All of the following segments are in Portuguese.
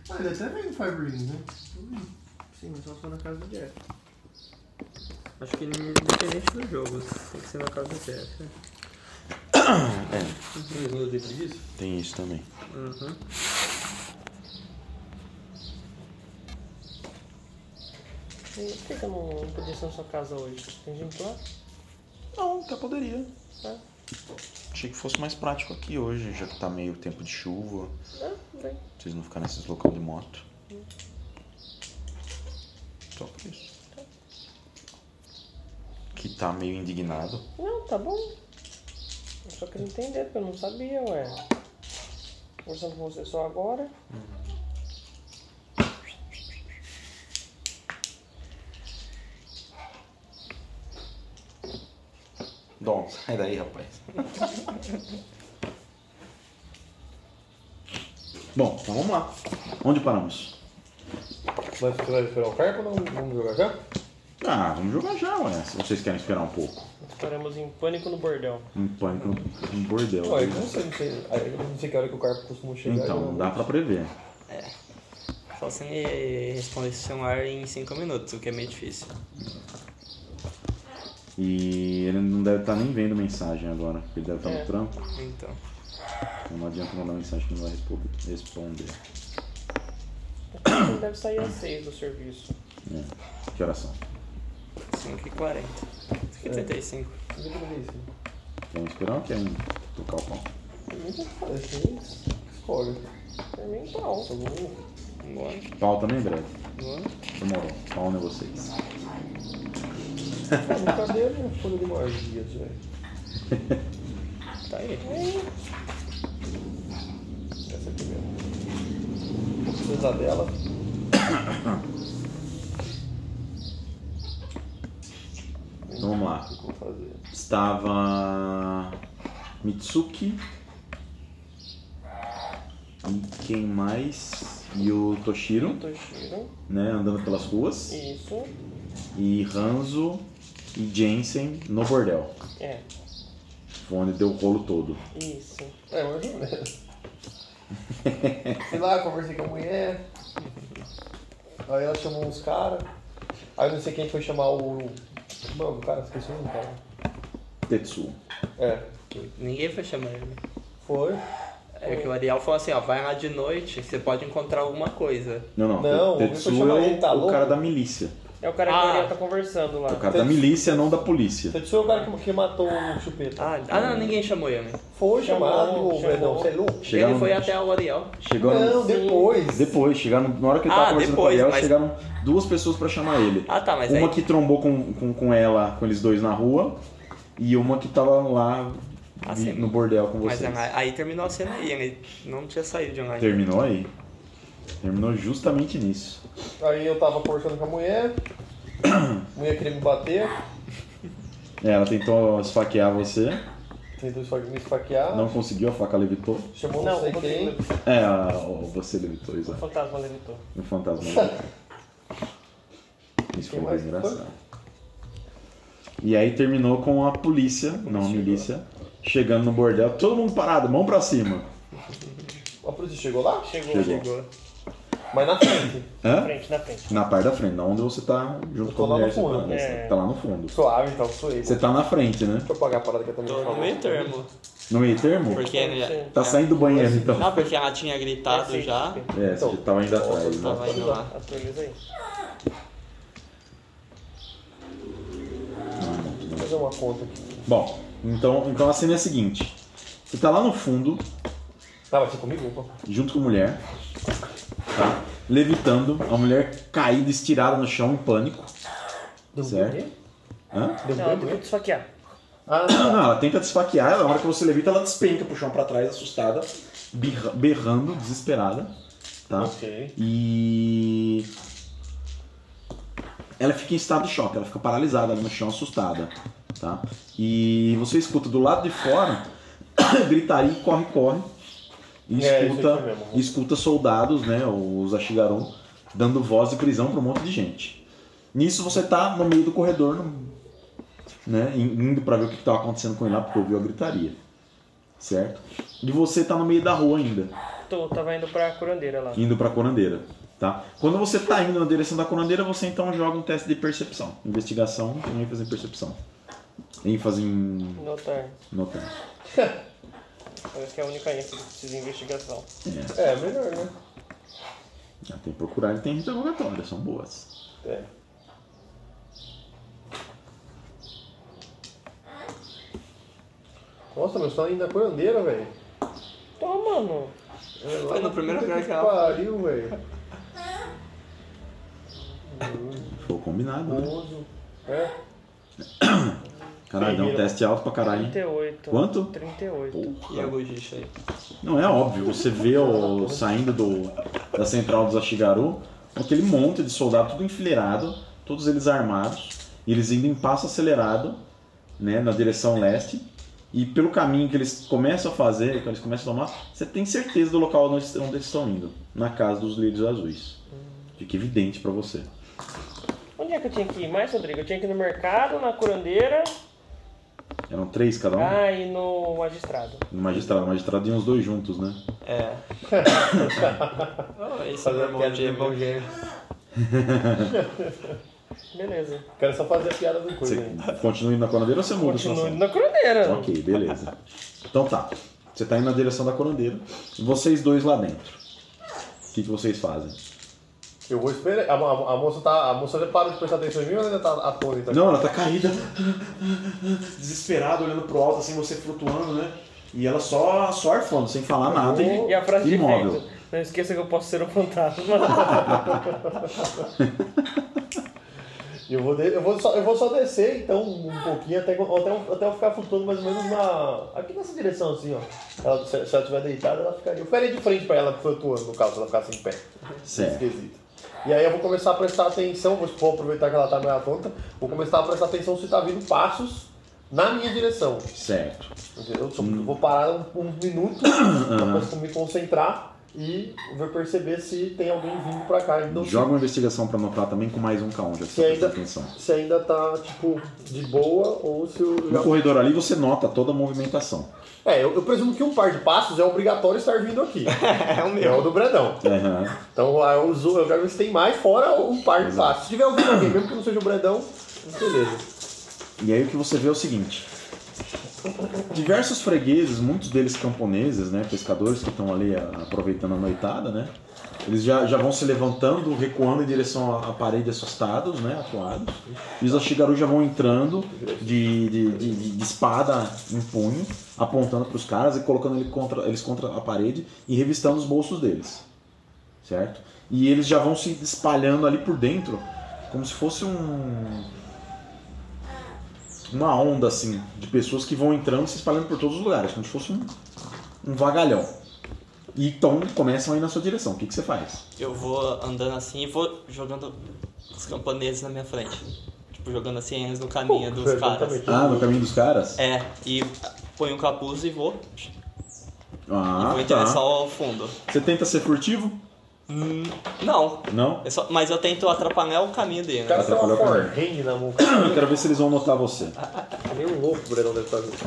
Ah, ele até vem no Five Rings, né? Sim, mas só na casa do Jeff. Acho que independente do jogo, tem que ser na casa do Jeff. Tem isso também. Uhum. E por que eu não podia ser na sua casa hoje? Tem gente lá? Não, até poderia. É. Achei que fosse mais prático aqui hoje, já que tá meio tempo de chuva. Vem. Vocês não ficarem nesses locais de moto. Só por isso. Que tá meio indignado. Não, tá bom. Eu só queria entender, porque eu não sabia, ué. Conversando com você só agora. Dom, sai daí, rapaz. Bom, então vamos lá. Onde paramos? Mas você vai esperar o carro ou não? Vamos jogar já? Ah, vamos jogar já, ué. Se vocês querem esperar um pouco. Estaremos em pânico no bordel. Um pânico no bordel. Olha, eu não sei que hora que o carro costuma chegar. Então, não dá pra prever. Só se ele responder esse celular em 5 minutos, o que é meio difícil. E ele não deve estar nem vendo mensagem agora, porque ele deve estar no trampo. Então. Então não adianta mandar mensagem que não vai responder. Ele deve sair às 6 do serviço. Que horas são? 5h40. 5h35. Querem esperar ou querem tocar o pau? Escolhe. Pra mim, pau. Bora. Pau também, breve? Bora. Demorou. Pau não é vocês. Cadê a minha folha de magia, velho? Tá aí. Essa aqui mesmo. Vou precisar dela. Então vamos lá. O que eu vou fazer? Estava Mitsuki e quem mais? E o Toshiro, né, andando pelas ruas. Isso. E Hanzo e Jensen no bordel. Foi onde deu o rolo todo. Isso. Mais ou menos. Fui lá, conversei com a mulher. Aí ela chamou uns caras. Aí não sei quem foi chamar o. Mano, o cara, esqueci o nome, cara. Tetsuo. Ninguém foi chamar ele. Foi. É que o Ariel falou assim, ó, vai lá de noite, você pode encontrar alguma coisa. Não, Tetsuo é o cara da milícia. É o cara que o Ariel tá conversando lá. É o cara da milícia, não da polícia. Tetsuo é o cara que matou o Chupeta. Não, ninguém chamou ele. Foi chamado, Bredão, você é louco? Ele foi até o Ariel. Chegaram, depois. Depois, chegaram, na hora que ele tava conversando com o Ariel, chegaram duas pessoas pra chamar ele. Tá, mas uma aí... que trombou com ela, com eles dois na rua, e uma que tava lá no bordel com vocês. Mas aí terminou a cena aí, ele não tinha saído de online. Terminou aí. Terminou justamente nisso. Aí eu tava conversando com a mulher. A mulher queria me bater. Ela tentou esfaquear você. Tentou me esfaquear. Não conseguiu, a faca levitou. Chamou não sei quem. Você levitou, O exato. fantasma levitou. O fantasma levitou. Isso foi bem engraçado. E aí terminou com a polícia, não a milícia, chegando no bordel. Todo mundo parado, mão pra cima. A polícia chegou lá? Chegou. Mas na frente. Na frente. Na parte da frente, onde você tá junto com a mulher. Você tá lá no fundo. Suave, então, suave. Você tá na frente, né? Deixa eu pagar a parada que eu também Tô no meio termo. No meio termo? Porque ele... Tá saindo do banheiro, então. Não, porque ela tinha gritado já. Você já tava indo atrás. Tava indo lá. Atualiza aí. Vou fazer uma conta aqui. Bom, então a cena é a seguinte. Você tá lá no fundo. Vai ser comigo, pô. Junto com a mulher. Tá? Levitando. A mulher caída, estirada no chão, em pânico. Deu certo? Hã? Ela tentou desfaquear. Não, ela tenta te esfaquear. Na hora que você levita, ela despenca pro chão pra trás, assustada. Berrando, desesperada. Tá? Ok. E... ela fica em estado de choque. Ela fica paralisada ali no chão, assustada. Tá? E você escuta do lado de fora gritaria e corre. E escuta soldados, né, os Ashigaron, dando voz de prisão para um monte de gente. Nisso você tá no meio do corredor, né, indo para ver o que estava acontecendo com ele lá, porque ouviu a gritaria. certo? E você tá no meio da rua ainda. Tava indo pra curandeira lá. Indo pra curandeira, tá? Quando você tá indo na direção da curandeira, você então joga um teste de percepção. Investigação com ênfase em percepção. ênfase em notar. Parece que é a única ênfase que precisa de investigação. É, melhor, né? Tem procurar e tem interrogatório, são boas. É. Nossa, meu, você tá indo na curandeira, velho. Mano. Foi no primeiro lugar que ela pariu, velho. Foi combinado, né? Mozo. É. Caralho, deu um teste alto pra caralho, hein? 38. Quanto? 38. E a bochicha aí? Não, é óbvio, você vê saindo da central dos Ashigaru, aquele monte de soldado tudo enfileirado, todos eles armados, e eles indo em passo acelerado, né, na direção leste, e pelo caminho que eles começam a fazer, que eles começam a tomar, você tem certeza do local onde eles estão indo, na casa dos lírios azuis. Fica evidente pra você. Onde é que eu tinha que ir mais, Rodrigo? Eu tinha que ir no mercado, na curandeira... Eram 3 cada um? E no magistrado. No magistrado iam os 2 juntos, né? É. Esse Fazer é a meu piada de irmão irmão gêmeo. Beleza. Quero só fazer a piada do coisa Você aí. continua indo na curandeira ou você muda a Continuo situação? indo na curandeira. Ok, beleza. Então tá. Você tá indo na direção da curandeira. E vocês dois lá dentro. O que vocês fazem? Eu vou esperar. A moça já parou de prestar atenção em mim ou ainda tá atônita? Não, ela tá caída. Desesperada, olhando pro alto, assim, você flutuando, né? E ela só arfando, sem falar nada. E a frase de imóvel. efeito. Não esqueça que eu posso ser um fantasma. Eu vou só descer então um pouquinho até eu ficar flutuando mais ou menos aqui nessa direção assim, ó. Se ela estiver deitada, eu ficaria de frente pra ela flutuando, no caso, se ela ficasse em pé. Certo. Esquisito. E aí eu vou começar a prestar atenção, vou aproveitar que ela tá meio tonta, vou começar a prestar atenção se tá vindo passos na minha direção. Certo. Entendeu? Vou parar um minuto pra me concentrar e vou perceber se tem alguém vindo pra cá. Então, Joga uma investigação pra anotar também com mais um K1, já que você presta atenção. se ainda tá, tipo, de boa ou se eu já... No corredor ali você nota toda a movimentação. Eu presumo que um par de passos é obrigatório estar vindo aqui. É o É meu. o do Brandão. Uhum. Então eu quero ver se tem mais fora um par de passos. Se tiver ouvindo alguém, mesmo que não seja o Brandão, beleza. E aí o que você vê é o seguinte. Diversos fregueses, muitos deles camponeses, né, pescadores que estão ali aproveitando a noitada, né, eles já vão se levantando, recuando em direção à parede assustados, né, atuados. E os Ashigaru já vão entrando de espada em punho, apontando para os caras e colocando eles contra a parede e revistando os bolsos deles, certo? E eles já vão se espalhando ali por dentro, como se fosse uma onda assim de pessoas que vão entrando e se espalhando por todos os lugares, como se fosse um vagalhão. E então começam a ir na sua direção. O que você faz? Eu vou andando assim e vou jogando os camponeses na minha frente. Tipo, jogando assim eles no caminho dos caras. No caminho dos caras? E ponho um capuz e vou. E vou em Tá. direção ao fundo. Você tenta ser furtivo? Não. Não? Mas eu tento atrapalhar o caminho dele. O cara tem uma Atrapalhou a forehand na mão. Eu quero ver se eles vão notar você. Nem um louco o Brandão deve estar vindo.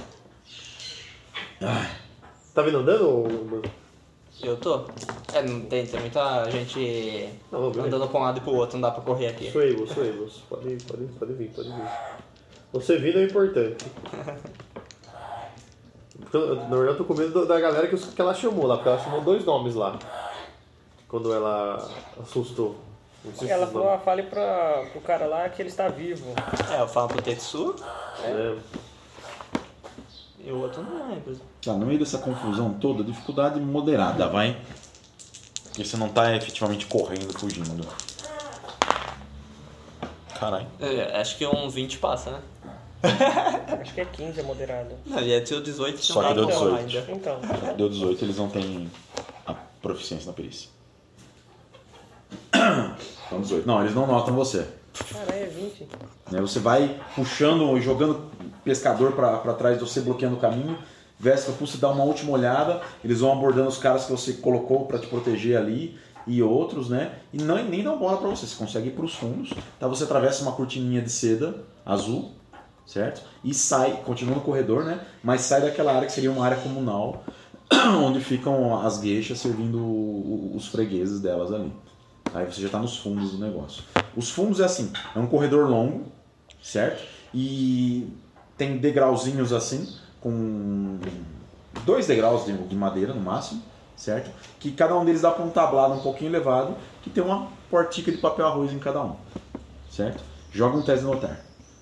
Tá vindo andando? Eu tô. Não tem muita gente Não, beleza. andando pra um lado e pro outro, não dá pra correr aqui. Sou eu. Pode vir. Você vindo é importante. Na verdade eu tô com medo da galera que ela chamou lá, porque ela chamou 2 nomes lá. Quando ela assustou. Não sei se Ela os falou, nomes- fale pro cara lá que ele está vivo. Eu falo pro Tetsu É. e o outro não lembro. Tá, no meio dessa confusão toda, dificuldade moderada, vai. Porque você não tá efetivamente correndo, fugindo. Caralho. Acho que um 20 passa, né? Acho que é 15 a moderado. Não, ia ter o 18 Só que não deu dá 18. ainda. Então, Deu 18, eles não têm a proficiência na perícia. Então 18. Não, eles não notam você. caralho, é 20. Né, você vai puxando e jogando pescador pra trás de você, bloqueando o caminho. Veste pra você dar uma última olhada. Eles vão abordando os caras que você colocou pra te proteger ali e outros, né? E nem dão bola pra você. Você consegue ir pros fundos. Tá? Você atravessa uma cortininha de seda azul, certo? E sai, continua no corredor, né? Mas sai daquela área que seria uma área comunal, onde ficam as gueixas servindo os fregueses delas ali. Aí você já está nos fundos do negócio. Os fundos é assim, é um corredor longo, certo? E tem degrauzinhos assim, com 2 degraus de madeira no máximo, certo? Que cada um deles dá para um tablado um pouquinho elevado, que tem uma portica de papel arroz em cada um, certo? Joga um teste de notar.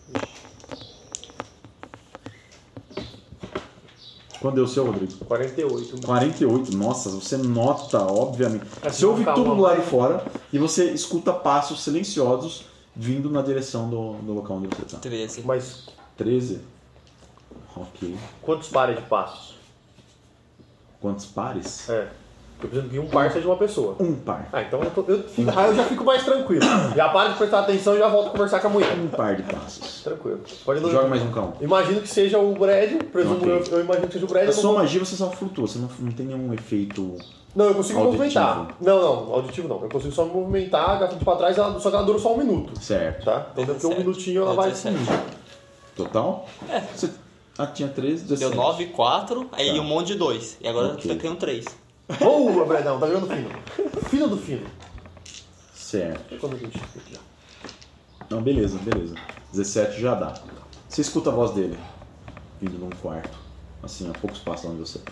Quando deu o seu, Rodrigo? 48. 48, nossa, você nota, obviamente. Assim, Você ouve calma, tudo do lado de mas- fora e você escuta passos silenciosos vindo na direção do local onde você está. 13. Mas 13. Ok. quantos pares de passos? Quantos pares? É. Eu preciso que um par seja uma pessoa. Um par. Ah, então eu já fico mais tranquilo. Já paro de prestar atenção e já volto a conversar com a mulher. Um par de passos. Tranquilo. Pode Joga mais um cão. Imagino que seja o Brad, presumo Ok. eu imagino que seja o Brad. A eu sua não, magia você só flutua, você não tem nenhum efeito. não, eu consigo auditivo. movimentar. Não, auditivo não. Eu consigo só me movimentar, de pra trás, só que ela dura só 1 minuto. Certo. Tá? Então daqui a 1 17. minutinho ela vai 17. sumindo. Total? Você... Ah, tinha 13, 17. Deu 9, 4, aí Tá. um monte de 2. E agora Ok. tá caindo 3. Boa, Bradão, tá jogando fino. Fino do fino. Certo. Quando a gente já. Não, beleza. 17 já dá. Você escuta a voz dele vindo num quarto, assim, a poucos passos onde você tá.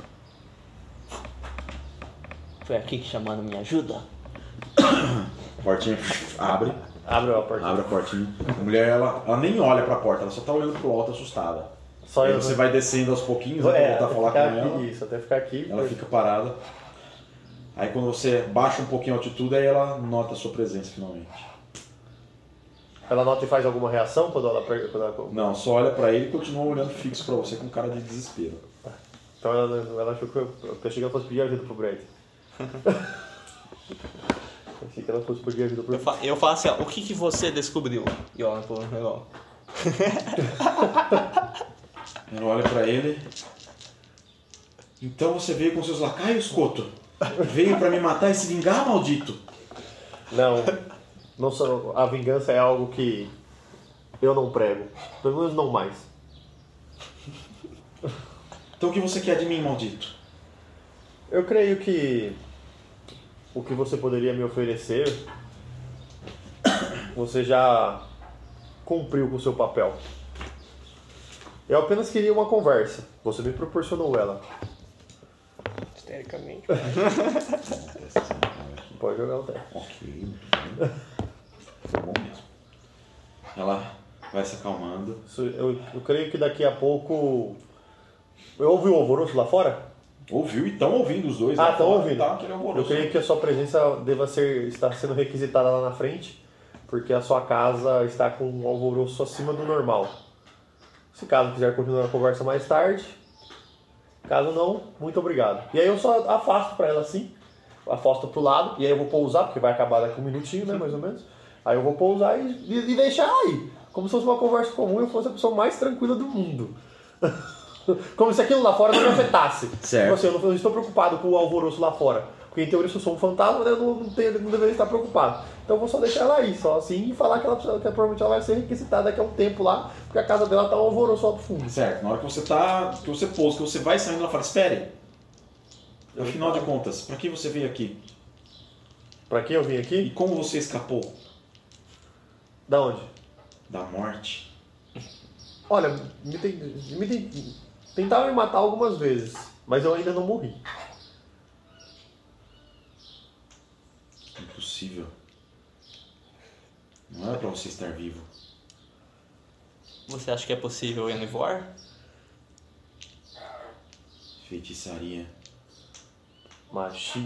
Foi aqui que chamaram minha ajuda? A portinha abre. Abre a porta. Abre a portinha. A mulher, ela nem olha pra porta, ela só tá olhando pro alto assustada. Só Aí eu, você né? vai descendo aos pouquinhos, né, pra voltar a falar com ficar ela. aqui, isso, até ficar aqui. Ela fica parada. Aí quando você baixa um pouquinho a altitude, aí ela nota a sua presença finalmente. Ela nota e faz alguma reação quando ela... Não, só olha pra ele e continua olhando fixo pra você com cara de desespero. Então ela achou que eu achei que ela fosse pedir ajuda pro Brad. Achei que ela fosse pedir ajuda pro Brad. Eu falo assim, ó, o que você descobriu? E olha pro negócio. Ela olha pra ele. Então você veio com seus lacaios, Coto? Veio pra me matar e se vingar, maldito? Não sou, a vingança é algo que eu não prego. Pelo menos não mais. Então o que você quer de mim, maldito? Eu creio que o que você poderia me oferecer, você já cumpriu com o seu papel. Eu apenas queria uma conversa. Você me proporcionou ela. Histericamente. Pode jogar o teste. Ok, muito bem. Foi bom mesmo. Ela vai se acalmando. Eu creio que daqui a pouco... Eu ouvi o alvoroço lá fora? Ouviu e estão ouvindo os dois. Ah, lá estão fora. ouvindo. Tá, aquele alvoroço. Eu creio que a sua presença deva estar sendo requisitada lá na frente, porque a sua casa está com um alvoroço acima do normal. Se caso quiser continuar a conversa mais tarde, caso não, muito obrigado. E aí eu só afasto para ela assim, afasto pro lado, e aí eu vou pousar, porque vai acabar daqui 1 minutinho, né, mais ou menos. Aí eu vou pousar e deixar ela aí, como se fosse uma conversa comum e eu fosse a pessoa mais tranquila do mundo. Como se aquilo lá fora não me afetasse. Certo. Tipo assim, eu não estou preocupado com o alvoroço lá fora. Porque em teoria, se eu sou um fantasma, né, eu não deveria estar preocupado. Então eu vou só deixar ela aí, só assim, e falar que provavelmente ela vai ser requisitada daqui a um tempo lá, porque a casa dela tá um alvoroço lá pro fundo. Certo, na hora que você pousa, que você vai saindo, ela fala, espere. Afinal de contas, pra que você veio aqui? Pra que eu vim E aqui? como você escapou Da onde? da morte? Olha, tentaram me matar algumas vezes, mas eu ainda não morri. Impossível. Não era pra você estar vivo. Você acha que é possível Enivor? Feitiçaria. Magia.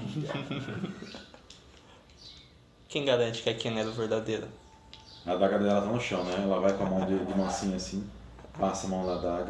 Quem garante que a Ken é o verdadeiro? A adaga dela tá no chão, né? Ela vai com a mão de mansinho assim, passa a mão na adaga.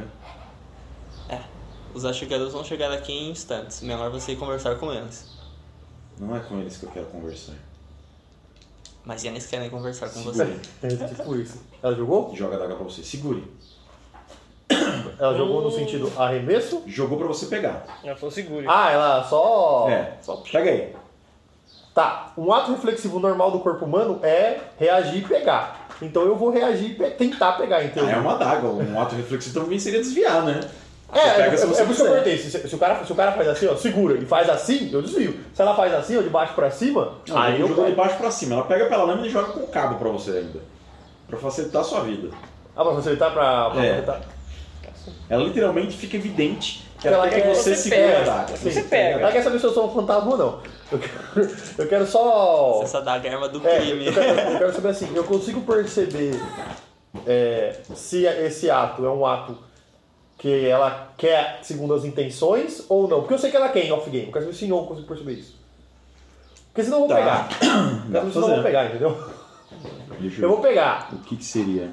Os achicados vão chegar aqui em instantes. Melhor você ir conversar com eles. Não é com eles que eu quero conversar. Mas eles querem conversar com Segure. você. É tipo isso. Ela jogou? Joga a adaga pra você. Segure. Ela jogou no sentido arremesso? Jogou pra você pegar. Ela falou segure. Ah, ela só... É, pega aí. Tá, um ato reflexivo normal do corpo humano é reagir e pegar. Então eu vou reagir e tentar pegar, entendeu? É uma adaga, um ato reflexivo também seria desviar, né? É por isso que eu perguntei. Se o cara faz assim, ó, segura, e faz assim, eu desvio. Se ela faz assim, ó, de baixo pra cima, Não, aí eu jogo de baixo pra cima. Ela pega pela lâmina e joga com o cabo pra você ainda. Pra facilitar a sua vida. Ah, pra facilitar pra É. facilitar. Ela literalmente fica evidente que Ela ela quer que você segure a adaga. Sim, Você pega. Ela quer saber se eu sou um fantasma ou não. Eu quero só... Essa daga é arma do É, crime. eu quero saber assim, eu consigo perceber se esse ato é um ato que ela quer segundo as intenções ou não. Porque eu sei que ela quer em off-game. Eu quero saber se não eu consigo perceber isso. Porque senão eu vou pegar. Dá pra Senão eu vou fazer. pegar, entendeu? Deixa Eu vou pegar. O que seria?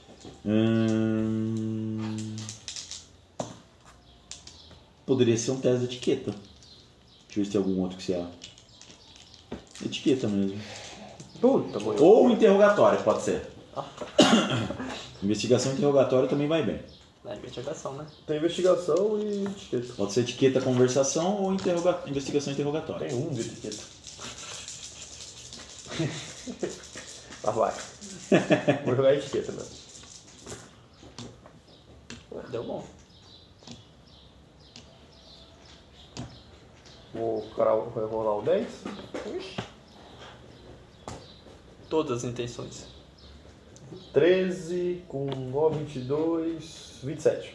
Poderia ser um teste de etiqueta. Deixa eu ver se tem algum outro que se é. Etiqueta mesmo. Puta, mãe. Ou interrogatório, pode ser. Investigação e interrogatório também vai bem. É investigação, né? Tem investigação e etiqueta. Pode ser etiqueta conversação ou investigação e interrogatório. Tem um de etiqueta. Tá, vai. Vou jogar etiqueta mesmo. Deu bom. Vou rolar o 10. Todas as intenções. 13 com 9, 22, 27.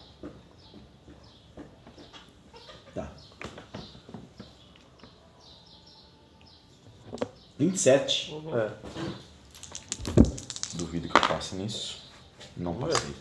Tá. 27. É. Duvido que eu passe nisso. Não passei.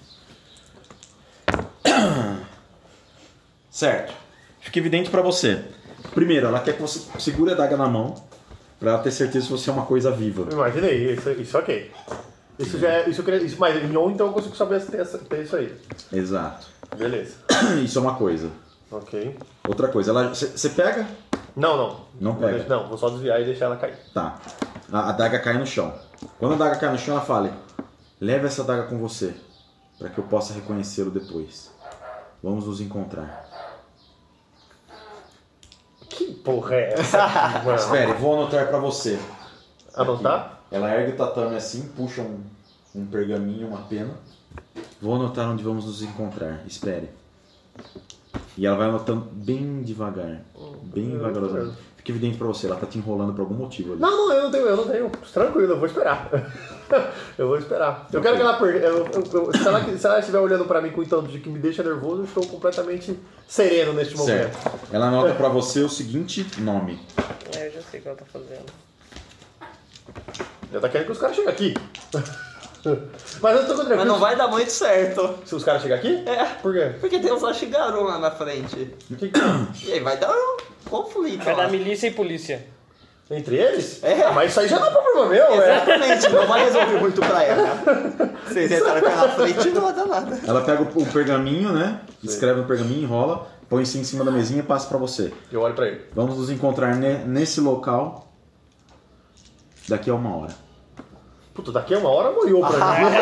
Certo. Fica evidente pra você. Primeiro, ela quer que você segure a adaga na mão pra ela ter certeza se você é uma coisa viva. Imaginei, isso ok. Isso já é. Mas em on então eu consigo saber se tem isso aí. Exato. Beleza. Isso é uma coisa. Ok. Outra coisa, você pega? Não. Não pega. Não, vou só desviar e deixar ela cair. Tá. A adaga cai no chão. Quando a adaga cai no chão, ela fala: leve essa adaga com você, para que eu possa reconhecê-lo depois. Vamos nos encontrar. Que porra é essa? Mano? Espere, vou anotar pra você. Anotar? Ela ergue o tatame assim, puxa um pergaminho, uma pena. Vou anotar onde vamos nos encontrar. Espere. E ela vai anotando bem devagar. Bem vagarosamente. Fica evidente pra você, ela tá te enrolando por algum motivo ali. Não, eu não tenho. Tranquilo, eu vou esperar. Eu vou esperar. Eu quero que ela perca. Se ela estiver olhando pra mim com o tanto de que me deixa nervoso, eu estou completamente sereno neste momento. Certo. Ela anota pra você o seguinte nome. Eu já sei o que ela tá fazendo. Já tá querendo que os caras cheguem aqui. Mas eu tô com Mas não vai dar muito certo. Se os caras chegarem aqui? É. Por quê? Porque tem uns Ashigaru lá na frente. E aí vai dar um conflito. Vai lá. dar milícia e polícia. Entre eles? É. Mas isso aí já não é problema meu, é. Exatamente, não vai resolver muito pra ela. Vocês entraram com ela na frente não vai dar nada. Ela pega o pergaminho, né? Escreve no pergaminho, enrola, põe isso em cima da mesinha e passa pra você. Eu olho pra ele. Vamos nos encontrar nesse local daqui a 1 hora. Puta, daqui a 1 hora molhou pra mim.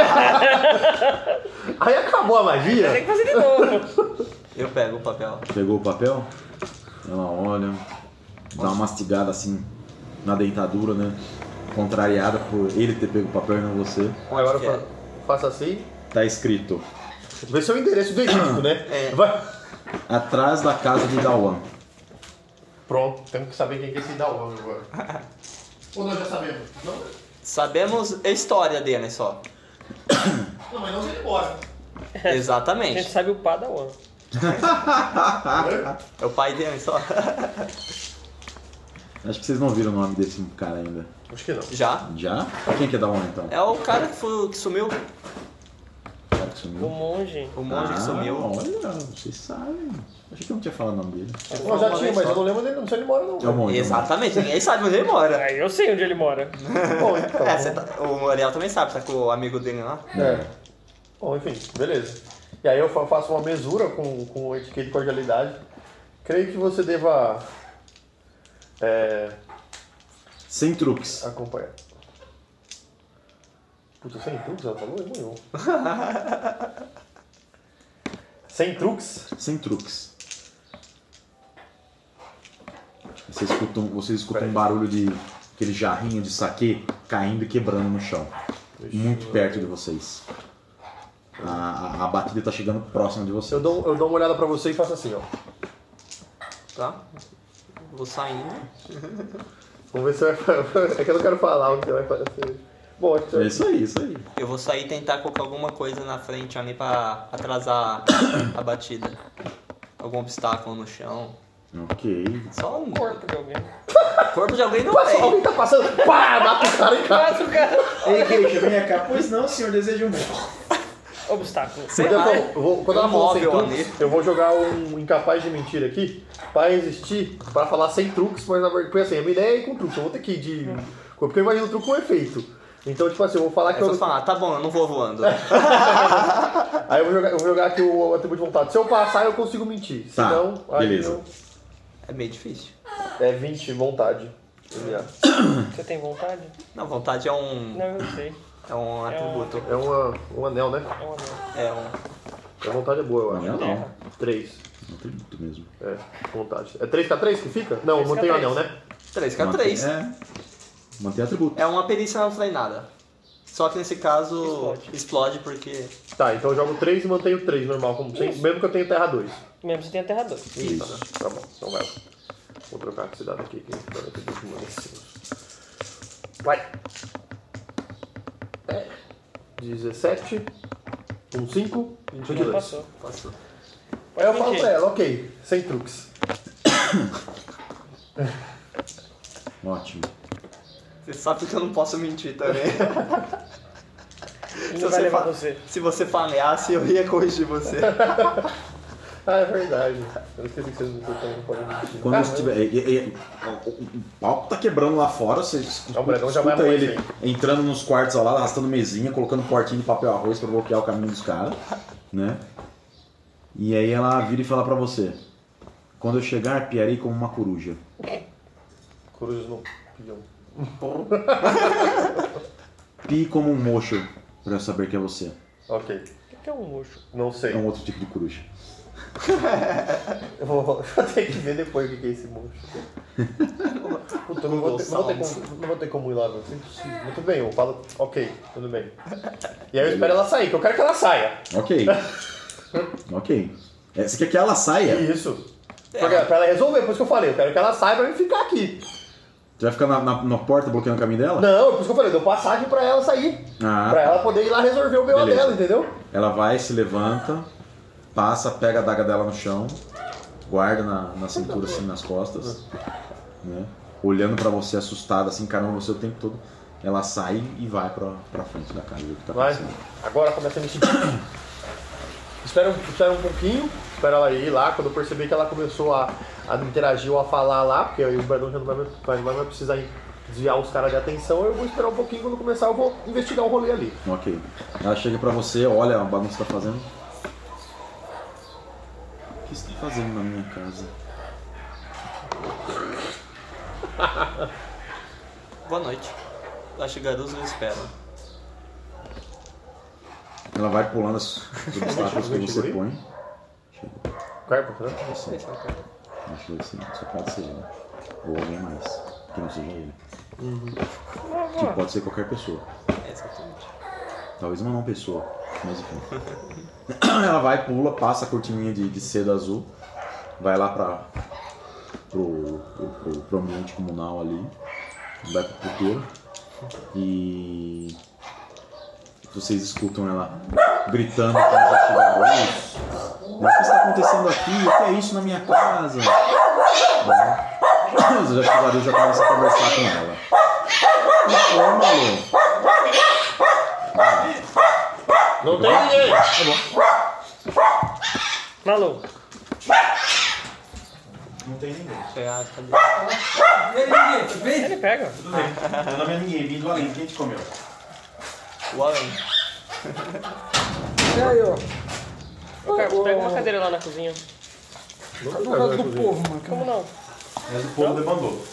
Aí acabou a magia. Tem que fazer de novo. Eu pego o papel. Pegou o papel? Ela olha, dá uma mastigada assim na dentadura, né? Contrariada por ele ter pego o papel e não você. Agora eu faço assim. Tá escrito: Vê seu endereço verídico, né? É. Vai. atrás da casa de Dawan. Pronto, temos que saber quem que é esse Dalwan agora. Ou nós já sabemos? Não? Sabemos a história dele só. Não, mas não se ele mora. A gente Exatamente. sabe o Padawan. É o pai dele só. Acho que vocês não viram o nome desse cara ainda. Acho que não. Já? Já? Quem que é Dawan então? É o cara que sumiu. O cara que sumiu. O monge. O monge que sumiu. Olha, vocês sabem. Achei que eu não tinha falado o nome dele. Eu já tinha, mas eu não lembro dele, não sei onde ele mora, não. É o monge. Exatamente, ninguém sabe onde ele mora. Aí eu sei onde ele mora. Bom, então. O Ariel também sabe, tá com o amigo dele lá. É. Bom, enfim, beleza. E aí eu faço uma mesura com etiqueta de cordialidade. Creio que você deva Sem truques. acompanhar. Puta, sem truques ela falou? Morreu. Sem truques? Sem truques. Vocês escutam um barulho de aquele jarrinho de saquê caindo e quebrando no chão. muito perto de vocês. A batida tá chegando próxima de vocês. Eu dou uma olhada pra você e faço assim, ó. Tá? Vou saindo. Vamos ver se você vai fazer. É que eu não quero falar o que você vai fazer. Bom, acho que É isso aí. Eu vou sair e tentar colocar alguma coisa na frente ali pra atrasar a batida. Algum obstáculo no chão. Ok. Só um Corpo de alguém. corpo de alguém não Passa, tem. alguém tá passando, pá, mata o cara em casa. Mata o cara. Ei, queixa, venha cá. Pois não, senhor, deseja um... Obstáculo. Sei Então, lá. quando ela falou sem Móvel truques, ali. eu vou jogar um incapaz de mentira aqui pra resistir, pra falar sem truques, mas na verdade, porque assim, a minha ideia é ir com truques, eu vou ter que ir de... Porque eu imagino o truque com efeito. Então, tipo assim, eu vou falar que É só falar, tá bom, eu não vou voando. Aí eu vou jogar aqui o atributo de vontade. Se eu passar, eu consigo mentir. Se Tá, não, aí beleza. É meio difícil. é 20 vontade. Você tem vontade? Não, vontade é um Não, eu sei. atributo. É um anel, né? É um anel. É um... A vontade é boa, eu acho. Não, não. 3. Não tem muito mesmo. É, vontade. É 3K3 que fica? Não, 3K3. não tem o anel, né? 3K3. É. Mantém atributo. É uma perícia não treinada. Só que nesse caso explode porque... Tá, então eu jogo 3 e mantenho 3 normal, como sempre, mesmo que eu tenha terra 2. Mesmo você tem aterra 2. Isso. Tá bom, então vai lá. Vou trocar esse dado aqui, que vai ter que manter. Vai! 17, 5, 22. Passou. Passou. Aí eu Pode falo mentir. pra ela, ok, sem truques. Ótimo. Você sabe que eu não posso mentir também. Ele vai levar você. Se você falhasse, eu ia corrigir você. Ah, é verdade. Eu esqueci que vocês não podem mentir. Quando Ah, você tiver. O palco tá quebrando lá fora, você O Bredão já vai escuta morrer, ele sim. entrando nos quartos lá, arrastando mesinha, colocando portinho de papel arroz pra bloquear o caminho dos caras, né? E aí ela vira e fala pra você: quando eu chegar, piarei como uma coruja. Corujas não pilham. Pie como um mocho, pra eu saber que é você. Ok, O que é um mocho? não sei. É um outro tipo de coruja. Eu vou ter que ver depois o que é esse monstro. Puta, eu não vou ter como ir lá, velho. É impossível. Mas tudo bem, eu falo, ok, tudo bem. E aí eu espero ela sair, que eu quero que ela saia. Ok. Ok. Você quer que ela saia? Isso. Pra ela resolver, por isso que eu falei, eu quero que ela saia pra mim ficar aqui. Você vai ficar na porta bloqueando o caminho dela? Não, por isso que eu falei, eu dou passagem pra ela sair. Ah, Pra ela poder ir lá resolver o B.O. Beleza. dela, entendeu? Ela vai, se levanta, passa, pega a daga dela no chão, guarda na cintura, assim, nas costas, né? Olhando pra você assustada, assim, encarando você o tempo todo. Ela sai e vai pra frente da casa. Ver o que tá Vai, acontecendo. agora começa a mexer. Espera um pouquinho, espera ela ir lá. Quando eu perceber que ela começou a interagir ou a falar lá, porque aí o Bredão já não vai precisar desviar os caras de atenção, eu vou esperar um pouquinho. Quando começar, eu vou investigar o rolê ali. Ok. Ela chega pra você, olha a bagunça que tá fazendo. O que você tá fazendo na minha casa? Boa noite. Acho que garus eu espero. Ela vai pulando os obstáculos que você põe. Carpa, né? Você. Esse é o cara. Acho que assim, só pode ser ele. Ou alguém mais. Que não seja ele. Que pode ser qualquer pessoa. Exatamente. Talvez uma não pessoa, mas enfim. Ela vai, pula, passa a cortininha de seda azul, vai lá pro ambiente comunal ali, vai pro puteiro e vocês escutam ela gritando com os atiradores. O que está acontecendo aqui? O que é isso na minha casa? Os atiradores já começam a conversar com ela. Ô, Malu. Não tem ninguém! Malu. Não tem ninguém. Pegar, cadê? Ele pega. Tudo bem. Não tem ninguém. Vindo além. Quem te comeu? O além. E aí, ó. Ô, Carlos, pega uma cadeira lá na cozinha. Não Tá tem do lado casa do na povo, mano. Como não? Mas o povo demandou.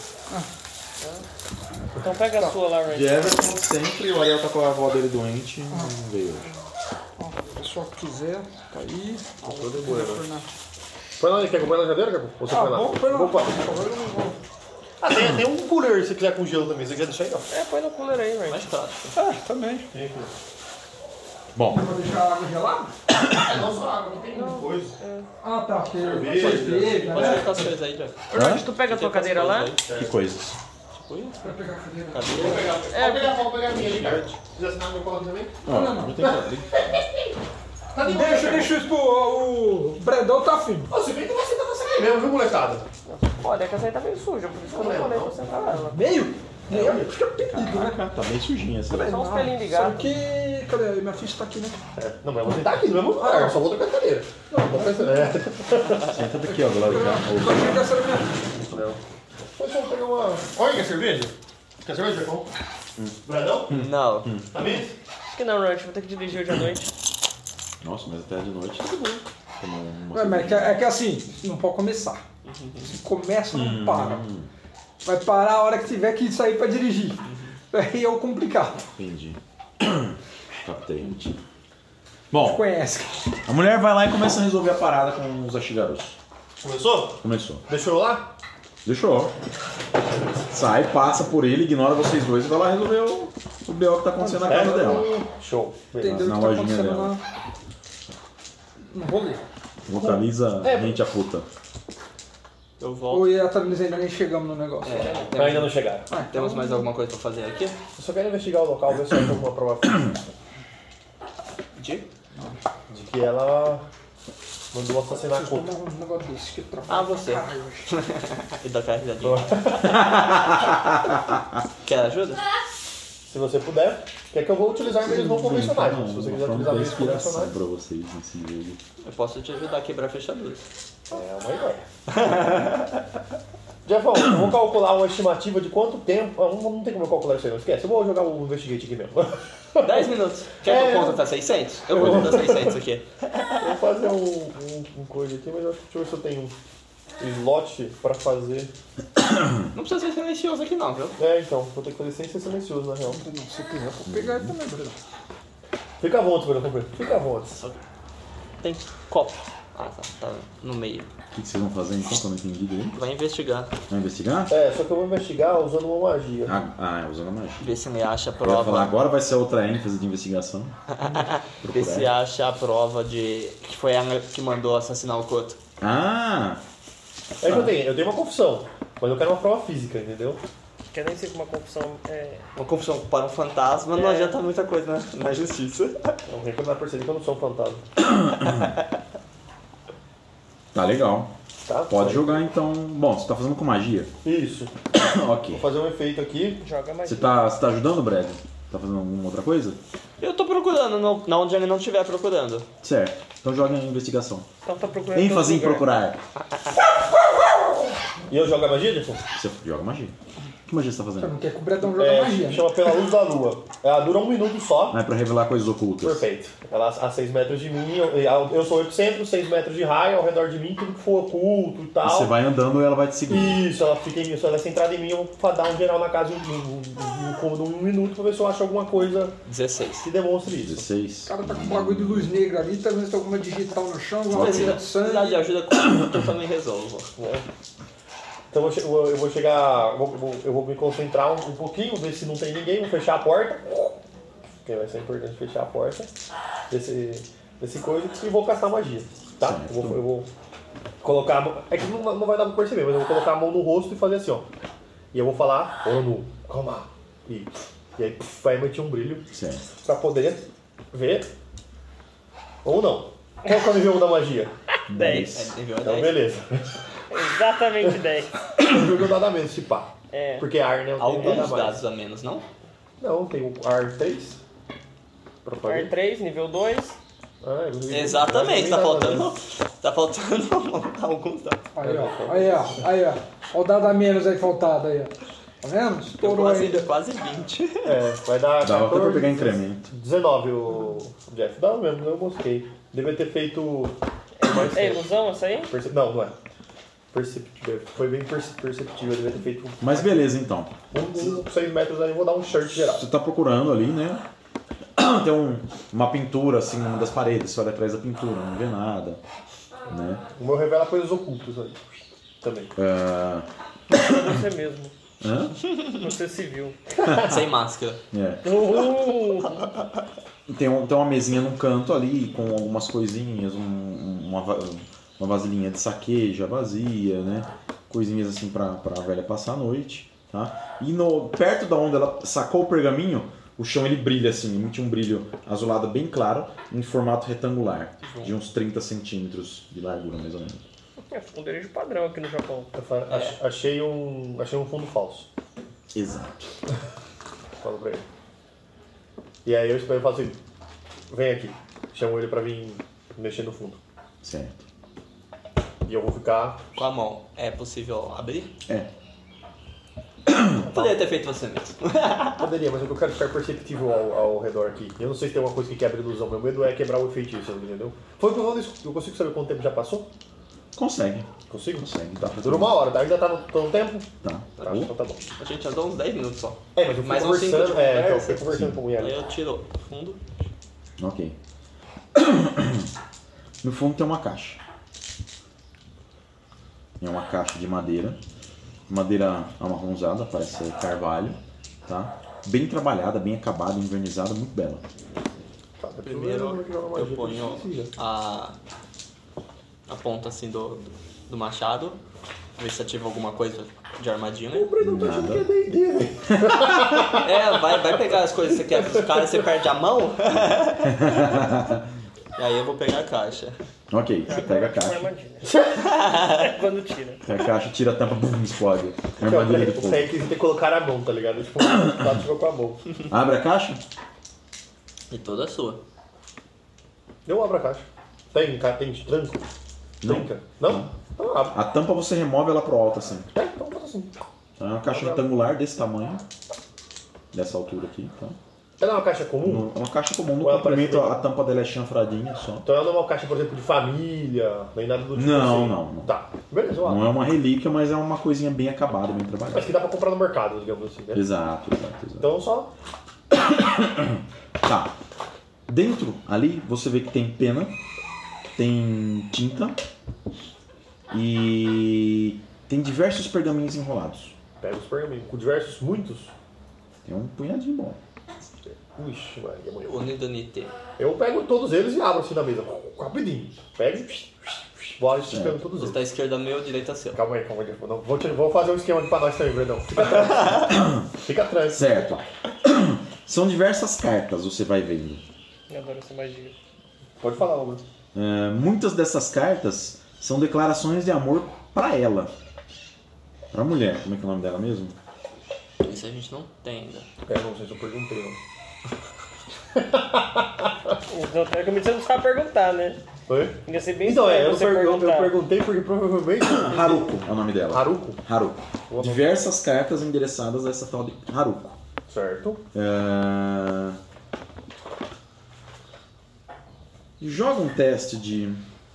Então pega a sua lá, Randy. De Everton sempre, o Ariel tá com a avó dele doente e não veio hoje. Ó, o pessoal que quiser, tá aí. Põe lá, quer comprar na cadeira, Capu? Ou você põe lá? Põe lá. Vou pôr. Por favor, eu não vou. Ah, tem um cooler se quiser com gelo também. Você quer deixar aí, ó? Põe no cooler aí, velho. Mais prático. Também. Tem aqui. Bom, Vou deixar a água gelada? Não só água, não tem coisa. Ah, tá. Porque Cerveja. cerveja, Pode né? colocar as coisas aí, já. Orlando, tu pega a tua cadeira lá? que coisas? Tipo isso. Vai pegar a cadeira. Vou pegar a minha ali, cara. Precisa assinar meu colo também? Ó, não. não tem quadro. Tá de Deixa isso pro... O Bredão tá afim. Ô, se bem que você tá nessa aqui mesmo, viu, molecada? Olha, que essa aí tá meio suja, por isso que eu não falei pra sentar ela. Meio? Meio? Acho que é perigo, né? Tá meio sujinha essa. Só uns pelinhos de Só gato. que... Cadê? Minha ficha tá aqui, né? Não, mas você tá aqui no mesmo lugar, eu só vou trocar a cadeira. Não pensando. Senta daqui, ó, do lado de cá. Só que essa era a minha ficha. Não. Depois vamos pegar uma. Olha, quer cerveja? Quer cerveja, Jacão? Bradão? Não. Tá mesmo? Acho que não, Orlando, vou ter que dirigir hoje à noite. Nossa, mas até de noite tá de boa. Tomar uma Ué, mas é que assim, não pode começar. Se começa, não para. Vai parar a hora que tiver que sair pra dirigir. Aí é o complicado. Entendi. Captei. Bom, Conhece. a mulher vai lá e começa a resolver a parada com os Ashigarus. Começou? Começou. Deixou eu lá? Deixou. Sai, passa por ele, ignora vocês dois e vai lá resolver o BO que tá acontecendo na casa dela. Show. Entendeu Na o que tá lojinha acontecendo dela. no rolê. Localiza gente a puta. Eu volto. Ou e a Thames ainda nem chegamos no negócio. Ainda não chegaram. Temos mais alguma coisa pra fazer aqui? Eu só quero investigar o local, ver se tem alguma prova De? de que ela mandou assassinar a Preciso Coco. tomar um negócio desse que atrapalha. Ah, você. Caralho, hoje. E da carregadinha. Quer ajuda? Se você puder, quer que eu vou utilizar meios não convencionais. Se você quiser utilizar meios inspiração convencionais, pra vocês nesse jogo. Eu posso te ajudar a quebrar fechaduras. é uma ideia. Jeffão, eu vou calcular uma estimativa de quanto tempo. Não tem como eu calcular isso aí, não esquece. Eu vou jogar o Investigate aqui mesmo. 10 minutos. Quer que eu conto até 600? Eu conto até 600 aqui. Eu vou fazer um coisa aqui, mas deixa eu ver se eu tenho um slot pra fazer. Não precisa ser silencioso aqui não, viu? Então, vou ter que fazer sem ser silencioso, na real. Se você quiser, eu vou pegar ele também, Bruno. Fica à vontade, Bruno. Fica à vontade. Tem copo. Ah, tá no meio. O que vocês vão fazer então, que eu não entendi direito? Vai investigar. Vai investigar? Só que eu vou investigar usando uma magia. Usando a magia. Ver se ele acha a Eu ia falar, prova. agora vai ser outra ênfase de investigação. Ver se acha a prova de que foi ela que mandou assassinar o Koto. Ah! É que eu tenho uma confissão, mas eu quero uma prova física, entendeu? Que eu nem sei como uma confusão é. Uma confusão para um fantasma não adianta muita coisa na justiça. Alguém vai perceber que eu não sou um fantasma. Tá legal. Tá? Pode jogar então. Bom, você tá fazendo com magia? Isso. Ok. Vou fazer um efeito aqui. Joga mais. Você tá ajudando, Brad? Tá fazendo alguma outra coisa? Eu tô procurando, na onde ele não estiver procurando. Certo. Então joga em investigação. Então tá procurando. ênfase em todo lugar. procurar. E eu jogo a magia, Jefferson? Você joga magia. Que magia você tá Você fazendo? não quer que o Bretão jogue magia, né? Chama Pela Luz da Lua. Ela dura 1 minuto só. Ah, é pra revelar coisas ocultas. Perfeito. Ela a 6 metros de mim, eu sou o epicentro, 6 metros de raio, ao redor de mim, tudo que for oculto e tal. E você vai andando e ela vai te seguir. Isso, ela fica em mim, se ela é centrada em mim, eu vou dar um geral na casa um cômodo 1 minuto pra ver se eu acho alguma coisa 16. que demonstre isso. 16. O cara tá com um bagulho de luz negra ali, tá vendo se tem alguma digital no chão, alguma Se coisa de sangue. precisar de ajuda com eu também resolvo. Então eu vou chegar, eu vou me concentrar um pouquinho, ver se não tem ninguém, vou fechar a porta. Porque vai ser importante fechar a porta desse coisa e vou castar magia, tá? Eu vou colocar a mão, é que não vai dar pra perceber, mas eu vou colocar a mão no rosto e fazer assim, ó. E eu vou falar, Onu, calma. E aí vai emitir um brilho Certo. pra poder ver ou não. Qual que é o nível da magia? 10. Nível Então 10. beleza. Exatamente 10. Eu joguei um dado a menos, se pá. É. Porque ar, né? Eu tenho um dado a Alguns mais. dados a menos, não? Não, tem o ar 3. Pra fazer. Par 3, nível 2. Ah, eu- Exatamente, eu- tá eu- faltando. Tá faltando alguns dados. Aí, ó. Aí, ó. Aí, ó. Olha o dado a menos aí faltado aí, ó. Tá vendo? Estourou ainda. Quase 20. Vai dar. Dava até pra 14, pegar incremento. 19 o Jeff. Dá mesmo, eu mosquei. Devia ter feito. mais É tempo. ilusão essa aí? Não, não é. Perceptível. Foi bem perceptível, eu devia ter feito Mas beleza então. 6 metros aí, eu vou dar um shirt geral. Você tá procurando ali, né? Tem uma pintura assim numa das paredes, você olha atrás da pintura, não vê nada. Né? O meu revela coisas ocultas aí. Também. Você mesmo. Hã? Você civil. Sem máscara. É. Tem uma mesinha num canto ali com algumas coisinhas, uma vasilhinha de saquê já vazia, né? Coisinhas assim pra velha passar a noite, tá? E perto da onde ela sacou o pergaminho, o chão ele brilha assim, emite um brilho azulado bem claro, em formato retangular, de uns 30 centímetros de largura, mais ou menos. É esconderijo padrão aqui no Japão. Achei um fundo falso. Exato. Falo pra ele. E aí eu falo assim, vem aqui. Chamo ele pra vir mexer no fundo. Certo. E eu vou ficar... Com a mão. É possível abrir? É. Eu poderia ter feito você mesmo. Poderia, mas eu quero ficar perceptível ao redor aqui. Eu não sei se tem uma coisa que quebra a ilusão. Meu medo é quebrar o feitiço, entendeu? Foi o que eu falei, eu consigo saber quanto tempo já passou? Consegue. Consigo? Consegue. Tá. Dura 1 hora, tá? Ainda tá no tempo? Tá. Tá, então tá bom. A gente andou uns 10 minutos só. É, mas eu fui Mais uns 5 de conversando, então, eu conversa. fui conversando com o Ian. Aí eu tiro fundo. Ok. No fundo tem uma caixa. É uma caixa de madeira. Madeira amarronzada, parece ser carvalho. Tá? Bem trabalhada, bem acabada, envernizada, muito bela. Primeiro eu ponho a ponta assim do machado. Ver se ativa alguma coisa de armadilha. Nada. Vai pegar as coisas que você quer pros caras e você perde a mão. E aí eu vou pegar a caixa. Ok, você pega a caixa. Quando tira. Pega a caixa, tira a tampa, bum, explode. Armadilha de O fogo. requisito é colocar a mão, tá ligado? Tipo, tá ativou com a mão. Abre a caixa? E toda sua. Eu abro a caixa. Tem tranco? Não. Trinca? Não? Então eu abro. A tampa você remove ela pro alto assim. Então eu faço assim. É uma caixa retangular desse tamanho. Dessa altura aqui, tá? Ela é uma caixa comum? É uma caixa comum, no Ou ela comprimento parece- a tampa dela é chanfradinha só. Então ela não é uma caixa, por exemplo, de família, nem nada do tipo Não, assim. não. Tá, beleza, eu abro. Não é uma relíquia, mas é uma coisinha bem acabada, bem trabalhada. Mas que dá pra comprar no mercado, digamos assim, né? Exato. Então só... Tá. Dentro ali você vê que tem pena, tem tinta e tem diversos pergaminhos enrolados. Pega os pergaminhos, com diversos, muitos. Tem um punhadinho bom. Ixi, Maria, mulher. Unidonite. Eu pego todos eles e abro assim na mesa. Rapidinho. Pego e... Vou esticando todos Você eles. tá à esquerda meu, direita seu. Calma aí. Não, vou fazer um esquema aqui pra nós também, Brandão. Fica atrás. Fica atrás. Certo. São diversas cartas, você vai vendo. Eu adoro essa magia. Pode falar, Luma. Muitas dessas cartas são declarações de amor pra ela. Pra mulher. Como é que é o nome dela mesmo? Isso a gente não tem ainda. Não sei se eu perguntei, não. Então, teoricamente, você não sabe perguntar, né? Oi? Ia ser bem Então, estranho eu você perguntei porque provavelmente... Haruko é o nome dela. Haruko? Haruko. Diversas cartas endereçadas a essa tal de Haruko. Certo. Joga um teste de...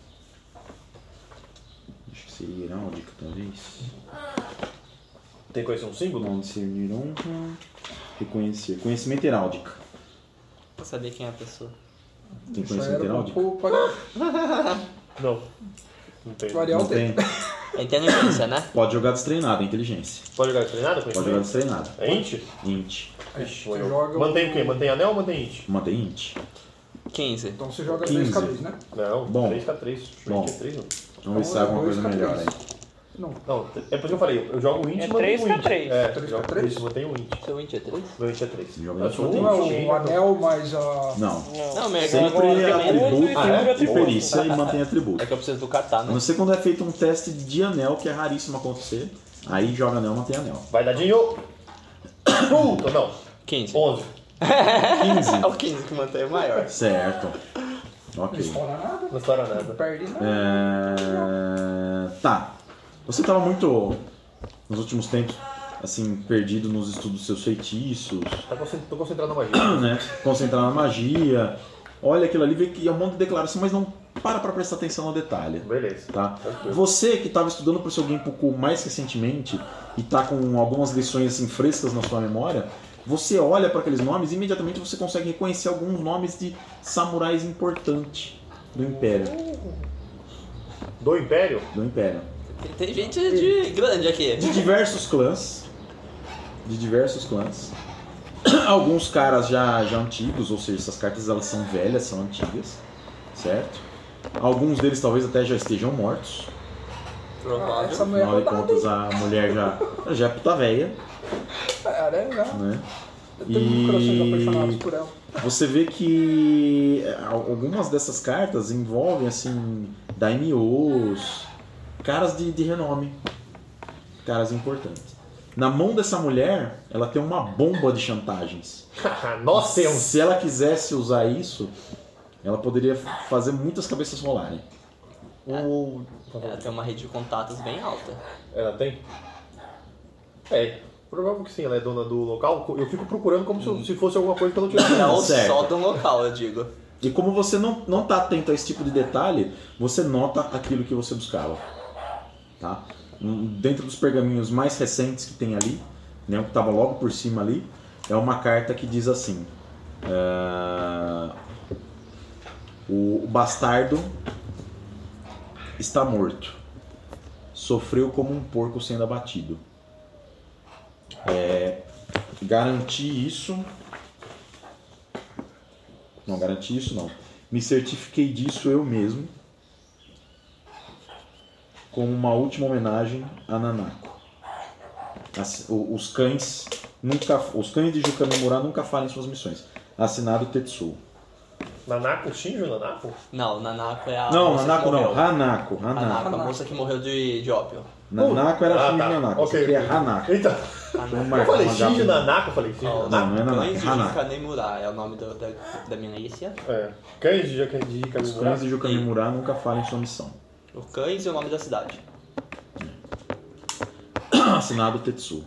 Acho que seria heráldica, talvez. Tem que conhecer um símbolo? Não, discernir honra. Reconhecer. Conhecimento heráldica. Pra saber quem é a pessoa. Tem Isso conhecimento era heráldica? Não. Não tem. O Ariel Não tem. É inteligência, né? Pode jogar destreinado, é inteligência. Pode jogar treinado? Pode jogar destreinado. É int? Int. Ixi, Você eu- joga Mantém o quê? Mantém anel ou mantém int? Mantém int. 15. Então você joga 15. 3 né? Não, Bom. 3K3. Bom. Int é 3, não. Vamos ver se sai alguma Dois coisa K3. melhor aí. Não. Não, é porque eu falei, eu jogo int É e mantenho o int. 3K3. É, 3K3? jogo isso, mantenho o int. Seu int é 3? Meu int é 3. Joga Eu isso, sou mantém Um é int. o anel mais a... Não. Não, meu Sempre agora tem atributo muito e figura e atributo. perícia e mantém atributo. É que eu preciso do kata, A né? não ser quando é feito um teste de anel, que é raríssimo acontecer. Aí joga anel, mantém anel. Vai, dadinho. Puta, não. 15. 11. 15. É o 15 que mantém o maior. Certo. Não Ok. estoura nada, Não estoura não nada. perde nada. Tá. Você estava muito, nos últimos tempos, assim, perdido nos estudos dos seus feitiços, Tô concentrado na magia. né? Concentrado na magia. Olha aquilo ali, vê que é um monte de declaração, mas não para pra prestar atenção no detalhe. Beleza. Tá? Tranquilo. Você que estava estudando para o seu Genpuku mais recentemente e está com algumas lições assim, frescas na sua memória, você olha para aqueles nomes e imediatamente você consegue reconhecer alguns nomes de samurais importantes do Império. Do Império? Do Império. Tem gente de grande aqui. De diversos clãs. Alguns caras já antigos, ou seja, essas cartas elas são velhas, são antigas, certo? Alguns deles talvez até já estejam mortos. Provável. Essa mulher Afinal de rodada, contas, a mulher já é puta velha, cara, né? eu tenho corações apaixonados por ela. Você vê que algumas dessas cartas envolvem, assim, daimyos, caras de renome, caras importantes. Na mão dessa mulher, ela tem uma bomba de chantagens. Nós temos. Se ela quisesse usar isso, ela poderia fazer muitas cabeças rolarem. Ela tem uma rede de contatos bem alta. Ela tem? É, provável que sim, ela é dona do local. Eu fico procurando como se fosse alguma coisa que eu não tivesse. Não certo. só do local, eu digo. E como você não tá atento a esse tipo de detalhe, você nota aquilo que você buscava. Tá? Dentro dos pergaminhos mais recentes que tem ali, né, o que estava logo por cima ali, é uma carta que diz assim: o bastardo está morto. Sofreu como um porco sendo abatido. Garanti isso. Não, garanti isso não. Me certifiquei disso eu mesmo. Como uma última homenagem a Nanako. Os cães de Jukamimura nunca falem suas missões. Assinado Tetsuo. Nanako, Shinjo Nanako? Não, Nanako é a Não, moça Nanako que não. morreu. Hanako. Hanako, a moça que morreu de ópio. Nanako era Shinjo tá. Nanako. Ok. Isso aqui é Hanako. Então, eu falei Shinjo Nanako, eu falei Shinjo Ó, Nanako. não é Nanako, Cães de Hanako. Kanemura é o nome da milícia. É. Cães de Os Kamimura. cães de Jukamimura nunca falem sua missão. O Cães e o nome da cidade. Assinado Tetsuo.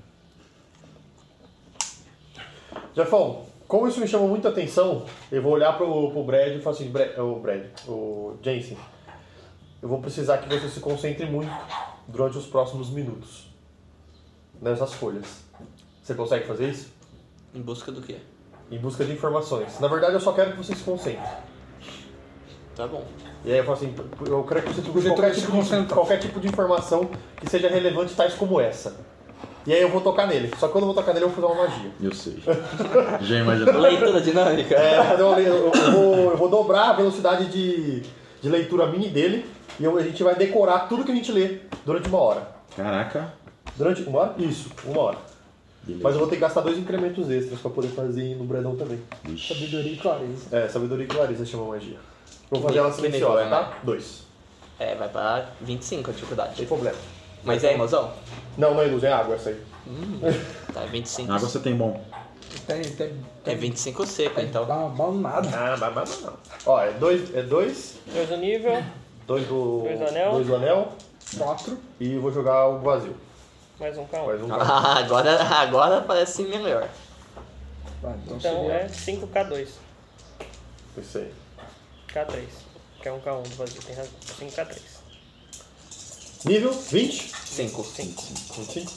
Jefão, como isso me chama muita atenção, eu vou olhar pro Brad e falar assim, o Jensen, eu vou precisar que você se concentre muito durante os próximos minutos nessas folhas. Você consegue fazer isso? Em busca do quê? Em busca de informações. Na verdade, eu só quero que você se concentre. Tá bom. E aí eu falo assim, eu quero que você procure qualquer tipo de informação que seja relevante, tais como essa. E aí eu vou tocar nele. Só que quando eu vou tocar nele, eu vou fazer uma magia. Eu sei. Já imaginava. Leitura dinâmica. Eu vou dobrar a velocidade de leitura minha e dele. E a gente vai decorar tudo que a gente lê durante 1 hora. Caraca. Durante 1 hora? Isso, 1 hora. Beleza. Mas eu vou ter que gastar 2 incrementos extras pra poder fazer no Bredão também. Sabedoria e clareza. Sabedoria e clareza chama magia. Vou fazer ela silenciosa, nível, tá? né? 2. Vai pra 25 a dificuldade. Sem problema. Mas é ilusão? Não é ilusão, é água essa aí. Tá, é 25. Água você tem bom. É 25 seco, então. Dá uma balnada. Mas não. Ó, é 2. 2 do nível, 2 do 2 do anel. 2 do anel. 4. E vou jogar o vazio. mais um K1. Mais um Agora parece melhor. Então seria- é 5K2. Isso aí. K3. Que é um K1 do vazio, tem razão. 5K3. Nível 20. 5. 25.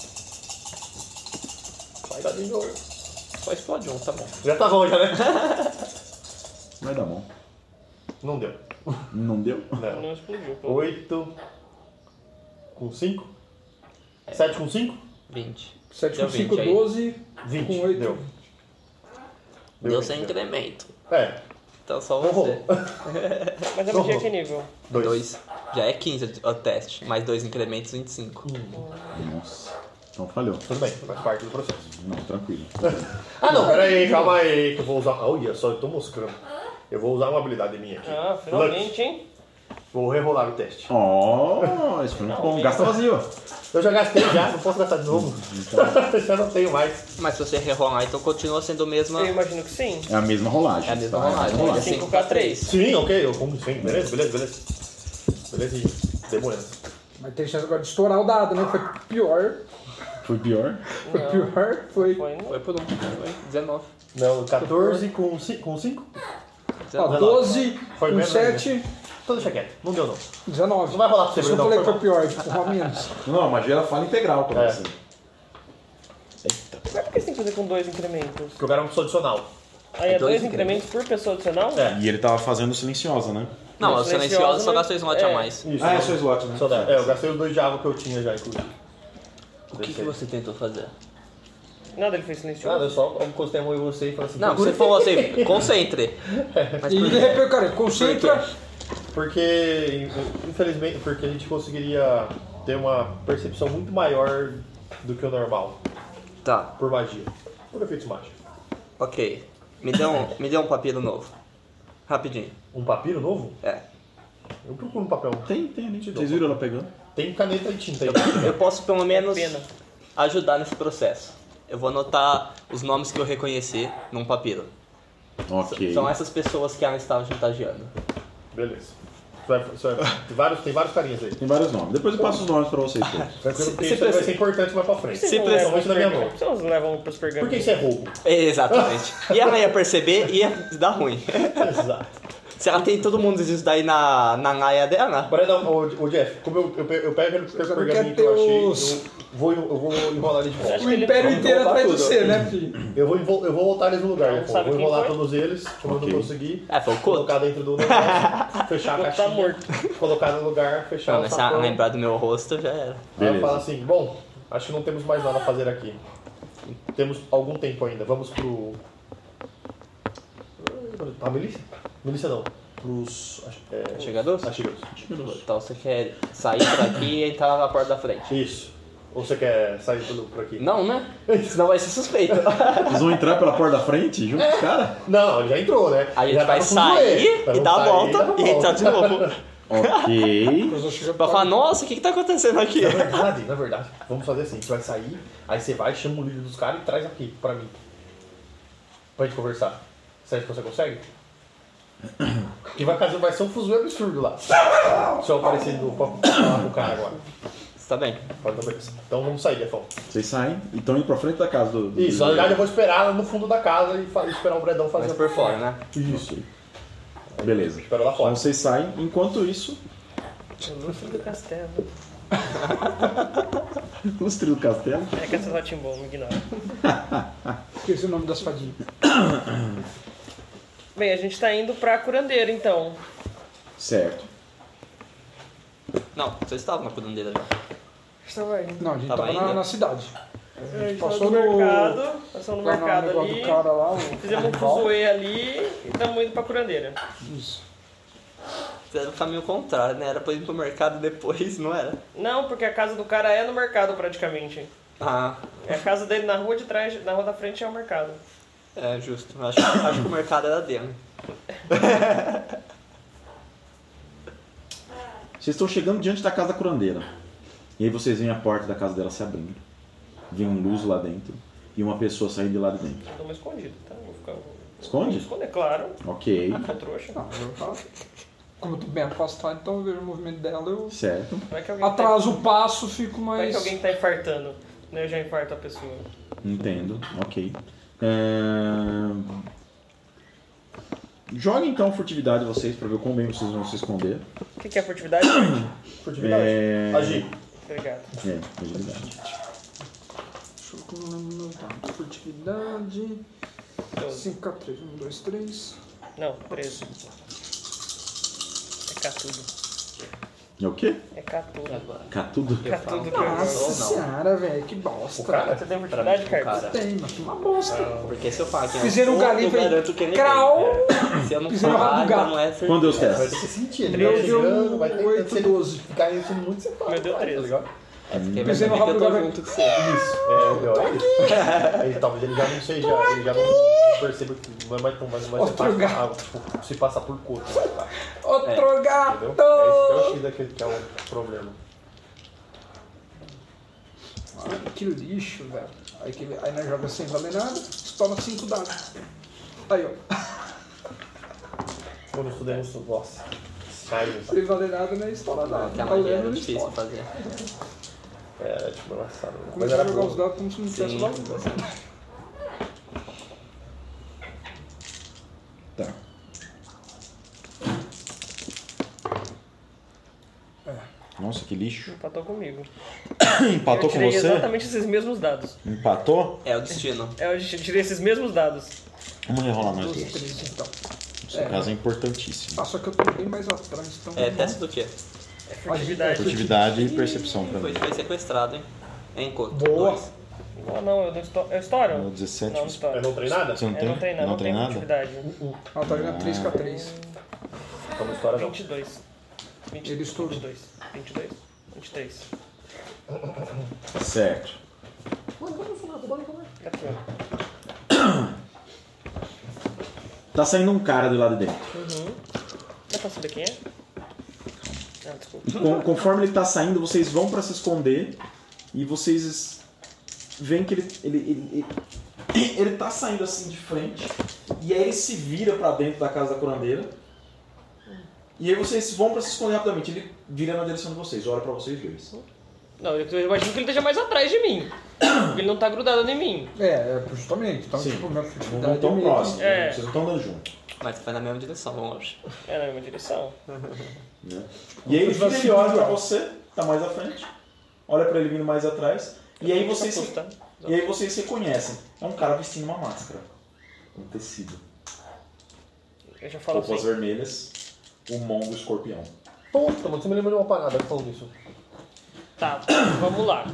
Vai dar nível. Só explode um, tá bom. Já tá bom, já, né? Vai dar bom. Não deu. Não deu? Não. Não explodiu. pô. 8 com 5. 7 com 5. 20. 7 Deu com 5, 20 aí. 12. 20. Com 8. Deu. Deu 20, sem deu. incremento. É. Então só Não você. Mas a magia é que nível? 2. Já é 15 o teste. Mais 2 incrementos, 25. Nossa. Então falhou. Tudo bem, faz parte do processo. Não, tranquilo. Ah não, pera aí, calma aí, que eu vou usar. Olha só, eu tô moscando. Eu vou usar uma habilidade minha aqui. Ah, finalmente, hein? Vou rerolar o teste. Oh, isso foi muito bom. Gasta vazio. Eu já gastei já, não posso gastar de novo. Já não tenho mais. Mas se você rerolar, então continua sendo o mesmo. Eu imagino que sim. É a mesma rolagem. É a mesma tá? rolagem. É a mesma 5K3. Sim, ok, eu como sim. Beleza. Beleza, demorando. Mas tem chance agora de estourar o dado, né? Foi pior. Foi pior? Foi pior. Foi. Foi por um. Foi 19. Não, 14 com 5? Ó, 19. 12 Foi com menos, 7, Então deixa quieto, não deu não. 19. Não vai rolar pra você, Por isso que eu Brunão, falei que foi foi pior, tipo, rola menos. Não, a magia ela fala integral pra É. você. Mas por que você tem que fazer com 2 incrementos? Porque eu quero uma pessoa adicional. Aí é dois 2 incrementos por pessoa adicional? É. E ele tava fazendo silenciosa, né? Não, o silencioso só gasta 2 slot a mais. Isso, Ah, é seu slot, né? Só dá. Eu gastei os 2 de água que eu tinha já, inclusive. O que você tentou fazer? Nada, ele fez silencioso. Nada, eu só encostei a mão em você e falei assim... Não, você falou assim, concentre. Mas E por de quê? repente, cara, concentra. Porque, infelizmente, porque a gente conseguiria ter uma percepção muito maior do que o normal, Tá, por magia. Por efeitos mágicos. ok. Me dê um papiro novo. Rapidinho. Um papiro novo? É. Eu procuro um papel. Tem ali. Vocês viram ela pegando? Tem caneta e tinta aí. Eu posso pelo menos Pena. ajudar nesse processo. Eu vou anotar os nomes que eu reconhecer num papiro. Ok. São essas pessoas que ela estava chantageando. Beleza. Tem vários carinhas aí. Tem vários nomes. Depois eu passo os nomes pra vocês todos. Tranquilo, porque Se isso aí vai precisa- ser importante mais pra frente. Vocês Se não precisa- levam Principalmente na minha mão. Vocês não levam pros pergaminhos. Porque isso é roubo. Exatamente. E ela ia perceber e ia dar ruim. Exato. Se ela tem todo mundo isso daí na naia dela, Bora dar o Jeff, como eu pego ele Você não pergaminho quer que eu ter achei, os- eu vou enrolar ele de volta. O império inteiro Vamos atrás de tudo. você, né, filho? Eu vou voltar eles no lugar, Não Jeff. sabe Eu vou quem enrolar foi? todos eles, como eu Ok. não consegui. foi o Couto. Colocar dentro do negócio, fechar a Couto tá caixinha, morto. colocar no lugar, fechar o Começar a saco. lembrar do meu rosto, já era. Aí eu Beleza. falo assim, bom, acho que não temos mais nada a fazer aqui. Temos algum tempo ainda, vamos pro... A milícia? Milícia não, pros... Chegadores? Achigados. Então você quer sair por aqui e entrar na porta da frente? Isso. Ou você quer sair por aqui? Não, né? Senão vai ser suspeito. Vocês vão entrar pela porta da frente junto com os caras? Não, ele já entrou, né? A gente Já vai tá no sair fuzuê. e dar a volta e entrar de novo. Ok. Pra falar, nossa, o que tá acontecendo aqui? Na verdade, vamos fazer assim, a gente vai sair, aí você vai, chama o líder dos caras e traz aqui pra mim. Pra gente conversar. Você acha que você consegue? Que vai ser um fuzuê absurdo lá. Se eu aparecer pra falar com o cara agora. Tá bem. Pode dar beleza. Então vamos sair, Defão. Vocês saem e estão indo pra frente da casa do... Isso, na verdade eu vou esperar lá no fundo da casa e esperar o Bredão fazer. Mas por fora, né? Isso. Beleza. Espero lá Então fora. vocês saem. Enquanto isso, Lustre do castelo. lustre do castelo. É Castelo Rá-Tim-Bum, me ignora. Esqueci o nome das fadinhas. Bem, a gente tá indo pra curandeira, então. Certo. Não, vocês estavam na curandeira já. Estava indo. Não, a gente Tava tava ainda? na cidade. A gente Passou no no- mercado, passamos no Lá no mercado negócio ali, do cara lá, o... fizemos um fuzuê ali e estamos indo pra curandeira. Isso. Era o caminho contrário, né? Era pra ir pro mercado depois, não era? Não, porque a casa do cara é no mercado praticamente. Ah, É a casa dele na rua de trás, na rua da frente é o mercado. é justo. Acho que o mercado era dele. Vocês estão chegando diante da casa da curandeira. E aí vocês veem a porta da casa dela se abrindo. Vem um luz lá dentro. E uma pessoa saindo de lá de dentro. Eu tô mais escondido, tá? Vou ficar... Esconde? Vou esconder, claro. Ok. Sou trouxa. Não, eu tava... Como eu tô bem afastado, então eu vejo o movimento dela, eu Certo. Vai que alguém atraso o passo, fico Vai mais... que alguém tá infartando. Né? Eu já infarto a pessoa. Entendo. Ok. Joguem então furtividade vocês pra ver o quão bem vocês vão se esconder. O que é furtividade, gente? Furtividade. Agir. Obrigado. Agilidade. Deixa eu ver como eu lembro meu dado. Furtividade... 5K3, 1, 2, 3... Não, 13. É catudo. É o quê? É catudo. Catudo? Catudo que eu Nossa jogo. senhora, velho, que bosta. Você tem furtividade, Carlos? Tem, mas que uma bosta. Porque se eu falar que Fizeram um galinho, eu garanto que ele Crau! tem. Se eu não Fizeram o rabo falar, do gato. então não é certeza. Quando deu os Vai testes? ter que sentir, né? Meu Vai deu chegando, vai ter que 8, se ele 12. ficar enchendo muito, você fala. Meu deu 13. Tá ligado? É porque vai Pisei no saber que rabo eu do tô gato. junto com você. Isso. O pior é isso. Aí, talvez ele já não seja, ele já não perceba que não é mais tão mais Outro gato. tipo, se passar por coto. Tá? Outro gato! Entendeu? É esse que é o X daquele que é o problema. Mano, que lixo, velho. Aí nós joga sem valer nada, toma 5 dados. Aí, ó. Quando estudamos, nossa, sai, Sem valer nada, não é estoura nada. Que a Valendo, magia era não difícil estoura. fazer. é tipo engraçado. Mas Começar era a jogar bom. os dados como se não tivesse Sim. valor. Tá. Nossa, que lixo. Empatou comigo. Empatou Eu com tirei você? exatamente esses mesmos dados. Empatou? É o destino. Eu tirei esses mesmos dados. Vamos rerolar mais 12, dois. 13, então. Essa casa é importantíssima. Só que eu tô bem mais atrás, então... Teste do quê? Furtividade e percepção pra mim. Foi sequestrado, hein? É encontro. Boa. 2. Não, eu estouro. No 17. Não, estouro. Eu não treinei nada? Você não tem? Não tem nada, Não tem nada? atividade. Ela tá jogando 3x3. Como história não. 22. Ele estourou. 22. 22. 23. Certo. Aqui, ó. Tá saindo um cara do lado de dentro. Dá pra saber quem é? Ah, desculpa. E conforme ele tá saindo, vocês vão pra se esconder e vocês veem que ele tá saindo assim de frente e aí ele se vira pra dentro da casa da curandeira e aí vocês vão pra se esconder rapidamente. Ele vira na direção de vocês, olha pra vocês dois. Não, eu imagino que ele esteja mais atrás de mim. Porque ele não tá grudado em mim. Justamente. Então, Sim. tipo, minha Não furtividade estão meio que- próximos, É. vocês não estão andando junto. Mas foi na mesma direção, longe. É na mesma direção. Né? E aí ele vira e olha pra você, tá mais à frente, olha pra ele vindo mais atrás, e aí vocês se reconhecem. É um cara vestindo uma máscara, um tecido, Eu já falo roupas assim. vermelhas, o mongo escorpião. Puta, mano, você me lembrou de uma parada falando disso. Tá, vamos lá.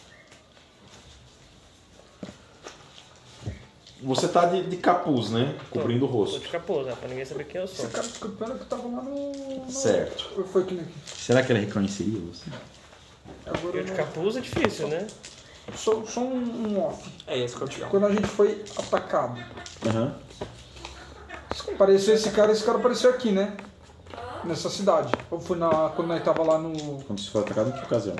Você tá de capuz, né? Cobrindo o Tô rosto. de capuz, né? Pra ninguém saber quem eu sou. Esse cara de escorpião que tava lá no... Certo. Foi que nem... Será que ele reconheceria você? Agora Eu de capuz é difícil, né? só um off. É esse escorpião. Quando a gente foi atacado, Aham. apareceu esse cara apareceu aqui, né? Nessa cidade. Ou foi quando nós tava lá no... Quando você foi atacado, em que ocasião?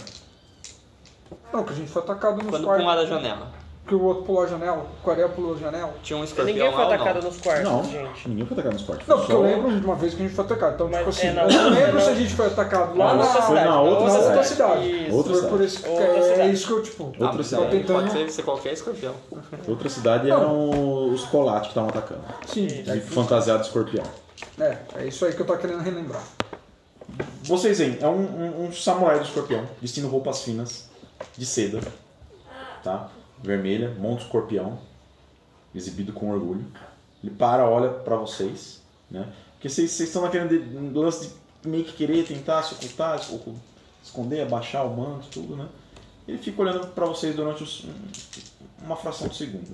Não, que a gente foi atacado nos Quando quartos. pular da janela. Que o outro pulou a janela, o Coreia pulou a janela. Tinha um escorpião Ninguém foi lá ou atacado não? nos quartos, Não, gente. ninguém foi atacado nos quartos. Não, Foi porque só- eu lembro de uma vez que a gente foi atacado. Então, Mas tipo assim, é na eu não outra- lembro é se na- a gente foi atacado lá Não, na foi na outra cidade. Isso. Outra Foi cidade. por isso que Outra é cidade. isso que eu, tipo... Outra mas cidade. tentando- Pode ser qualquer escorpião. Outra cidade eram os colates que estavam atacando. Sim, De fantasiado de escorpião. é isso aí que eu tô querendo relembrar. Vocês veem, é um samurai do escorpião, vestindo roupas finas, de seda, tá? Vermelha, monte escorpião, exibido com orgulho. Ele para, olha pra vocês, né? Porque vocês estão naquele lance de meio que querer tentar se ocultar, esconder, abaixar o manto, tudo, né? Ele fica olhando pra vocês durante uma fração de segundo.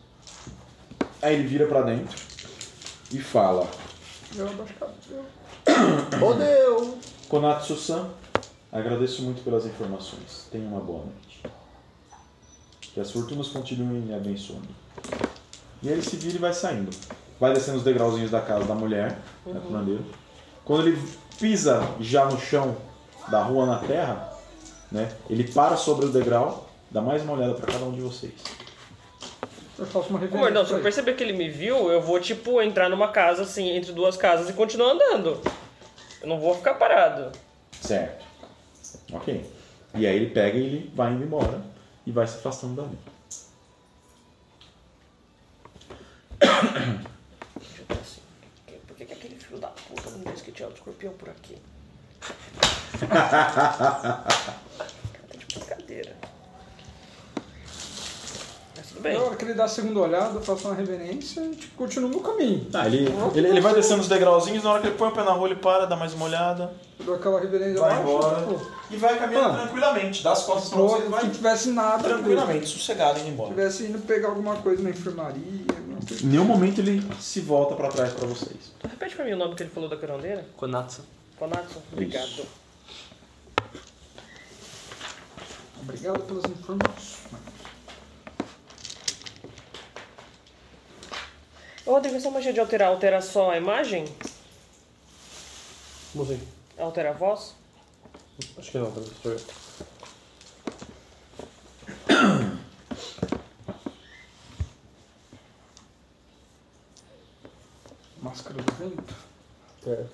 Aí ele vira pra dentro e fala: Eu abaixo a cabeça. Fodeu! Konatsu-san, agradeço muito pelas informações. Tenha uma boa noite. Que as fortunas continuem me abençoando. E aí ele se vira e vai saindo. Vai descendo os degrauzinhos da casa da mulher, da curandeira. Quando ele pisa já no chão da rua na terra, né, ele para sobre o degrau, dá mais uma olhada para cada um de vocês. Eu faço uma Ô, reverência. Mordão, se pra eu ele. perceber que ele me viu, eu vou, tipo, entrar numa casa, assim, entre duas casas e continuar andando. Eu não vou ficar parado. Certo. Ok. E aí ele pega e ele vai indo embora e vai se afastando dali. Deixa eu ver assim. Por que aquele filho da puta não disse que tinha outro escorpião por aqui? Tá de brincadeira. Mas tudo bem. Na hora que ele dá a segunda olhada, eu faço uma reverência e tipo, continuo no caminho. Tá, ele vai descendo os degrauzinhos, na hora que ele põe o pé na rua, ele para, dá mais uma olhada. Eu dou aquela reverência Vai abaixo, embora. tipo, E vai caminhando Mano, tranquilamente, dá as costas pra você e se vai tivesse nada, tranquilamente, sossegado indo se embora. tivesse indo pegar alguma coisa na enfermaria, alguma coisa. Em nenhum momento ele se volta pra trás pra vocês. Repete pra mim o nome que ele falou da curandeira. Konatsu. Konatsu. Obrigado. Isso. Obrigado pelas informações. Ô, Rodrigo, essa magia de altera só a imagem? Como assim? Altera a voz? Acho que não, deixa eu ver. Máscara do vento. É.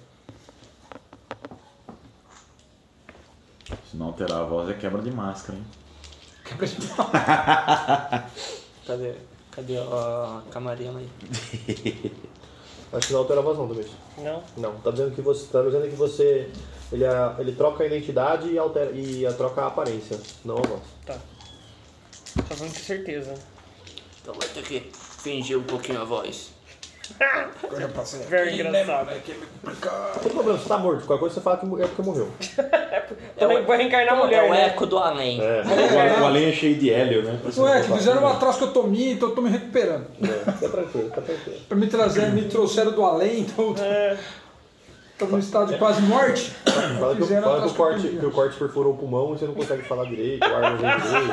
Se não alterar a voz é quebra de máscara, hein? Quebra de Cadê a camarina aí? Acho que não altera a voz não, talvez. Não? Não, tá dizendo que você. Ele troca a identidade e troca a aparência, não a voz. Tá. Só pra não ter certeza. Então vai ter que fingir um pouquinho a voz. Coisa pra ser. Very engraçado. Não tem problema, você tá morto. Qualquer coisa você fala que é porque morreu. Vai reencarnar a É mulher, o né? eco do além. O além é cheio de hélio, né? Ué, que fizeram uma traçotomia, então eu tô me recuperando. Tá tranquilo, tá tranquilo. Pra me trouxeram do além, então tô no estado de quase morte. Fala que Fizeram a o corte perfurou o pulmão e você não consegue falar direito, o ar não vem direito.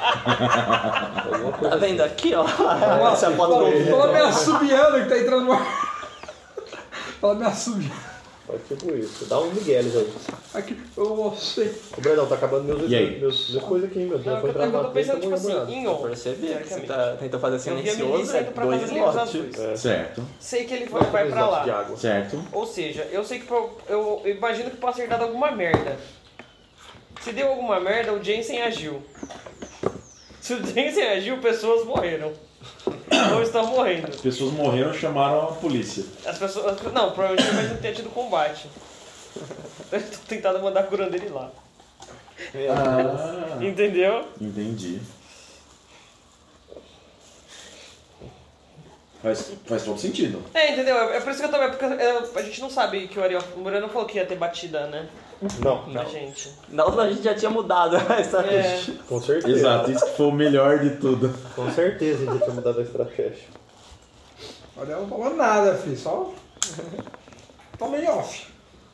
Tá vendo aqui, ó? Nossa, Essa foto do fala me assobiando que tá entrando no ar. Fala me assobiando. Pode ser por isso. Dá um Migueles aí. Aqui, eu sei. Ô, Bredão, tá acabando E aí? meus coisas aqui, meu. Não, eu tô pensando, tipo assim, em Eu on. percebi que você tentou fazer Eu vi a menina silencioso, saindo pra casa 2 dos livros slots. azuis. Certo, Sei que ele vai pra lá. De água. certo. Ou seja, eu sei que eu imagino que possa ter dado alguma merda. Se deu alguma merda, o Jensen agiu. Se o Jensen agiu, pessoas morreram. Ou estão morrendo. As pessoas morreram e chamaram a polícia. As pessoas. Não, provavelmente vai não ter tido combate. Eu tô tentando mandar a curandeira lá. Ah, Entendeu? entendi. Faz todo sentido. Entendeu? É por isso que eu também. Porque a gente não sabe que o Muriel não falou que ia ter batida, né? Não, Na gente. Na outra a gente já tinha mudado a estratégia. com certeza. Exato, isso que foi o melhor de tudo. Com certeza a gente tinha mudado a estratégia. Olha, eu não falou nada, filho. Só. Tô meio off.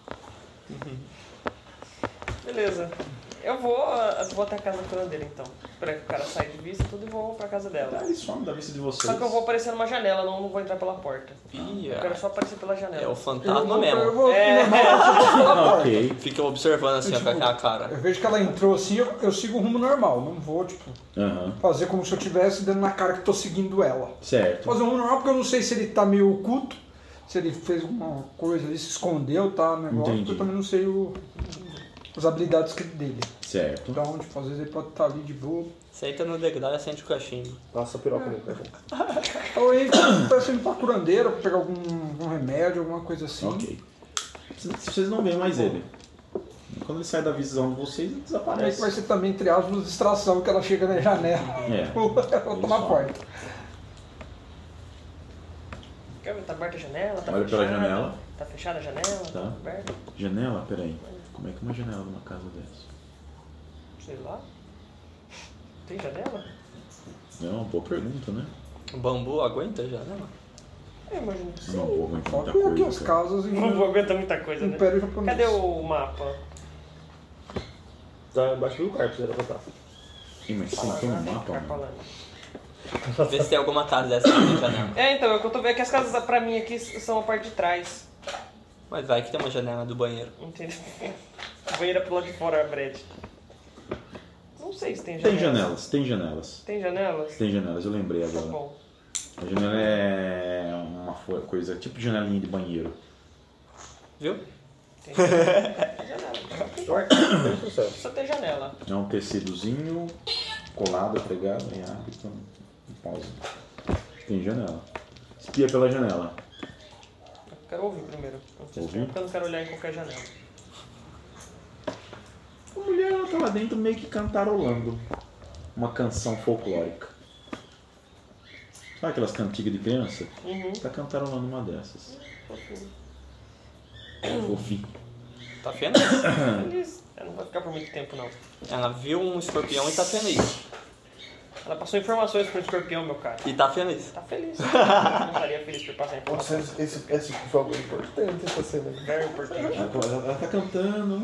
Beleza. Eu vou até a casa da curandeira então. Esperar que o cara saia de vista e tudo e vou pra casa dela. Ele some da vista de vocês. Só que eu vou aparecer numa janela, não vou entrar pela porta. Ih, Eu quero só aparecer pela janela. é o Eu fantasma vou mesmo. normal, eu vou pela porta. Ok. Fica observando assim, ó, com aquela cara. Eu vejo que ela entrou assim, eu sigo o rumo normal. Não vou, tipo, Aham. fazer como se eu estivesse dando na cara que tô seguindo ela. Certo. Fazer um rumo normal porque eu não sei se ele tá meio oculto, se ele fez alguma coisa ali, se escondeu, tá? Negócio, Entendi. porque eu também não sei as habilidades dele. Certo. Então, tipo, às vezes ele pode estar ali de boa. Senta no degrau e acende o cachimbo. Passa a piroca no cara. Ou ele tá sendo pra curandeira, pra pegar algum remédio, alguma coisa assim. Ok. Vocês não veem mais ele. Quando ele sai da visão de vocês, ele Aí que desaparece. vai ser também, entre aspas, distração, que ela chega na janela. É. Vou tomar a porta. Quer ver? Tá aberta a janela? Tá Olha fechada? pela janela. Tá fechada a janela? Tá. Aberta? Janela? Peraí. Como é que é uma janela de uma casa dessa? Sei lá. Tem janela? É uma boa pergunta, né? O bambu aguenta já, né? Eu imagino que É sim. uma boa, mas Só muita que aqui coisa. as casas em Não aguenta muita coisa, né? Império Japonês. Cadê o mapa? Tá embaixo do quarto, você vai botar. Ih, mas você tem um mapa, mano. Carpalano. Vê se tem alguma casa dessa que tem janela. Então, é o que eu tô vendo é que as casas pra mim aqui são a parte de trás. Mas vai que tem uma janela do banheiro. Entendeu? Banheira pro lado de fora, Brad. Não sei se tem Tem janelas. janelas, tem janelas. Tem janelas? Tem janelas, eu lembrei Tá agora. bom. A janela é uma coisa, tipo de janelinha de banheiro. Viu? Tem janela. Tem sucesso. Só tem janela. É um tecidozinho colado, pregado, e abre com pausa. Tem janela. Espia pela janela. Eu quero ouvir primeiro. Ouvir? Porque eu não quero olhar em qualquer janela. A mulher ela tá lá dentro meio que cantarolando uma canção folclórica. Sabe aquelas cantigas de criança? Uhum. Tá cantarolando uma dessas. Fofinho. Tá feliz? Feliz. Ela não vai ficar por muito tempo, não. Ela viu um escorpião e tá feliz. Ela passou informações pro escorpião, meu cara. E tá feliz. Tá feliz. Não estaria feliz por passar informações. Nossa, esse jogo é importante, essa cena. Very importante. Ela tá cantando.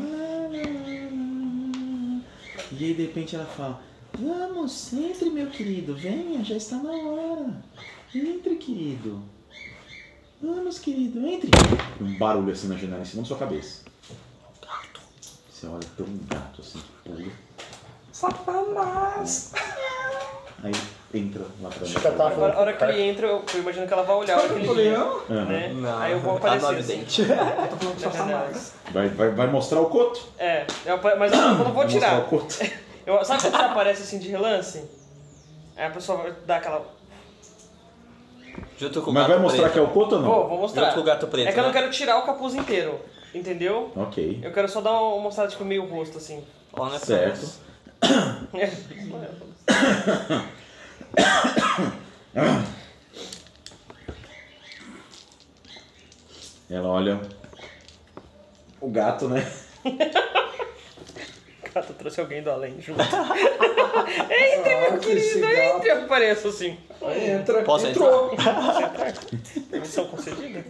E aí de repente ela fala: Vamos, entre meu querido, venha, já está na hora. Entre, querido. Vamos, querido, entre. Um barulho assim na janela em cima da sua cabeça. Gato. Você olha, tem um gato assim que pula. Satanás! Aí entra lá pra Chica tá Agora, a hora que ele entra, eu imagino que ela vai olhar a hora que ele Leão? entra, né? Não, Aí eu vou tá no aparecer assim, evidente. Tô falando de na janela. Satanás. Vai mostrar o coto? Mas eu não vou Vai tirar. mostrar o coto. Sabe quando você aparece assim de relance? Aí a pessoa vai dar aquela... Junto com o Mas gato vai mostrar preto. que é o coto ou não? Vou mostrar. Junto com o gato preto, É que eu não né? quero tirar o capuz inteiro, entendeu? Ok. Eu quero só dar uma mostrada, tipo, meio rosto, assim. Ó, né, Certo. Ela olha o gato, né? O gato trouxe alguém do além junto. Entre, meu querido, entre. Eu apareço assim. Entra. Posso Entrou. Posso entrar? Permissão concedida?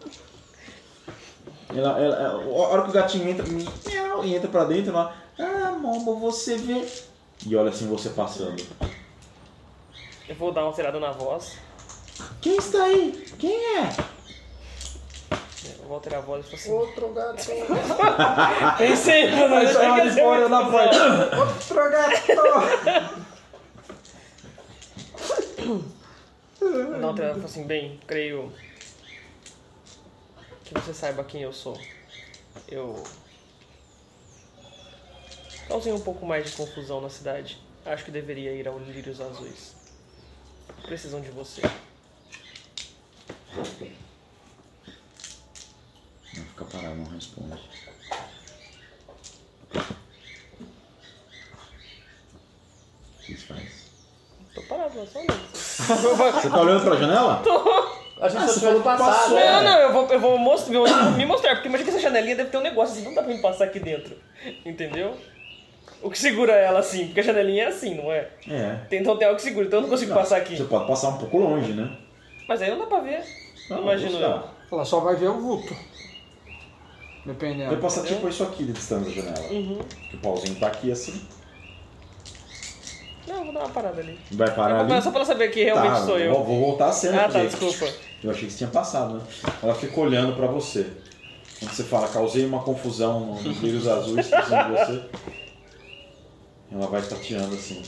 A hora que o gatinho entra, miau, e entra pra dentro, ela... Momo, você vê... E olha assim, você passando. Eu vou dar uma alterada na voz. Quem está aí? Quem é? Eu vou alterar a voz e falar assim. Outro gato. Pensei, mano. Aí Eu sai achei de que ia fora ser na muito porta. bizarro. Outro gato. Vou dar uma alterada e falar assim, bem, creio que você saiba quem eu sou. Eu causei um pouco mais de confusão na cidade. Acho que deveria ir ao Lírios Azuis. Precisam de você. Não fica parado, não responde. O que isso faz? Tô parado, mas só olhando. Você tá olhando pra janela? Achei que você você falou falou que passado. passou. né? Não, eu vou me mostrar, porque imagina que essa janelinha deve ter um negócio assim, não dá pra me passar aqui dentro. Entendeu? O que segura ela assim, porque a janelinha é assim, não é? É. Então tem algo que segura, então eu não consigo passar aqui. Você pode passar um pouco longe, né? Mas aí não dá pra ver. Não, Imagino você eu. dá. Ela só vai ver o vulto. Vai Dependendo. passar tipo isso aqui de distância da janela. Que o pauzinho tá aqui assim. Não, eu vou dar uma parada ali. Vai parar ali. Só pra ela saber que realmente Tá, sou eu. Vou voltar a cena. Ah, tá, porque desculpa. Eu achei que você tinha passado, né? Ela fica olhando pra você. Quando você fala, causei uma confusão nos lírios azuis que são de você. Ela vai tateando assim.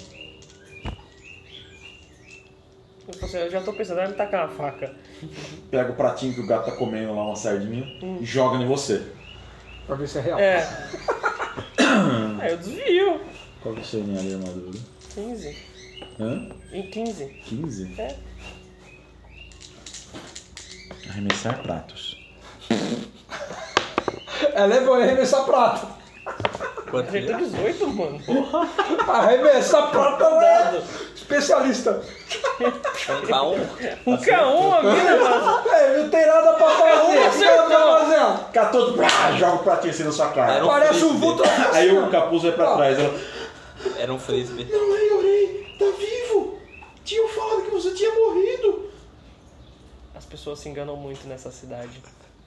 Eu falo assim, eu já tô pensando, vai me tacar uma faca. Pega o pratinho que o gato tá comendo lá, uma sardinha, e joga em você. Pra ver se é real. É. Aí eu desvio. Qual que é o seu linha de armadura? 15. Hã? Em 15. 15? É. Arremessar pratos. Ela é boa em arremessar prata. Quanto que Acertou 18, mano. Arremessar prata é especialista. Um K1 a mina, mano. É, não tem nada pra fazer. O que ela tá fazendo? Catou, joga o pratinho assim na sua cara. Era um Parece um frisbee. vulto. Aí o capuz vai pra trás. Ela, Era um frisbee. não, Orei, tá vivo. Tinham falado que você tinha morrido. As pessoas se enganam muito nessa cidade.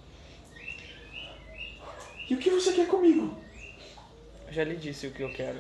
E o que você quer comigo? Eu já lhe disse o que eu quero.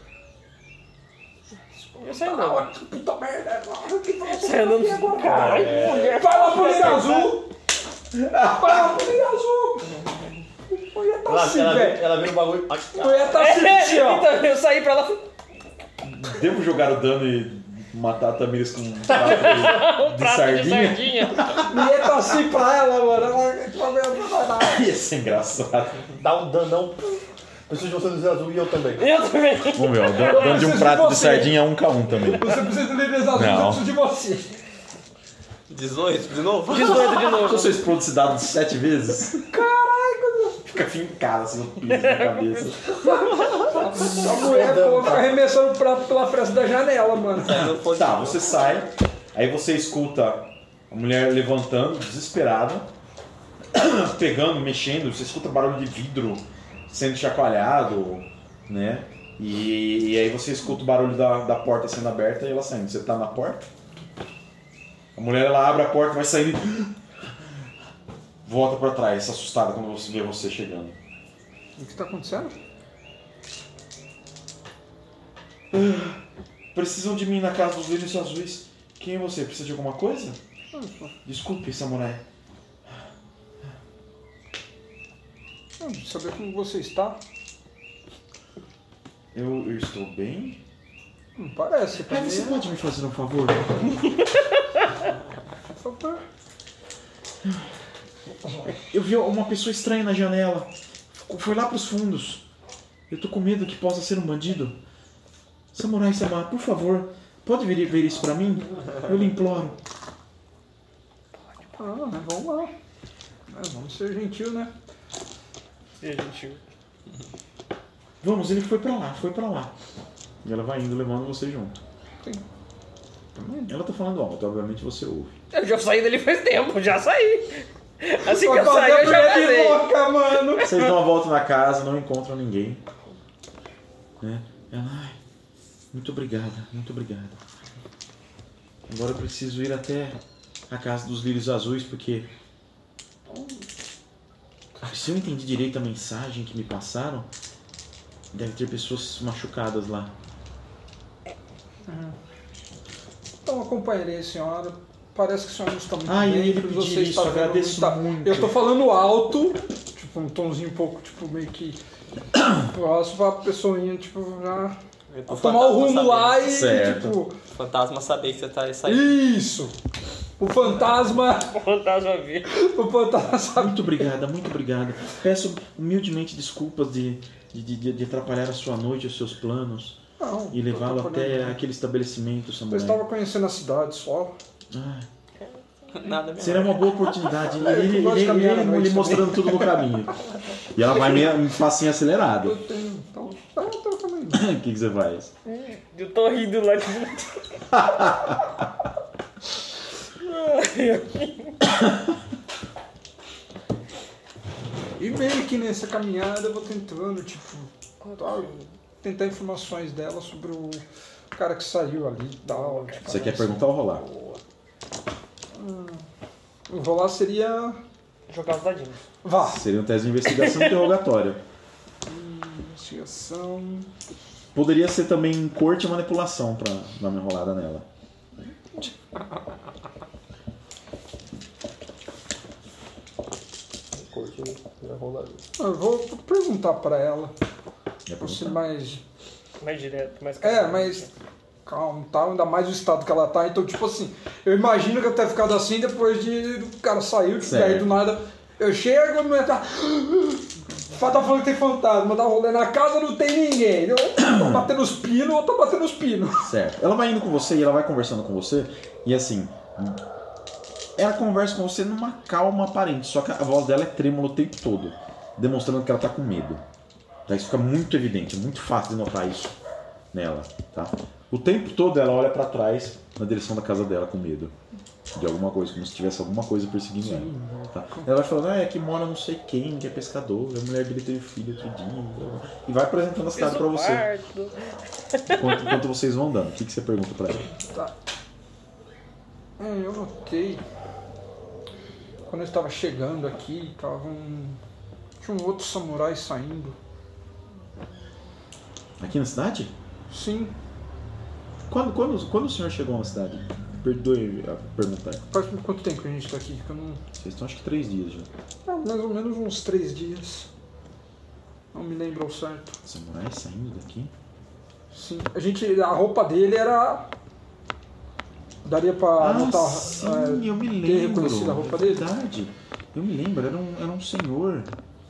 Eu saio andando. Puta merda. Saio andando. Caralho, mulher. Vai lá pro Lírio Azul. Vai lá pro Lírio Azul. Mulher tá assim, velho. Ela viu o bagulho. Mulher tá assim, ó. Então eu saí pra lá. Devo jogar o dano e matar a Tamiris com um prato de Prato sardinha? de sardinha. Mulher tá assim pra ela, mano. Ela Ia ser engraçado. Dá um danão. Preciso de você no azul e eu também. Eu também. Vamos ver, o dano de um prato de sardinha é 1k1 também. Você precisa do Lírio Azul, Não. eu preciso de você. 18 de novo? 18 de Se novo. você explode esse dado 7 vezes, Caralho, fica fincado assim no piso na cabeça. a mulher pô, fica arremessando o prato pela fresta da janela, mano. Tá, você sai, aí você escuta a mulher levantando, desesperada, pegando, mexendo, você escuta barulho de vidro sendo chacoalhado, né? E aí você escuta o barulho da porta sendo aberta e ela saindo. Você tá na porta, a mulher ela abre a porta, vai sair e volta pra trás, assustada quando você vê você chegando. O que tá acontecendo? Precisam de mim na casa dos lírios azuis. Quem é você? Precisa de alguma coisa? Desculpe, samurai. Saber como você está? Eu estou bem? Não parece. Pra mim Você é- pode me fazer um favor? Por favor. Eu vi uma pessoa estranha na janela. Foi lá pros fundos. Eu tô com medo que possa ser um bandido. Samurai Sama, por favor, pode ver isso pra mim? Eu lhe imploro. Vamos lá. Vamos ser gentil, né? E a gente... Vamos, ele foi pra lá. E ela vai indo levando você junto. Sim. Ela tá falando alto, obviamente você ouve. Eu já saí dali faz tempo, já saí. Assim que eu saí, eu já casei. Louca, mano. Vocês dão uma volta na casa, não encontram ninguém. Né? Ela, ai, muito obrigada. Agora eu preciso ir até a casa dos lírios azuis, porque... Se eu entendi direito a mensagem que me passaram, deve ter pessoas machucadas lá. Então acompanharei a senhora. Parece que a senhora não está muito Eu bem. ia pedir Você isso, está vendo agradeço muito. Eu tô falando alto, tipo um tomzinho um pouco, tipo meio que próximo pra pessoinha, tipo, já tomar o rumo lá e certo. tipo... O fantasma saber que você tá saindo. Isso! O fantasma... O fantasma vir. O fantasma... Muito obrigada. Peço humildemente desculpas de atrapalhar a sua noite, os seus planos. Não, E levá-lo até aquele estabelecimento, eu Samurai. estava conhecendo a cidade só. Nada mesmo. Será uma boa oportunidade. eu gosto de caminhar à noite Ele mostrando tudo no caminho. E ela vai meio passinho acelerado. Eu tenho... Então, eu tô caminhando. O que você faz? Eu tô rindo lá de... E meio que nessa caminhada eu vou tentando, tipo, tentar informações dela sobre o cara que saiu ali e tal. Tipo, Você quer perguntar ou rolar? O rolar seria... Jogar os dadinhos. Vá. Seria um teste de investigação interrogatório. Investigação... Poderia ser também corte e manipulação pra dar uma enrolada nela. Corte na rolada. Eu vou perguntar pra ela. Quer Por ser perguntar? mais... Mais direto, mais mas... Calma, tal, ainda mais o estado que ela tá. Então, tipo assim, eu imagino que eu tenha ficado assim depois de o cara saiu, tipo, aí do nada eu chego, não tá. Tá falando que tem fantasma, dá um rolê na casa, não tem ninguém. Eu tô batendo os pinos, eu tô batendo os pinos. Certo. Ela vai indo com você e ela vai conversando com você. E assim, ela conversa com você numa calma aparente, só que a voz dela é trêmula o tempo todo, demonstrando que ela tá com medo. Tá? Isso fica muito evidente, é muito fácil de notar isso nela, tá? O tempo todo ela olha pra trás na direção da casa dela com medo de alguma coisa, como se tivesse alguma coisa perseguindo ela. Tá? Ela vai falando, é que mora não sei quem, que é pescador, a mulher dele teve filho outro dia. E vai apresentando as casas pra você. Enquanto vocês vão andando. O que você pergunta pra ela? Tá. Eu notei. Quando eu estava chegando aqui, tinha um outro samurai saindo. Aqui na cidade? Sim. Quando o senhor chegou na cidade? Perdoe a perguntar. Faz quanto tempo que a gente está aqui? Que eu não... Vocês estão acho que 3 dias já. Mais ou menos uns 3 dias. Não me lembro ao certo. Samurai saindo daqui? Sim. A roupa dele era... Daria pra notar... Sim, eu me lembro. Ter reconhecido a roupa dele? Verdade. Eu me lembro, era um senhor.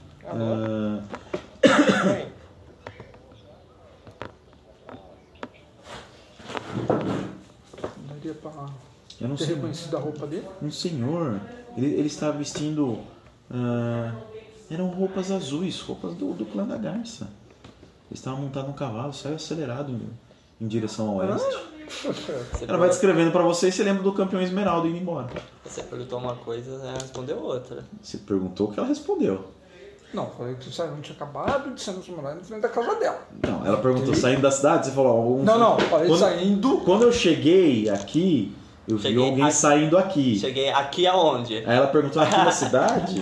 Daria pra ter reconhecido a roupa dele? Um senhor. Ele estava vestindo... eram roupas azuis, roupas do clã da Garça. Ele estava montado num cavalo, saiu acelerado em direção ao oeste. Ela vai descrevendo pra você e você lembra do campeão Esmeralda indo embora. Você perguntou uma coisa, ela respondeu outra. Você perguntou o que ela respondeu. Não, falei que você não tinha acabado de ser no samurai na frente da casa dela. Não, ela perguntou saindo da cidade, você falou... Não, falei saindo... Quando eu cheguei aqui, eu vi alguém saindo aqui. Cheguei aqui aonde? Aí ela perguntou aqui na cidade.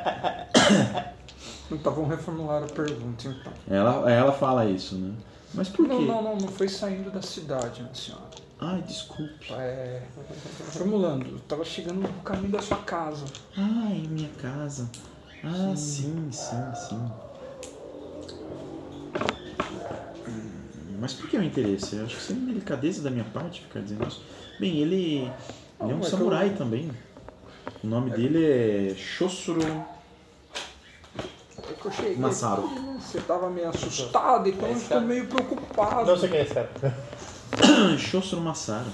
Então vamos reformular a pergunta então. Ela fala isso, né? Mas por quê? Não foi saindo da cidade, minha senhora. Ai, desculpe. Formulando, eu tava chegando no caminho da sua casa. Ai, minha casa. Ah, sim. Mas por que o interesse? Eu acho que isso é uma delicadeza da minha parte ficar dizendo isso. Bem, ele é um samurai também. O nome dele é Shosuro Eu cheguei, Masaru. Você tava meio assustado, então eu estou meio preocupado. Não sei quem é esse cara. Shosuro Masaru.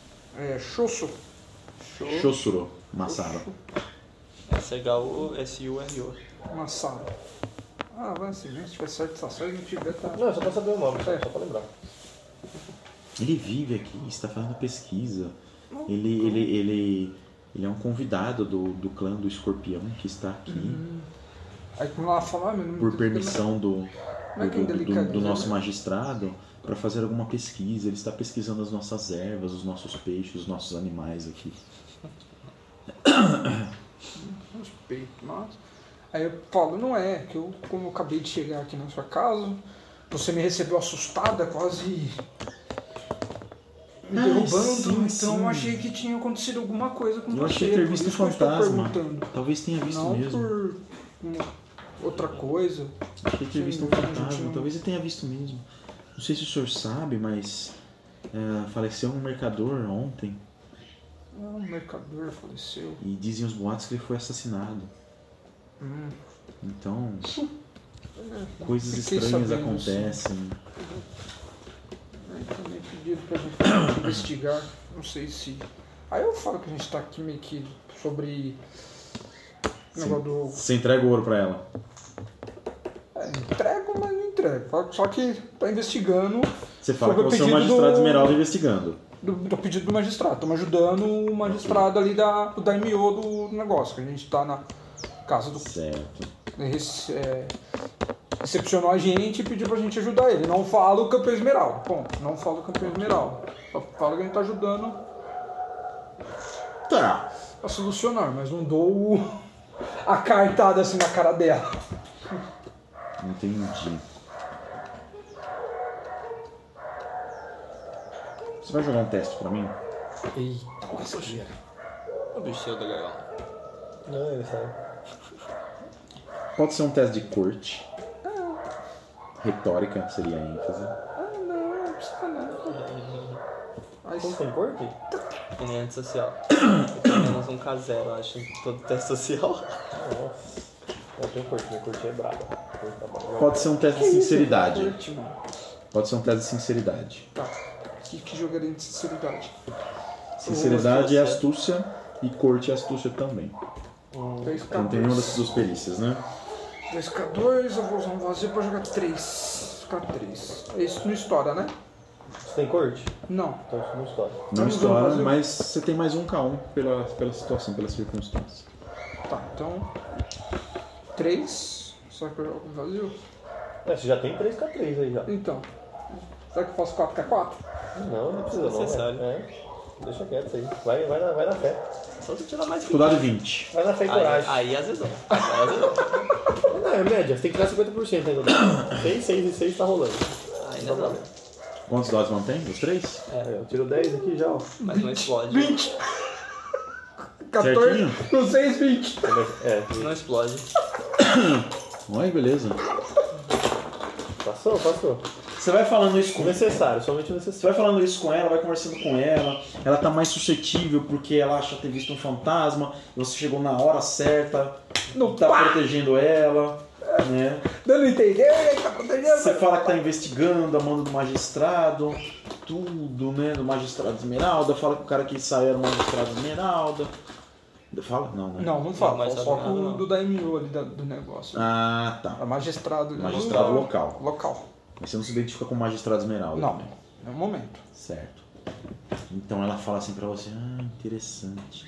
Shosuro Masaru. S-H-U-S-U-R-O. Masaru. Vai assim, se tiver certo, tá certo, não tiver, tá... Não, só pra saber o nome, só pra lembrar. Ele vive aqui, está fazendo pesquisa. Ele Ele é um convidado do clã do Escorpião que está aqui. Aí quando ela fala, por permissão do delicadeza, nosso né? magistrado, para fazer alguma pesquisa. Ele está pesquisando as nossas ervas, os nossos peixes, os nossos animais aqui. Respeito, mas... Aí eu falo, não é, que eu, como eu acabei de chegar aqui na sua casa, você me recebeu assustada, quase me derrubando, sim, então sim. eu achei que tinha acontecido alguma coisa com você. Eu achei ter visto um por isso que eu estou fantasma. perguntando. Talvez tenha visto Não mesmo. por outra coisa. Achei ter visto um Sim, a fantasma. gente não- Talvez ele tenha visto mesmo. Não sei se o senhor sabe, mas faleceu um mercador ontem. Um mercador faleceu. E dizem os boatos que ele foi assassinado. Então, coisas Fiquei estranhas sabendo, acontecem. Aí também pediram pra gente investigar, não sei se... Aí eu falo que a gente tá aqui meio que sobre... o negócio do... Você entrega o ouro pra ela. Entrego, mas não entrego. Falo só que tá investigando Você fala que sobre o você é o pedido magistrado do- Esmeralda investigando. do pedido do magistrado. Estamos ajudando o magistrado ali do daimyo do negócio, que a gente tá na casa do... Certo. Recepcionou a gente e pediu pra gente ajudar ele. Não fala o Campeão Esmeralda. Ponto. Não fala o Campeão Esmeralda. Só fala que a gente tá ajudando Tá. a solucionar, mas não dou a cartada assim na cara dela. Entendi. Você vai jogar um teste pra mim? Eita, coisa gira. O bichinho do legal. Não, ele sabe. Pode ser um teste de corte. Retórica seria a ênfase. Não precisa não. Aí, Como tem cor aqui? Ele é antissocial. Tem pelo menos um K0, acho, em todo teste social. Nossa. Não tem cor, minha corte é braba. Pode ser um teste de sinceridade. Curte, mano. Pode ser um teste de sinceridade. Tá. Que jogaria de sinceridade? Sinceridade é astúcia e corte é astúcia também. 3K2. Não tem nenhuma das duas perícias, né? 2K2, eu vou usar um vazio pra jogar 3. K3. Isso não estoura, né? Você tem corte? Não. Então isso não estoura. Não Vamos estoura, fazer- mas você tem mais um K1 pela situação, pelas circunstâncias. Tá, então. 3. Será que eu jogo com vazio? Você já tem 3K3 aí já. Então. Será que eu faço 4K4? Não precisa não. Necessário. Deixa quieto isso aí. Vai na fé. Só se tirar mais Dificuldade 20. Vai na fé e coragem. Aí azedou. Aí azedou. Não, é média. Você tem que tirar 50% ainda. 6, 6 e 6 tá rolando. Aí não dá. Quantos dados mantém? Os três? Eu tiro 10 aqui já, ó. Mas não explode. 20! 14 Certinho? com 6, 20. Não explode. Olha, beleza. Passou. Você vai falando isso com Necessário, somente Você necessário. vai falando isso com ela, vai conversando com ela tá mais suscetível porque ela acha ter visto um fantasma, você chegou na hora certa, No tá pá! protegendo ela, né? Dando a entender, ele tá protegendo. Você fala que tá investigando a mando do magistrado, tudo, né? Do magistrado Esmeralda, fala que o cara que saiu era o magistrado Esmeralda. Fala? Não, né? Não fala, Não, mas só sabe com nada, o não. do daimyo ali do negócio. Ah, tá. É magistrado. Magistrado local. Local. Mas você não se identifica com o magistrado Esmeralda Não, também. no momento. Certo. Então ela fala assim pra você, interessante.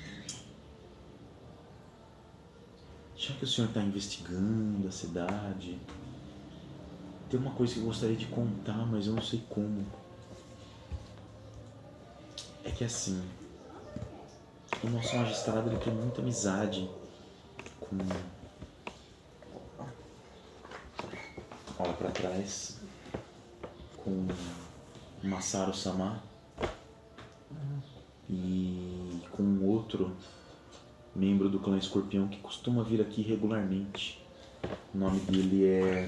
Já que o senhor está investigando a cidade, tem uma coisa que eu gostaria de contar, mas eu não sei como. É que assim, o nosso magistrado ele tem muita amizade com... Olha pra trás. Com Masaru Sama e com outro membro do clã Escorpião que costuma vir aqui regularmente. O nome dele é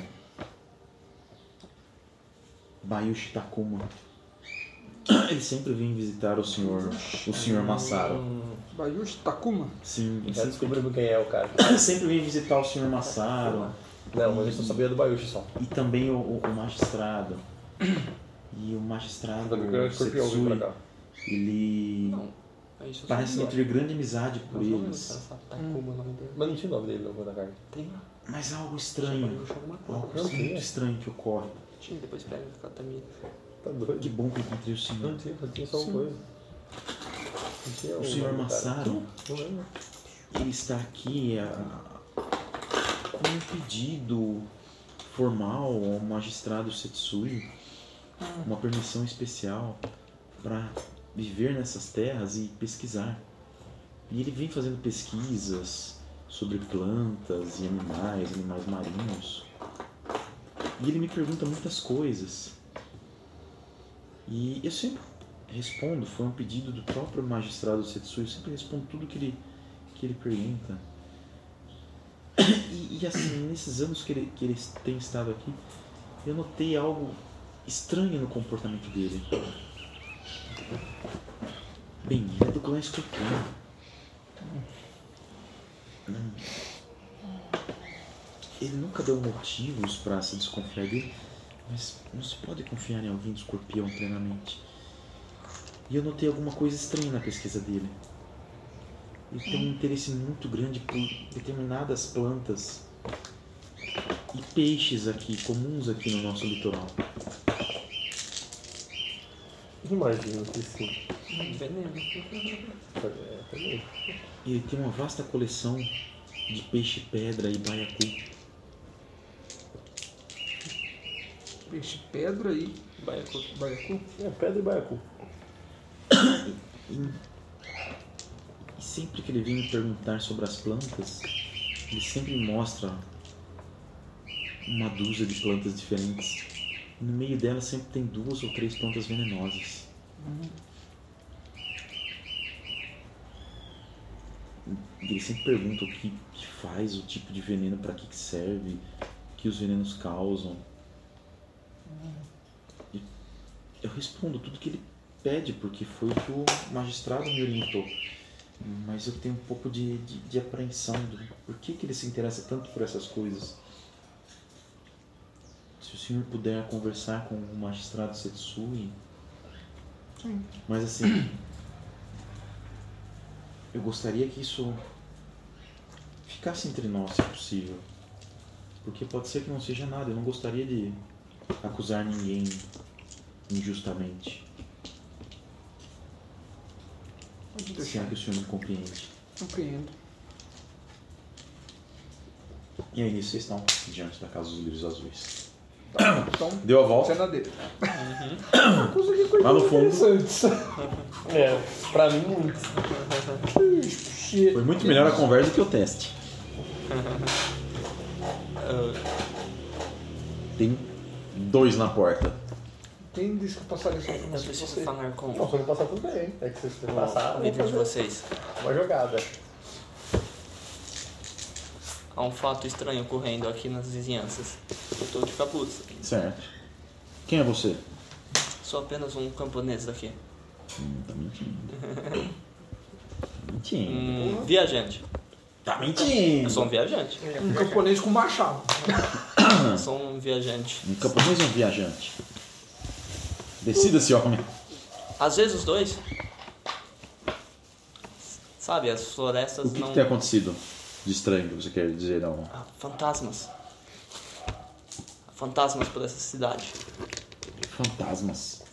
Bayushi Takuma. Ele sempre vem visitar o senhor Masaru. Bayushi Takuma. Sim, ele Já sempre, descobrimos quem é o cara. sempre vem visitar o senhor Masaru. Não, mas eu só sabia do Bayushi só. E também o magistrado. E o magistrado O escorpião veio pra Setsui, cá. ele Não. É isso. parece nutrir grande amizade por Não vou eles. lembrar, Takuma é o nome dele. Mas não tinha o nome dele no da carta. Tem lá. Mas algo estranho, Alguma coisa. algo Não muito tinha. estranho que ocorre. Tinha, depois pega a Tamina. Tá doido? Que bom que eu encontrei o senhor. Não tinha só uma coisa. O senhor Massaro, ele está aqui com um pedido formal ao magistrado Setsui, uma permissão especial para viver nessas terras e pesquisar. E ele vem fazendo pesquisas sobre plantas e animais marinhos. E ele me pergunta muitas coisas. E eu sempre respondo, foi um pedido do próprio magistrado Setsui, eu sempre respondo tudo que ele pergunta. E assim, nesses anos que ele tem estado aqui, eu notei algo estranho no comportamento dele. Bem, ele é do clã Escorpião. Ele nunca deu motivos para se desconfiar dele, mas não se pode confiar em alguém do Escorpião plenamente. E eu notei alguma coisa estranha na pesquisa dele. Ele tem um interesse muito grande por determinadas plantas e peixes aqui, comuns aqui no nosso litoral. Imagino que sim. Veneno. Também. E ele tem uma vasta coleção de peixe-pedra e baiacu. Peixe-pedra e Baiacu. É, pedra e baiacu. E sempre que ele vem me perguntar sobre as plantas, ele sempre me mostra uma dúzia de plantas diferentes. E no meio delas sempre tem 2 ou 3 plantas venenosas. E ele sempre pergunta o que faz, o tipo de veneno, para que serve, o que os venenos causam. E eu respondo tudo que ele pede, porque foi o que o magistrado me orientou. Mas eu tenho um pouco de apreensão do por que ele se interessa tanto por essas coisas. Se o senhor puder conversar com o magistrado Setsui. Sim. Mas assim, eu gostaria que isso ficasse entre nós, se possível. Porque pode ser que não seja nada. Eu não gostaria de acusar ninguém injustamente. Se é que o senhor não compreende. Compreendo. E aí nisso vocês estão diante da casa dos lírios azuis. Tá, então, Deu a volta. cena dele. Lá no fundo. É, pra mim muito. Foi muito melhor a conversa do que o teste. Tem 2 na porta. Quem disse que eu passaria essa Eu informação pra preciso você? falar com Não, se não passar tudo bem. É que vocês o passaram. líder de vocês. Uma jogada. Há um fato estranho ocorrendo aqui nas vizinhanças. Eu tô de capuz. Certo. Quem é você? Sou apenas um camponês daqui. Tá mentindo. Mentindo. Viajante. Tá mentindo. Eu sou um viajante. Um camponês com machado. Eu sou um viajante. Um camponês ou um viajante? Decida-se, homem. Às vezes os dois. Sabe, as florestas O que não... tem acontecido de estranho que você quer dizer, não? Ah, fantasmas. Fantasmas por essa cidade. Fantasmas.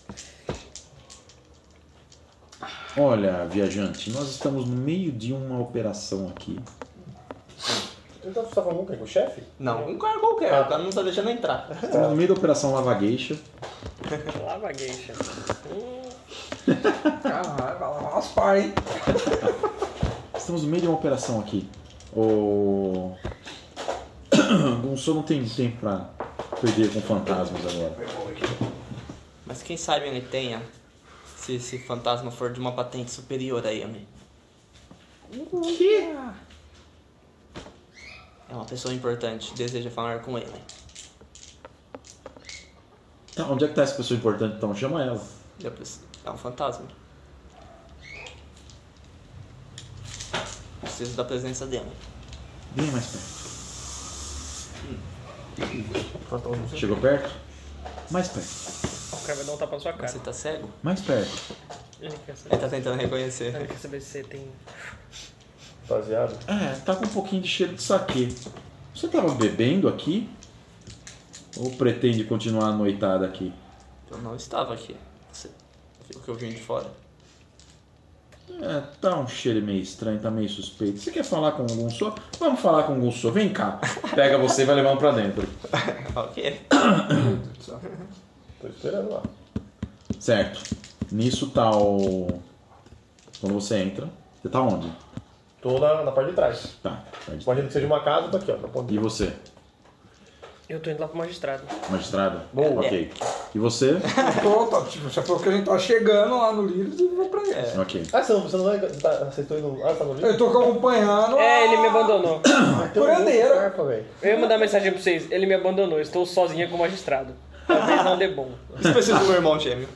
Olha, viajante, nós estamos no meio de uma operação aqui. Então você tá falando com o chefe? Não, um cara qualquer. O cara não tá deixando entrar. Estamos no meio da operação Lava Geisha. Lava Geisha. Caralho, vai lavar umas par, hein? Estamos no meio de uma operação aqui. O senhor não tem tempo pra perder com fantasmas agora. Mas quem sabe ele tenha, se esse fantasma for de uma patente superior a ele. Que? É uma pessoa importante, deseja falar com ele. Tá, onde é que tá essa pessoa importante então? Chama ela. É um fantasma. Preciso da presença dele. Vem mais perto. Chegou perto? Mais perto. O cara vai dar um tapa na sua cara. Você tá cego? Mais perto. Ele quer saber, Ele tá tentando reconhecer. ele quer saber se você tem... Baseado? É, tá com um pouquinho de cheiro de saquê. Você tava bebendo aqui? Ou pretende continuar a noitada aqui? Eu não estava aqui. Você viu que eu vim de fora? Tá um cheiro meio estranho, tá meio suspeito. Você quer falar com o Gunso? Vamos falar com o Gunso. Vem cá. Pega você e vai levar pra dentro. Ok. Tô esperando lá. Certo. Nisso tá o... Quando você entra, você tá onde? Tô na parte de trás. Tá. Imagina que seja uma casa, tá aqui, ó. E você? Eu tô indo lá pro magistrado. Magistrado? Boa. Ok. E você? Pronto, tipo, você falou que a gente tá chegando lá no Lírios e vai pra ele. Ok. Você não vai... Você tá indo... tá no livro? Eu tô acompanhando. Ele me abandonou. Curandeira. Eu ia mandar mensagem pra vocês. Ele me abandonou. Estou sozinha com o magistrado. Talvez não dê bom. Você precisa do meu irmão gêmeo.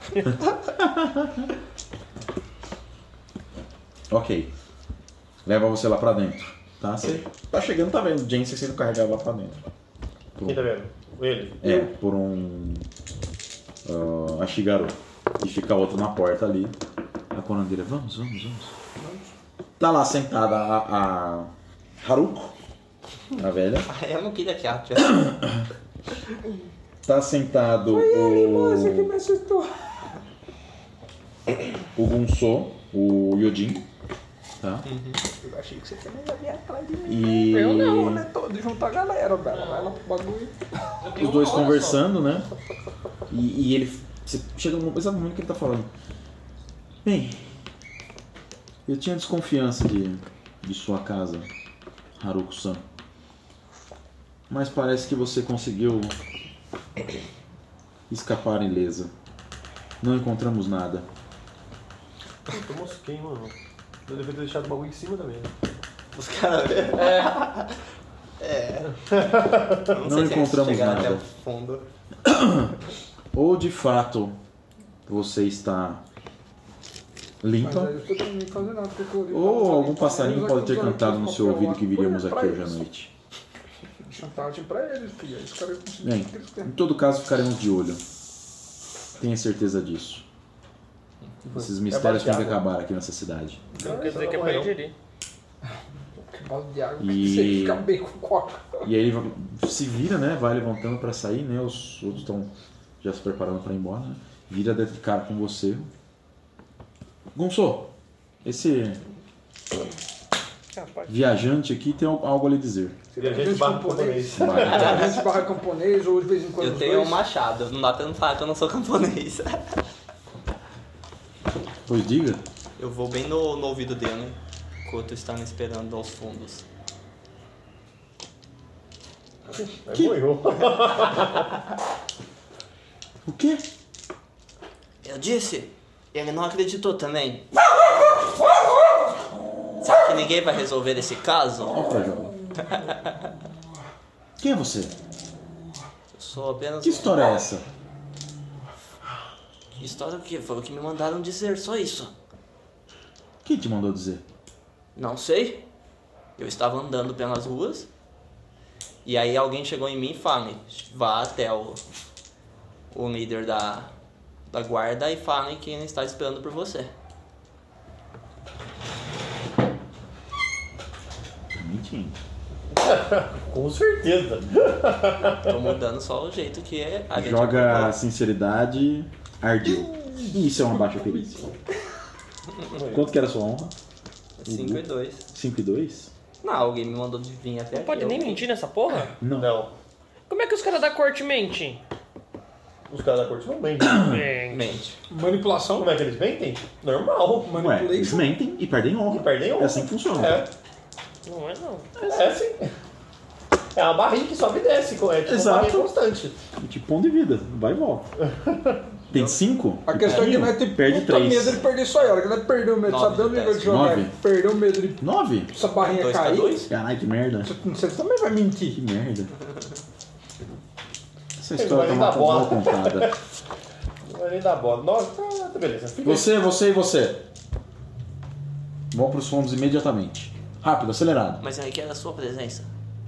Ok. Leva você lá pra dentro. Tá? Você tá chegando, tá vendo? Jensen sendo carregado lá pra dentro. Quem tá vendo? Ele? Por um... Ashigaru. E fica outro na porta ali. A curandeira, vamos. Tá lá sentada a Haruko, a velha. Eu não queria que ela tivesse. Tá sentado Você que me assustou. o Gunso, o Yojin. Tá? Eu achei que você também ia vir atrás de mim. E Eu não, né? Todo junto a galera, velho. Vai lá pro bagulho. os dois conversando, né? E ele... Você chega no exato momento que ele tá falando. Bem, eu tinha desconfiança de sua casa, Haruko-san. Mas parece que você conseguiu escapar ilesa. Não encontramos nada. Eu mosquei, mano. Eu devia ter deixado o bagulho em cima também. Os caras. Não Não sei se encontramos eles chegaram nada. até o fundo. Ou de fato você está Mas limpa, aí eu tô também fazendo nada porque eu ou algum passarinho pode ter cantado no seu ouvido que viríamos aqui hoje à noite. Chantagem pra eles, filho. Os caras Bem, em todo caso ficaremos de olho. Tenha certeza disso. Esses mistérios têm que acabar aqui nessa cidade. Não quer dizer que é pra ingerir. balde de água, E- você fica bem com coca. E aí ele se vira, né? Vai levantando pra sair, né? Os outros estão já se preparando pra ir embora, né? Vira de cara com você. Gonçalo, esse Rapaz. viajante aqui tem algo a lhe dizer. Viajante barra camponês. Viajante barra camponês, ou de vez em quando Eu os tenho dois. um machado, não dá pra não falar que eu não sou camponês. Pois diga. Eu vou bem no ouvido dele, enquanto está me esperando aos fundos. É bom, errou. O quê? Eu disse, ele não acreditou também. Sabe que ninguém vai resolver esse caso? Olha pra jovem. Quem é você? Eu sou apenas Que história é essa? Que história o quê? Foi o que me mandaram dizer, só isso. Quem te mandou dizer? Não sei. Eu estava andando pelas ruas. E aí alguém chegou em mim e falou: vá até o líder da guarda e falem que ele está esperando por você. Mentindo. Com certeza. Tô mudando só o jeito que é a gente Joga acordou. sinceridade ardil. Isso é uma baixa perícia. Quanto que era a sua honra? 5 e 2. 5 e 2? Não, alguém me mandou vir até Não aqui. pode nem mentir nessa porra? Não. Não. Como é que os caras da corte mentem? Os caras da corte não mentem. Mente. Manipulação. Como é que eles mentem? Normal. Ué, eles mentem e perdem honra. Perdem honra. É assim que funciona. É. Não é não. É assim. É uma barrinha que sobe e desce. É tipo Exato. uma barrinha constante. Tipo pão de vida. Vai e volta. Tem 5? A questão é que não é ter perde puta medo 3. de perder só ela. Que ele perdeu o medo, Nove, sabe o nível de dez. jogar, 9? perdeu o medo de 9? essa barrinha 2 cair. 2? Caralho, que merda. Você também vai mentir. Que merda. Essa Ele história tá vai nem dar bola. mal contada. Não vai nem dar bola. Nossa, tá beleza. Fica Você e você. Vão pros fundos imediatamente. Rápido, acelerado. Mas aí que era a sua presença.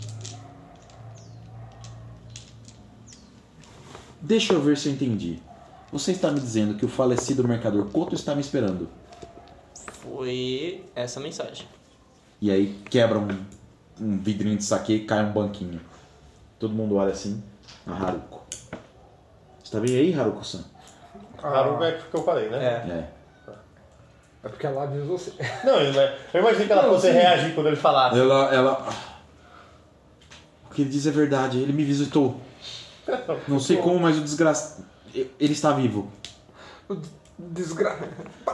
Deixa eu ver se eu entendi. Você está me dizendo que o falecido mercador Koto está me esperando. Foi essa mensagem. E aí quebra um vidrinho de saque e cai um banquinho. Todo mundo olha assim. A Haruko. Você tá bem aí, Haruko-san? Haruko é o que eu falei, né? É. É. É porque ela avisa você. Não, eu imaginei que ela fosse reagir quando ele falasse. Ela... O que ele diz é verdade, ele me visitou. Não sei como, mas o desgraça... Ele está vivo. Desgraça.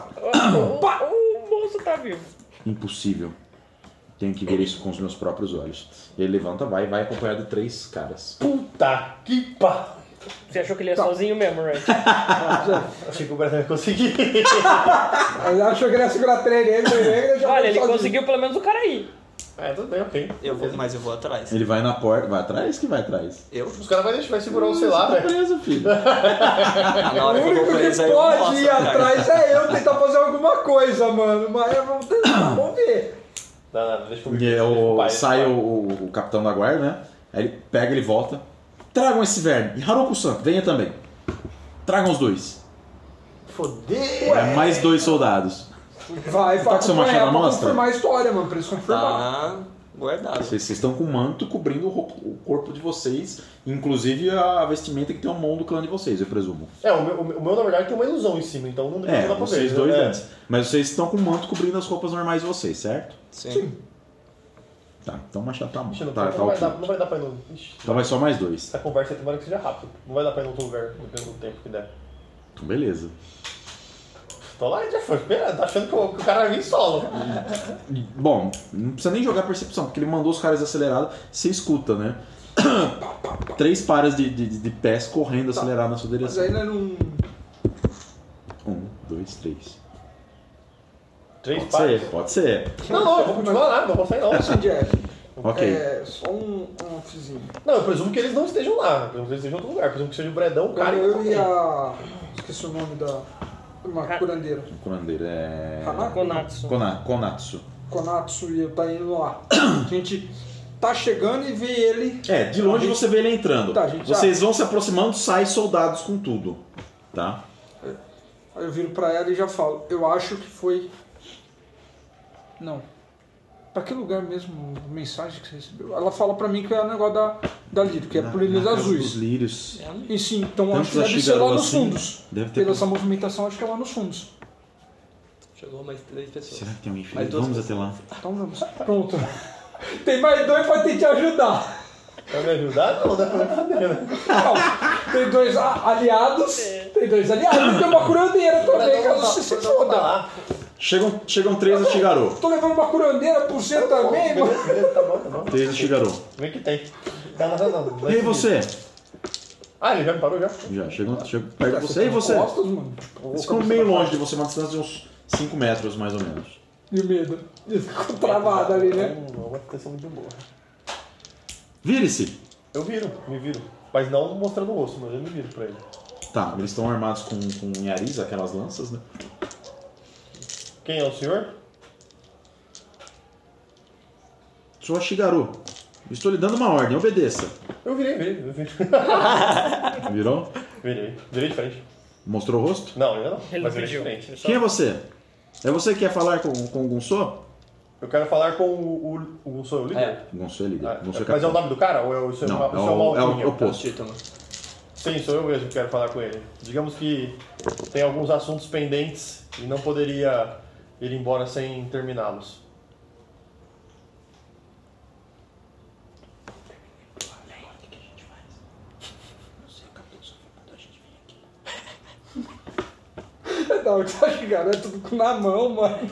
O moço tá vivo. Impossível. Tenho que ver isso com os meus próprios olhos. Ele levanta, vai acompanhado de 3 caras. Puta que pá! Você achou que ele ia sozinho mesmo, right? Achei que o Brasil ia conseguir. Ela achou que ele ia segurar 3 nele. Olha, ele conseguiu pelo menos o cara aí. Tudo bem, ok. Mas eu vou atrás. Ele vai na porta, vai atrás? Que vai atrás? Eu? Os caras vai segurar o celular, Tá velho. preso, filho. Na O hora que eu vou único que preso, aí eu pode mostro, ir cara. atrás é eu tentar fazer alguma coisa, mano. Mas vamos tentar, vamos ver. Não, deixa eu E ver. sai o capitão da guarda, né? Aí ele pega, ele volta. Tragam esse verme. E Haruko-san, venha também. Tragam os 2. Fodeu! É mais 2 soldados. Vai, Tá com seu machado na pra mostra? confirmar a história, mano. Pra eles confirmar. Tá guardado. Vocês estão com o manto cobrindo o corpo de vocês, inclusive a vestimenta que tem o mão do clã de vocês, eu presumo. O meu na verdade tem uma ilusão em cima, então não dá pra ver. Vocês dois né? antes. Mas vocês estão com o manto cobrindo as roupas normais de vocês, certo? Sim. Tá, então o machado tá bom. Ixi, não, Tá, não, vai ok. não vai dar pra ir no... Ixi, Então vai só mais 2. essa conversa aí tomara que seja rápido. Não vai dar pra ir em outro lugar, dependendo do tempo que der. Então beleza. Tô lá e já foi. Tá achando que o cara vai vir solo. Bom, não precisa nem jogar percepção, porque ele mandou os caras acelerados, você escuta, né? 3 pares de pés correndo acelerado na sua Mas direção. aí não... 1, 2, 3. 3 Pode pares. ser, pode ser. Não, eu vou continuar lá, não vou sair não. Assim, Jeff. Ok. É só um offzinho. Não, eu presumo que eles não estejam lá. Eu presumo que eles estejam em outro lugar. Eu presumo que seja o Bredão, o cara Eu e a... Esqueci o nome da... Uma curandeira. Curandeiro é. Konatsu. Konatsu. Konatsu e eu tá indo lá. A gente tá chegando e vê ele... De longe você vê ele entrando. Tá, a gente já- Vocês vão se aproximando, sai soldados com tudo. Tá? Aí eu viro pra ela e já falo. Eu acho que foi... Não. Pra que lugar mesmo? A mensagem que você recebeu? Ela fala pra mim que é o negócio da Lírio, que é por Ilhas Na casa Azuis. dos lírios. E sim, então Tanto acho que da deve ser Shigarou lá nos assim, fundos. deve ter- Pela essa movimentação, acho que é lá nos fundos. Chegou mais 3 pessoas. Será que tem um Mais infinito? 2 Vamos até lá. Então vamos. Pronto. Tem mais 2 pra te ajudar. Vai me ajudar? Não, dá pra me foder, né? Não, tem 2 aliados. Tem 2 aliados e tem uma curandeira também, caso você se foda. Chegam 3 a Shigarou. Tô levando uma curandeira por você também, mano. Beleza, tá bom. 3 a Shigarou. Vem que tem. Não. E aí você? Ah, ele já me parou já? Já, chegam perto de você. E você? Costas, mano. Eles ficam meio longe de você, uma distância de uns 5 metros, mais ou menos. E o medo. Ele ficou travado ali, né? Não, uma atenção muito boa. Vire-se! Eu me viro. Mas não mostrando o rosto, mas eu me viro pra ele. Tá, eles estão armados com nharis, aquelas lanças, né? Quem é o senhor? Sou a Shigarou. Estou lhe dando uma ordem, obedeça. Eu virei. Virou? Virei de frente. Mostrou o rosto? Não, ainda não. Ele mas não virei de pediu. frente. Ele só- Quem é você? É você que quer falar com o Gunso? Eu quero falar com o sou eu, líder? Gunso é líder. Ah, Gunso é mas é o capitão. nome do cara? Ou é o seu Não, o seu é o Maldinho? oposto. Título. Sim, sou eu mesmo que quero falar com ele. Digamos que tem alguns assuntos pendentes e não poderia ir embora sem terminá-los. Não, que tá chegando, é tudo na mão, mano.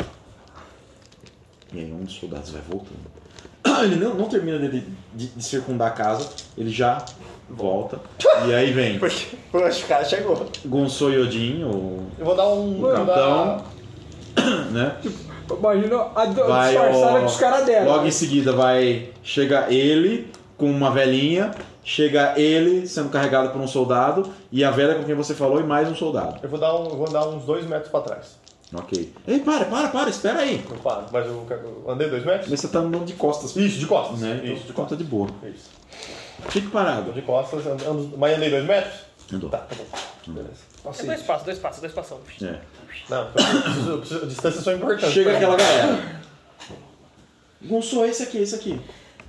E aí um dos soldados vai voltando. Ele não termina de circundar a casa, ele já volta. E aí vem Porque o cara chegou. Gunso Yodin, o Eu vou dar um... capitão, né? Imagina a Vai, disfarçada que os caras deram. logo em seguida chega ele com uma velhinha, chega ele sendo carregado por um soldado e a velha com quem você falou e mais um soldado. Eu vou dar uns 2 metros pra trás. Ok. Ei, para, espera aí. Eu paro, mas eu andei 2 metros? Mas você tá andando de costas, Isso, de costas. né? Isso, de Então tá costas. de boa. Isso. Fique parado. De costas, mas andei 2 metros? Andou. Tá bom. Beleza. É 2 passos, 2 passos, 2 passão. É. Não, eu preciso, distâncias são importantes. Chega aquela galera. Gunso, esse aqui.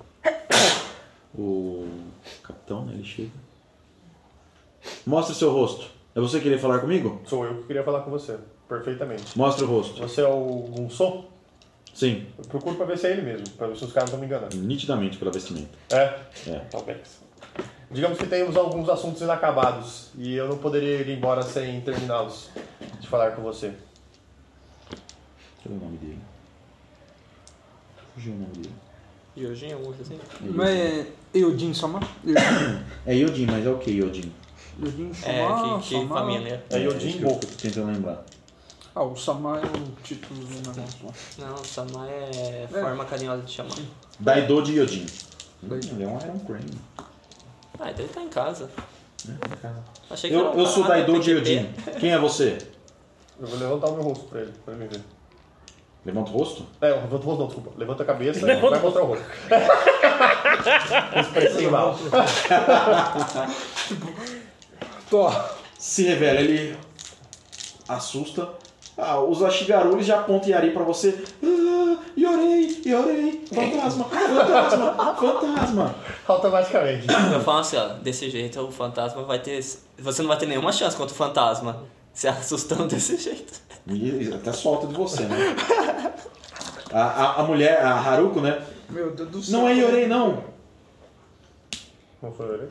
O capitão, né, ele chega. Mostra seu rosto. É você que queria falar comigo? Sou eu que queria falar com você. perfeitamente. Mostra o rosto. Você é o Gunso? Sim, Eu procuro pra ver se é ele mesmo, pra ver se os caras não estão me enganando. nitidamente pela vestimenta. É? É. Talvez. Digamos que temos alguns assuntos inacabados e eu não poderia ir embora sem terminá-los de falar com você. Cadê o nome dele? Fugiu o nome dele. Yojin, alguma coisa assim? Mas é Eudin Sama? É Yodin, mas é o que Yodin? Eudin É, Sama. que família. É Yojin isso que eu Boku. tô tentando lembrar. Ah, o Sama é o título do negócio lá. Não, Sama é forma carinhosa de chamar. Daido de Yodin. Ele é um Iron Crane. Ah, então ele tá em casa. Achei que Eu sou ah, Daido de PQP. Yodin. Quem é você? Eu vou levantar o meu rosto pra ele me ver. Levanta o rosto? É, eu levanto o rosto não, desculpa. Levanta a cabeça e vai mostrar o rosto. Expressivo mal. Tô. Se revela, ele assusta. Os Ashigaru já apontam Yari pra você. Yorei, fantasma. Automaticamente. Eu falo assim, ó, desse jeito o fantasma vai ter... Você não vai ter nenhuma chance contra o fantasma se assustando desse jeito. E até solta de você, né? A mulher, a Haruko, né? Meu Deus do céu. Não é Yorei, não. Não foi ele?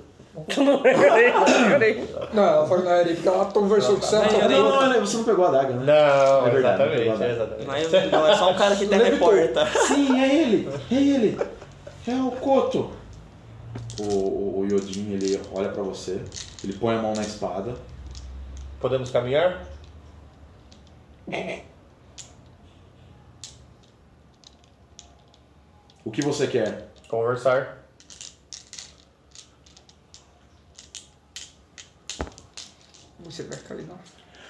Não, ela foi na Eri porque ela conversou com você. Não, você não pegou a daga, né? Não, É verdade, não pegou a exatamente, daga. exatamente. Não é só um cara que teleporta. Sim, é ele. É o Koto. O Yodin, ele olha pra você, ele põe a mão na espada. Podemos caminhar? O que você quer? Conversar. Você vai cair, não.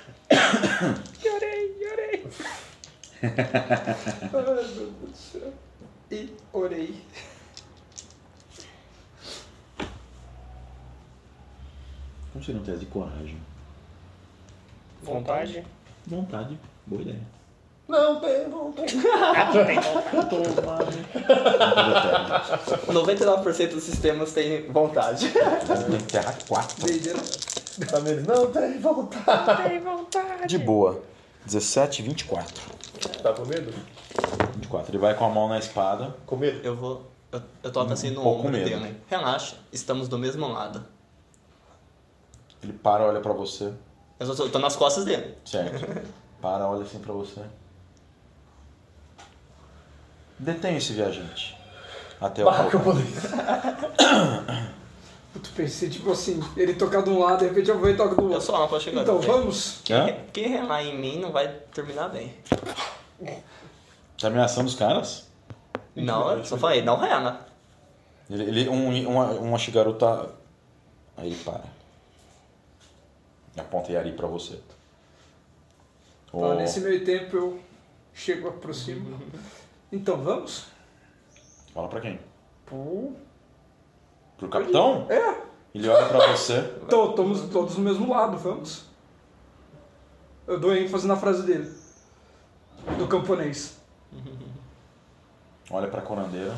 Llorei. Ai, meu Deus do céu. E orei. Como você não tem de coragem? Vontade. Vontade. Boa ideia. Não tem vontade. 99% dos sistemas têm vontade. Tem que terra 4. Doideira. Não tem vontade. Tem vontade. De boa. 17, 24. Tá com medo? 24. Ele vai com a mão na espada. Com medo? Eu toco assim no pouco ombro medo. dele. Relaxa, estamos do mesmo lado. Ele para, olha pra você. Eu tô nas costas dele. Certo. Para, olha assim pra você. Detém esse viajante. Até o Barca balcão. Tu pensei, tipo assim, ele tocar de um lado, de repente eu vou e toco do Eu outro. sou lá pra chegar. Então, vamos? Hã? Quem relar em mim não vai terminar bem. Tá ameaçando os caras? Não, eu só falei, não rela. Um Ashigaru tá... Aí ele para. E aponta Yari pra você. Tá, nesse meio tempo eu chego, aproximo. Então, vamos? Fala pra quem? Pô. Pro capitão? É. Ele olha pra você. Então, estamos todos do mesmo lado, vamos? Eu dou ênfase na frase dele. Do camponês. Olha pra curandeira.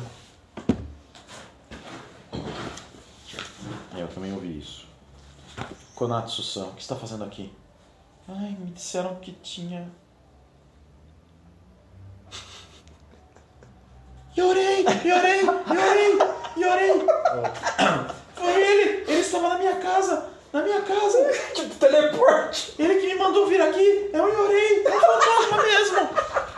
Eu também ouvi isso. Konatsu-san, o que você tá fazendo aqui? Ai, me disseram que tinha... Yorei! Foi ele! Ele estava na minha casa! Tipo, teleporte! Ele que me mandou vir aqui! É o Yorei! É o fantasma mesmo!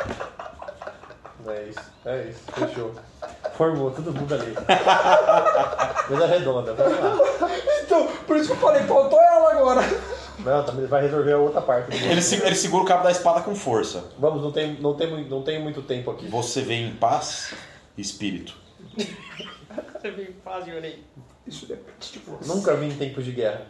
É isso, fechou. Formou todo mundo ali. Coisa redonda, vamos lá. Então, por isso que eu falei, faltou ela agora. Não, também vai resolver a outra parte. Ele segura o cabo da espada com força. Vamos, não tem muito tempo aqui. Você vem em paz, espírito. Você veio em paz, Llorei. Isso depende de você. Nunca vi em tempos de guerra.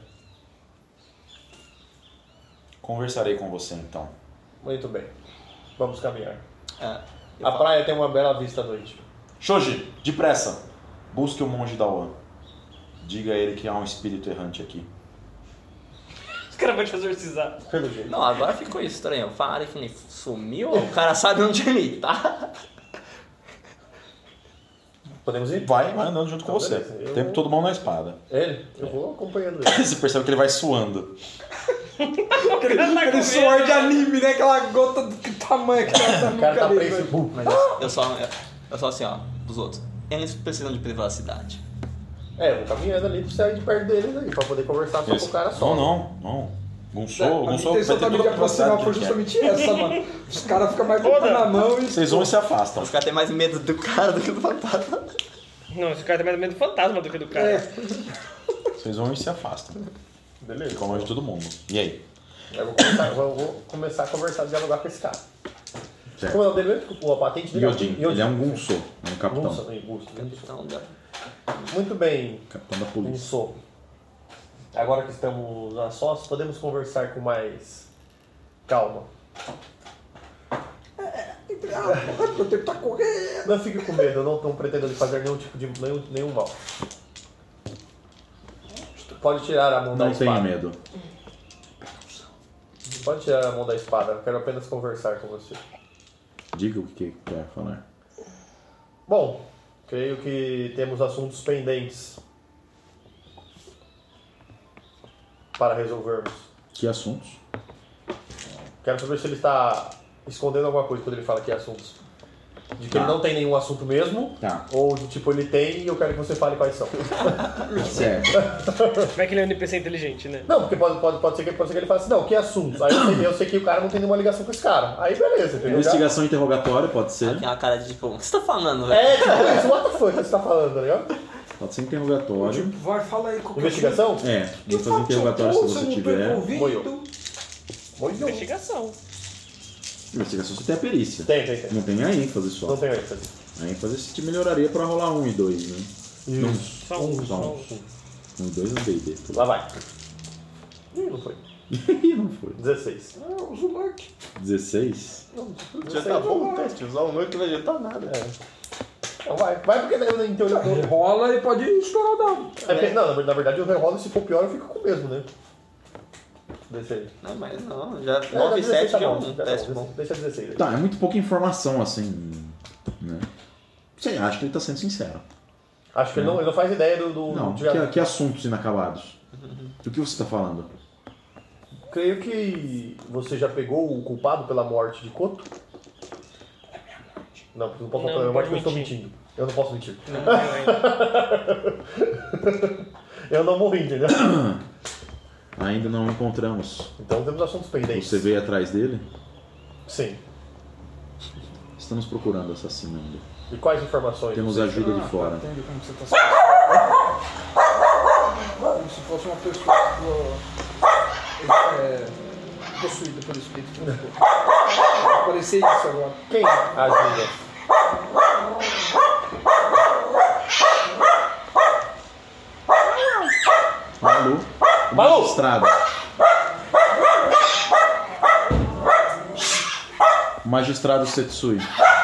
Conversarei com você então. Muito bem. Vamos caminhar. Eu A falo, praia tem uma bela vista à noite. Shoji, depressa! Busque o monge Dawan. Diga a ele que há um espírito errante aqui. Os caras vão te exorcizar. Pelo jeito. não, agora ficou estranho. Falaram que ele sumiu, o cara sabe onde ele tá. Podemos ir? Vai andando junto com Então, você. beleza. Eu Tempo vou- todo mão na espada. Ele? Eu vou acompanhando ele. Você percebe que ele vai suando. Aquele suor de anime, né? Aquela gota do tamanho que tá O cara tá dele, preso. velho. Mas eu só assim, ó, pros outros. Eles precisam de privacidade. Eu vou caminhando ali pra sair de perto deles aí, pra poder conversar só com o cara só. Não. Gonço A intenção também de aproximar foi justamente essa, mano. Os caras ficam mais com o na mão e... Vocês vão e se afastam. Os caras têm mais medo do cara do que do fantasma. Não, esse cara tem mais medo do fantasma do que do cara. Vocês vão e se afastam. Beleza. Ficam longe de todo mundo. E aí? Eu vou começar a conversar, dialogar com esse cara. Certo. Como é o dele mesmo? A patente dele Yodin. Ele é um Gunso, é um capitão. Então, Muito bem, Capitão da polícia. Gunso. Agora que estamos a sós, podemos conversar com mais calma. Eu tenho que estar correndo. Não fique com medo, eu não pretendo lhe fazer nenhum tipo de nenhum mal. Pode tirar a mão da Não espada. tenha medo. Pode tirar a mão da espada, eu quero apenas conversar com você. Diga o que quer falar. Bom, creio que temos assuntos pendentes para resolvermos. Que assuntos? Quero saber se ele está escondendo alguma coisa quando ele fala que assuntos. De que ele não tem nenhum assunto mesmo, Tá. ou de tipo ele tem e eu quero que você fale quais são. Certo. Vai que ele é um NPC inteligente, né? Não, porque pode ser que ele fale assim, não, que assuntos? Aí eu sei que o cara não tem nenhuma ligação com esse cara. Aí beleza, entendeu? Investigação interrogatória pode ser. tem uma cara de tipo, o que você tá falando, velho? É, tipo isso, what the fuck você tá falando, tá ligado? Pode ser interrogatório. Vai, fala aí. qual que é o Investigação? É, vou fazer interrogatório se você tiver. Moiou. Investigação. Investigação você tem a perícia. Tem. Não tem a ênfase só. Não tem ênfase. A ênfase te melhoraria pra rolar 1 e 2, né? Isso. Só um. Só 1 e 2 é D&D. Lá vai. Ih, não foi. Ih, não foi. 16. Ah, usa o luck. 16? Já tá bom o teste, usar o noite não vai adiantar nada. Então vai porque em teoria... Rola e pode estourar o dado. Não, na verdade eu rerolo, se for pior eu fico com o mesmo, né? Deixa aí. Não, mas não, já 9 e 7 já é um teste bom. Deixa 16 aí. Tá, é muito pouca informação assim, né? Sei, acho que ele tá sendo sincero. Acho que ele não faz ideia do Não, que assuntos inacabados? Do que você tá falando? Creio que você já pegou o culpado pela morte de Koto? Não, porque eu não posso Não, falar não morte porque eu pode estou mentir. mentindo. Eu não posso mentir. Não morreu ainda. Eu não morri, entendeu? Ainda não encontramos. Então temos assuntos pendentes. Você veio atrás dele? Sim. Estamos procurando o assassino ainda. E quais informações? Temos ajuda de fora. Entende como você tá como se fosse uma pessoa possuída pelo espírito. Parecia isso agora. Quem ajuda? Malu. Malu! Magistrado. Magistrado Setsui.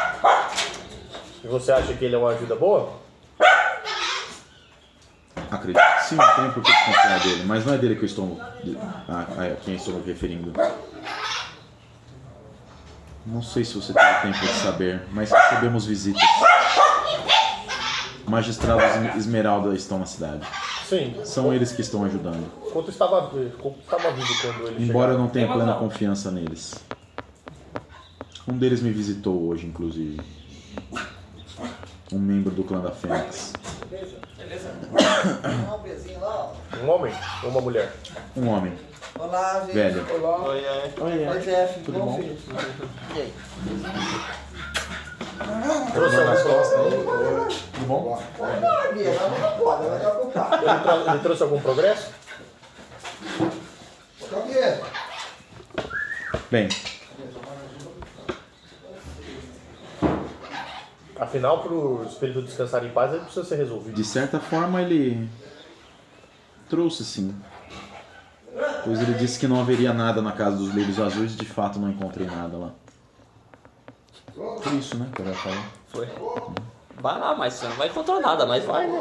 E você acha que ele é uma ajuda boa? Acredito que sim, não tenho por que desconfiar dele. Mas não é dele que eu estou... quem estou me referindo. Não sei se você teve tempo de saber, mas recebemos visitas. Magistrados Esmeralda estão na cidade. Sim. São eles que estão ajudando. Quanto estava vivo quando ele Embora eu chegava? não tenha plena confiança neles. Um deles me visitou hoje, inclusive. Um membro do clã da Fênix. Um homem ou uma mulher? Um homem. Olá, gente. Velho. Olá. Oi, Oi, Jeff. Tudo bom? Filho? E aí? Trouxe Tudo bom? Bia, não pode, ela vai comprar. ele trouxe algum progresso? Qual que é? Bem, Afinal, para o espírito descansar em paz, ele precisa ser resolvido. de certa forma ele trouxe sim. Pois ele disse que não haveria nada na casa dos livros azuis e de fato não encontrei nada lá. Foi isso, né, que eu ia falar. Foi. Vai lá, mas você não vai encontrar nada, mas vai, né?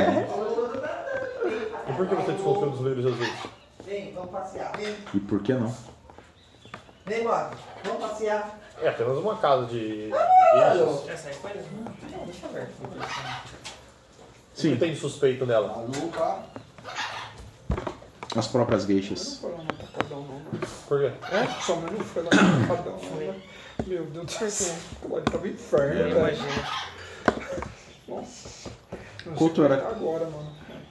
E por que você desconfiou dos livros azuis? Vem, vamos passear. E por que não? Vem, mano. Vamos passear. É apenas uma casa de bichos. Essa aí foi. Não, deixa eu ver. O que Sim, tem de suspeito nela? Luca. as próprias geixas. Não tá cada um, não. Por quê? Sua mãe não foi lá no padrão, né? Meu Deus do céu. Pode estar no inferno, velho. Imagina. Nossa. Couto era- Agora, mano.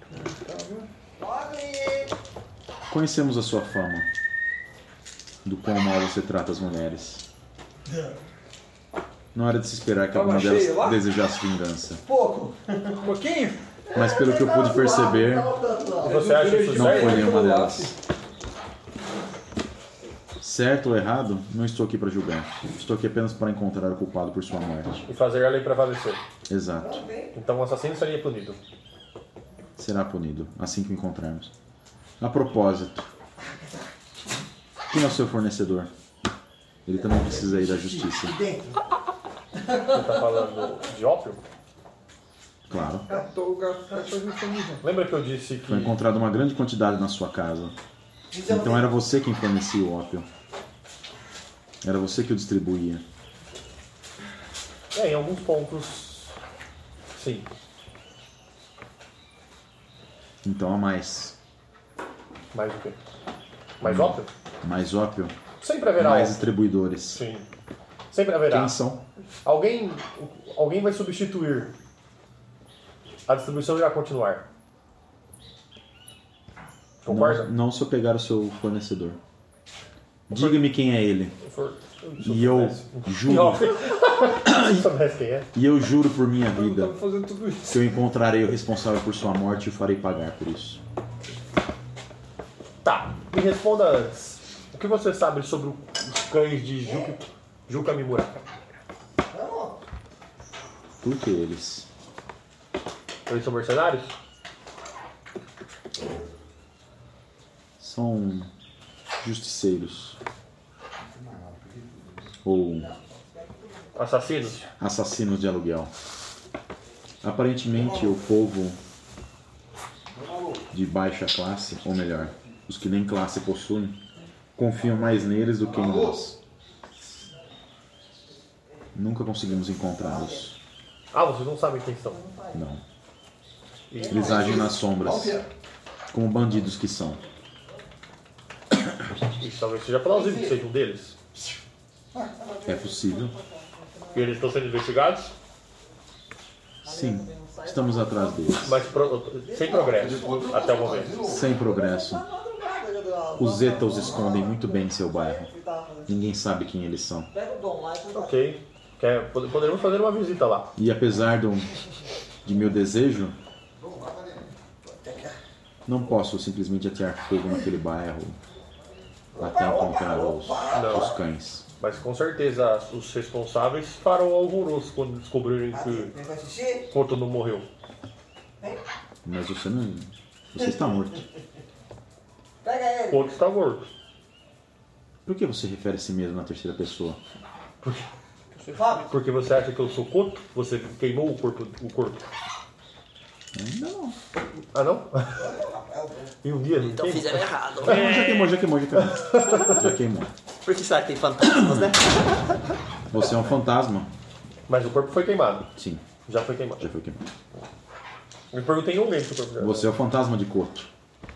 Conhecemos a sua fama. Do quão mal você trata as mulheres. Não era de se esperar que Tava alguma cheio delas lá? desejasse vingança. Pouco. Um pouquinho? Mas pelo que eu pude perceber, Você acha isso não certo? foi nenhuma delas. Certo ou errado, não estou aqui para julgar. Estou aqui apenas para encontrar o culpado por sua morte. E fazer a lei prevalecer. Exato. Então o assassino seria punido. Será punido assim que o encontrarmos. A propósito, quem é o seu fornecedor? Ele também precisa ir da justiça. Você tá falando de ópio? Claro. Lembra que eu disse que... Foi encontrada uma grande quantidade na sua casa. Então era você quem fornecia o ópio. Era você que o distribuía. em alguns pontos... Sim. Então há mais. Mais o quê? Mais ópio? Mais ópio, Sempre haverá mais ópio. distribuidores. Sim. Sempre haverá. Quem são? Alguém vai substituir. A distribuição irá continuar. Concorda? Não se eu pegar o seu fornecedor. Diga-me quem é ele. E eu juro. Se soubesse quem é. E eu juro por minha Eu vida tava fazendo tudo isso. que eu encontrarei o responsável por sua morte e o farei pagar por isso. Tá, me responda antes. O que você sabe sobre os cães de Juca Mimuraka? Por que eles? Eles são mercenários? São justiceiros. Ou Assassinos? assassinos de aluguel. Aparentemente o povo de baixa classe, ou melhor, os que nem classe possuem, confiam mais neles do que em nós. Nunca conseguimos encontrá-los. Ah, vocês não sabem quem são. Não. Eles agem nas sombras, como bandidos que são. Isso talvez seja plausível que seja um deles. É possível? E eles estão sendo investigados, Sim. Estamos atrás deles. mas sem progresso até o momento. Sem progresso. Os Zeta os escondem muito bem em seu bairro. Ninguém sabe quem eles são. Ok. Poderíamos fazer uma visita lá. E apesar de meu desejo, não posso simplesmente atear fogo naquele bairro até encontrar os cães. Mas com certeza os responsáveis farão alvoroço quando descobrirem que Couto não morreu. Mas você não. Você está morto. Couto está morto. Por que você refere a si mesmo na terceira pessoa? Porque você acha que eu sou Couto? Você queimou o corpo? Ainda não. Ah, não? E um dia não Então queima? fizeram errado. Já queimou. Já queimou. Por que será que tem fantasmas, né? Você é um fantasma? Mas o corpo foi queimado. Sim, Já foi queimado. já foi queimado. Me perguntei em alguém se o corpo já... Você é o fantasma de Couto.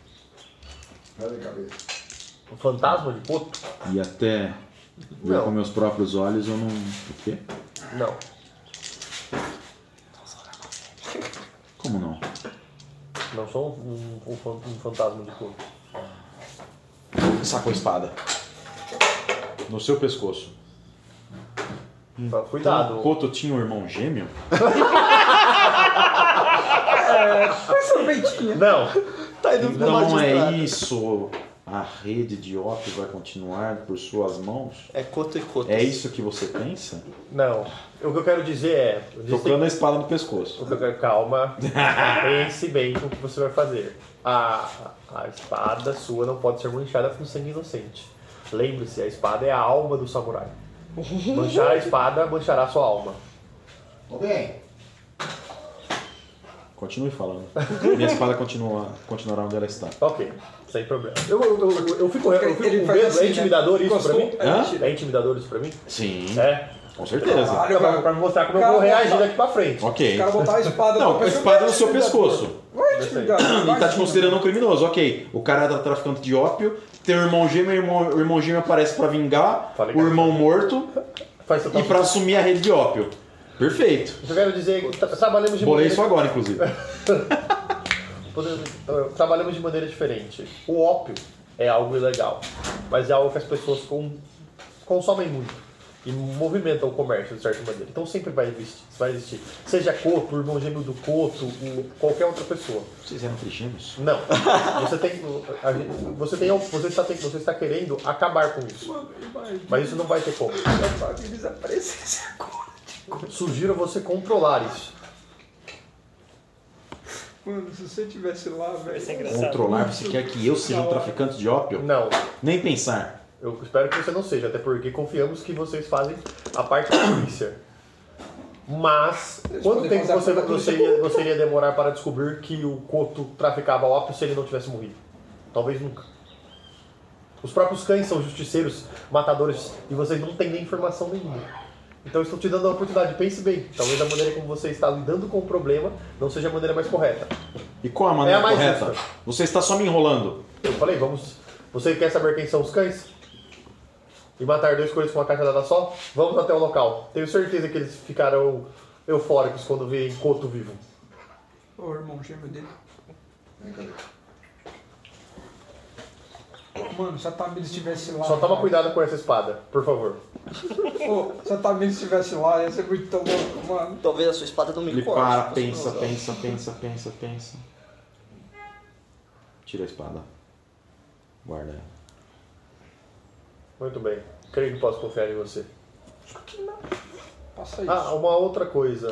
O fantasma de Couto? E até ver Não. com meus próprios olhos eu não. O quê? Não. Como não? Não sou um fantasma de Couto. Sacou a espada. No seu pescoço. Cuidado. Então, Couto tinha um irmão gêmeo? Não. Tá indo pro lado Então de é estrada. isso. A rede de ópio vai continuar por suas mãos? É Couto e Couto. É isso que você pensa? Não. O que eu quero dizer é... Tocando a espada no pescoço. O que eu quero... Calma. Pense bem com o que você vai fazer. A espada sua não pode ser manchada com sangue inocente. Lembre-se, a espada é a alma do samurai. Manchar a espada, manchará a sua alma. Bem, Continue falando. Minha espada continuará onde ela está. Ok, sem problema. Eu fico com Ele medo. faz assim, É intimidador né? isso pra mim? Encostou, Hã? aí tira. É intimidador isso pra mim? Sim. É. Com certeza. Caralho, Pra mostrar como eu vou reagir daqui pra frente. Ok. O cara botar a espada... Não, a espada no seu pescoço. Vai, intimidador. Ele tá te considerando um criminoso, ok. O cara tá traficante de ópio, tem um irmão gêmeo, o irmão gêmeo aparece pra vingar, Falei o irmão morto Faz total e pra assumir a rede de ópio. Perfeito. Eu quero dizer que trabalhamos de Bolei maneira... isso agora, inclusive. Trabalhamos de maneira diferente. O ópio é algo ilegal, mas é algo que as pessoas consomem muito e movimentam o comércio de certa maneira. Então sempre vai existir. Seja Coto, o irmão gêmeo do Coto, qualquer outra pessoa. Vocês eram trigêmeos? Não. Você está querendo acabar com isso. Mas isso não vai ter como. Sugiro você controlar isso. Mano, se você tivesse lá, velho... Vai ser engraçado. Controlar, você quer que eu seja um traficante de ópio? Não. Nem pensar. Eu espero que você não seja, até porque confiamos que vocês fazem a parte da polícia. Mas, quanto tempo você iria demorar para descobrir que o Coto traficava ópio se ele não tivesse morrido? Talvez nunca. Os próprios cães são justiceiros, matadores, e vocês não têm nem informação nenhuma. Então eu estou te dando a oportunidade, pense bem. Talvez a maneira como você está lidando com o problema não seja a maneira mais correta. E qual a maneira mais correta? justa. Você está só me enrolando. Eu falei, vamos... Você quer saber quem são os cães? E matar 2 coelhos com uma cajadada só? Vamos até o local. Tenho certeza que eles ficarão eufóricos quando virem Coto vivo. Ô, irmão gêmeo dele. Mano, se a Tamires estivesse lá... Só toma cuidado com essa espada, por favor. Ô, se a Tamires estivesse lá, ia ser muito tão louco, mano. Talvez a sua espada não me Ele corte. para, mas pensa. Tira a espada. Guarda ela. Muito bem. Creio que posso confiar em você. Passa isso. Ah, uma outra coisa.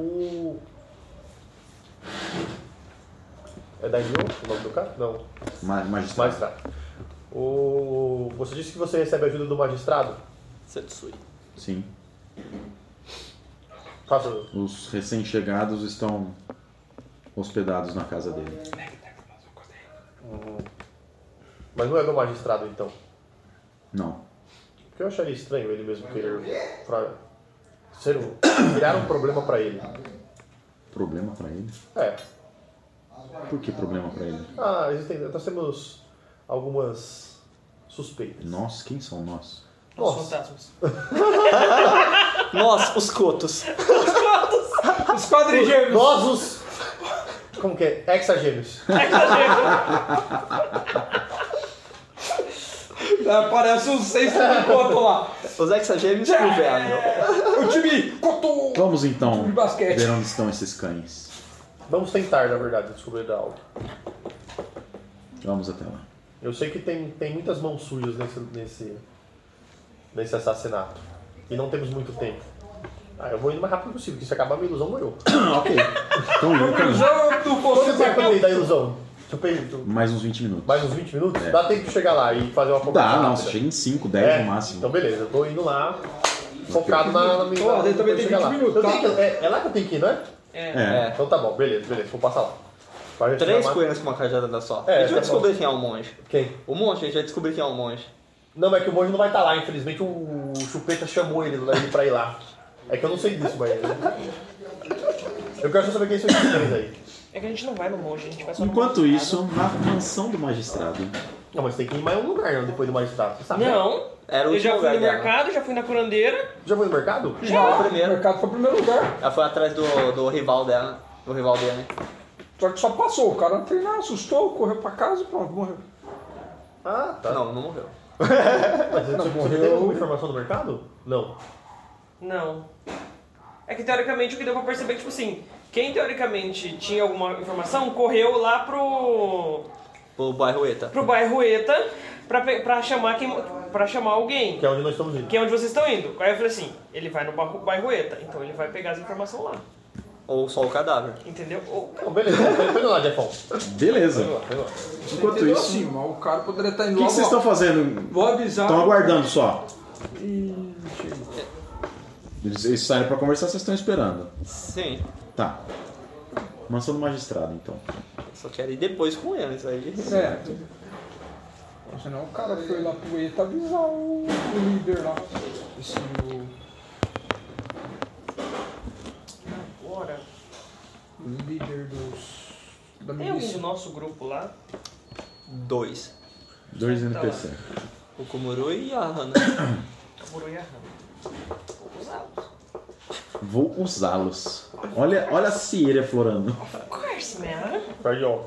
É Daimyo o nome do cara? Não. Magistrado. Você disse que você recebe ajuda do magistrado? Setsui. Sim. Faça. Os recém-chegados estão hospedados na casa dele. Mas não é do magistrado, então. Não. Porque eu acharia estranho ele mesmo querer criar um problema pra ele. Problema pra ele? É. Por que problema pra ele? Nós temos algumas suspeitas. Nós? Quem são nós? Os Nossa. fantasmas. Nós, os cotos. Os quadrigêmeos. Nós os... Como que é? Hexagêmeos. Parece uns 6 conto lá. Os hexagêmeos e o inverno. O time Coto. Vamos então De basquete. ver onde estão esses cães. Vamos tentar, na verdade, descobrir algo. Vamos até lá. Eu sei que tem muitas mãos sujas nesse assassinato. E não temos muito tempo. Eu vou indo o mais rápido possível, porque se acabar a minha ilusão, morreu. Ok. Então, eu Quanto tempo tem da ilusão? mais uns 20 minutos. Mais uns 20 minutos? É. Dá tempo de chegar lá e fazer uma Dá, comparação não. rápida? Você chega em 5, 10 no máximo. Então beleza, eu tô indo lá, focado na minha... Ó, ele também tem 20 minutos, Eu tá? tenho que, é lá que eu tenho que ir, não é? É. Então tá bom, beleza, vou passar lá. Vai 3 chamar- coelhos com uma cajadada só. É, a gente tá vai descobrir bom. quem é o monge. Quem? O monge, a gente vai descobrir quem é o monge. Não, mas é que o monge não vai estar lá, infelizmente o Chupeta chamou ele pra ir lá. É que eu não sei disso, mas... Eu quero só saber quem são esses três aí. É que a gente não vai no monge, a gente vai só no Enquanto magistrado. isso, na mansão do magistrado. Não, mas tem que ir em mais um lugar, não, depois do magistrado, você sabe? Não, Era o eu já último fui no lugar dela. mercado, já fui na curandeira. Já foi no mercado? Já, o primeiro. o mercado foi o primeiro lugar. Ela foi atrás do rival dela. Do rival dele. Só que só passou. O cara treinou, assustou, correu pra casa e pronto, morreu. Ah, tá. Não morreu. Mas Não, você morreu. tem alguma informação do mercado? Não. Não. É que teoricamente o que deu pra perceber é que, tipo assim, quem teoricamente tinha alguma informação correu lá pro Bairro Eta. bairro Eta pra chamar alguém. Que é onde nós estamos indo. Que é onde vocês estão indo. Aí eu falei assim, ele vai no bairro Eta, então ele vai pegar as informações lá. Ou só o cadáver. Entendeu? Ou- Não, beleza, foi lá, Jeffão. Beleza. Foi lá. Enquanto Entendeu isso, assim, mas o cara poderia estar o indo que lá. vocês estão fazendo? Vou avisar. Estão aguardando só. Ih, Eles saíram pra conversar, vocês estão esperando. Sim. Tá. Mansão do magistrado, então. Eu só quero ir depois com eles aí. certo. Senão o cara foi lá pro ETA avisar o líder lá. Esse, Líder da Tem alguém milícia. do nosso grupo lá? 2. 2 Tá NPC. O Komuro e a Hana. Komuro e a Hana. Vou usá-los. Vou usá-los. Olha a Cieira florando. Of course, man. Guardião.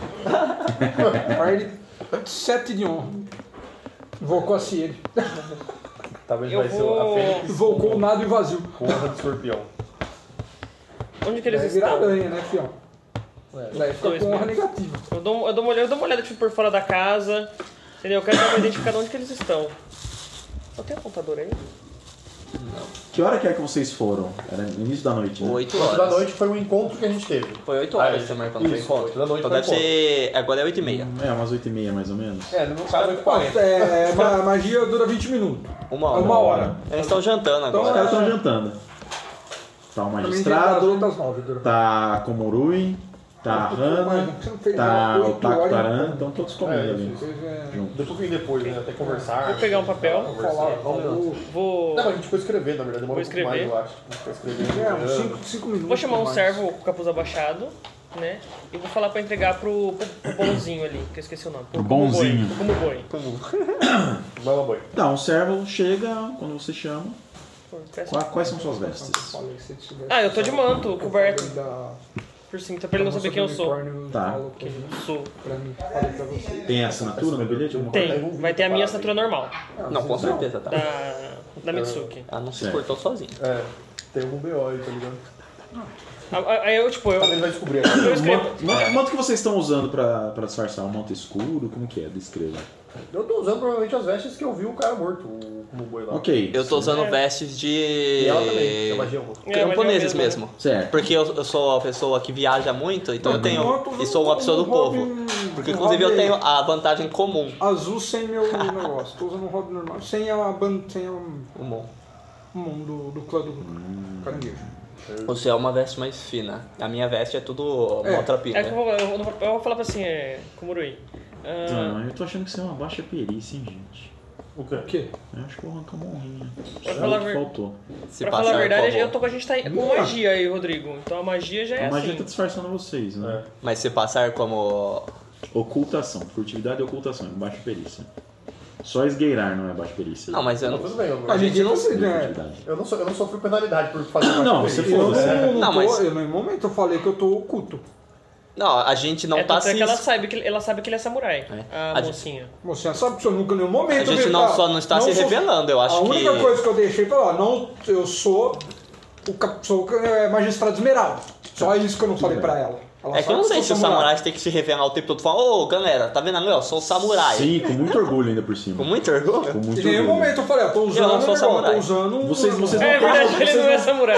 Party 7 de honra. Invocou a Ciene. Talvez Eu vai ser a vou- Fênix Invocou o nada e vazio. com honra de escorpião. Onde que eles Vai virar estão? aranha, né, fião? Daí fica Dois com honra mesmo. negativa. Eu dou uma olhada tipo, por fora da casa. Entendeu? Eu quero dar uma identificada onde que eles estão. Só tem um computador aí? Que hora que é que vocês foram? Era no início da noite, né? 8 8 da horas. noite foi o encontro que a gente teve. Foi 8 horas Ah, que você marcou no seu isso, encontro. 8 da noite Então foi deve ser. Agora é 8h30. É, umas 8h30 mais ou menos. É, no meu caso 8h40. A magia dura 20 minutos. Uma hora. Uma hora. Eles estão jantando Então, Os agora. caras estão jantando. Tá o Pra mim, das magistrado, 8 às 9 dura. tá a Komurui, tá a Hana, Você não fez tá o 8 horas, Takutaran, então. estão todos comendo É, ali. isso. Junto. Depois vim depois, né? Até conversar. Vou pegar um papel. Falar, Vou. Não, mas a gente foi escrever, na verdade. Demorou Vou um pouco mais, escrever. eu acho. A gente foi escrever. uns 5 minutos. Vou chamar um mais. servo com o capuz abaixado, né? E vou falar pra entregar pro bonzinho ali, que eu esqueci o nome. Pro Bonzinho. Como boi. Mama boi. Tá, um servo chega quando você chama. Peço- Quais são suas vestes? Falei que se ele tivesse- Ah, eu tô de manto, coberto. Da- Por cima, pra ele não saber quem eu sou. Tá. Falou pra mim, Sou. pra mim, falei pra você. Tem assinatura no bilhete? Alguma coisa? Tem, vai ter a minha assinatura normal, Não, com certeza, tá. da Mitsuki. Ela não se Certo. cortou sozinha. É, tem algum BO aí, tá ligado? Aí eu, tipo, eu Mas ele vai descobrir agora. eu escrevo. O manto que vocês estão usando pra disfarçar? Um manto escuro? Como que é? Descreva. Eu tô usando provavelmente as vestes que eu vi o cara morto, como boi lá. Ok. Eu tô usando vestes de. E ela também, é magia. Camponeses É, mas mesmo. Certo. Porque eu sou a pessoa que viaja muito, então eu tenho. E sou uma pessoa do povo. Porque inclusive eu tenho a vantagem comum. Azul sem meu negócio. Tô usando um hobby normal. Sem a Comum. do clã do caranguejo. Você é uma veste mais fina. A minha veste é tudo É. maltrapilha. É que eu vou falar pra assim, Komurui. Não, eu tô achando que isso é uma baixa perícia, hein, gente. O quê? O quê? Eu acho que eu vou arrancar uma honrinha. Pra Só falar o que a ver- faltou. Se Pra falar a passar verdade, como- a gente tá com magia aí, Rodrigo. Então a magia já é A magia assim. tá disfarçando vocês, né? Mas se passar como. Ocultação. Furtividade e ocultação. É baixa perícia. Só esgueirar não é baixa perícia. Não, mas eu Não, não. tudo bem, A gente não sei, né? Furtividade. eu não sofri penalidade por fazer uma Não, coisa. você Eu foda-se. Não, mas- eu, no momento eu falei que eu tô oculto. Não, a gente não tá tanto é se. que ela sabe que ele é samurai, a A mocinha. Você sabe que eu nunca em nenhum momento. A gente eu não falei, só não está se sou- revelando, eu acho A única que. coisa que eu deixei pra lá, não, eu sou sou magistrado esmeralda. Só isso que eu não falei pra ela. Ela É que eu sabe não sei sou se os samurais têm que se revelar o tempo todo falando, ô galera, tá vendo ali, ó, sou samurai. Sim, com muito orgulho ainda por cima. Com muito orgulho. Com muito Em nenhum orgulho. momento eu falei, tô usando Eu não sou o negócio, samurai. tô usando. Vocês não É verdade, ele não é samurai.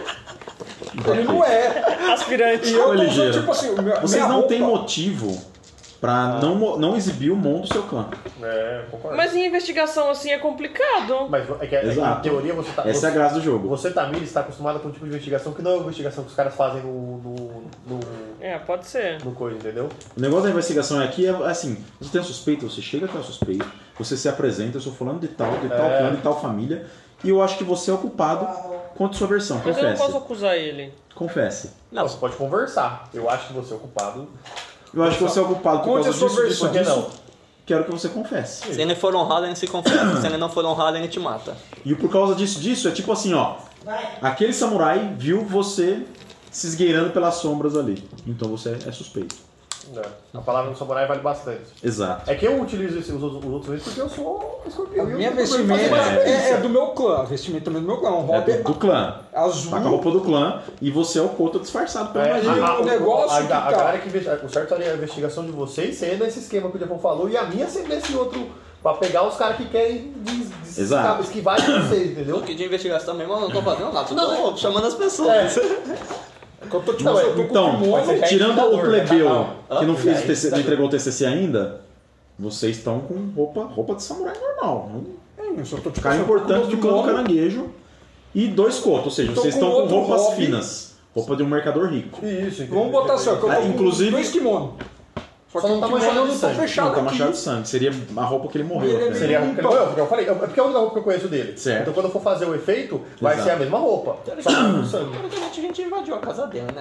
Ele não é. Aspirante. E eu tô usando, ligeiro. tipo assim, Vocês minha não roupa, têm motivo pra não exibir o mão do seu clã. É, concordo. Mas em investigação assim é complicado. Mas é que Exato. em teoria você tá. Essa é a graça do jogo. Você, Tamir, está acostumado com um tipo de investigação que não é uma investigação que os caras fazem no É, pode ser. coisa, entendeu? O negócio da investigação aqui é assim, você tem um suspeito, você chega até o suspeito, você se apresenta, eu sou fulano de tal clã, de tal família, e eu acho que você é o culpado contra sua versão. Mas eu não Confesse. posso acusar ele. Confesse. Não, você pode conversar. Eu acho que você é o culpado. Eu acho que você é o culpado por Conte causa a sua disso, versão. disso, Por que disso. Quero que você confesse. Se ele for honrado, ele se confessa. Se ele não for honrado, ele te mata. E por causa disso, é tipo assim, ó. Aquele samurai viu você se esgueirando pelas sombras ali. Então você é suspeito. A palavra do samurai vale bastante. Exato. É que eu utilizo os outros meios porque eu sou escorpião. Minha Eu não vestimenta faço mais é do meu clã. A vestimenta também do meu clã. Um É hobby do clã. azul. Tá com a roupa do clã e você é o Koto disfarçado pela magia. o negócio que a tá- galera que o certo seria a investigação de vocês ser nesse esquema que o Japão falou e a minha ser nesse outro pra pegar os caras que querem Exato. esquivar de vocês, entendeu? Porque de investigação mesmo eu não tô fazendo nada, eu Não, tô chamando as pessoas. Eu tô, tipo, Não, eu tô com Então, Mas você já é tirando o indicador, plebeu né? que não, fez Já é o TCC, não indicador. entregou o TCC ainda, vocês estão com roupa de samurai normal. eu só tô tipo, O cara eu tô importante com do clã do mono. caranguejo e 2 Koto, ou seja, Tô vocês com estão com outro roupas hobby. finas. Roupa de um mercador rico. Isso, entendeu? Vamos botar assim, ó, que eu tô Inclusive- com 2 kimonos. Só que Só não o tá kimono manchado eu de não tô sangue. fechado Não, tá aqui. machado de sangue. Seria a roupa que ele morreu. Ele é até. Seria Então. porque eu falei, é porque é a única roupa que eu conheço dele. Certo. Então quando eu for fazer o efeito, vai Exato. ser a mesma roupa. Só que com sangue. Teoricamente a gente invadiu a casa dele, né?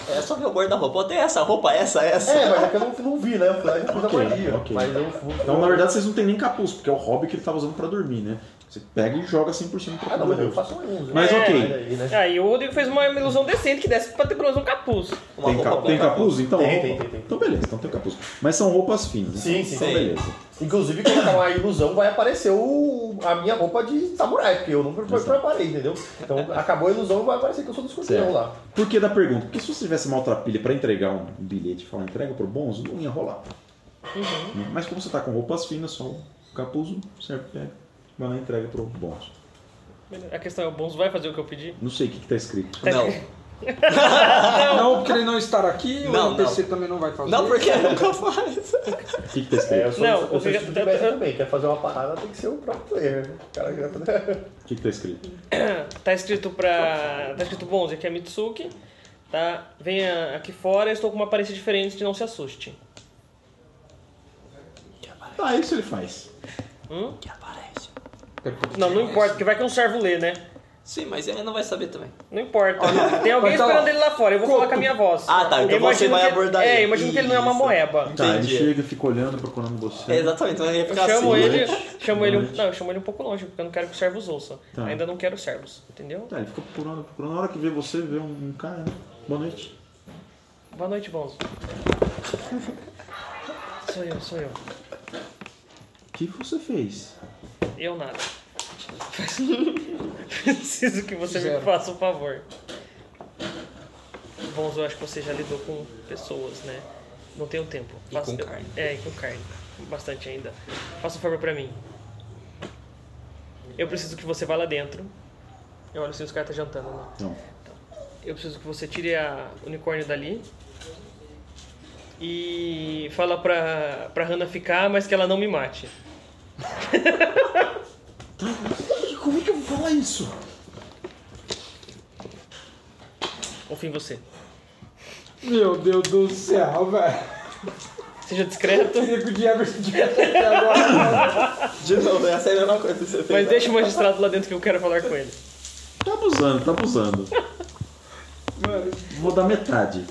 É só ver o guarda-roupa. Ó, tem essa roupa, essa. Mas é que eu não vi, né? Eu fui lá e fiz a magia. ok. Mas eu Então, na verdade, vocês não tem nem capuz, porque é o hobby que ele tava usando pra dormir, né? Você pega e joga 100% pra não, mas eu faço um. Mas ok. Aí, né? Aí o Rodrigo fez uma ilusão decente que desse pra ter pelo menos um capuz. Tem capuz? Então, Tem. Então beleza, então tem capuz. Mas são roupas finas. Sim, então sim. beleza. Inclusive, quando acabar a ilusão, vai aparecer a minha roupa de samurai, porque eu não preparei, entendeu? Então, acabou a ilusão e vai aparecer que eu sou do escorpião Certo. lá. Por que da pergunta? Porque se você tivesse uma outra pilha pra entregar um bilhete e falar entrega pro Bonzo, não ia rolar. Mas como você tá com roupas finas, só o capuz serve, pega, vai lá e entrega pro Bonzo. A questão é, o Bonzo vai fazer o que eu pedi? Não sei o que tá escrito. Não. Não, porque ele não estar aqui, Não, o NPC também não vai fazer. Não, porque nunca faz. O que tá escrito? Eu sou Não, esse tipo de mestre também. Quer fazer uma parada, tem que ser o próprio player, né? O cara O que tá escrito? Tá escrito Bonzo, aqui é Mitsuki. Tá? Venha aqui fora, eu estou com uma aparência diferente, não se assuste. Ah, isso ele faz. Que aparece. Não importa, porque vai que um servo lê, né? Sim, mas ele não vai saber também. Não importa. Tem alguém Mas tá esperando lá. ele lá fora, eu vou falar com a minha voz. Ah, tá, então Eu você imagino vai que abordar ele. ele. É, imagino que ele não é uma Isso. moeba. Tá, ele Entendi. chega, fica olhando, procurando você. É, exatamente, então ele ia Eu ficar chamo assim. ele, Noite. eu chamo ele um pouco longe, porque eu não quero que os servos ouçam. Tá. Ainda não quero servos, entendeu? Tá, ele fica procurando. Na hora que vê você, vê um cara, né? Boa noite. Boa noite, Bonzo. Sou eu. O que você fez? Eu nada. Preciso que você me Zero. faça um favor. Bonzo, eu acho que você já lidou com pessoas, né? Não tenho tempo. E com carne. E com carne. Bastante ainda. Faça um favor pra mim. Eu preciso que você vá lá dentro. Eu olho se os caras estão jantando, né? Não. Eu preciso que você tire a unicórnio dali. E fala pra Hannah ficar, mas que ela não me mate. Como é que eu vou falar isso? Confio em você. Meu Deus do céu, velho. Seja discreto, Eu queria que o Jefferson tivesse aqui agora. De novo, essa é a mesma coisa que você fez. mas deixa o magistrado lá dentro que eu quero falar com ele. Tá abusando. Mano, Vou dar metade.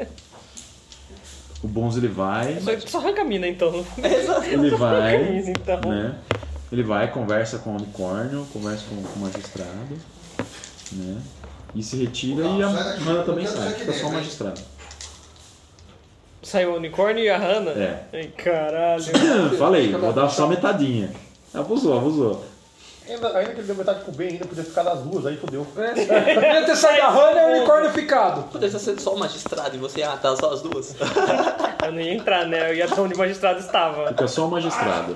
O Bonzo ele vai, Só arranca a mina, então. ele vai, Isso, então. né? Ele vai, conversa com o unicórnio, conversa com o magistrado, né? E se retira e a Hannah também sai, fica só o magistrado. Saiu o unicórnio e a Hannah? É. Ai, caralho. Falei, vou dar só metadinha. Abusou. Ainda que ele deu metade pro bem, ainda podia ficar nas ruas, aí fodeu. podia ter saído a Hannah e o unicórnio ficado. Poderia ser só o magistrado e você, tá só as duas. Eu não ia entrar, né? Eu ia até onde o magistrado estava. Fica só o magistrado.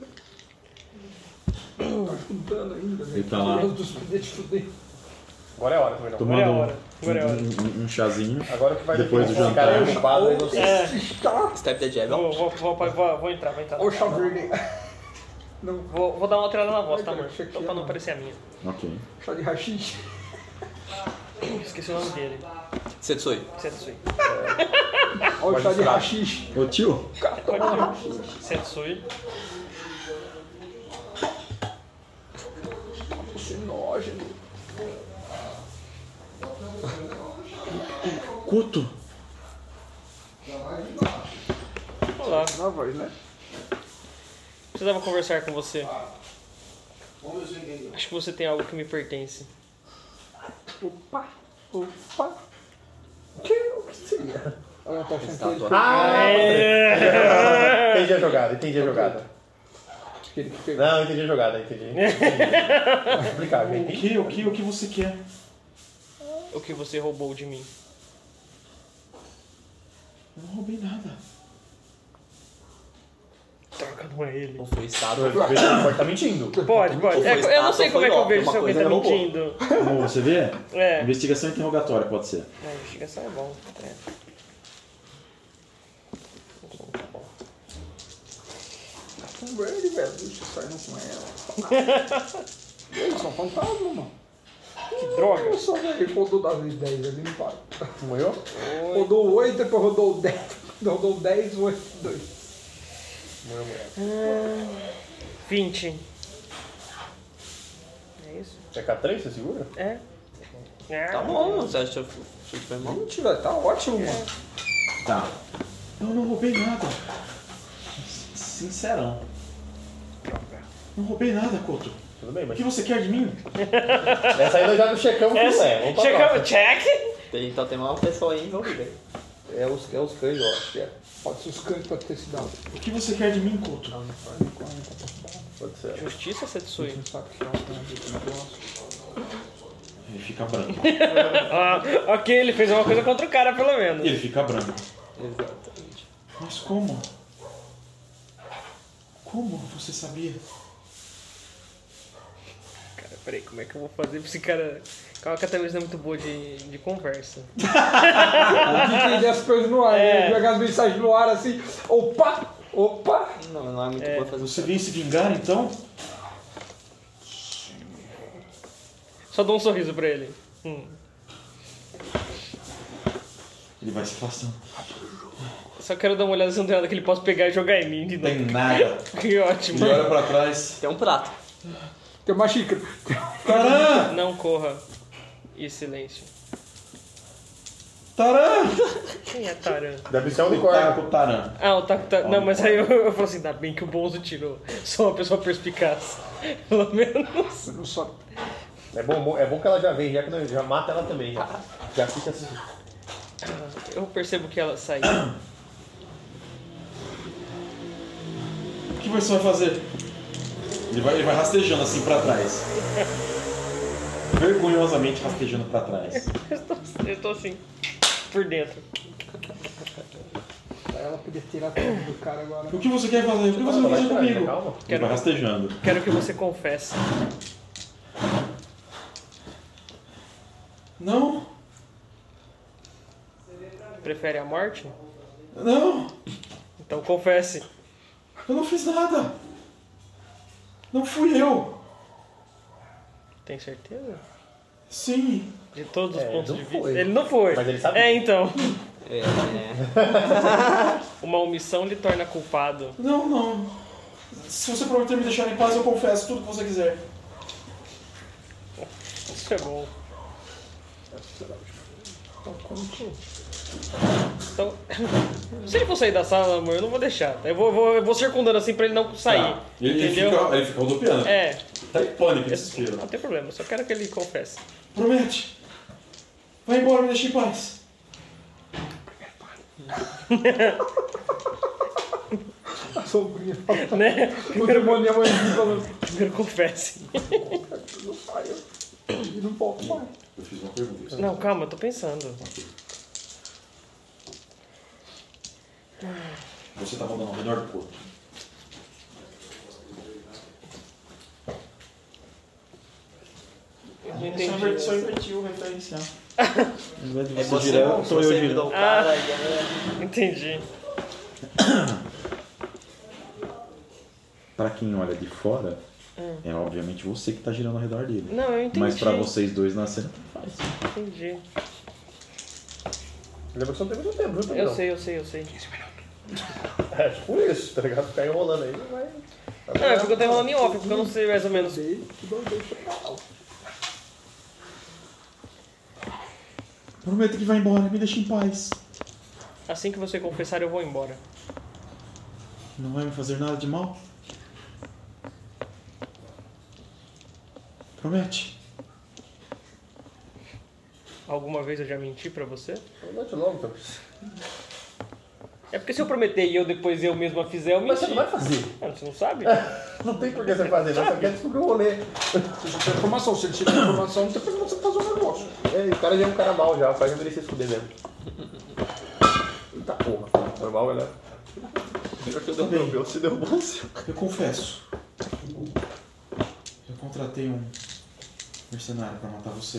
Tá juntando ainda, velho. Ele tá lá. Meu Deus, podia te fuder. Agora é a hora também, não. Tomando Agora é a hora. Agora é a hora. um chazinho. Agora que vai Depois do ficar jantar. ocupado, aí você... É, Step the jab, ó. vou entrar. Ô, chá verde. Não, Vou dar uma alterada na voz, tá, Ai, amor? cara, Então, pra não parecer a minha. Ok. chá de rachixe. Esqueci o nome dele. Setsui. Setsui. Olha o chá de rachixe. Ô tio, Setsui. Alucinógeno. Couto. Olá. Na voz, né? Precisava conversar com você. Acho que você tem algo que me pertence. Opa. O que seria? Olha, tá achando que ele Entendi a jogada. que ele pegou. Não, entendi a jogada, entendi. Vou explicar, gente. O que você quer? O que você roubou de mim. Eu não roubei nada. Droga, não é ele. Ou foi estado. Pode estar mentindo. Pode. Ou foi Eu não estátua, sei ou como é que eu foi vejo se golpe, alguém uma tá coisa mentindo. Como você vê? É. Investigação interrogatória pode ser. A investigação é bom. É. Tá com verde, velho. Deixa eu sair com ela. Eles são fantasmas, mano. Que droga. Eu só, velho. Ele rodou da vez 10 ali, não para. Morreu? Rodou 8, depois rodou 10. Rodou 10, 8, 2. 20. É isso? É K3, você segura? É. Tá bom, você acha que foi bom? Mentira, tá ótimo, mano. Tá. Eu não roubei nada. Sincerão. Não roubei nada, Couto. Tudo bem, O mas... que você quer de mim? Essa aí nós já não checamos que não é. Vamos pra Chegamos, próxima. check! Então tem uma pessoa aí envolvida. É os cães, eu acho que é. Pode ser os cães, pode ter se dado. O que você quer de mim, Couto? Pode ser. Justiça, Setsui? Ele fica branco. Ah, ok, ele fez uma coisa contra o cara, pelo menos. Ele fica branco. Exatamente. Mas como? Como você sabia? Cara, peraí, como é que eu vou fazer pra esse cara... Calma que a Thaís não é muito boa de conversa. A gente entender as coisas no ar, né? Jogar as mensagens no ar assim. Opa! Opa! Não é muito boa fazer Você veio se vingar, então? Só dou um sorriso pra ele. Ele vai se afastando. Só quero dar uma olhada se não tem nada que ele possa pegar e jogar em mim de Não novo. tem nada. Que ótimo. Ele olha pra trás. Tem um prato. Tem uma xícara. Taran! Não corra. E silêncio. Taran! Quem é Taran? Deve ser um O unicórnio. taco Taran. Ah, o Taco tá... Não, mas aí eu falo assim, ainda bem que o Bonzo tirou. Sou uma pessoa perspicaz. Pelo menos. Não sabe. É bom que ela já vem, já que nós já mata ela também. Já fica assim. Eu percebo que ela saiu. O que você vai fazer? Ele vai rastejando assim pra trás. Vergonhosamente rastejando pra trás. Eu tô assim, por dentro. Pra ela poder tirar tudo do cara agora. O que você quer fazer? O que você vai fazer comigo? Calma. Ele vai rastejando. Quero que você confesse. Não, Prefere a morte? não, Então confesse. eu não fiz nada. Não fui eu. Tem certeza? Sim. De todos os pontos não de vista. foi. Ele não foi. Mas ele sabia. É, então. É. Uma omissão lhe torna culpado. Não, não. Se você prometer me deixar em paz, eu confesso tudo que você quiser. Isso é bom. Então, se ele for sair da sala, amor, eu não vou deixar. Tá? Eu vou circundando assim pra ele não sair. Tá. Ele entendeu? fica rodopiando. É, Tá em pânico, desespero. não tem problema, só quero que ele confesse. Promete. Vai embora, me deixa em paz. A sombrinha falando. Né? O demônio e a mãezinha falando. Primeiro confesse. Não saio. E não volto mais. Eu fiz uma pergunta. Não, calma, eu tô pensando. Você tá rodando ao redor do corpo. Eu não entendi. Só invertiu o referencial. Em vez de É você você, girar, não, sou eu você girando. virou o cara e é... Entendi. Pra quem olha de fora, é obviamente você que tá girando ao redor dele. Não, eu entendi. Mas pra vocês dois na cena, faz. Entendi. Lembra que você não tem muito tempo, viu, Pedro? Eu sei. É tipo isso, tá ligado? Ficar enrolando aí, vai. Não, é porque eu tô enrolando em off, porque eu não sei mais ou menos. Prometa que vai embora, me deixa em paz. Assim que você confessar, eu vou embora. Não vai me fazer nada de mal? Promete. Alguma vez eu já menti pra você? Noite logo, então. É porque se eu prometer e eu depois eu mesma fizer, eu Mas menti. você não vai fazer. Ah, você não sabe? Não tem por que você fazer, não. Só quer descobrir o rolê. Você já tem informação. Se ele tiver informação, não tem pra você fazer um negócio. É, o cara já é um cara mal já, faz deveria se esconder mesmo. Eita porra, normal, galera. Se deu bom, seu. Eu confesso. Eu contratei um mercenário pra matar você.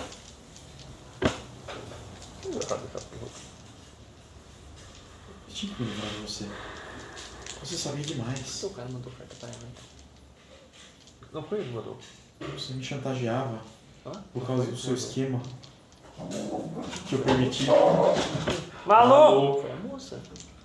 Eu tinha que me livrar de você. Você sabia demais. O cara mandou carta pra ela. Não foi ele que mandou. Você me chantageava Ah, por causa do seu esquema. Que eu permiti. Malu! Foi a moça.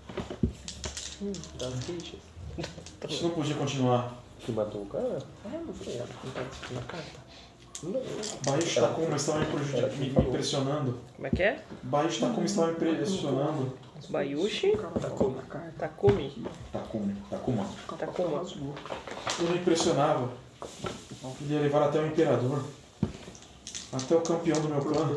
Das bichas. Isso não podia continuar. Que matou o cara? É, não foi ela. Não tá escrito na carta. Baixo está como estava me impressionando. Como é que é? Baixo está como estava me impressionando. Bayushi? Takuma. Takumi. Takuma. Takuma. Ele me impressionava. Ele ia levar até o imperador. Até o campeão do meu clã.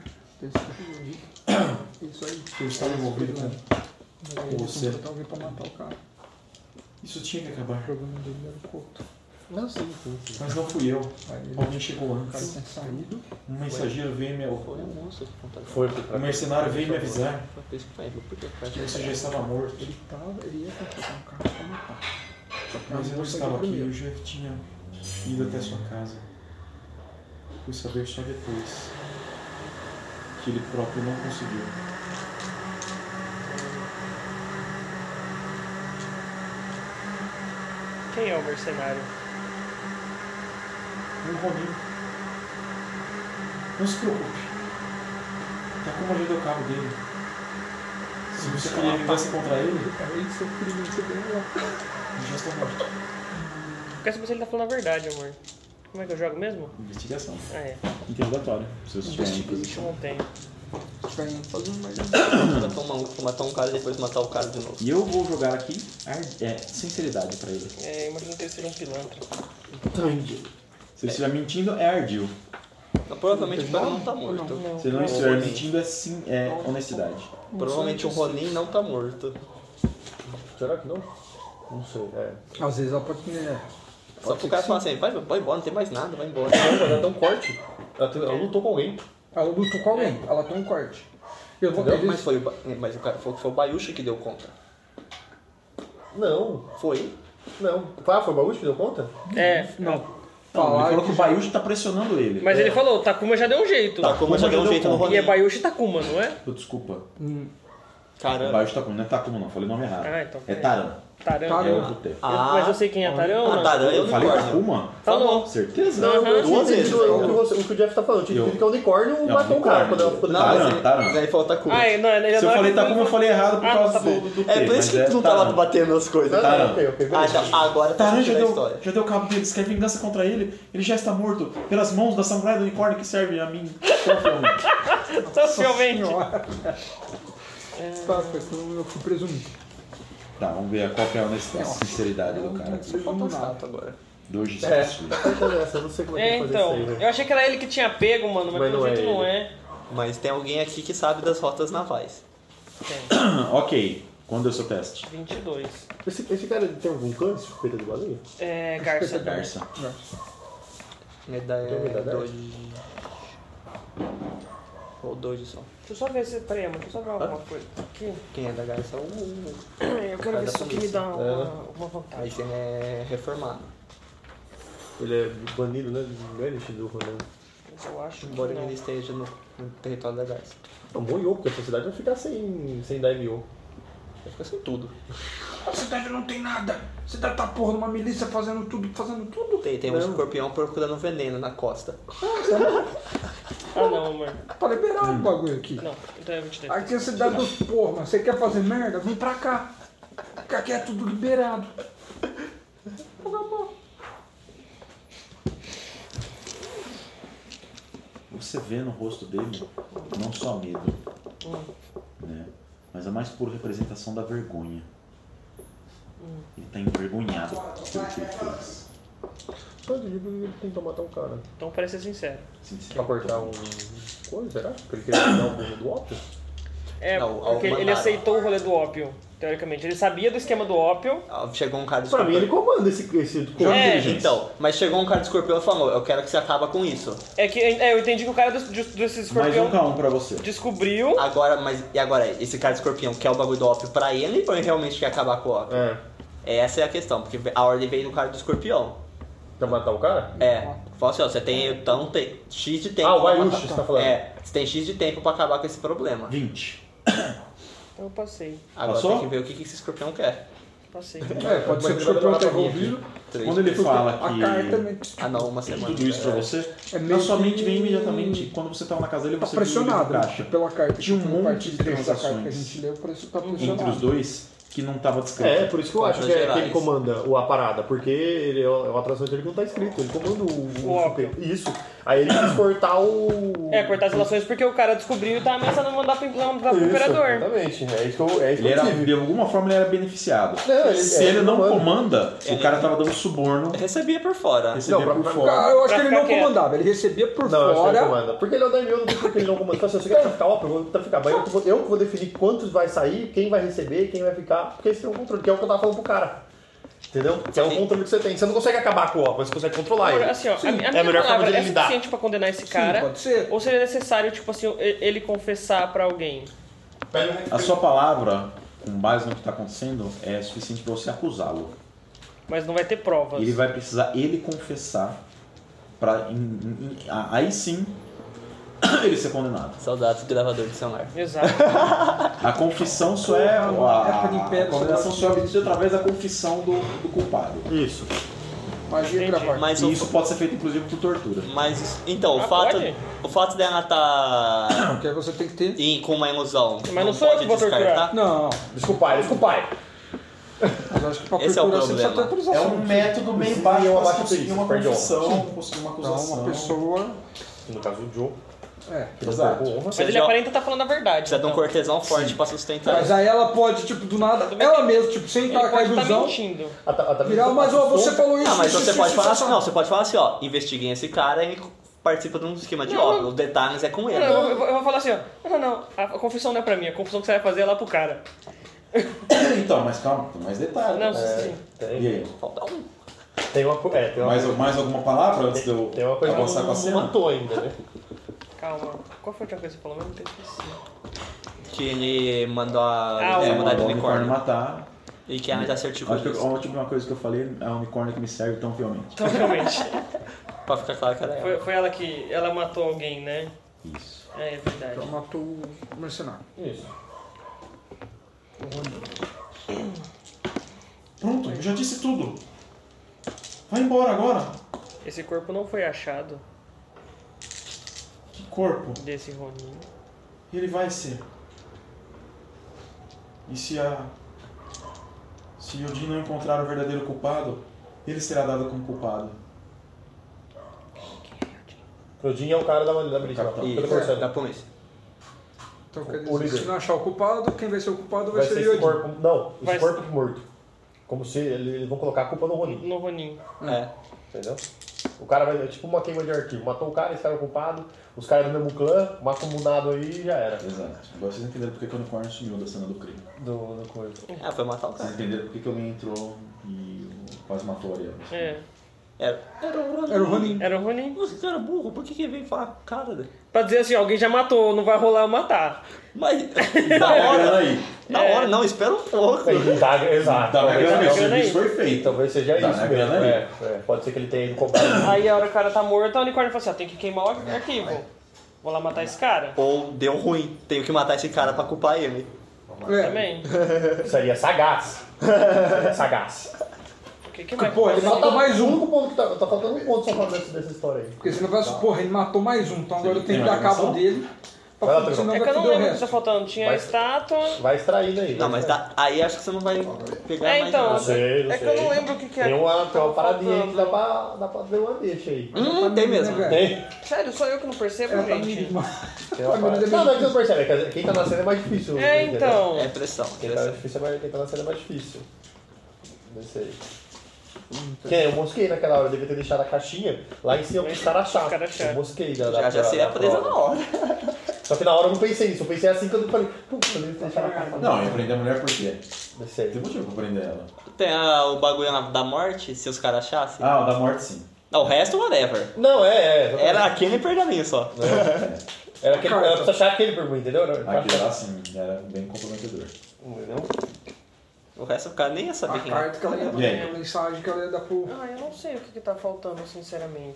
Isso aí. Eu estava envolvido com você. Botar alguém pra matar o cara. Isso tinha que acabar. O problema dele era o Couto. Não, sim. Mas não fui eu. Aí ele, Alguém chegou o cara antes. tinha saído. Um mensageiro veio me... Foi o moço que contatou. Foi O pra mercenário veio me avisar Foi por isso que caiu. Por que caiu? que você já estava morto. Ele ia contratar um cara pra matar. Só que a Mas eu não moça estava ia aqui, primeiro. eu já tinha ido até sua casa. Fui saber só depois que ele próprio não conseguiu. Quem é o mercenário? Um Ronin. Não se preocupe. Tá como já deu cabo dele. Se você queria vingança contra ele, Aí seu filho você ganhou lá. ele já está morto. Eu quero saber se ele tá falando a verdade, amor. Como é que eu jogo mesmo? Investigação. Ah, é. Interrogatório. Se você tiver Isso eu não tenho. Vai fazer um merda. Matar um maluco, matar um cara e depois matar o cara de novo. E eu vou jogar aqui sinceridade pra ele. É, imagina que ele seja um pilantra. Se ele estiver mentindo, é ardil. Então, provavelmente o cara não tá morto. Se ele não estiver mentindo, é honestidade. Provavelmente o Ronin não tá morto. Será que não? Não sei. Às vezes ela pode. Só pro cara falar assim, vai embora, não tem mais nada, vai embora. Não, mas ela dá um corte. Ela lutou com alguém. Ela lutou com alguém, ela tem um corte. Eu vou Entendeu? Mas o cara falou que foi o Bayushi que deu conta. Não, Foi. não. Ah, foi o Baúcho que deu conta? É, Não, ele falou que o Bayushi tá pressionando ele. mas ele falou, Takuma já deu um jeito. Takuma já deu um jeito no E é Ronin. Bayushi Takuma, não é? Desculpa. O Caramba. Bayushi Takuma, não é Takuma não, falei o nome errado. Ah, então. É Taran. Taran. Taran. É outro T. Mas eu sei quem é Taran ou não? Taran é Eu falei unicórnio. Takuma? Falou. Certeza? Aham. Duas vezes. O que o Jeff tá falando. Tinha que o unicórnio matou o cara quando ela ficou Não, Taran, mas Taran. ele falou Takuma. Ah, não, ele já Se eu não falei é- Takuma, eu falei errado por Ah, causa tá bom. do T. É por isso que tu não tá lá Taran. batendo as coisas. Taran. Ok, Ah, beleza. então, agora tá Taran sentindo a história. já deu cabo dele, se quer vingança contra ele, ele já está morto pelas mãos da samurai do unicórnio que serve a mim confialmente. Socialmente. Senhora. Tá, eu fui presumido. Tá, vamos ver qual que é a honestidade, a sinceridade do cara aqui. Falta um status agora. 2 de É, 7. tá faltando essa, eu não sei como é É, que vai fazer então. isso aí, velho. Eu achei que era ele que tinha pego, mano, mas Mas pelo não é jeito não ele. é. Mas tem alguém aqui que sabe das rotas navais. Tem. Ok, quando deu seu teste? 22. Esse cara tem algum câncer de suspeita de baleia? É, Garça. Garça. Medalha Tem medalha? 2. Ou 2 só. Deixa eu só ver se. Peraí, amor, deixa eu só ver alguma coisa. Aqui. Quem é da Garça é o. Eu quero ver se isso aqui me dá uma vantagem. Aí você é reformado. Ele é banido, né? Não é ele do rolê. Mas eu acho que Embora ele não. ainda esteja no território da Garça. Não, moiou, porque a sociedade vai ficar sem daimyo. Vai ficar sem tudo. A cidade não tem nada. A cidade tá porra numa milícia fazendo tudo. Tem um escorpião procurando veneno na costa. Ah, não, amor. Tá liberado o bagulho aqui. Não, então é 23. Aqui é a cidade dos porra, mas você quer fazer merda? Vem pra cá. Porque aqui é tudo liberado. Você vê no rosto dele não só medo, né? Mas a mais pura representação da vergonha. Ele tá envergonhado pelo que ele fez. Só de livro ele tentou matar um cara. Então parece ser sincero. Pra cortar um. Coisa, será? Porque ele queria dar um burro do ópio? É, Não, porque ele mandaram. aceitou o rolê do ópio, teoricamente. Ele sabia do esquema do ópio. Chegou um cara de Pra mim escorpião. ele comanda esse corpo. É, Então, mas chegou um cara de escorpião e falou, eu quero que você acabe com isso. É que eu entendi que o cara desse Mais escorpião um K1 pra você. descobriu. Agora, e agora, esse cara de escorpião quer o bagulho do ópio pra ele ou ele realmente quer acabar com o ópio? É. Essa é a questão, porque a ordem veio do cara do escorpião. Pra matar o cara? Falou assim, ó, você tem então tem X de tempo. Ah, o pra Bayushi, matar- você tá falando. Você tem X de tempo pra acabar com esse problema. 20. Eu passei. Agora Passou? tem que ver o que esse escorpião quer. Passei. É, pode ser que o Mas ele vai escorpião demorar tá pra vir aqui. envolvido. Quando ele fala A carta é que Ah não, uma semana. tudo isso pra você, É na meio sua que- mente vem imediatamente, quando você tava na casa dele, Tá você viu o livro pressionado caixa. pela carta. Tinha um que monte parte de três da carta que a transações gente leu, parece que tá Entre os pressionado. dois, que não estava descrito. Por isso que eu acho que ele comanda a parada, porque ele é uma atração dele que não tá escrito, ele comanda o super. Isso. Aí ele quis cortar o... cortar as relações porque o cara descobriu e tá ameaçando mandar pro imperador. Exatamente, é isso que eu Ele era, de alguma forma ele era beneficiado. Não, Se ele não comanda, o cara tava dando suborno. Recebia por fora. Por fora. Cara, eu acho que ele não comandava, ele recebia por Não, acho que ele fora. comanda. Porque ele é o daimyo, não tem porque ele não comanda. Então, assim, você quer traficar, eu vou traficar. Mas eu que vou definir quantos vai sair, quem vai receber, quem vai ficar. Porque esse tem um controle, que é o que eu tava falando pro cara. Entendeu? Que é o controle que você tem. Você não consegue acabar com o óculos, mas você consegue controlar ele. Assim, ó, a minha melhor forma palavra de é ele lidar. suficiente pra condenar esse cara? Pode ser. Ou seria necessário, tipo assim, ele confessar pra alguém? A sua palavra, com base no que está acontecendo, é suficiente para você acusá-lo. Mas não vai ter provas. Ele vai precisar confessar para aí sim ele ser condenado. Saudades do gravador de celular. Exato. A confissão só é a condenação só é obtida através da confissão do culpado. Isso. Magia gravada. Mas E isso pode ser feito inclusive por tortura. Mas então, pode? o fato dela tá Porque você tem que ter. com uma ilusão. Mas não sou eu que vou torturar. Não, Desculpa, mas acho que pra Esse é o torturar você precisa ter problema. autorização. método bem Sim, baixo eu para acho conseguir que uma perdão. confissão, conseguir uma Então, acusação. uma pessoa. No caso do Joe. Exato. Mas ele aparenta estar falando a verdade. Precisa de um então. cortesão forte pra sustentar. Mas aí ela pode, tipo, do nada, ela mesma, tipo, sem Ele estar com a pode estar ilusão, mentindo. virar, mas ó, você falou isso. Não, mas isso, você isso, pode isso, falar isso, assim, não, você pode falar assim, ó, investiguem esse cara e participa de um esquema de óbvio. Os detalhes é com ele. Não, eu vou falar assim, ó. Não, a confissão não é pra mim. A confissão que você vai fazer é lá pro cara. Então, mas calma, tem mais detalhes. Não, sim. E aí? Falta um. Tem uma Mais alguma palavra antes de eu tem uma coisa que avançar com a não cena? matou ainda, né? Calma. Qual foi a outra coisa que você falou? Eu não tenho esquecido. Que ele mandou a o mandar de o unicórnio unicórnio. matar. E que ela já certificou Acho que disso. a última coisa que eu falei é o unicórnio que me serve tão fielmente. Então, realmente. Pra ficar claro que era ela. Foi ela que... Ela matou alguém, né? Isso. É verdade. Então matou o mercenário. Isso. Pronto, eu já disse tudo. Vai embora agora. Esse corpo não foi achado Que corpo. desse Ronin. Ele vai ser. E se Yodin não encontrar o verdadeiro culpado, ele será dado como culpado. Claudinho é o cara da milícia. Isso, da polícia. Então quer O dizer, líder. se não achar o culpado, quem vai ser o culpado vai Vai ser ser o esse Yodin. corpo. Não, Vai esse corpo morto. Como se eles vão colocar a culpa no Ronin. No Ronin. É. Entendeu? O cara vai. É tipo uma queima de arquivo. Matou o cara, esse cara é o culpado. Os caras do mesmo clã, mata um mundado aí e já era. Exato. Agora vocês entenderam porque que o unicórnio sumiu da cena do crime. Do coisa. Ah, foi matar o Vocês cara. entenderam porque que alguém entrou e quase matou o Ariel. É. Era o Era o Ronin. Era o Ronin. Nossa, cara burro, por que ele veio falar com o cara? Né? Pra dizer assim, alguém já matou, não vai rolar eu matar. Mas Dá na uma grana hora, aí. na hora, não, espera um pouco. Exato. Dá uma grana aí. O grana aí. serviço foi feito. Talvez seja Dá isso uma mesmo. grana aí. Pode ser que ele tenha ido comprar. Aí a hora que o cara tá morto, o unicórnio fala assim, ó, tem que queimar o arquivo. Vou lá matar esse cara. Ou deu ruim, tenho que matar esse cara pra culpar ele. É. Também. Seria sagaz. Seria sagaz. O que vai Pô, ele matou mais O um. único ponto que tá faltando um ponto só falando dessa história aí. Porque senão vai porra, ele matou mais um, então agora eu tenho que dar mais cabo uma dele. Vai lá, Pra, senão É vai que eu não foder o lembro o que tá resto. faltando. Tinha a Vai- estátua. Vai extraindo aí. Não, mas aí acho que você não vai pegar mais então. nada. Não sei, É que eu não lembro o que é. Tem uma tava paradinha aí que faltando. dá pra ver uma deixa aí. Tem mesmo. Né, velho? Tem? Sério, só eu que não percebo, Era pra gente. mim, mano. Tem uma parada. Não, não é que você não percebe. É que quem tá na cena é mais difícil. É, entendeu? então. É pressão. Quem tá, difícil é mais, quem tá na cena é mais difícil. Não sei. Que eu mosquei naquela hora, eu devia ter deixado a caixinha lá em cima pro cara achar. Eu mosquei Já seria presa na hora. Só que na hora eu não pensei nisso, eu pensei assim quando eu falei, puta, eu devia ter deixado a caixa. Não, eu prendi a mulher por quê? Não sei. Tem motivo pra prender ela. Tem o bagulho da morte, se os caras achassem. Ah, o da morte sim. Não, o resto, whatever. Não, Era aquele pergaminho só. Era pra achar aquele pergunta, entendeu? Aquele lá sim, era bem comprometedor. Entendeu? O resto o cara nem ia saber A quem era. carta que ela ia E aí? dar, a mensagem que ela ia dar pro. Ah, eu não sei o que tá faltando, sinceramente.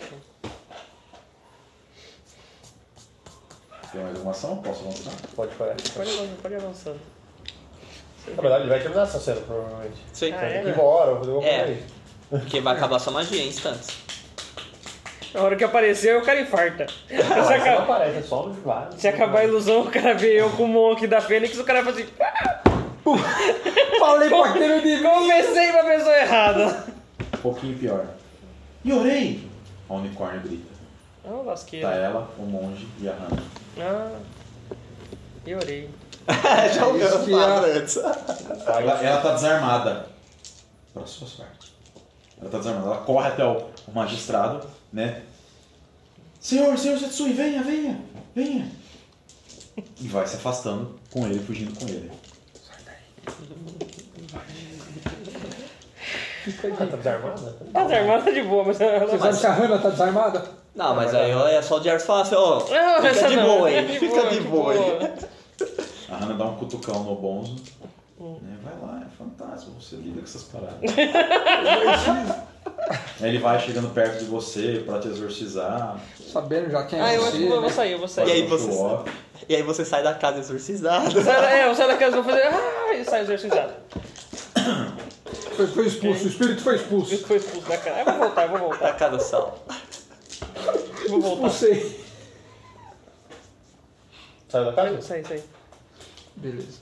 Tem mais alguma ação? Posso avançar? Pode parar. Pode ir avançando. Na verdade, ele vai terminar essa cena, provavelmente. Sei. Ah, Vai ter é? que ir embora, vou fazer alguma coisa É. aí. Porque vai acabar sua magia em instantes. Na hora que aparecer, o cara infarta. Ah, mas você não aparece, é só no claro. Se acabar a ilusão, o cara vê eu com o Monk da Fênix, o cara vai assim. "Ah!" Falei pra aquele de... Comecei pra pessoa errada. Um pouquinho pior. Yorei! A unicórnio grita. Ah, lasqueira. Tá ela, o monge e a Hannah. Ah, eu orei. Já ouviu falar antes. Ela tá desarmada. Pra sua sorte. Ela tá desarmada. Ela corre até o magistrado, né? Senhor Setsui, venha. E vai se afastando com ele, fugindo com ele. Tá desarmada? Tá desarmada, tá de boa, mas ela Você sabe que a Hannah tá desarmada? Não, mas aí é só o Jairus falar assim, ó, Não, fica essa de não, boa fica aí, de fica boa, de de boa aí. boa. A Hannah dá um cutucão no Bonzo. Né? Vai lá, é fantástico, você lida com essas paradas. Aí ele vai chegando perto de você pra te exorcizar. Sabendo já quem é Ah, eu você, acho que eu né? vou sair. E aí faz um você show-off. E aí você sai da casa exorcizado. Eu saio da casa, vou fazer... Ah, e sai exorcizado. Foi expulso, o espírito foi expulso. Isso foi expulso da casa. Eu vou voltar. Da casa sal. Vou voltar. Expulsei. Saiu da casa? Sai. Beleza.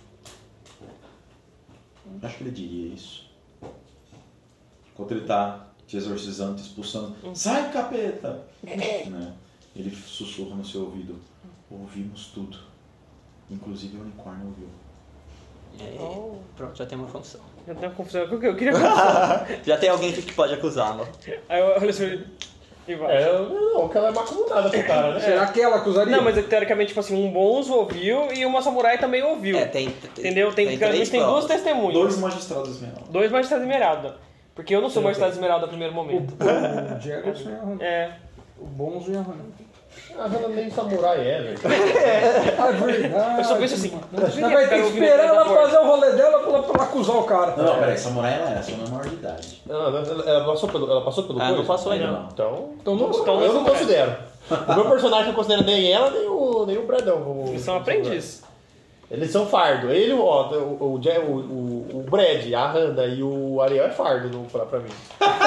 Acho que ele diria isso. Enquanto ele tá te exorcizando, te expulsando. Sai, capeta! Né? Ele sussurra no seu ouvido. Ouvimos tudo. Inclusive o unicórnio ouviu. E aí, pronto, já tem uma confusão. Já tem uma confusão. O que eu queria confusão? Já tem alguém que pode acusá-lo. Aí eu olho assim e vai. Não, que ela é macumunada pro cara, né? Será que ela acusaria? Não, mas teoricamente, tipo assim, um bonzo ouviu e uma samurai também ouviu. Entendeu? Entendeu? Tem duas testemunhas. 2 magistrados esmeralda. 2 magistrados esmeralda. Porque eu não sou magistrado esmeralda no primeiro momento. O Jefferson e a Hannah. É. O Bonzo e a Hannah. A Hannah nem samurai é, velho. É verdade. Eu só penso assim, não deveria Vai ter ficar que ouvindo esperar atrás da ela porta. fazer o rolê dela pra ela acusar o cara. Não, peraí, samurai ela é, só não é maior de idade. Ela passou pelo Ah, coisa? não passou ainda. Não. Então Então não Então eu não não é. considero. O meu personagem não considera nem ela, nem o Bradão. Eles são aprendizes. Eles são fardo. Ele, ó, o Brad, a Hannah e o Ariel é fardo pra mim.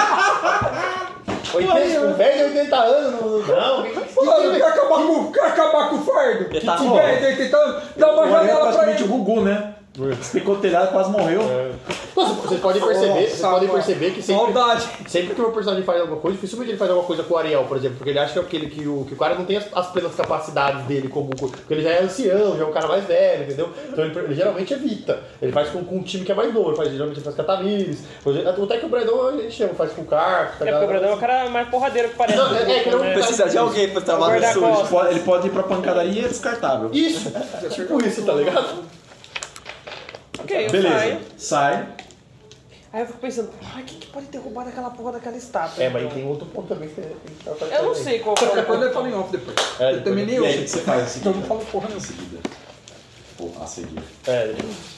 Um velho de 80 anos, não. Mano, quer acabar com o fardo? Ele tá Que bom. velho de 80 anos, dá uma O Ariel é janela pra praticamente o ele. Gugu, né? Picou o telhado, quase morreu. Vocês podem perceber que Saudade. sempre que o meu personagem faz alguma coisa, dificilmente ele faz alguma coisa com o Ariel, por exemplo, porque ele acha que o cara não tem as plenas capacidades dele como. Porque ele já é ancião, já é um cara mais velho, entendeu? Então ele geralmente evita. Ele faz com um time que é mais novo, geralmente ele faz com a Tamires. Até que o Bradão a gente chama, faz com o Carco. É porque o Bradão é o cara mais porradeiro que parece. Não, é que não né? Precisa de alguém pra trabalhar Guarda-costas. sujo. Ele pode ir pra pancadaria e é descartável. Isso! Tipo isso, tá ligado? Ok, eu Beleza. saio. Sai. Aí eu fico pensando, ai, quem que pode ter roubado aquela porra daquela estátua? É, mas então? tem outro ponto também que tem que estar Eu não sei qual foi o Depois ele ponto. fala em off depois. É, Eu também nem E aí, o ouço. que você faz em Então eu seguida? não falo porra Em nenhuma. seguida. Ou a seguir. É,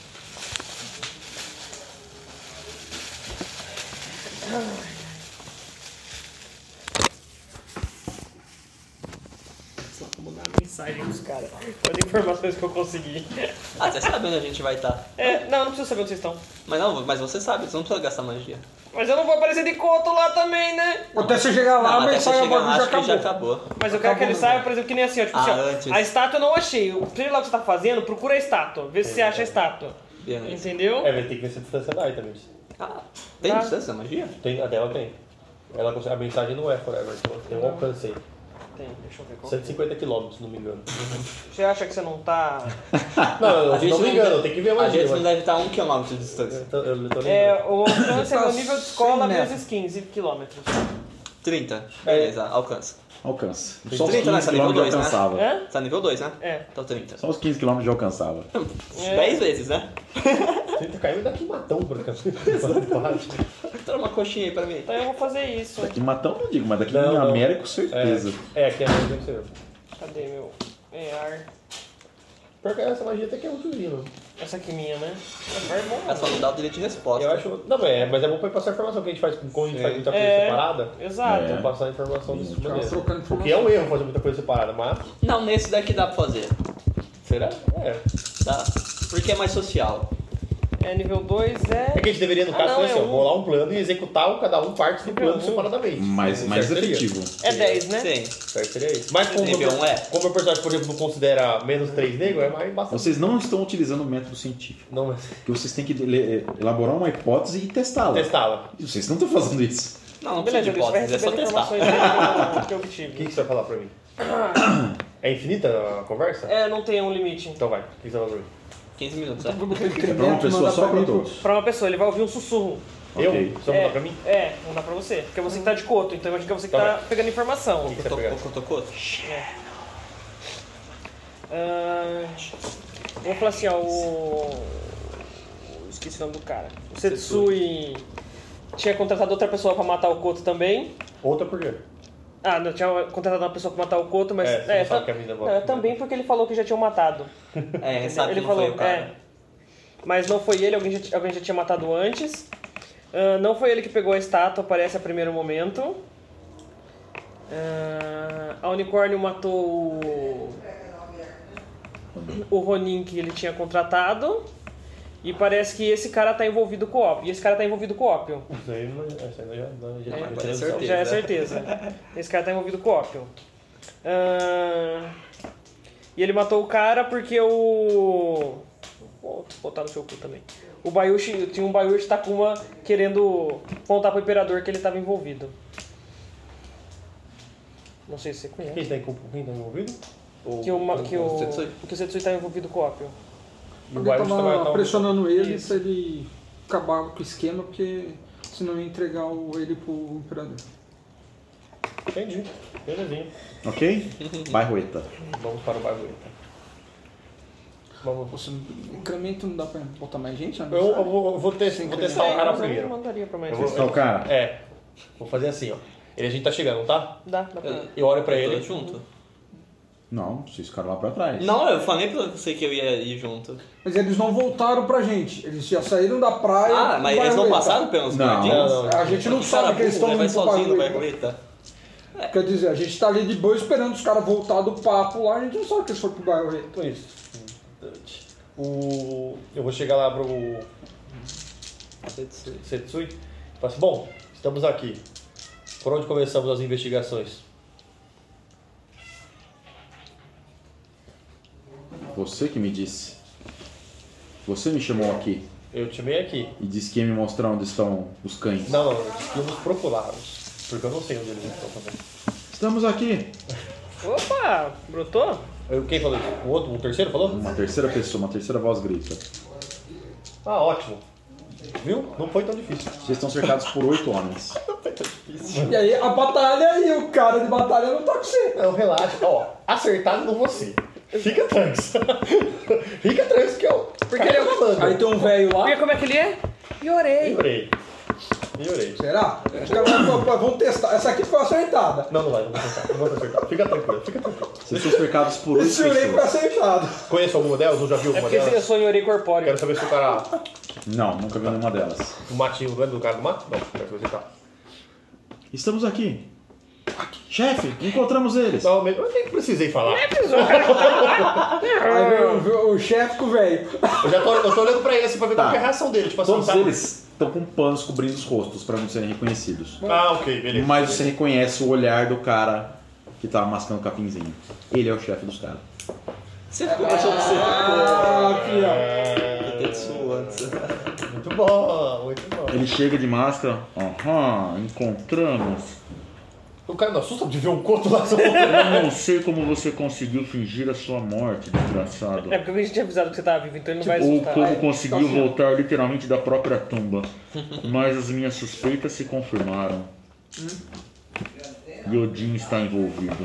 Vou mandar mensagem pros caras. Com as informações que eu consegui. Ah, você sabe onde a gente vai estar. Não preciso saber onde vocês estão. Mas você sabe, você não precisa gastar magia. Mas eu não vou aparecer de coto lá também, né? Até você chegar lá, Não, a até você mensagem chegar lá, já acho que já acabou. acabou. Mas eu quero que ele saia, por exemplo, que nem assim, ó. Tipo assim, ó, antes. a estátua eu não achei. Seja lá o que você tá fazendo, procura a estátua. Vê se você acha a estátua. Beleza. Entendeu? vai ter que ver se a distância dá aí também. Tem Tá. distância magia? A dela tem. A mensagem não é forever, tem um alcance aí. Tem, deixa eu ver qual. 150 km, se não me engano. Você acha que você não tá. Não, A gente não me não engano, deve- tem que ver a A magia. gente não mas- deve estar a 1 km de distância. Eu tô lembrando. O alcance é Tá meu nível de escola 100 metros. vezes 15 quilômetros. 30. Beleza, alcança. Alcança. Só os 30, né? 15 Tá nível km 2, de né? alcançava. Hã? Tá nível 2, né? É. Então 30. Só os 15 km de alcançava. 10 vezes, né? 30 km daqui matão, por acaso. Traz uma coxinha aí pra mim. Então eu vou fazer isso. Daqui em Matão não digo, mas daqui Não, em não. América com certeza. Aqui é mais deve ser. Cadê meu EAR? Pior que essa magia até que é muito linda. Essa aqui minha, né? É bom. É só não dar o direito de resposta. Eu acho. Não, mas é bom pra passar a informação que a gente faz quando a gente faz muita coisa É. separada. Exato. Então passar a informação dessa Ficava maneira. trocando O informação. que é um erro fazer muita coisa separada, mas. Não, nesse daqui dá pra fazer. Será? É. Dá. Porque é mais social. nível 2 É que a gente deveria, no caso, não, assim, ó, é um. bolar um plano e executar cada um parte do plano separadamente. Mais Certo seria. efetivo. É 10, né? Sim. Certo, seria isso. Mas como Nível 1 é. como o meu personagem, por exemplo, não considera menos 3 negros, é mais bastante. Vocês não estão utilizando o método científico. Não, mas Porque vocês têm que elaborar uma hipótese e testá-la. testá-la. E vocês não estão fazendo isso. Não, não precisa Beleza, de você vai hipótese, é só receber as testar. informações que eu O obtive. que você vai falar pra mim? É infinita a conversa? Não tem um limite. Então vai. O que você vai falar pra mim? 15 minutos, é. Eu botei É pra uma incremento, pessoa manda só pra mim, todos. Pra uma pessoa, ele vai ouvir um sussurro. Ok. Eu? Só mandar pra mim? Não dá pra você. Porque você que tá de coto, então imagina que é você que Tá tá bem. pegando informação. O que você vai pegar? Cotocoto? Vamos falar assim, ó, esqueci o nome do cara. O Setsui tinha contratado outra pessoa pra matar o Koto também. Outra por quê? Não, tinha contratado uma pessoa pra matar o Koto, mas... Você não sabe que a vida volta. também porque ele falou que já tinham matado. Sabe Ele que não falou, foi o cara. mas não foi ele, alguém já tinha matado antes. Não foi ele que pegou a estátua, parece a primeiro momento. A Unicórnio matou o Ronin que ele tinha contratado. E parece que esse cara tá envolvido com ópio. Isso aí Já é certeza. Esse cara tá envolvido com ópio. E ele matou o cara porque o... Vou botar no seu cu também. O Bayushi, tinha um Bayushi Takuma querendo contar pro Imperador que ele estava envolvido. Não sei se você conhece. Quem tá envolvido? Que o Setsui tá envolvido com ópio. E o Alguém Bayushi também tava tá pressionando ele Isso. pra ele acabar com o esquema, porque senão ia entregar ele pro Imperador. Entendi. Belezinha. Ok? Bairroeta. Vamos para o Barboeta. Vamos. Você, incremento não dá pra botar mais gente? Né? Eu vou testar o cara Mas eu primeiro. não mandaria pra mais. Eu vou- Testar o cara? Vou fazer assim, ó. A gente tá chegando, não tá? Dá pra... Eu olho pra Eu tô ele. junto. Não, vocês ficaram lá pra trás. Não, eu falei pra você que eu ia ir junto. Mas eles não voltaram pra gente. Eles já saíram da praia. Ah, mas eles não passaram pelos Não. guardinhas? Não. A gente não Que sabe cara que eles burro, estão né? Vai indo pro sozinho no Barroeta. Barroeta. Quer dizer, a gente tá ali de boa esperando os caras voltar do papo lá, a gente não sabe que eles foram pro Barroeta. Então é isso. Eu vou chegar lá pro Setsui e falar assim, bom, estamos aqui. Por onde começamos as investigações? Você que me disse. Você me chamou aqui Eu te chamei aqui. e disse que ia me mostrar onde estão os cães. Não, íamos procurá-los. Porque eu não sei onde eles estão também. Estamos aqui. Opa! Brotou? Quem falou isso? O outro, o terceiro falou? Uma terceira pessoa, uma terceira voz grita. Ah, ótimo. Viu? Não foi tão difícil. Vocês estão cercados por 8 homens. E aí a batalha e o cara de batalha não tá com você. Não, relaxa. Ó, acertado não você. Fica tranquilo. Fica tranquilo que eu... Porque ele é o... falando. Aí tem um velho lá. Porque como é que ele é? Llorei. Melhorei. Será? Os caras vão testar. Essa aqui foi acertada. Não vai, não vou acertar. Não vou acertar. Fica tranquilo. Vocês estão cercados por 8 Esse Yurei foi pessoas. acertado. Conheço alguma delas? Ou já viu É alguma porque eu delas? sou Llorei corpóreo. Quero saber se o cara... Não, nunca vi nenhuma delas. O matinho, lembra do cara do mato? Não, quero saber se tá. Estamos aqui. Chefe, encontramos eles. Não, eu nem precisei falar. Aí vem o chefe com o velho. Eu tô olhando pra ele assim pra ver Tá. qual que é a reação dele. Tipo assim, Todos sabe? eles estão com panos cobrindo os rostos para não serem reconhecidos. Ah, ok, beleza. Mas você reconhece o olhar do cara que tava mascando o capinzinho. Ele é o chefe dos caras. Você ficou achando que você Ah, aqui, ó. ficou Tetsu antes. Muito bom, muito bom. Ele chega de máscara. Aham, encontramos. O cara não assusta de ver um coto lá. Eu não sei como você conseguiu fingir a sua morte, desgraçado. É porque a gente tinha avisado que você tava vivo, então ele não vai Ou assustar. como Vai. conseguiu voltar literalmente da própria tumba. Mas as minhas suspeitas se confirmaram. Yodin está envolvido.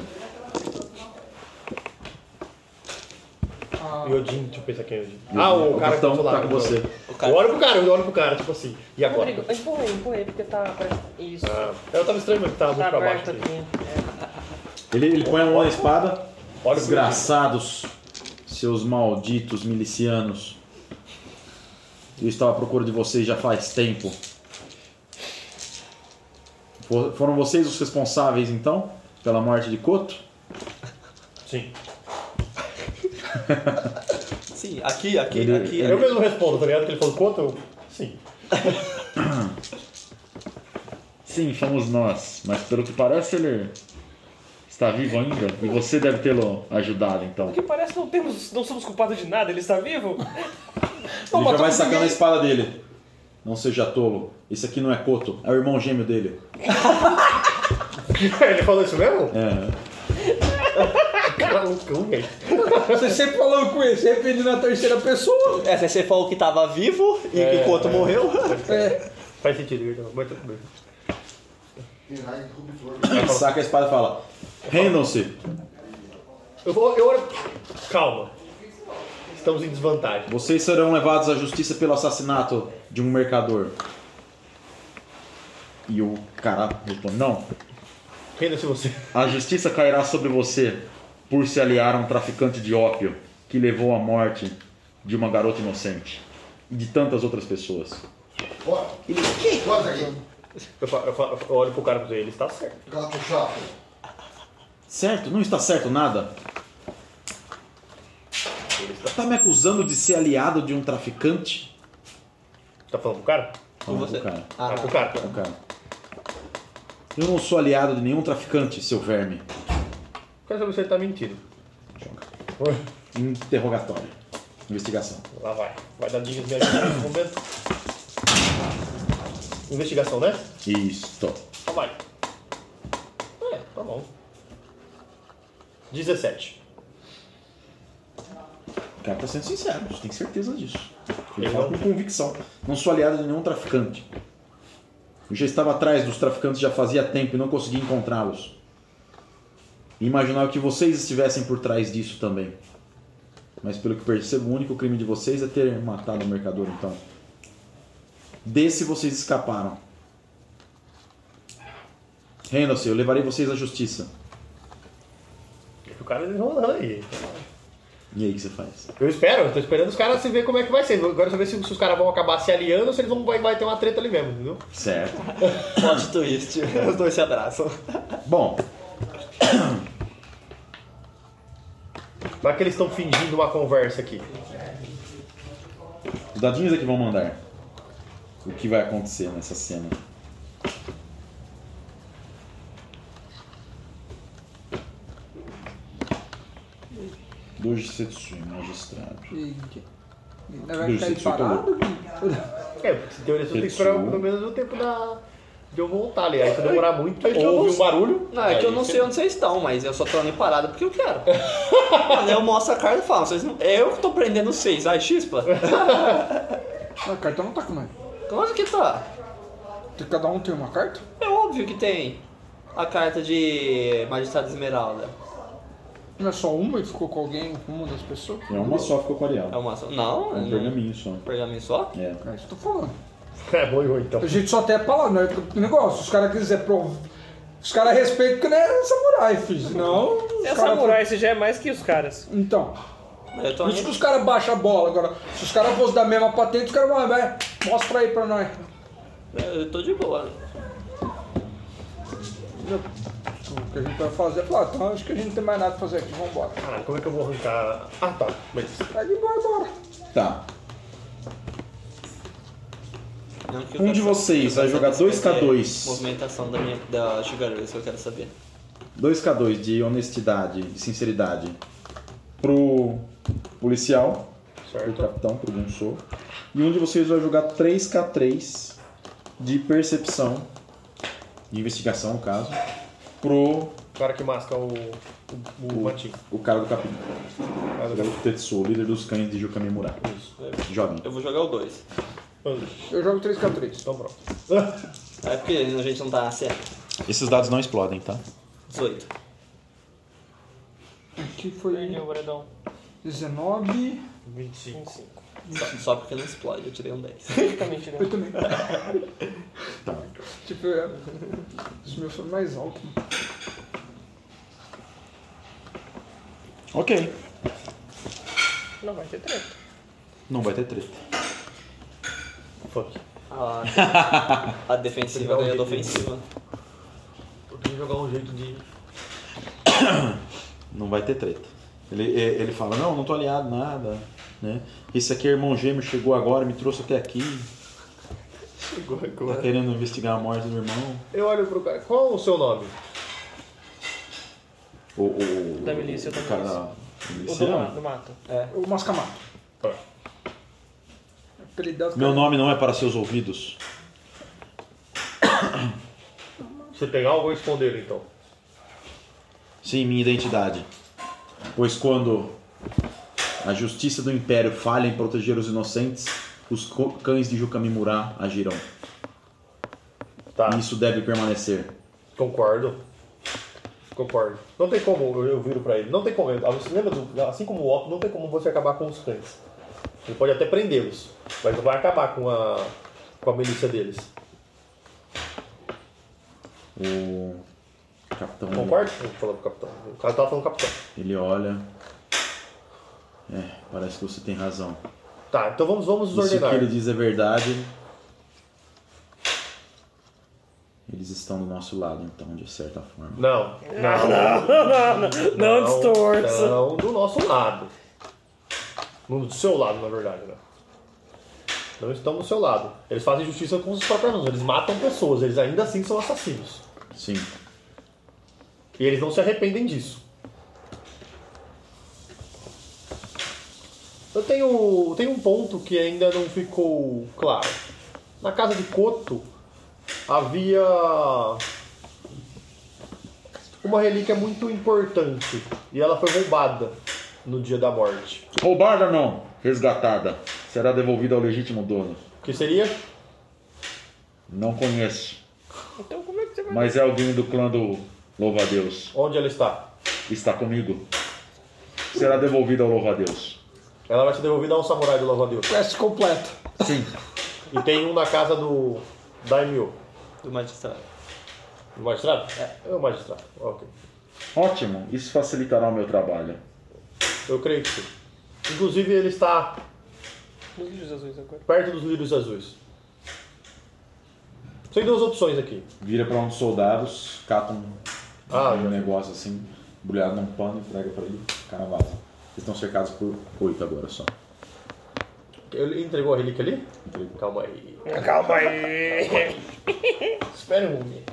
Yodin, deixa eu pensar quem é Yodin. Ah, o cara que capitão tá do lado. tá com você. Eu olho pro cara, tipo assim. E agora? Rodrigo, empurrei, porque tá... Isso. Ah, eu tava estranho, mas tava Tá muito pra baixo. aberto aqui. Ele põe a mão na espada. Olha o Desgraçados, seus malditos milicianos. Eu estava à procura de vocês já faz tempo. Foram vocês os responsáveis, então, pela morte de Koto? Sim. Sim, aqui. Eu mesmo respondo, tá ligado? Que ele falou quanto? Eu... Sim. Sim, somos nós. Mas pelo que parece, ele está vivo ainda. E você deve tê-lo ajudado, então. O que parece não somos culpados de nada, ele está vivo? Ele já vai sacando a espada dele. Não seja tolo. Esse aqui não é Koto, é o irmão gêmeo dele. Ele falou isso mesmo? É. Cara, loucão, velho. Você sempre falando com ele, sempre indo na terceira pessoa. Você falou que tava vivo e que o Koto morreu. É. Faz sentido, então. Muito bem. Ele saca a espada e fala: rendam-se. Calma. Estamos em desvantagem. Vocês serão levados à justiça pelo assassinato de um mercador. E o cara responde: não. Renda-se você. A justiça cairá sobre você por se aliar a um traficante de ópio que levou à morte de uma garota inocente e de tantas outras pessoas. Bota aí. Eu olho pro cara e digo, ele está certo. Gato chato. Certo? Não está certo nada? Tá me acusando de ser aliado de um traficante? Tá falando pro cara? Não, você. o cara. Pro cara. O cara. Eu não sou aliado de nenhum traficante, seu verme. Quero saber se ele tá mentindo. Interrogatório. Investigação. Lá vai. Vai dar dicas minha vida nesse momento. Investigação, né? Isto. Então vai. Tá bom. 17. O cara tá sendo sincero, você tem certeza disso. Ele fala com convicção. Não sou aliado de nenhum traficante. Eu já estava atrás dos traficantes já fazia tempo e não conseguia encontrá-los. E imaginava que vocês estivessem por trás disso também. Mas pelo que percebo, o único crime de vocês é ter matado o mercador, então. Desse vocês escaparam. Rendam-se, eu levarei vocês à justiça. O cara desenrolando aí. E aí, o que você faz? Eu tô esperando os caras se ver como é que vai ser. Eu quero saber se os caras vão acabar se aliando ou se eles vai ter uma treta ali mesmo, entendeu? Certo. Plot twist. Os dois se abraçam. Bom, Vai que eles estão fingindo uma conversa aqui. os dadinhos aqui vão mandar o que vai acontecer nessa cena. Doji Setsui, magistrado. Não vai ficar aí parado? Porque se teoria você tem que esperar pelo menos o tempo de eu voltar ali. Aí se eu demorar muito, ouve um barulho. Não, é que eu não sei onde vocês estão, mas eu só tô ali parado porque eu quero. Quando eu mostro a carta e falo, vocês não... é eu que tô prendendo vocês, ai chispa. A carta não tá com nós. Onde que tá? Cada um tem uma carta? É óbvio que tem a carta de Magistrado Esmeralda. Não é só uma e ficou com alguém, com uma das pessoas? É uma só, ficou com a Ariel. É uma só? Não, É um pergaminho só. pergaminho só? É. É isso que eu tô falando. É bom então. A gente só até palavra, não é negócio. Se os caras quiserem os caras respeitam porque não é samurai, filho. Senão. É samurai, você já é mais que os caras. Então. Eu tô Por isso que os caras baixam a bola. Agora, se os caras fossem da mesma patente, os caras vão, vai, mostra aí pra nós. Eu tô de boa. O que a gente vai fazer é falar, então acho que a gente não tem mais nada pra fazer aqui, vambora. Caralho, como é que eu vou arrancar... Ah, tá. Beleza. Vai embora. Tá. Não, que eu Um quero de saber- vocês eu vai quero jogar saber 2K2. Movimentação da Shigaru, isso que eu quero saber. 2K2 de honestidade e sinceridade pro policial, pro Certo. capitão, pro Gunsou. E um de vocês vai jogar 3K3 de percepção, de investigação no caso, pro O cara que masca o matinho. o cara do capitão. O Tetsuo, líder dos cães de Jukamimura. Jovem. Eu vou jogar o 2. Eu jogo 3x3. Então pronto. É porque a gente não tá na cena. Esses dados não explodem, tá? 18. Aqui foi Perdeu o Bredão. 19. 25. Só porque não explode, eu tirei um 10. Praticamente, né? Eu também. Tipo, os meus foram mais altos. Ok. Não vai ter treta. Não vai ter treta. Fuck. A defensiva ganhou da ofensiva. Eu tenho que jogar um jeito de... Não vai ter treta. Ele fala, não tô aliado, nada. né? Esse aqui é irmão gêmeo, chegou agora, me trouxe até aqui. Chegou agora. Tá querendo investigar a morte do irmão. Eu olho pro cara. Qual o seu nome? Da milícia, da cara milícia. miliciano? Do mato. O Mascamato. Meu nome não é para seus ouvidos. Você tem algo a esconder, então? Sim, minha identidade. Pois quando a justiça do Império falha em proteger os inocentes, os cães de Jukamimura agirão. Tá. E isso deve permanecer. Concordo. Não tem como, eu viro pra ele. Não tem como. Você lembra assim como o Otto, não tem como você acabar com os cães. Ele pode até prendê-los, mas não vai acabar com a milícia deles. O capitão... Concorda? Eu vou falar pro capitão. O cara tava falando capitão. Ele olha... parece que você tem razão. Tá, então vamos nos Se o ordenar. que ele diz é verdade... Eles estão do nosso lado, então, de certa forma. Não distorça. Não do nosso lado. Do seu lado, na verdade, né? Não estão do seu lado. Eles fazem justiça com os próprios mãos. Eles matam pessoas. Eles ainda assim são assassinos. Sim. E eles não se arrependem disso. Eu tenho um ponto que ainda não ficou claro. Na casa de Koto havia uma relíquia muito importante. E ela foi roubada no dia da morte. Roubada não, resgatada. Será devolvida ao legítimo dono. O que seria? Não conheço. Então como é que você vai... Mas é alguém do clã do Louva-a-Deus. Onde ela está? Está comigo. Será devolvida ao Louva-a-Deus. Ela vai ser devolvida a um samurai do Louva-a-Deus. Quest completa. Sim. E tem um na casa do Daimyo. Do magistrado. O magistrado? É o magistrado. Ok. Ótimo, isso facilitará o meu trabalho. Eu creio que sim. Inclusive ele está Nos lírios azuis agora. perto dos lírios azuis. Tem duas opções aqui. Vira para um dos soldados, cata um já. negócio assim, embrulhado num pano, entrega para ele, o cara vaza. Eles estão cercados por 8 agora só. Ele entregou a relíquia ali? Entregou. Calma aí. Calma aí. Espere um momento.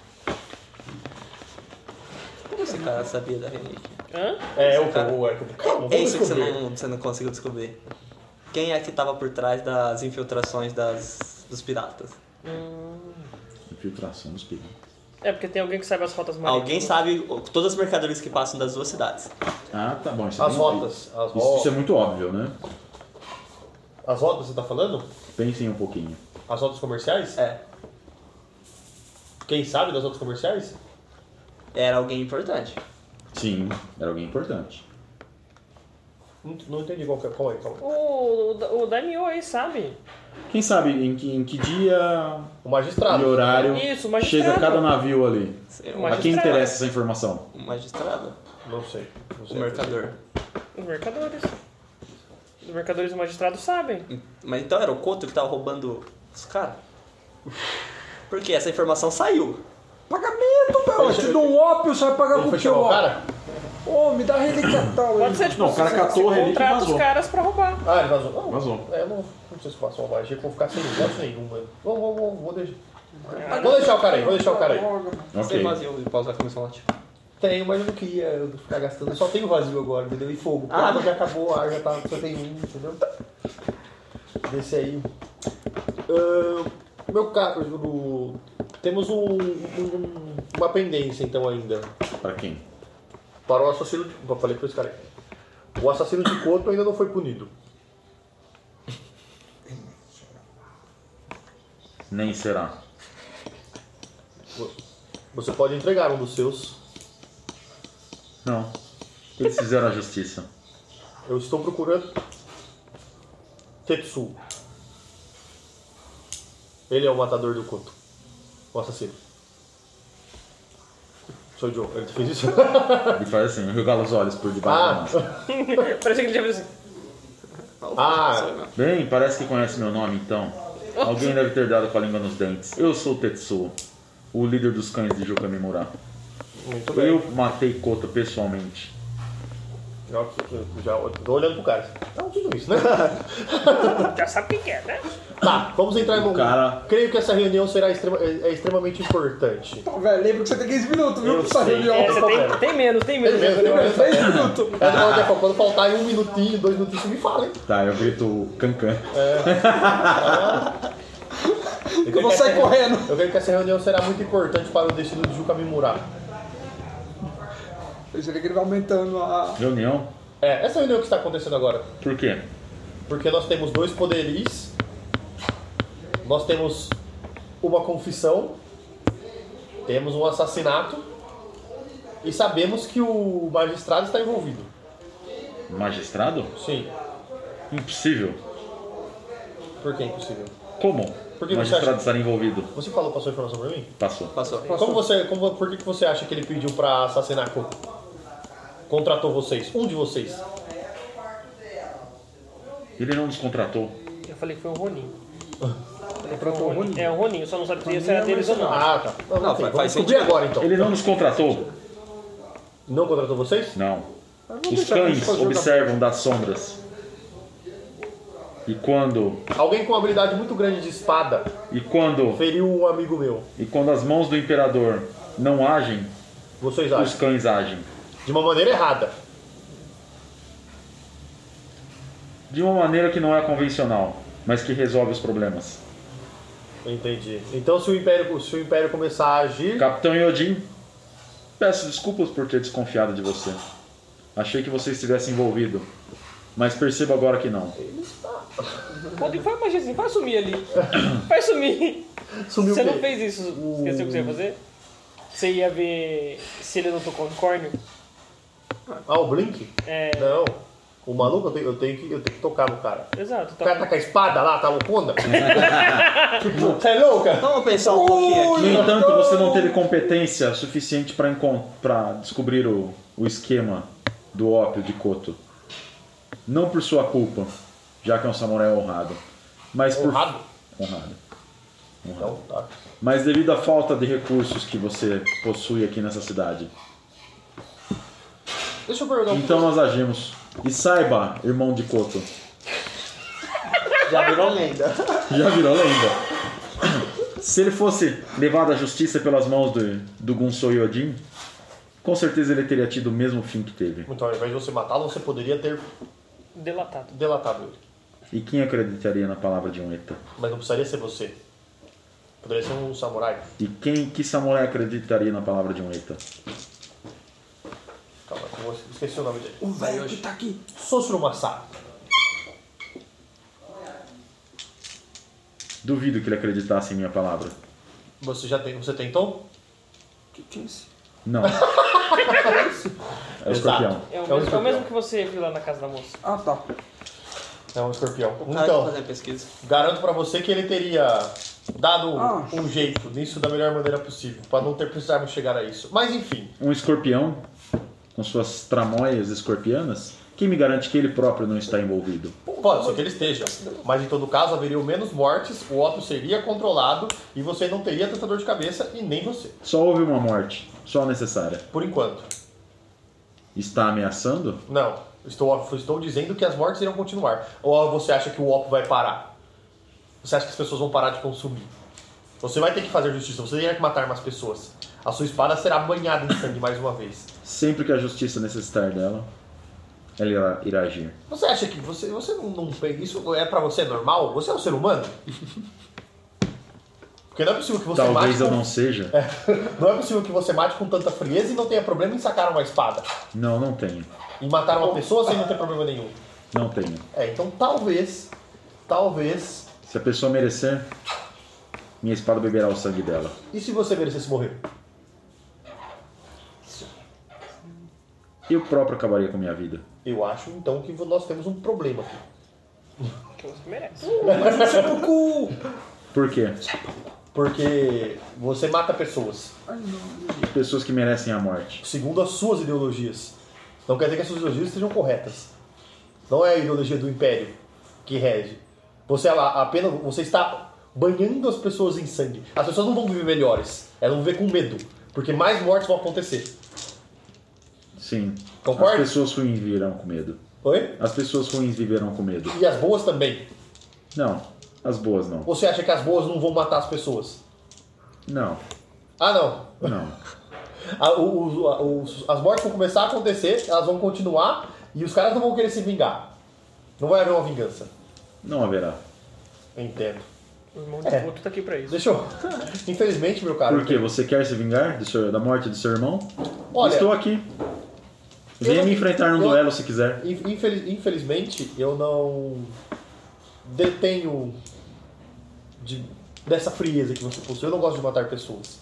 Como esse cara sabia da relíquia? Hã? Calma, É vamos isso que descobrir. você não conseguiu descobrir. Quem é que estava por trás das infiltrações dos piratas? Infiltração dos piratas. É porque tem alguém que sabe as rotas marítimas. Alguém sabe todas as mercadorias que passam das duas cidades. Ah, tá bom. Isso As bem- rotas. Isso é muito óbvio, né? As rotas, você tá falando? Pensem um pouquinho. As rotas comerciais? É. Quem sabe das rotas comerciais? Era alguém importante. Sim, era alguém importante. Não entendi qual que é. Calma aí. O Daimyo aí sabe. Quem sabe em que dia O magistrado. e horário Isso, o magistrado. chega cada navio ali? O A quem magistrado. interessa essa informação? O magistrado. Não sei. O mercador. Os mercadores. Os mercadores e o magistrado sabem. Mas então era o Koto que tava roubando os caras? Porque essa informação saiu. Pagamento, velho. Eu te dou um ópio, você vai pagar Ele com foi o que, chamar o ó? cara? Ô, me dá a relíquia tal. Pode ser tipo, Não, o cara catou a relíquia e contrata vazou. os caras pra roubar. Ah, ele vazou? Não, Vazou. Eu não sei se faço uma magia que eu vou ficar sem negócio nenhum, mano. Vou deixar. Vou deixar o cara aí, Você Ok. vazio e pausar a comissão lá. Tenho, mas eu não queria ficar gastando. Eu só tenho vazio agora, entendeu? E fogo. A água já acabou, a água já tá. Só tem um, entendeu? Desse aí. Meu caro, temos uma pendência então ainda. Pra quem? Para o assassino de. Eu falei pra esse cara aí. O assassino de Koto ainda não foi punido. Nem será. Você pode entregar um dos seus. Não. Eles fizeram a justiça. Eu estou procurando Tetsu. Ele é o matador do Koto. O assassino. Sou o Joe. Ele fez isso? Ele faz assim, regala os olhos por debaixo da máscara. Parecia que ele tinha feito assim. Bem, parece que conhece meu nome então. Alguém deve ter dado com a língua nos dentes. Eu sou o Tetsuo, o líder dos cães de Jukamimura. Muito bem. Eu matei Koto pessoalmente. Eu tô olhando pro cara. Não, tudo isso, né? Já sabe o que é, né? Tá, vamos entrar no... Cara- Creio que essa reunião será extremamente importante. Tá, velho, lembra que você tem 15 minutos, viu? Eu Pra essa sei. reunião. É, você tem menos. Tem mesmo. 10 minutos. Quando faltar aí 1 minutinho, 2 minutinhos, você me fala, hein? Tá, eu grito cancan. Eu vou sair correndo. Eu creio que essa reunião será muito importante para o destino de Juca Mimura. Você vê que ele vai aumentando a... Reunião? Essa reunião que está acontecendo agora. Por quê? Porque nós temos 2 poderes, nós temos uma confissão, temos um assassinato e sabemos que o magistrado está envolvido. Magistrado? Sim. Impossível. Por que é impossível? Como? Por que O você magistrado acha- estar envolvido? Você passou a informação pra mim? Passou. Passou. Por que você acha que ele pediu pra assassinar contratou vocês? Um de vocês? Ele não nos contratou. Eu falei que foi o Roninho. Contratou o Roninho? É, o Roninho, só não sabia se era deles ou não. Ah, tá. Não, Não, ok, faz vamos descobrir sentido. agora então. Ele não nos contratou? Não contratou vocês? Não. Os deixar a gente cães fazer o observam das sombras. E quando Alguém com uma habilidade muito grande de espada feriu um amigo meu. as mãos do imperador não agem, Vocês os acham? cães agem. De uma maneira errada. De uma maneira que não é convencional, mas que resolve os problemas. Entendi. Então se o Império começar a agir... Capitão Yodin, peço desculpas por ter desconfiado de você. Achei que você estivesse envolvido, mas percebo agora que não. Pode, faz magia assim, faz sumir ali. Faz sumir. Sumiu Você o não quê? fez isso, esqueceu o que você ia fazer? Você ia ver se ele não tocou no córneo? Ah, o Blink? É, Não. O maluco, eu tenho que tocar no cara. exato. O cara tá com a espada lá, tá loucona? Tipo, você é louca? Vamos pensar um pouquinho aqui. No entanto, você não teve competência suficiente para descobrir o esquema do ópio de Koto. Não por sua culpa, já que é um samurai honrado, mas por... Honrado? Honrado. Então, tá. Mas devido à falta de recursos que você possui aqui nessa cidade. Deixa eu perguntar Então nós agimos. E saiba, irmão de Koto, Já virou lenda. já virou lenda. Se ele fosse levado à justiça pelas mãos do Gunsou Yodin, com certeza ele teria tido o mesmo fim que teve. Então, ao invés de você matá-lo, você poderia ter Delatado. delatado ele. E quem acreditaria na palavra de um Eta? Mas não precisaria ser você. Poderia ser um samurai. E que samurai acreditaria na palavra de um Eta? Calma, eu esqueci o nome dele. O velho que tá aqui. Sosuro Masato. Duvido que ele acreditasse em minha palavra. Você tentou? Que é isso? Não. É o escorpião. É o um mesmo, escorpião. que você viu lá na casa da moça. Ah, tá. É um escorpião. O cara Então, tá fazendo pesquisa. garanto pra você que ele teria dado Ah. um jeito nisso da melhor maneira possível, pra não ter precisarmos chegar a isso. Mas enfim, Um escorpião, com suas tramóias escorpianas, quem me garante que ele próprio não está envolvido? pode ser que ele esteja. Mas em todo caso, haveriam menos mortes, o ópio seria controlado e você não teria tanta dor de cabeça e nem você. Só houve uma morte, só a necessária. Por enquanto. Está ameaçando? Não. Estou dizendo que as mortes irão continuar. Ou você acha que o ópio vai parar? Você acha que as pessoas vão parar de consumir? Você vai ter que fazer justiça, você tem que matar mais pessoas. A sua espada será banhada em sangue mais uma vez. Sempre que a justiça necessitar dela, ela irá agir. Você acha que você não pega isso? É pra você normal? Você é um ser humano? Porque não é possível que você Talvez mate eu com... não seja. Não é possível que você mate com tanta frieza e não tenha problema em sacar uma espada. Não, não tenho. E matar uma pessoa sem não ter problema nenhum. Não tenho. Então talvez... Se a pessoa merecer, minha espada beberá o sangue dela. E se você merecesse morrer? Eu próprio acabaria com minha vida. Eu acho então que nós temos um problema aqui. Que você merece. Por quê? Porque você mata pessoas, Pessoas que merecem a morte. segundo as suas ideologias. Não quer dizer que as suas ideologias estejam corretas. Não é a ideologia do Império que rege. Você está banhando as pessoas em sangue. As pessoas não vão viver melhores. Elas vão viver com medo. Porque mais mortes vão acontecer. Sim. Concorda? As pessoas ruins viverão com medo. Oi? As pessoas ruins viverão com medo. E as boas também. Não, as boas não. Ou você acha que as boas não vão matar as pessoas? Não, Ah, não. não. As mortes vão começar a acontecer, elas vão continuar e os caras não vão querer se vingar. Não vai haver uma vingança. Não haverá. Entendo. O irmão de puto tá aqui pra isso. Deixa eu... Infelizmente, meu caro... Por quê? Você quer se vingar da morte do seu irmão? Olha, Estou aqui. Venha me enfrentar num duelo se quiser. Infelizmente, eu não detenho dessa frieza que você possui. Eu não gosto de matar pessoas.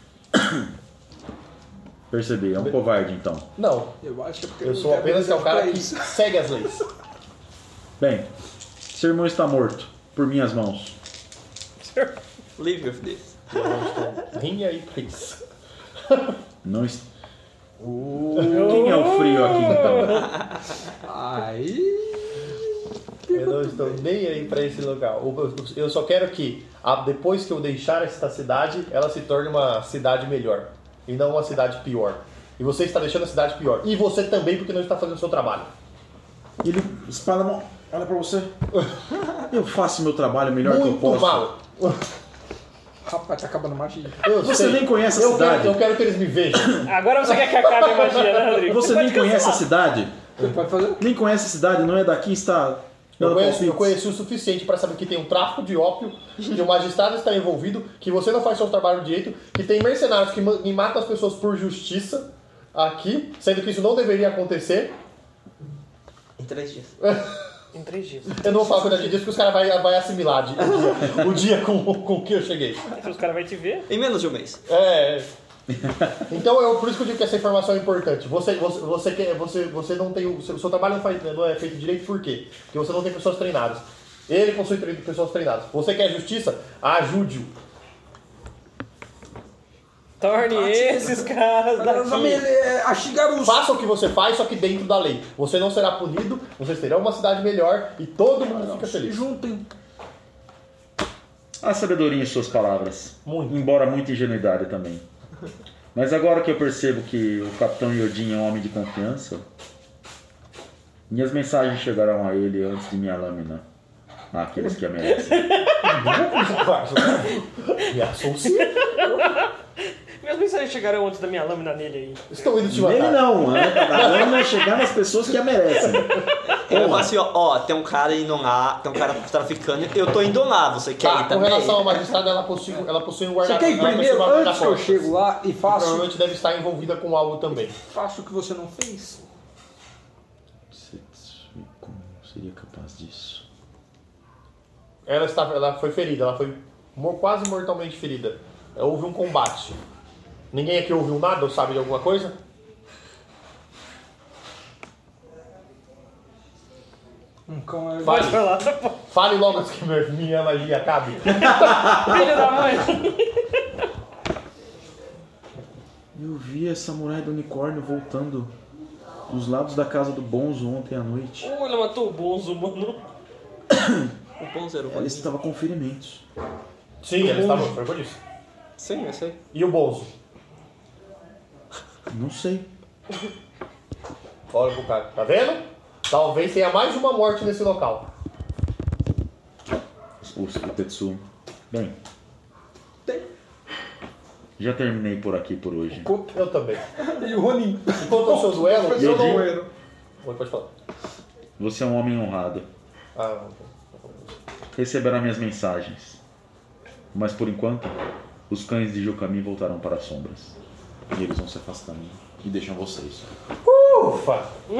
Percebi, é um covarde então. Não, Eu acho que é porque eu não sou tem apenas o cara que habilidade pra isso. segue as leis. Bem, seu irmão está morto por minhas mãos. Live with this. Rinha aí pra isso. Não est... Quem é o frio aqui então? Aí. Eu não estou nem aí pra esse local. Eu só quero que, depois que eu deixar essa cidade, ela se torne uma cidade melhor. E não uma cidade pior. E você está deixando a cidade pior. E você também, porque não está fazendo o seu trabalho. Ele espada a mão. Olha pra você. Eu faço meu trabalho melhor que eu Muito posso. mal. Rapaz, tá acabando a magia. Você nem conhece a cidade. Eu quero que eles me vejam. Agora você quer que acabe a magia, né, Rodrigo? Você nem conhece a cidade. Você pode fazer? Nem conhece a cidade, não é daqui, está... Eu dando conheci palpites. o suficiente para saber que tem um tráfico de ópio, que o magistrado está envolvido, que você não faz seu trabalho direito, que tem mercenários que matam as pessoas por justiça aqui, sendo que isso não deveria acontecer. Em 3 dias. Em 3 dias. Eu não vou falar quantidade de dias, porque os caras vai assimilar o dia com que eu cheguei. Os caras vão te ver. Em menos de um mês. Então, por isso que eu digo que essa informação é importante. Você não tem o seu trabalho não é feito direito, por quê? Porque você não tem pessoas treinadas. Ele possui pessoas treinadas. Você quer justiça? Ajude-o. Torne esses caras daqui. Faça o que você faz, só que dentro da lei. Você não será punido, vocês terão uma cidade melhor e todo mundo fica feliz. Juntem. Há sabedoria em suas palavras. Muito. Embora muita ingenuidade também. Mas agora que eu percebo que o Capitão Yodin é um homem de confiança, minhas mensagens chegarão a ele antes de minha lâmina. Àqueles que a merecem. Me associa. Minhas mensagens chegaram antes da minha lâmina nele aí. Estou indo te Nele matar. não, a lâmina chegar nas pessoas que a merecem. Eu falo assim, ó, tem um cara indo lá, tem um cara traficando, eu tô indo lá, você quer ir Com também? relação ao magistrado, ela possui um Você guarda-costas. quer ir primeiro, antes que eu chego lá e faço, Provavelmente deve estar envolvida com algo também. faço o que você não fez? Como seria capaz disso? Ela foi ferida, ela foi quase mortalmente ferida. Houve um combate. Ninguém aqui ouviu nada ou sabe de alguma coisa? Um cão é... Fale. Vai lá, Fale logo antes que minha magia acabe. filho da mãe. Eu vi a samurai do unicórnio voltando dos lados da casa do Bonzo ontem à noite. Oh, ele matou o Bonzo, mano. O Bonzo Ela estava com ferimentos. Sim, ela estava, foi por isso. Sim, eu sei. E o Bonzo? Não sei. Olha pro cara, tá vendo? Talvez tenha mais uma morte nesse local. O Tetsu. Bem. Já terminei por aqui por hoje. Eu também. E o Ronin. Enquanto o seu duelo, eu não... Yodin, Oi, pode falar. você é um homem honrado. Ah, Receberá minhas mensagens. Mas por enquanto, os cães de Jokami voltarão para as sombras. E eles vão se afastando e deixam vocês. ufa!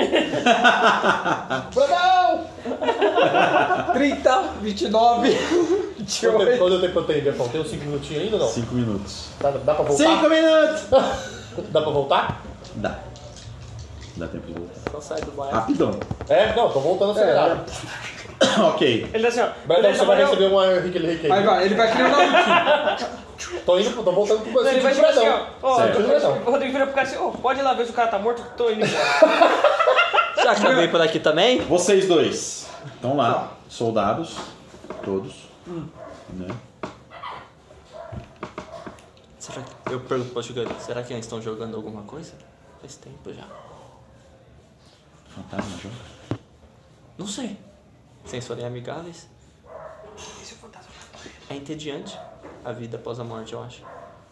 Bragão! 30, 29, 28. Quanto tempo eu tenho, Jefão? Tem uns 5 minutinhos ainda ou não? 5 minutos. Dá pra voltar? 5 minutos! Dá pra voltar? Dá. Dá tempo de voltar. Só sai do bairro. Rapidão. Não, tô voltando acelerado. Ok. Ele assim, ó. Bragão, beleza, você vai valeu. receber uma Rick Aí vai, ele vai criar um Naruto. Tô voltando pro Não, ele vai sentido tipo assim, Bradão. ó. Certo. O Rodrigo vira pro cara assim, pode ir lá ver se o cara tá morto, que tô indo embora. Já acabei por aqui também? Vocês dois estão lá, soldados, todos. Né? Eu pergunto pra jogador, será que eles estão jogando alguma coisa? Faz tempo já. Fantasma, João? Não sei. Sem forem amigáveis. Esse é o fantasma. É entediante a vida após a morte, eu acho.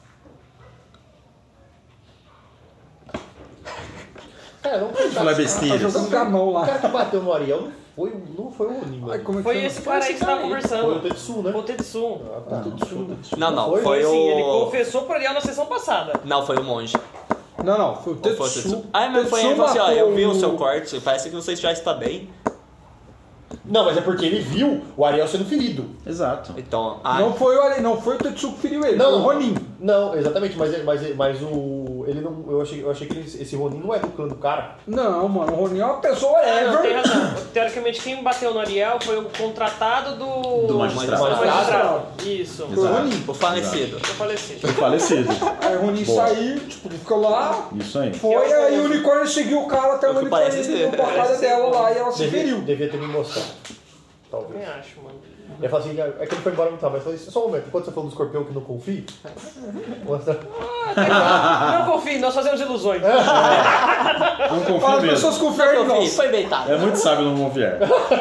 Cara, não Falar besteira. Tá jogando gamão O lá. cara que bateu no Ariel não foi o Ronin, Ai, mano. como é que Foi chama? esse cara aí que você tava Foi o conversando. Tetsu, né? Foi o Tetsu. Ah, tá. Não, Foi? foi Sim, ele o... confessou pro Ariel na sessão passada. Não, foi o monge. Não, foi o Ou foi o Tetsu. Tetsu? Ah, mas foi ele falou assim, ó, eu vi o seu corte, parece que você já está bem. Não, mas é porque ele viu o Ariel sendo ferido. Exato. Então, Não foi o Tetsu que feriu ele, foi o Ronin. Não, exatamente, mas o. Ele não. Eu achei que esse Ronin não é do clã do cara. Não, mano, o Ronin é uma pessoa Não, tem ever. razão. Teoricamente, quem bateu no Ariel foi o contratado Do magistrado. do magistrado. Isso. Foi o Ronin. o falecido. Eu faleci. Foi falecido. Aí o Ronin Boa. saiu, tipo, ele ficou lá, Isso aí. foi, aí o unicórnio seguiu o cara até o É o que unicórnio parece deu ser. porrada dela lá e ela se feriu. Devia ter me mostrado. Eu Talvez. acho, mano. Eu falei assim, é que ele foi embora não tava, mas eu falei, só um momento, quando você falou do escorpião que não confia, mostra. Não confie, nós fazemos ilusões. Não confio As mesmo. pessoas confiam em Confia, nós. foi beitado. É muito sábio não confiar.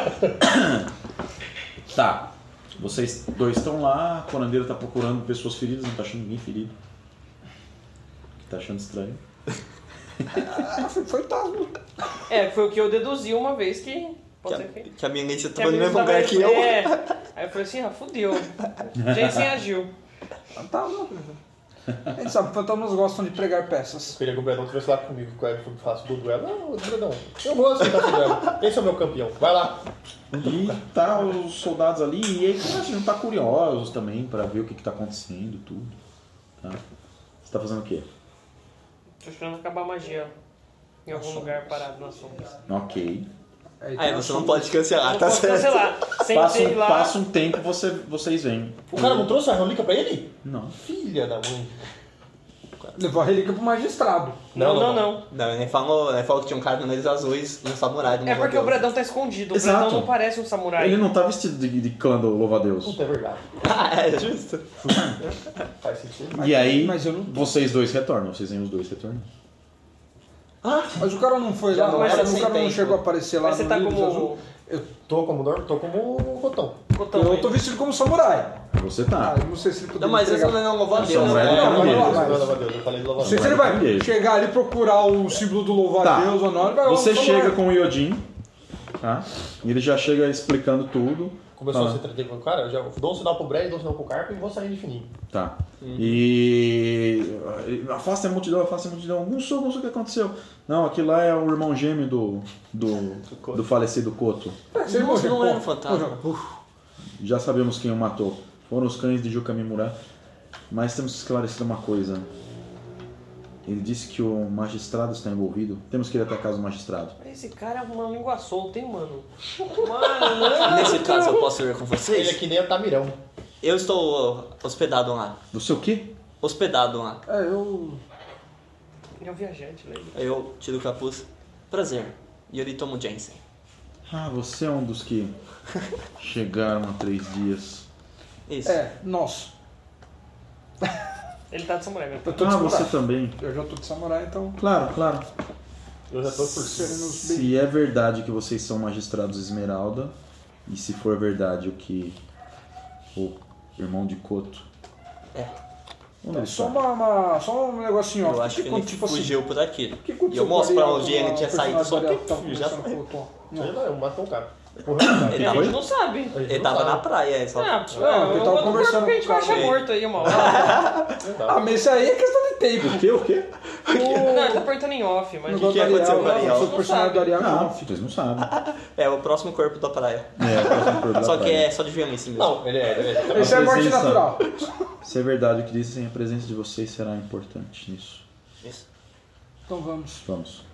Tá. Vocês dois estão lá, a curandeira tá procurando pessoas feridas, não tá achando ninguém ferido. Tá achando estranho. Foi fantasma. É, foi o que eu deduzi uma vez que... Pode ser que... Que a minha milícia que a tava no menina mesmo lugar tava- que eu. É. Aí eu falei assim, fudeu. Jensen agiu. Fantasma. A gente sabe que fantasmas gostam de pregar peças. Eu queria que o Bredão estivesse lá comigo, que eu faço do duelo. Não, Bredão, eu vou aceitar o duelo. Esse é o meu campeão, vai lá. E tá os soldados ali, e aí começam a juntar curiosos também pra ver o que tá acontecendo, tudo. Tá? Você tá fazendo o quê? Tô esperando acabar a magia. Em algum lugar parado nas sombras. Ok. Aí você não pode cancelar, Não tá posso certo? cancelar. Sentei lá. Passa um tempo vocês vêm. O cara não trouxe a relíquia pra ele? Não. Filha da mãe. Levou a relíquia pro magistrado. Não. Não, ele falou que tinha um cara com nariz azuis e um samurai. É porque o Bredão tá escondido. O Exato. Bredão não parece um samurai. Ele não tá vestido de clã do louva-a-Deus. Puta, é verdade. Ah, é justo. Faz sentido. E aí, mas eu não- vocês dois retornam, vocês vêm os dois retornando. Mas o cara não foi Já lá, não mas era o sem cara não tempo. chegou a aparecer lá Mas você no tá Livros como... Azul. Tô como cotão. Cotão Eu aí. tô vestido como samurai. Você tá. Ah, eu não sei se ele poderia Não, mas entregar. isso não é um louva-a-Deus. Samurai né? é Não, caranguejo. mas- Eu falei de Não louva sei se ele vai Caranguejo. chegar ali e procurar o símbolo do louva-a-Deus ou não. Ele vai Você falar, chega com o Yodin, tá? E ele já chega explicando tudo. Começou a Fala. se entreter com o cara, eu já dou um sinal pro Brad, dou um sinal pro Carpo e vou sair de fininho. Tá. E afasta a multidão. Não sou o que aconteceu. Não, aquilo lá é o irmão gêmeo do falecido Koto. Você Nossa, não morreu, era um pô. fantasma. Já sabemos quem o matou. Foram os cães de Jukamimura. Mas temos que esclarecer uma coisa. Ele disse que o magistrado está envolvido. Temos que ir até a casa do magistrado. Esse cara é uma língua solta, hein, mano? Mano, não. Nesse caso, eu posso ir com Ele vocês? é que nem o Tamirão. Eu estou hospedado lá. Você o quê? Hospedado lá. Eu... Ele é um viajante, lembra? Eu tiro o capuz. Prazer. E eu lhe tomo Jensen. Ah, você é um dos que chegaram há 3 dias. Isso. Nossa. Ele tá de samurai, velho. Eu tô de samurai. Você também. Eu já tô de samurai, então... Claro. Eu já tô por cima. Seremos bem... Se é verdade que vocês são magistrados Esmeralda, e se for verdade o que o irmão de Koto... É. Onde ele Só, está? só um negocinho, ó. Eu acho que ele tipo assim, fugiu por aqui. o que aconteceu E eu mostro com pra o Ariel, onde ele com a tinha saído, só personagem que do Ariel, já tá foi. conversando com o Tom? Ele não, matou o cara. Porra, Ele A foi? gente não sabe. Ele tava na praia, é só... Ah, ele tava conversando que a gente com o vai achar cara. morto aí uma hora. Ah, mas isso aí é questão de tempo. O quê? Não, ele tá perguntando em off, mas... O que aconteceu com o Ariel? O personagem do Ariel Não, não. vocês não sabem. É o próximo corpo da praia. É, o próximo problema Só da que praia. é só de violência mesmo. Não, ele é. Esse é morte presença- natural. Se é verdade o que dizem, a presença de vocês será importante nisso. Isso. Então vamos. Vamos.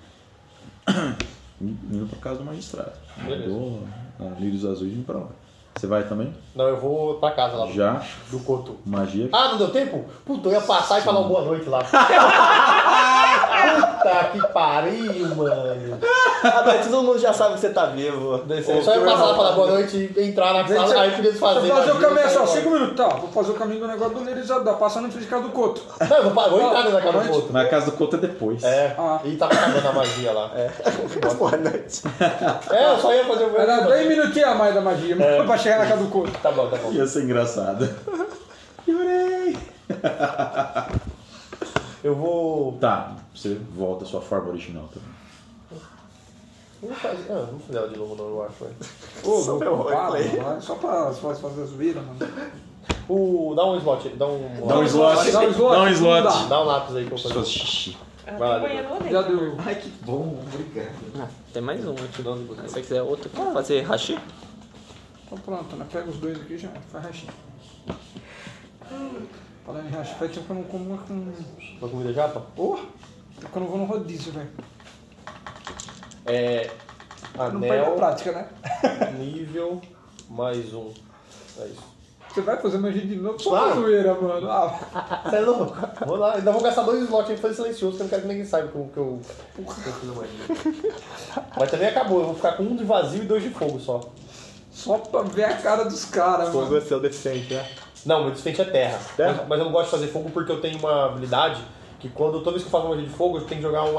Indo pra casa do magistrado. Beleza. Mandou a Lírios Azuis indo pra lá. Você vai também? Não, eu vou pra casa lá. Já? Do Koto. Magia? Ah, não deu tempo? Puta, eu ia passar e falar uma boa noite lá. Puta que pariu, mano. Mas todo mundo já sabe que você tá vivo. Eu só ia passar lá, falar boa noite e entrar na sala, aí podia desfazer. Vou fazer o caminho magia, só, sai 5 minutos, tá? Vou fazer o caminho do negócio do Nerizador, passando em frente de casa do Couto. Não, eu vou entrar na casa do outro. Mas a casa do Couto é depois. É, Ah. e tava acabando a magia lá. Boa noite. É, eu só ia fazer o meu. Era 10 minutinhos a mais da magia, pra chegar na casa do Couto. Tá bom, tá bom. Ia ser engraçado. Chorei. Eu vou. Tá, você volta à sua forma original também. Não vou fazer ela de novo, não, eu acho. Ô, Só meu, meu roleplay. para, só pra fazer as viras, mano. Dá um slot, dá um slot. Dá um slot. Dá um slot. Não dá. Dá um lápis aí que eu vou Fazer fazer. xixi. Ah, Vai lá, tem banheiro lá Já dentro. deu. Ai, que bom, obrigado. Tem mais um aqui. Se você quiser outro, quer fazer hashi? Então pronto, né? Pega os dois aqui e já faz rachinho. Falando em racha, faz tempo que eu não como uma com... Uma comida japa? Porra! Tempo que eu não vou no rodízio, velho. Não perde a Anel, prática, né? nível, mais um. É isso. Você vai fazer magia de novo? Só Claro. pra zoeira, mano. Ah, Você é louco? Vou lá, ainda vou gastar 2 slots aí pra fazer silencioso, que eu não quero que ninguém saiba que eu fiz a magia. Mas também acabou, eu vou ficar com 1 de vazio e 2 de fogo só. só pra ver a cara dos caras, mano. é seu deficiente, né? Não, meu desfeite é terra. Mas eu não gosto de fazer fogo porque eu tenho uma habilidade que toda vez que eu faço uma magia de fogo, eu tenho que jogar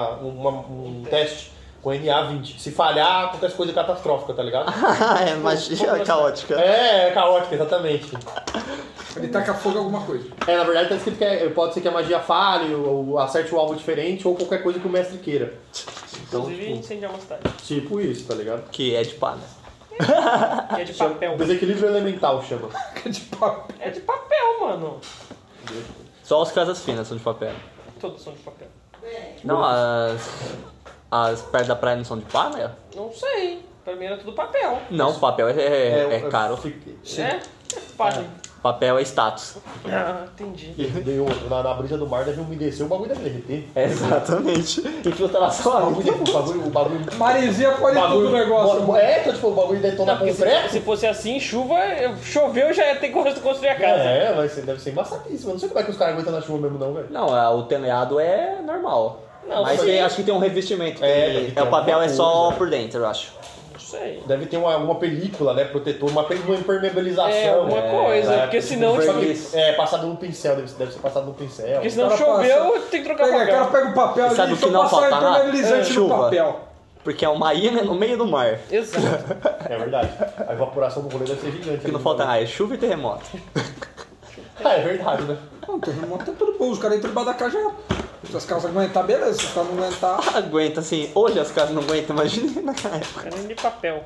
um teste com NA20. Se falhar, acontece coisa catastrófica, tá ligado? É magia caótica. É caótica, exatamente. Ele taca fogo em alguma coisa. Na verdade tá escrito que pode ser que a magia falhe, ou acerte o alvo diferente, ou qualquer coisa que o mestre queira. Então, Inclusive, incendiar uma cidade. tipo isso, tá ligado? Que é de pá, né? Que é de papel. Desequilíbrio elemental chama. De papel. É de papel, mano. Só as casas finas são de papel. Todos são de papel. Não, as perto da praia não são de pá, né? Não sei. Pra mim era tudo papel. Não, papel é caro. É? Página. Papel é status. Ah, entendi. Na brisa do mar deve umedecer, o bagulho deve derreter. Exatamente. Infiltração. O bagulho. Maresia pode tudo o negócio. Então, tipo, o bagulho detona Não, com porque freio. se fosse assim, choveu, já ia ter que construir a casa. Deve ser embaçadíssimo. Eu não sei como é que os caras aguentam na chuva mesmo, não, velho. Não, o telhado é normal. Não, mas sim. acho que tem um revestimento. Deve ter O papel alguma é só coisa. por dentro, eu acho. Não sei. Deve ter uma película, né, protetor, uma impermeabilização. É, alguma coisa. Porque senão, Só tipo, que passado no pincel, deve ser passado no pincel. porque senão O cara choveu, tem que trocar O cara papel. pega o papel E sabe ali o e que só não passar falta lá? impermeabilizante no Chuva. papel. Porque é uma ilha no meio do mar. Exato. É verdade. A evaporação do rolê deve ser gigante. O que não falta é chuva e terremoto. É verdade, né? Não, terremoto é tudo bom. Os caras entram debaixo da casa já. Se as casas aguentar, beleza. Se os caras não aguentar... Aguenta, assim. Hoje as casas não aguentam, imagina naquela época. Era nem de papel.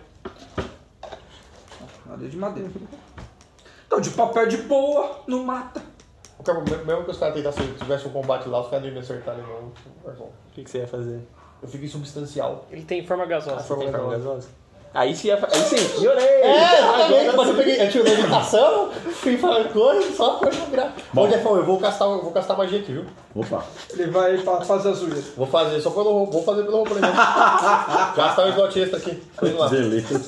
Nada de madeira. Então, de papel de boa, não mata. Mesmo que os caras tentassem, se tivesse um combate lá, os caras não iam me acertar de novo. O que você ia fazer? Eu fico insubstancial. Ele tem forma gasosa. forma Tem forma gasosa. gasosa? Aí sim, piorei! Exatamente, mas eu peguei, eu tinha levitação, fui falando coisa, só coisa pra virar. Bom, Jeffão, eu vou castar magia aqui, viu? Opa. Ele vai fazer as unhas. Vou fazer, só pelo roubo, vou fazer pelo roubo, por exemplo. Gastar um slot extra aqui. Vamos lá. Beleza.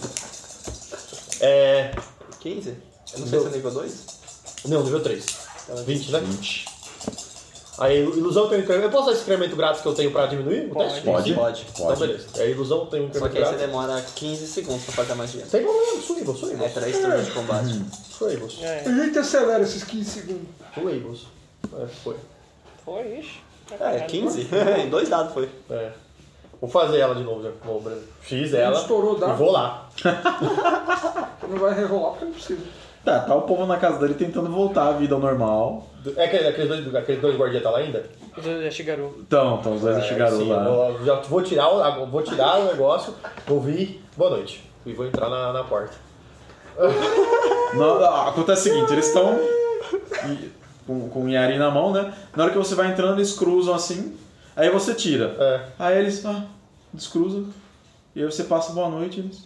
15? Eu não sei se é nível 2. Não, nível 3. 20, né? 20. Aí, ilusão tem um incremento. Eu posso usar esse incremento grátis que eu tenho pra diminuir o teste? Pode. Então, beleza. Aí, ilusão tem um Só incremento que aí você grátis. demora 15 segundos pra fazer a magia. Tem problema, sou able. É 3 turnos de combate. Sou able. A gente acelera esses 15 segundos. Sou able. Foi. Foi, ixi. É, 15? Em 2 dados foi. Vou fazer ela de novo, já. Fiz ela. Estourou o dado. E vou lá. Não vai rerolar porque não precisa. Tá o povo na casa dele tentando voltar à vida ao normal. Aqueles dois guardiões tá lá ainda? Já chegaram. Então os dois já chegaram Sim, lá. eu já vou tirar o negócio, vou vir, boa noite. E vou entrar na porta. Acontece o seguinte, eles estão com o Yari na mão, né? Na hora que você vai entrando, eles cruzam assim, aí você tira. Aí eles descruzam, e aí você passa boa noite e eles...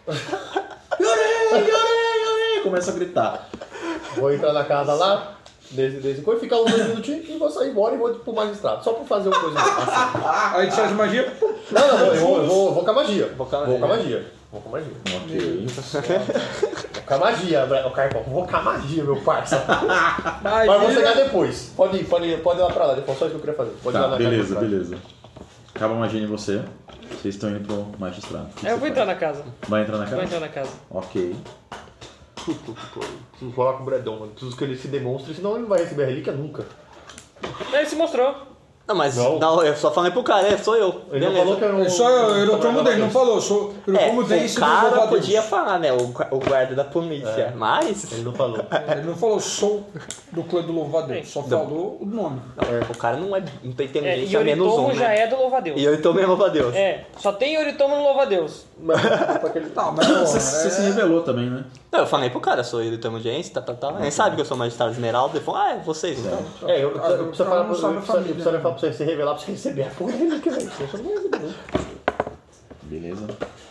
Yorei! Começa a gritar. Vou entrar na casa lá, desse coisa, ficar uns 2 minutinhos e vou sair embora e vou pro magistrado. Só pra fazer uma coisa assim. Aí de de magia, pum, Não, eu vou com a magia. Vou com a Vou com a magia. magia. Vou com a magia. Ok. Vou com a magia, o Carpão. Vou com a magia, meu parça. Ai, Mas vou chegar depois. Pode ir lá pra lá. Depois só isso que eu queria fazer. Pode ir lá Tá, na beleza, casa. beleza. Acaba a magia em você. Vocês estão indo pro magistrado. O que Eu você vou entrar faz? na casa. Vai entrar na Vou casa? entrar na casa. Ok. Preciso falar com o Bredão, mano. Preciso que ele se demonstre, senão ele não vai receber a relíquia nunca. Ele se mostrou. Não, mas Não. eu só falei pro cara, sou eu. Ele Beleza. não falou que era um... Só eu não tomo dele, não falou. Eu como dele o cara podia falar, né? O guarda da polícia. Mas Ele não falou. Ele não falou sou do clã do Louvadeus, só falou o nome. o cara não tem É, inteligência menos um, Yoritomo já né? é do Louva-a-Deus. E eu então mesmo louva a Deus. É, só tem Yoritomo no Louva-a-Deus. Tá, mas porra, Você se revelou também, né? Não, eu falei pro cara, sou ele, tamo de tá. Ele sabe que eu sou magistrado esmeralda. Ele falou, é vocês então. Eu preciso falar pra não sabe a você, falar pra você se revelar pra você receber a porra da relíquia, velho. Senão você não vai receber, não. Beleza.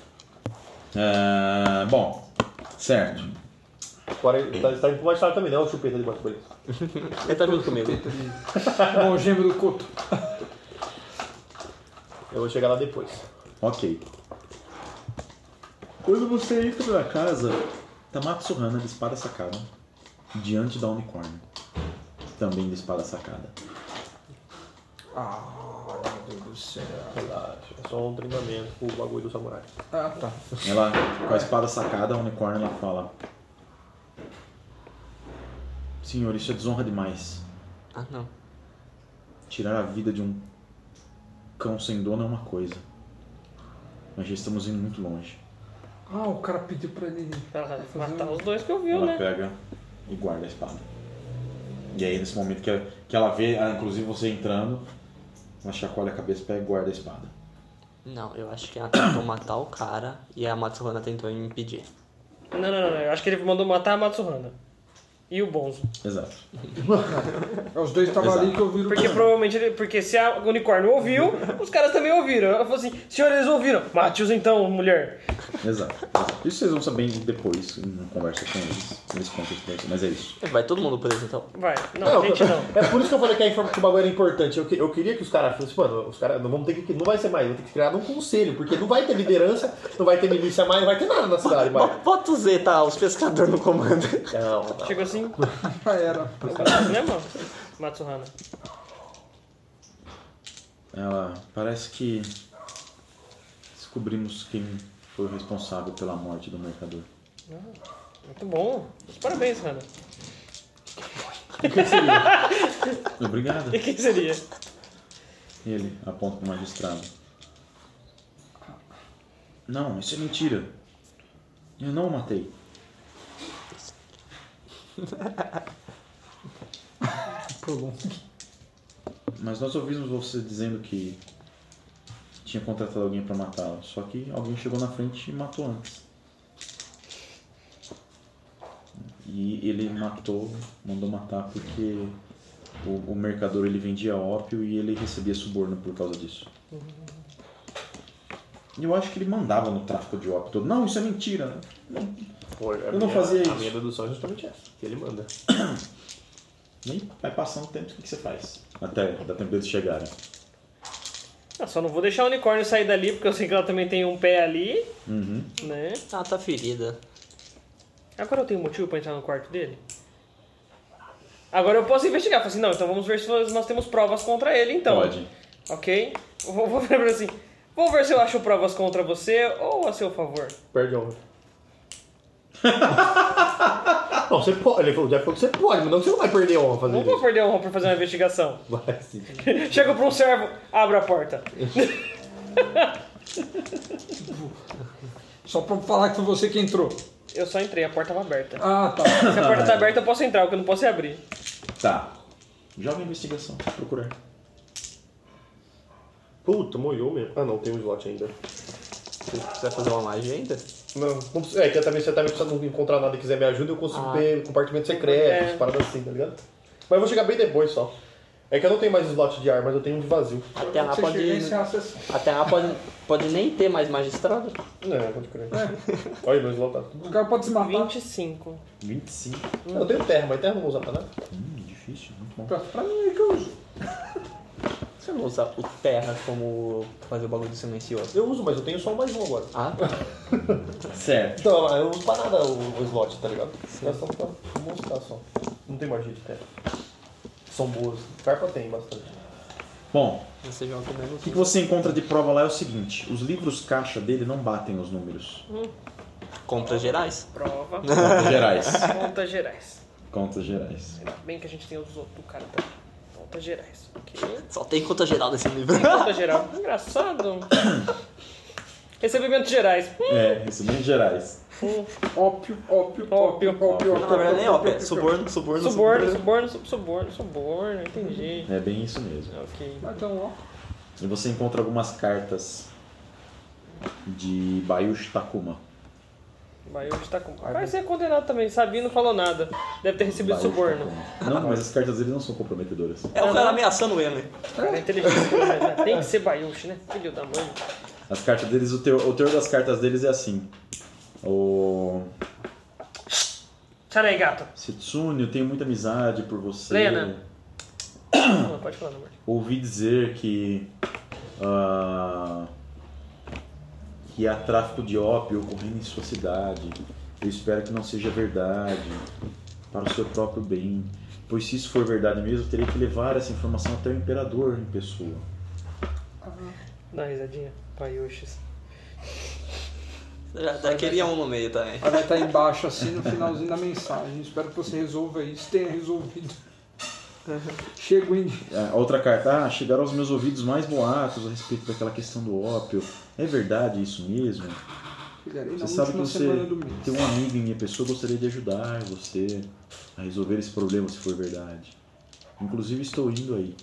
Bom, certo. Agora ele tá indo pro magistrado também, não? O chupeta de baixo, beleza. Ele tá junto comigo. Bom, gêmeo do Couto. Eu vou chegar lá depois. Ok. Quando você entra na casa, tá Matsuhana de espada sacada diante da unicórnio. Também de espada sacada. Ah, meu Deus do céu. Relaxa, é só um treinamento com o bagulho do samurai. Ah, tá. Ela, com a espada sacada, a unicórnio, ela fala: Senhor, isso é desonra demais. Ah, não. Tirar a vida de um cão sem dono é uma coisa, mas já estamos indo muito longe. Ah, o cara pediu pra ele. Pra matar os dois que eu vi, Ela né? pega e guarda a espada. E aí, nesse momento que ela vê, inclusive você entrando, ela chacoalha a cabeça, pega e guarda a espada. Não, eu acho que ela tentou matar o cara e a Matsuhana tentou me impedir. Não. Eu acho que ele mandou matar a Matsuhana. E o Bonzo. Exato. Os dois estavam Exato. ali que ouviram. Porque provavelmente porque se a unicórnio ouviu, os caras também ouviram. Ela falou assim, senhor, eles ouviram. Mate-os então, mulher. Exato. Isso vocês vão saber depois, em conversa com eles. Eles contam isso pra você, mas é isso. Vai todo mundo preso então. Vai. Não, gente não. É por isso que eu falei que o bagulho era importante. Eu queria que os caras fossem, mano, os caras não vão ter que. Não vai ser mais, vão ter que criar um conselho, porque não vai ter liderança, não vai ter milícia mais, não vai ter nada na cidade mais. Bota o Z, tá? Os pescadores no comando. Não. Chegou assim, Já era. né, mano? Matsuhana. Ela parece que descobrimos quem foi o responsável pela morte do mercador. Muito bom. Parabéns, Hana. Obrigado. E quem seria? Ele aponta para o magistrado. Não, isso é mentira. Eu não o matei. Mas nós ouvimos você dizendo que tinha contratado alguém para matá-lo. Só que alguém chegou na frente e matou antes. E ele mandou matar porque o mercador ele vendia ópio e ele recebia suborno por causa disso. E eu acho que ele mandava no tráfico de ópio todo. Não, isso é mentira. Eu não fazia isso. A minha dedução é justamente essa, que ele manda. Nem vai passando o tempo, o que você faz? Até dar tempo deles chegarem. Eu só não vou deixar o unicórnio sair dali, porque eu sei que ela também tem um pé ali, Uhum. né? Ela tá ferida. Agora eu tenho motivo pra entrar no quarto dele? Agora eu posso investigar. Falei assim, não, então vamos ver se nós temos provas contra ele, então. Pode. Ok? Vou ver assim. Vou ver se eu acho provas contra você ou a seu favor. Perde a honra. Não, você pode. Ele falou, já falou que você pode, mas não que você não vai perder a honra fazendo Não vou isso. perder a honra pra fazer uma investigação. Vai sim. Chega pra um servo, abre a porta. Só pra falar que foi você que entrou. Eu só entrei, a porta tava aberta. Ah, tá. Se a porta tá aberta, eu posso entrar, o que eu não posso é abrir. Tá. Joga a investigação, procurar. Puta, molhou mesmo. Ah não, tem um slot ainda. Você vai fazer uma magia ainda? Não precisa, é que também você também precisa não encontrar nada e quiser me ajuda, eu consigo ver compartimento secreto, paradas assim, tá ligado? Mas eu vou chegar bem depois só. É que eu não tenho mais slot de ar, mas eu tenho um de vazio. Até lá Você pode. chega em sem acesso. Até lá pode nem ter mais magistrado. Não, pode crer. Olha, meu slot tá tudo. O cara pode se matar. 25. 25. Eu tenho terra, mas terra não vou usar pra nada. Difícil, muito bom. Pra mim é que eu uso. Você não usa o Terra como fazer o bagulho silencioso? Eu uso, mas eu tenho só mais um agora. Ah, tá. Certo. Então, eu não uso pra nada o slot, tá ligado? É só pra mostrar só. Não tem magia de terra. São boas. Carpa tem bastante. Bom, Você joga com menos o que você encontra de prova lá é o seguinte: os livros caixa dele não batem os números. Contas gerais. Prova. Contas gerais. Contas gerais. Contas gerais. Ainda bem que a gente tem os outros do cara também. Contas gerais. Ok. Só tem conta geral nesse livro. Conta geral. Engraçado. Recebimentos gerais. Recebimentos gerais. Ópio. Não, na verdade nem ópio, é suborno. Suborno, entendi. É bem isso mesmo. Ok. Então, ó. E você encontra algumas cartas de Bayushi Takuma. Bayushi tá com. Vai ser condenado também, Sabino não falou nada. Deve ter recebido Bayushi suborno. Takuma. Não, mas as cartas dele não são comprometedoras. É o cara ameaçando ele. O cara é inteligente, né? Tem que ser Bayushi, né? Filho da mãe. As cartas deles, o teor das cartas deles é assim. Sai daí, gato. Setsune, eu tenho muita amizade por você. Lena. Não, pode falar, não, amor. Ouvi dizer que há tráfico de ópio ocorrendo em sua cidade. Eu espero que não seja verdade, para o seu próprio bem. Pois se isso for verdade mesmo, eu terei que levar essa informação até o imperador em pessoa. Dá uma risadinha. Bayushis. Já queria um no meio também. Aí vai estar embaixo assim no finalzinho da mensagem. Espero que você resolva isso, tenha resolvido. Chego em. Outra carta. Chegaram aos meus ouvidos mais boatos a respeito daquela questão do ópio. É verdade isso mesmo? Chegarei na Você sabe que última você semana do mês. tem um amigo em minha pessoa, gostaria de ajudar você a resolver esse problema, se for verdade. Inclusive estou indo aí.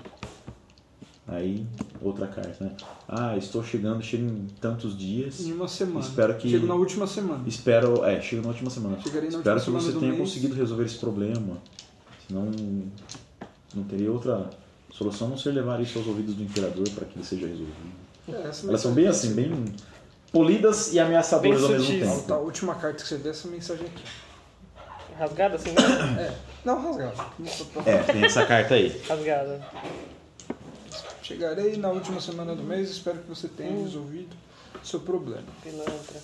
Aí, outra carta, né? Chego em tantos dias. Em uma semana. Espero que... Chego na última semana. Chego na última semana. Chegarei na Espero última que semana você do tenha mês. conseguido resolver esse problema. Senão, não teria outra solução a não ser levar isso aos ouvidos do imperador para que ele seja resolvido. Elas são bem assim, bem polidas e ameaçadoras Bem ao mesmo sutis. tempo. Tá, a última carta que você vê, essa mensagem aqui. Rasgada assim, né? Não, rasgado. Tem essa carta aí. Rasgada. Chegarei na última semana do mês, espero que você tenha resolvido seu problema. Pilantra.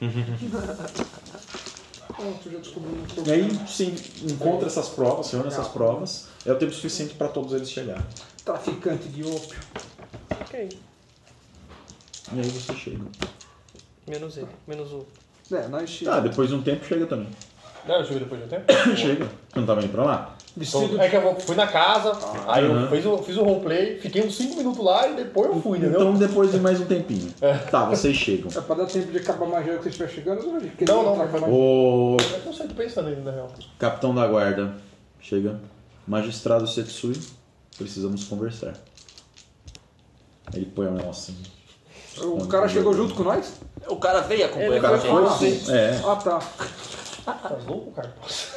Pronto, já descobri um E problema. aí você encontra essas provas, você une essas provas, é o tempo suficiente para todos eles chegarem. Traficante de ópio. Ok. E aí você chega. Menos ele. Menos o. Nós chegamos. Depois de um tempo chega também. Não, eu cheguei depois de um tempo. Chega. Você não tava indo pra lá? Vestido É que eu fui na casa, aí eu fiz o roleplay, fiquei uns 5 minutos lá e depois eu fui, entendeu? Então depois de mais um tempinho. Tá, vocês chegam. É pra dar tempo de acabar a magia que você estiver chegando, ou porque Não, tá mas foi O Eu não sei, tô pensando ainda, na real. capitão da guarda chega. Magistrado Setsui, precisamos conversar. Aí ele põe a mão assim. O cara chegou junto com nós? O cara veio acompanhar Ele com a foi gente. É. Ah, tá. Tá louco, cara?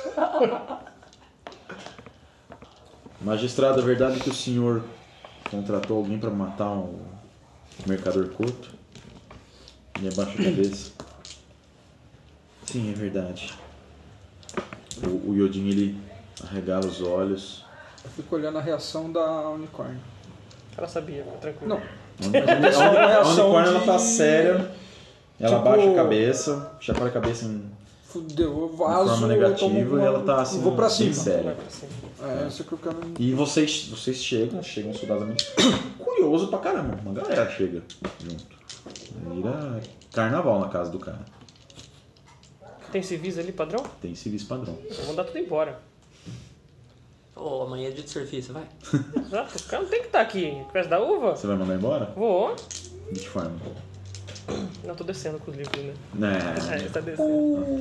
Magistrado, é verdade que o senhor contratou alguém para matar o mercador Koto? Ele abaixa a cabeça. Sim, é verdade. O Yodin, ele arregala os olhos. Eu fico olhando a reação da unicórnio. Ela sabia, fica tranquilo. Não, A unicórnio, ela tá séria. Ela Tipo- abaixa a cabeça, chacoalha a cabeça em fudeu, eu de vazo, forma eu negativa tomo e ela tá assim, vou pra bem cima. séria. Vai pra cima. É, essa que eu quero... E vocês chegam soldadamente. Curioso pra caramba, uma galera chega junto. Vira carnaval na casa do cara. Tem civis ali, padrão? Tem civis padrão. Vou mandar tudo embora. Ô, amanhã é dia de serviço, vai. Exato, o cara não tem que estar aqui. Festa da uva? Você vai mandar embora? Vou. De que forma? Não, tô descendo com os livros, né? É. Tá descendo.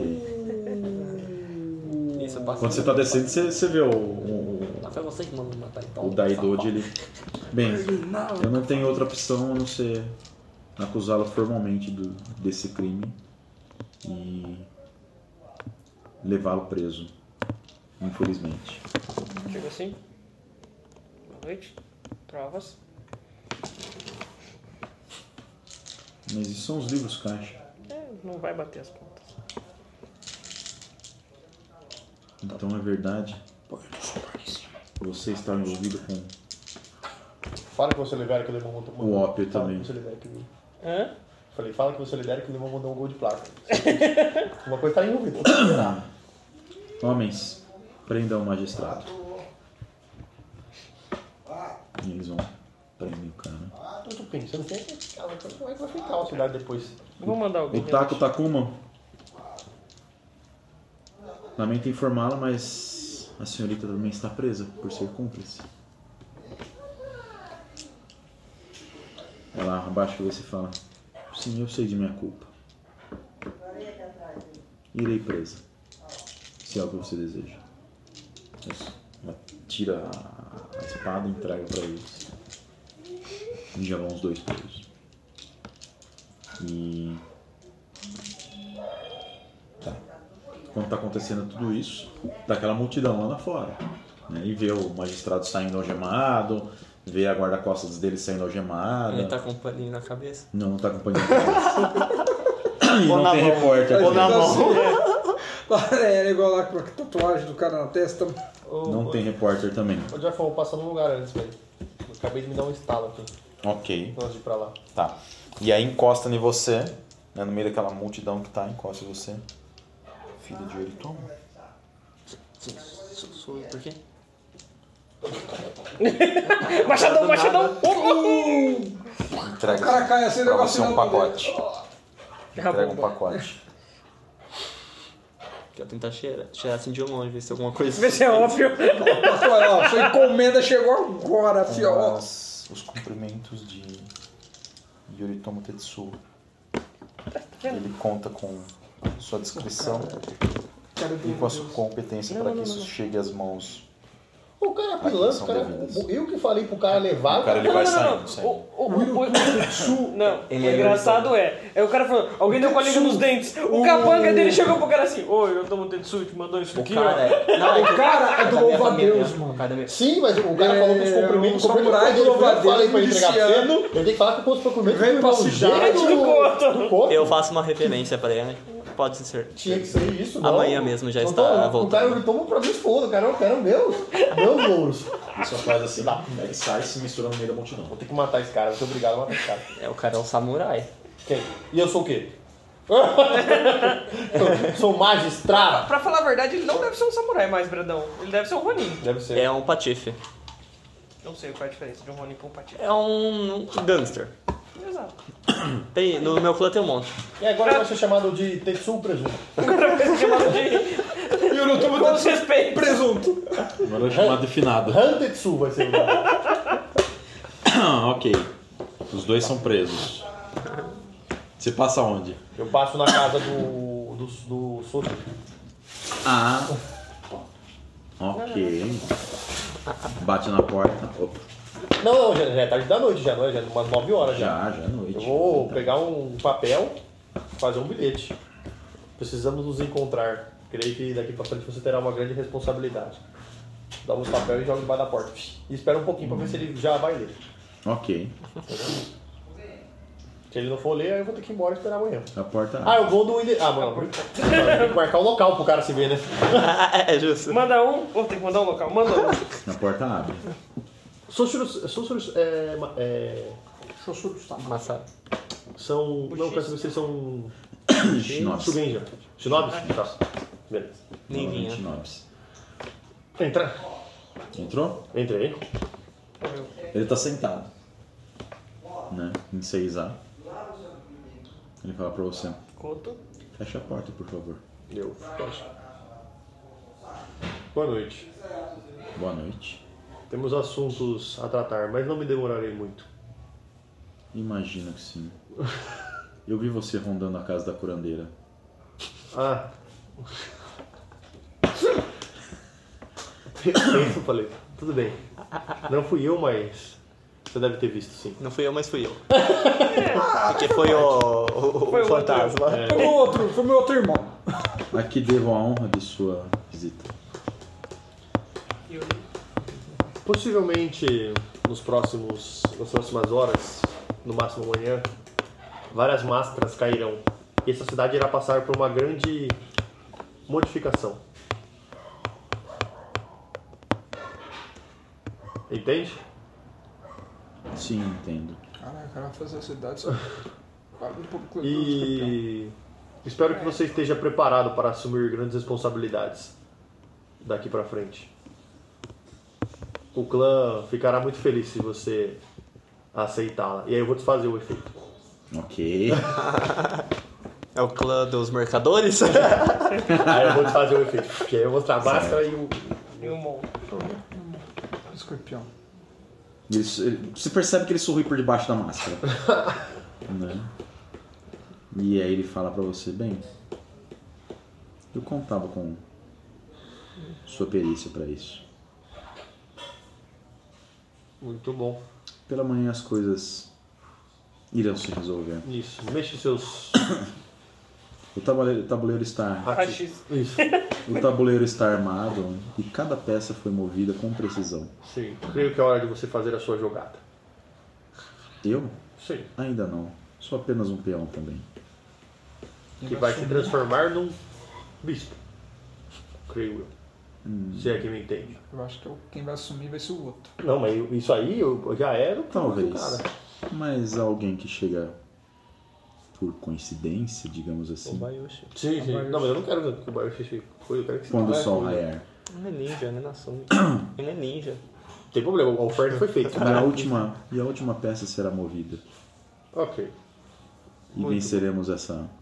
Ok. Isso, passa. Quando você tá descendo, você vê o Não foi você que mandou matar então. o Daidode, ele... Bem, eu não tenho outra opção a não ser acusá-lo formalmente desse crime e levá-lo preso, infelizmente. Chega assim. Boa noite. Provas. Mas isso são os livros caixa. Não vai bater as pontas. Então é verdade. Você está envolvido com Fala que você lidera que o Lemão mandou. O ópio Fala também. que você lidera que o... Hã? Falei, fala que você lidera que o Lemão mandou um gol de placa. Uma coisa tá envolvida, outra tá liderar. Homens, prendam o magistrado. E eles vão prender o cara. Eu tô pensando, como é que vai ficar a cidade depois? Vou mandar alguém. O Taco Takuma. Lamento informá-la, mas a senhorita também está presa por ser cúmplice. Ela abaixa a cabeça e fala: sim, eu sei de minha culpa. Irei presa. Se é o que você deseja. Ela tira a espada e entrega para eles. E já vão os dois presos. E... tá. Quando tá acontecendo tudo isso, dá aquela multidão lá fora. Né? E vê o magistrado saindo algemado, vê a guarda-costas dele saindo algemada. Ele tá com um paninho na cabeça. Não tá acompanhando a cabeça. E não tem repórter. Ou na mão. É igual lá com a tatuagem do cara na testa. Não tem repórter também. Eu já vou passar num lugar antes, velho. Eu acabei de me dar um estalo aqui, Ok. antes de ir pra lá. Tá. E aí encosta em você, né, no meio daquela multidão que tá, encosta em você. Filha de Yoritomo. Sou eu, por quê? Machadão, machadão! Entrega O cara cai assim, pra negócio você um não pacote. Tá Entrega um bom. pacote. Quero tentar cheirar assim de longe, ver se tem alguma coisa. Vê se é óbvio. Ó, sua encomenda chegou agora, fio. Ó. Os cumprimentos de Yoritomo Tetsuo. Ele conta com sua descrição e com a sua competência para que isso chegue às mãos. O cara pilantra, o cara. Eu que falei pro cara levar. O cara ele vai saindo. Não, Ele o é engraçado é o cara falou, alguém deu com a língua nos dentes. O capanga dele chegou pro cara assim, oi, eu tomo Tetsu, te mandou isso O aqui, cara ó. é. Não, O cara é do da minha louva-a-Deus, família. mano. O cara é da minha- Sim, mas o cara falou que os cumprimentos. o samurai do louva-a-Deus, Eu falei pra entregar pra você. miliciano. Eu tenho que falar que os cumprimentos Vem pra cidade do Coto. Eu faço uma referência pra ele. Pode ser. Tinha que ser isso, não. Amanhã mesmo já Não está tô- voltando. O cara ele toma pra mim foda, o cara eu quero meus louros. Ele só faz assim, ele sai e se mistura no meio da multidão. Vou ter que matar esse cara, vou ser obrigado a matar esse cara. É, o cara é um samurai. Quem? E eu sou o quê? Sou magistrado. Pra falar a verdade, ele não deve ser um samurai mais, Bradão. Ele deve ser um Ronin. Deve ser. É um patife. Não sei qual é a diferença de um Ronin pra um Patife. É um gangster. Exato. Tem, no meu clã tem um monte. E agora vai ser chamado de Tetsu Presunto. Chamado de... E eu não tomo Com respeito. presunto. Agora é chamado de finado. Hantetsu vai ser o nome. Ok. Os dois são presos. Você passa onde? Eu passo na casa do Soto. Ah. Ok. Bate na porta. Opa. Não, já é tarde da noite, já não é? Já é umas 9 horas já. Já é noite. Eu vou pegar um papel, fazer um bilhete. Precisamos nos encontrar. Creio que daqui pra frente você terá uma grande responsabilidade. Dá uns papel e joga debaixo da porta. E espera um pouquinho pra ver se ele já vai ler. Ok. Se ele não for ler, aí eu vou ter que ir embora e esperar amanhã. A porta Ah, eu vou do endereço. Ah, mano. Tem que marcar um local pro cara se ver, né? É justo. Manda um. Vou ter que mandar um local. Manda um. A porta abre. Sussurros Massa. são. Não, quero saber se eles são. Shinobis. Shugenja. Shinobis? Tá. Beleza. Ninguém. Shinobis. Entra. Entrou? Entrei. Ele tá sentado. Né? Em 6A. Ele fala pra você: Coto. fecha a porta, por favor. Deu. Boa noite. Boa noite. Temos assuntos a tratar, mas não me demorarei muito. Imagino que sim. Eu vi você rondando a casa da curandeira. Ah. Isso, falei. Tudo bem. Não fui eu, mas você deve ter visto, sim. Não fui eu, mas fui eu. Porque foi o fantasma. Foi meu outro irmão. Aqui devo a honra de sua visita. Possivelmente nas próximas horas, no máximo amanhã, várias máscaras cairão. E essa cidade irá passar por uma grande modificação. Entende? Sim, entendo. Caralho, o cara vai fazer a cidade só. E espero que você esteja preparado para assumir grandes responsabilidades daqui pra frente. O clã ficará muito feliz se você aceitá-la. E aí eu vou desfazer o efeito. Ok. É o clã dos mercadores? Aí eu vou desfazer o efeito. Porque aí eu vou mostrar a máscara e o monstro. Escorpião. Você percebe que ele sorri por debaixo da máscara. Né? E aí ele fala pra você, bem, eu contava com sua perícia pra isso. Muito bom. Pela manhã as coisas irão se resolver. Isso. Mexe seus... O tabuleiro está... Isso. O tabuleiro está armado e cada peça foi movida com precisão. Sim. Creio que é hora de você fazer a sua jogada. Eu? Sim. Ainda não. Sou apenas um peão também. Que vai se transformar num bispo. Creio eu. Se é que me entende. Eu acho que quem vai assumir vai ser o outro. Não, mas isso aí eu já era o Talvez. cara. Mas alguém que chega por coincidência, digamos assim, Sim, sim. Não, mas eu não quero que o Bayoshi foi, eu quero que você quando o não sol vai. raiar. Não é ninja, não é nação. Ele é ninja. Não tem problema, a oferta foi feita. E a última peça será movida. Ok. E Muito venceremos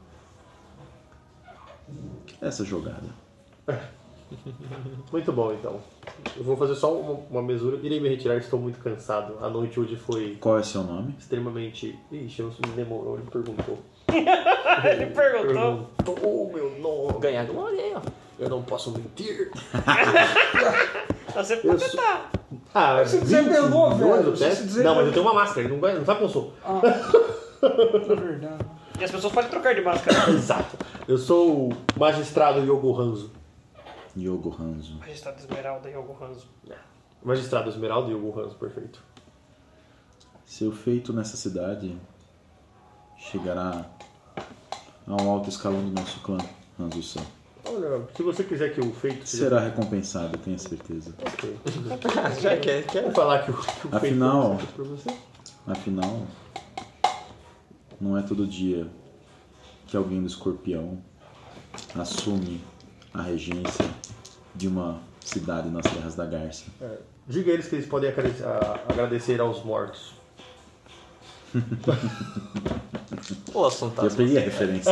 essa jogada. Muito bom, então. Eu vou fazer só uma mesura. Irei me retirar, estou muito cansado. A noite hoje foi Qual é seu nome? extremamente... Ixi, eu me demorou, ele perguntou. Ele perguntou. Oh, meu nome. Ganhar glória aí, ó. Eu não posso mentir. Você pode Eu tentar. Ah, Você desembelou, velho. Você se desembelou. Não, mas eu tenho uma máscara, ele não sabe como eu sou. Ah, é verdade. E as pessoas podem trocar de máscara. Exato. Eu sou o magistrado Yogo Hanzo. Yogo Hanzo. Magistrado Esmeralda e Yogo Hanzo. Magistrado Esmeralda e Yogo Hanzo, perfeito. Seu feito nessa cidade chegará ao alto escalão do nosso clã, Hanzo-san. Olha, se você quiser que o feito Será recompensado, tenho certeza. Ok. Já quer. Vou falar que o Afinal- feito pra você. Afinal, não é todo dia que alguém do Escorpião assume a regência de uma cidade nas Terras da Garça. Diga a eles que eles podem agradecer aos mortos. Pô, assunto. Eu peguei a referência.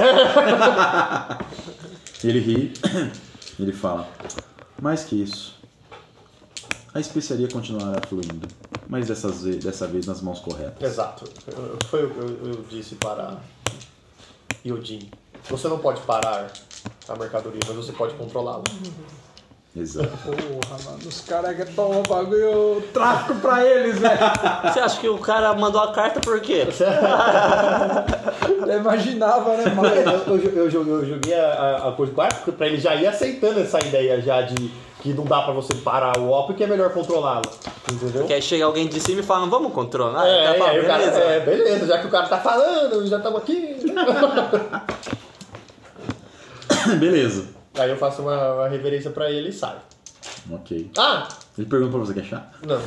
Ele ri, ele fala, mais que isso, a especiaria continuará fluindo, mas dessa vez nas mãos corretas. Exato. Foi o que eu disse para Yojin. Você não pode parar a mercadoria, mas você pode controlá-la. Exato. Porra, mano. Os caras querem tomar o bagulho, tráfico pra eles, velho. Você acha que o cara mandou a carta por quê? Eu imaginava, né, mano? Eu joguei a coisa pra ele já ir aceitando essa ideia já de que não dá pra você parar o OP e que é melhor controlá-lo. Entendeu? Porque aí chega alguém de cima e fala, vamos controlar? Aí fala, o cara, beleza. beleza, já que o cara tá falando, já estamos aqui. Beleza. Aí eu faço uma reverência pra ele e saio. Ok. Ah! Ele pergunta pra você, quer chá? Não.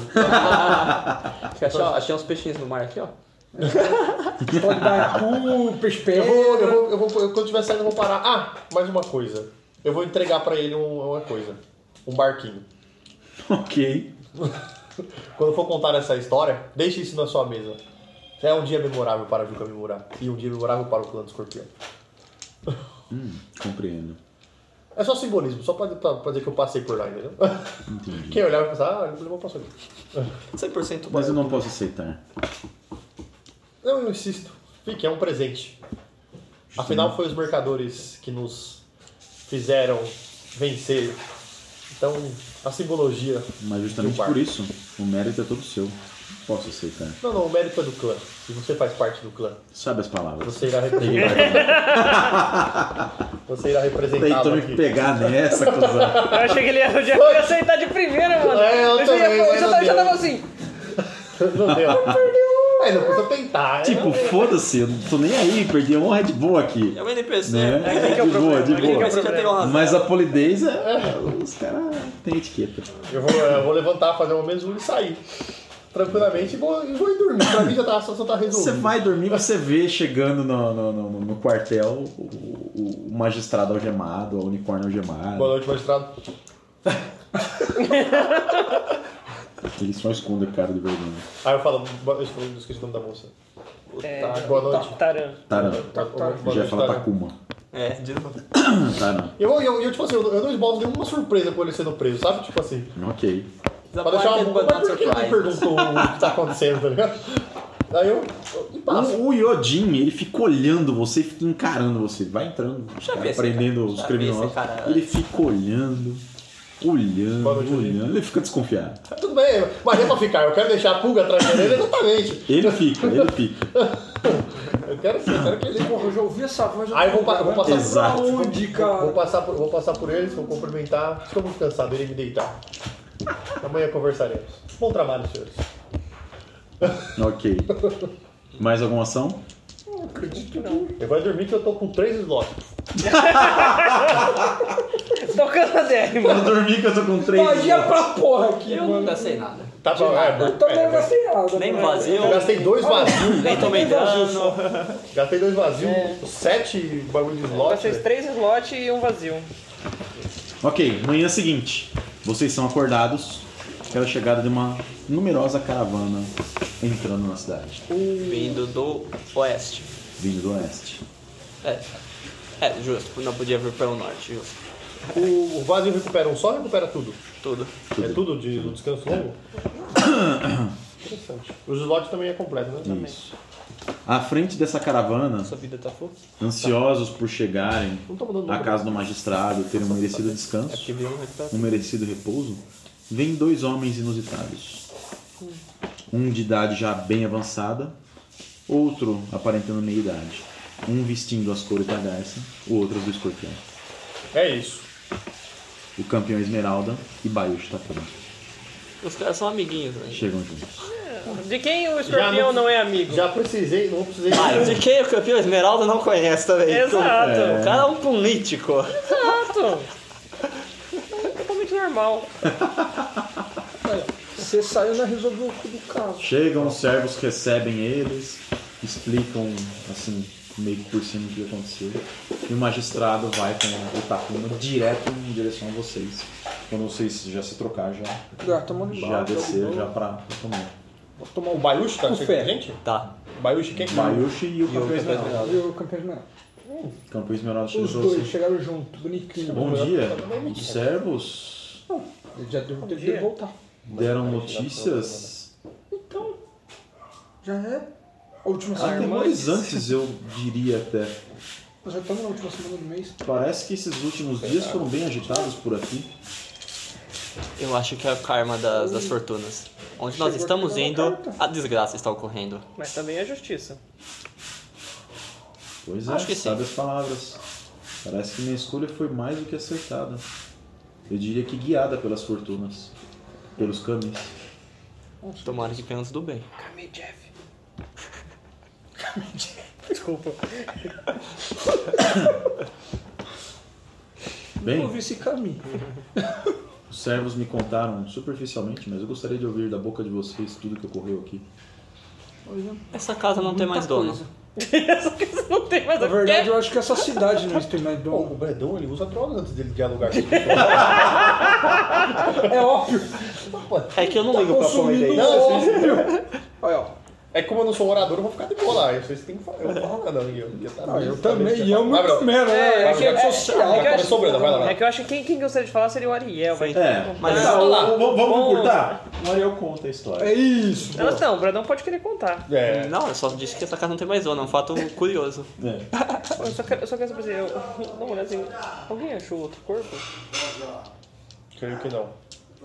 Achei uns peixinhos no mar aqui, ó. Pode dar peixe pé. Eu vou, quando tiver saindo, eu vou parar. Ah, mais uma coisa. Eu vou entregar pra ele uma coisa. Um barquinho. Ok. Quando for contar essa história, deixe isso na sua mesa. É um dia memorável para a Juca Mimura. E um dia memorável para o clã do Escorpião. Compreendo. É só simbolismo, só pra dizer que eu passei por lá, entendeu? Entendi. Quem olhar vai pensar, ele levou passou aqui. 100% Mas eu não posso aceitar. Não, eu insisto. Fique, é um presente. Afinal, foi os mercadores que nos fizeram vencer. Então, a simbologia. Mas justamente de um barco. por isso, o mérito é todo seu. Posso aceitar. Não, o mérito é do clã. Se você faz parte do clã, Sabe as palavras. você irá representar. Você irá representá-lo Tentou me aqui. pegar nessa, cuzão. Eu achei que ele ia aceitar de primeira, mano. Eu também, já tava assim. Não deu. Aí não precisa tentar. Tipo, foda-se, eu não tô nem aí, perdi um Red Bull aqui. É o NPC. Né? Aqui que é o De boa, problema, de aqui que é o boa. Você já tem uma razão. Mas a polidez, os caras têm etiqueta. Eu vou levantar, fazer uma mesura e sair. tranquilamente e vou dormir. Pra mim já tá resolvido. Você vai dormir, você vê chegando no quartel o magistrado algemado, o unicórnio algemado. Boa noite, magistrado. Eles só escondem a cara de vergonha. Aí eu falo, eu esqueci o nome da moça. Boa noite. Taran. Taran. Boa Já noite, fala Taran. Takuma. De novo. Taran. Eu tipo assim, eu não esboço nenhuma surpresa com ele sendo preso, sabe? Tipo assim. Ok. Pra deixar uma boa. Mas por que ele me perguntou o que tá acontecendo, tá ligado? Aí eu passo. O Yojin, ele fica olhando você e fica encarando você. Vai entrando, aprendendo os criminosos. Ele fica olhando. Ele fica desconfiado. Tudo bem, mas é pra ficar. Eu quero deixar a pulga atrás dele, exatamente. Ele fica. Eu quero que ele... Porra, eu já ouvi essa voz. Aí eu vou passar Exato. por onde, cara? Vou passar por eles, vou cumprimentar. Estou muito cansado, irei me deitar. Amanhã conversaremos. Bom trabalho, senhores. Ok. Mais alguma ação? Não acredito que não. Eu vou dormir que eu tô com 3 slots. Tocando a DR, Vou mano. dormir que eu tô com 3. Magia pra porra aqui, Eu mano. não gastei nada. Tá bom, Eu também não gastei nada. Nem né? vazio. Eu gastei 2 vazios. Nem tomei dano. Gastei 2 vazios, 7 bagulho de slot. Vocês 3 slots e um vazio. Ok, manhã seguinte. Vocês são acordados pela chegada de uma numerosa caravana entrando na cidade. Vindo do oeste. Vindo do oeste. Justo. Não podia vir pelo norte, justo. O vazio recupera um só ou recupera tudo? Tudo. É tudo do descanso longo? Interessante. Os slots também é completo, né? Isso. À frente dessa caravana, Sua vida tá full? ansiosos por chegarem Não tô mudando à nada. casa do magistrado, terem um merecido descanso, Porque viu um recuperação. um merecido repouso, vêm 2 homens inusitados. Um de idade já bem avançada, outro aparentando meia idade. Um vestindo as cores da garça, o outro as do escorpião. É isso. O campeão Esmeralda e Bayushi Takuma. Os caras são amiguinhos, né? Chegam juntos. De quem o escorpião não é amigo? Já precisei, não precisei. De quem o campeão Esmeralda não conhece também. Exato. O cara é um político. Exato. É totalmente normal. Você saiu e resolveu o cu do caso. Chegam, os servos recebem eles, explicam assim, meio que por cima o que aconteceu. E o magistrado vai com o Takuma direto em direção a vocês. Quando vocês já se trocar, Já, tomando já descer já pra tomar. Vou tomar o Bayushi, tá? Com Chega fé. com a gente? Tá. Bayushi quem? Bayushi e o campeão Esmeralda. E o campeão Esmeralda. O campeão Esmeralda chegou Os pra dois você. chegaram junto, bonitinho. Bom dia. Os servos Ele já deu tempo de voltar. deram notícias Então, já é a última até semana. mais antes, eu diria até. Nós já estamos na última semana do mês. Parece que esses últimos dias foram bem agitados por aqui. Eu acho que é o karma das fortunas. Onde nós Chegou estamos aqui na indo, carta. a desgraça está ocorrendo. Mas também é justiça. Pois é, Acho que sim. sabe as palavras. Parece que minha escolha foi mais do que acertada. Eu diria que guiada pelas fortunas. Pelos caminhos. Tomara que pensa do bem. Camille Jeff. Desculpa. Bem, Eu ouvi esse caminho. os servos me contaram superficialmente, mas eu gostaria de ouvir da boca de vocês tudo que ocorreu aqui. Essa casa não tem mais dono. Essa coisa não tem mais Na a verdade, eu acho que essa cidade não tem mais Pô, dono. o Bredon, ele usa drogas antes dele dialogar com É óbvio. É que eu não ligo pra comer Consumindo daí. óbvio. Olha, ó. É que como eu não sou orador, eu vou ficar de boa lá. Vocês têm que falar. Eu não falo nada, não. Eu também. E eu muito menos, É né? que eu Começou, Breda, vai lá. É que eu acho que quem gostaria de falar seria o Ariel. Vai Mas Vamos encurtar? O Ariel conta a história. É isso. Não, o Bradão pode querer contar. É. não, eu só disse que essa casa não tem mais dono, é um fato curioso. Eu só quero saber se dá uma olhada assim. Alguém achou outro corpo? Creio que não.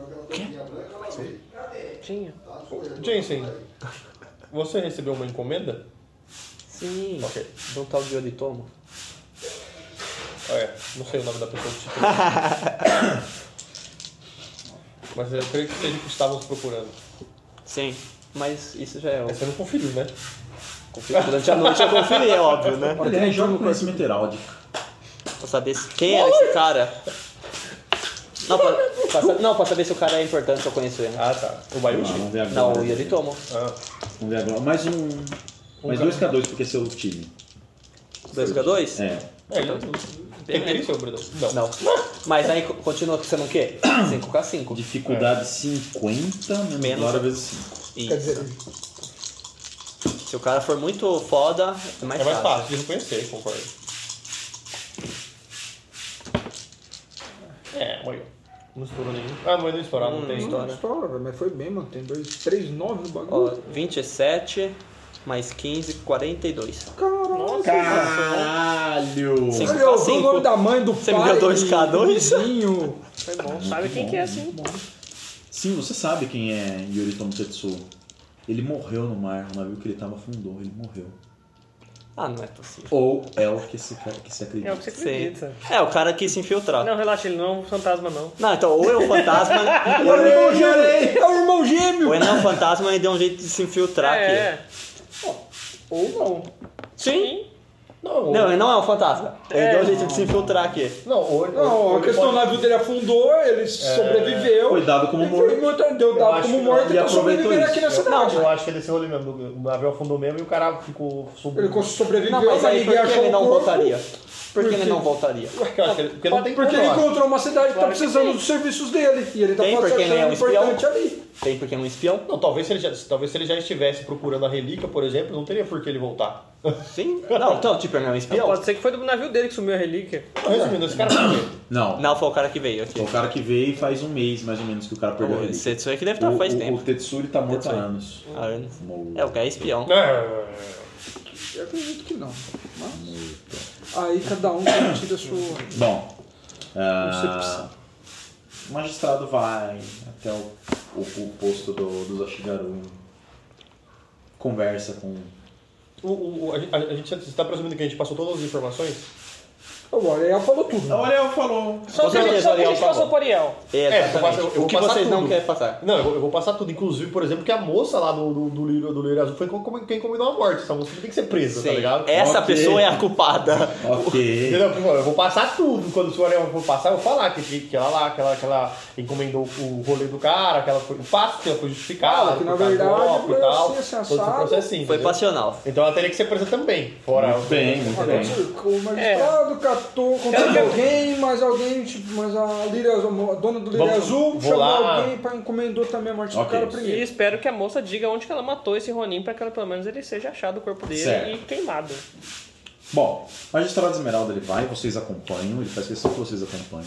Tinha. Jensen, você recebeu uma encomenda? Sim, Ok. de um tal de Oritomo. Não sei o nome da pessoa que te Mas eu creio que seja o que estávamos procurando. Sim, mas isso já é o... Mas você não conferiu, né? Durante a noite eu conferi, é óbvio, né? Olha, joga o conhecimento heráldico. Pra saber quem era esse cara. Não, Pra saber se o cara é importante, se eu conheço ele. Ah, tá. O Bayushi? Vamos ver agora. Não, o Yoritomo. Ah. Vamos ver agora. Mais 2K2 porque é seu time. 2K2? É. Tem que ter seu, Bruno? Não. Mas aí continua sendo o quê? 5K5. Dificuldade 50 menos glória vezes 5. Quer dizer, Se o cara for muito foda, é mais É mais fácil. fácil de reconhecer, concordo. Morreu. Não estourou nenhum. Ah, mas não estourar, não tem. não estoura, velho, mas foi bem, mano. Tem 3, 9 no Ó, bagulho. 27 mais 15, 42. Caralho! Sim. Olha, eu vi o nome da mãe do Você pai. me deu 2K2? do vizinho. Foi bom. Sabe quem que é assim? Sim, você sabe quem é Yoritomo Tetsuo. Ele morreu no mar, o navio que ele tava afundou, ele morreu. Ah, não é possível. Ou é o que se acredita. É o que você acredita. É, o cara quis se infiltrar. Não, relaxa, ele não é um fantasma, não. Não, então, ou é um fantasma, É o irmão gêmeo! É o irmão gêmeo! ou ele não é um fantasma e deu um jeito de se infiltrar aqui. Ou não. Sim. Não, Não, ele não é um fantasma. Ele deu um jeito de se infiltrar aqui. Não, a questão, o navio dele afundou, ele sobreviveu. Foi dado como morto. Deu dado como morto e tá aproveitou sobrevivendo isso. aqui na cidade. Eu acho que é desse rolê mesmo. O navio afundou mesmo e o cara ficou Ele sobreviveu, Não, mas aí por ninguém que achou ele não o corpo. voltaria? Por que Por ele quê? não voltaria? Porque não tem Porque ele como, encontrou uma cidade que tá Claro que precisando tem. dos serviços dele. E ele tá Tem, porque ele é um achando importante espião. ali. Tem porque não é um espião? Não, talvez se ele já estivesse procurando a relíquia, por exemplo, não teria por que ele voltar. Sim. Não, então, tipo, ele não é um espião? Pode ser que foi do navio dele que sumiu a relíquia. Resumindo, esse cara foi. Não, Não, foi o cara que veio aqui. foi o cara que veio faz um mês mais ou menos que o cara perdeu a relíquia. Isso aí que deve estar faz O tempo. Tetsuri tá morto há Tetsuri. anos. É, o cara é espião. Eu acredito que não. Mas aí cada um tem tido a sua. Bom, Concepção. o magistrado vai até o posto do Ashigaru, conversa com... A gente está presumindo que a gente passou todas as informações? O Ariel falou tudo. A Ariel falou. Só que a gente passou por Ariel. Exatamente. eu vou O que passar vocês não tudo. querem passar? Não, eu vou passar tudo. Inclusive, por exemplo, que a moça lá do Lírio Azul foi quem combinou a morte. Essa moça tem que ser presa, tá Sim. ligado? Essa Ok. pessoa é a culpada. Ok. Entendeu? Eu vou passar tudo. Quando o senhor for passar, eu vou falar que ela lá, que ela encomendou o rolê do cara, que ela foi. O fato que ela foi justificada. Fala que na por causa do verdade golpe foi e tal. assim, assim, Todo esse assado. processinho, Foi entendeu? passional. Então ela teria que ser presa também. Fora Muito bem, muito bem. O magistrado catou, contratou alguém, mas alguém, tipo, mas a Líria, a dona do Líria Azul vou chamou lá. alguém pra encomendou também a morte do Ok. cara E primeiro. espero que a moça diga onde que ela matou esse Ronin pra que ela, pelo menos ele seja achado o corpo dele Certo. e queimado. Bom, o magistrado Esmeralda ele vai, vocês acompanham, ele faz questão que vocês acompanhem.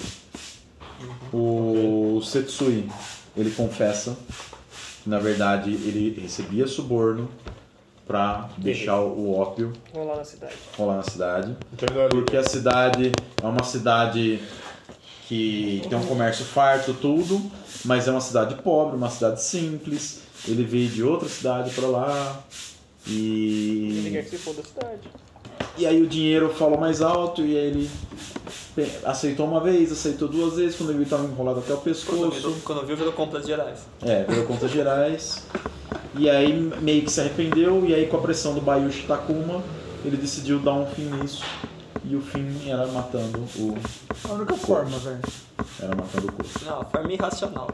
O Setsui, ele confessa que na verdade ele recebia suborno pra deixar o ópio Vou lá na cidade. rolar na cidade. Então, Porque a cidade é uma cidade que tem um comércio farto, tudo, mas é uma cidade pobre, uma cidade simples. Ele veio de outra cidade pra lá Ele quer e que se foda da cidade. aí o dinheiro falou mais alto e aí ele aceitou uma vez, aceitou duas vezes, quando ele viu que estava enrolado até o pescoço. Quando viu, virou compras gerais. Virou contas gerais. E aí meio que se arrependeu, e aí com a pressão do Bayushi Takuma, ele decidiu dar um fim nisso. E o fim era matando o... A única forma, velho. Era matando o corpo. Não, forma irracional.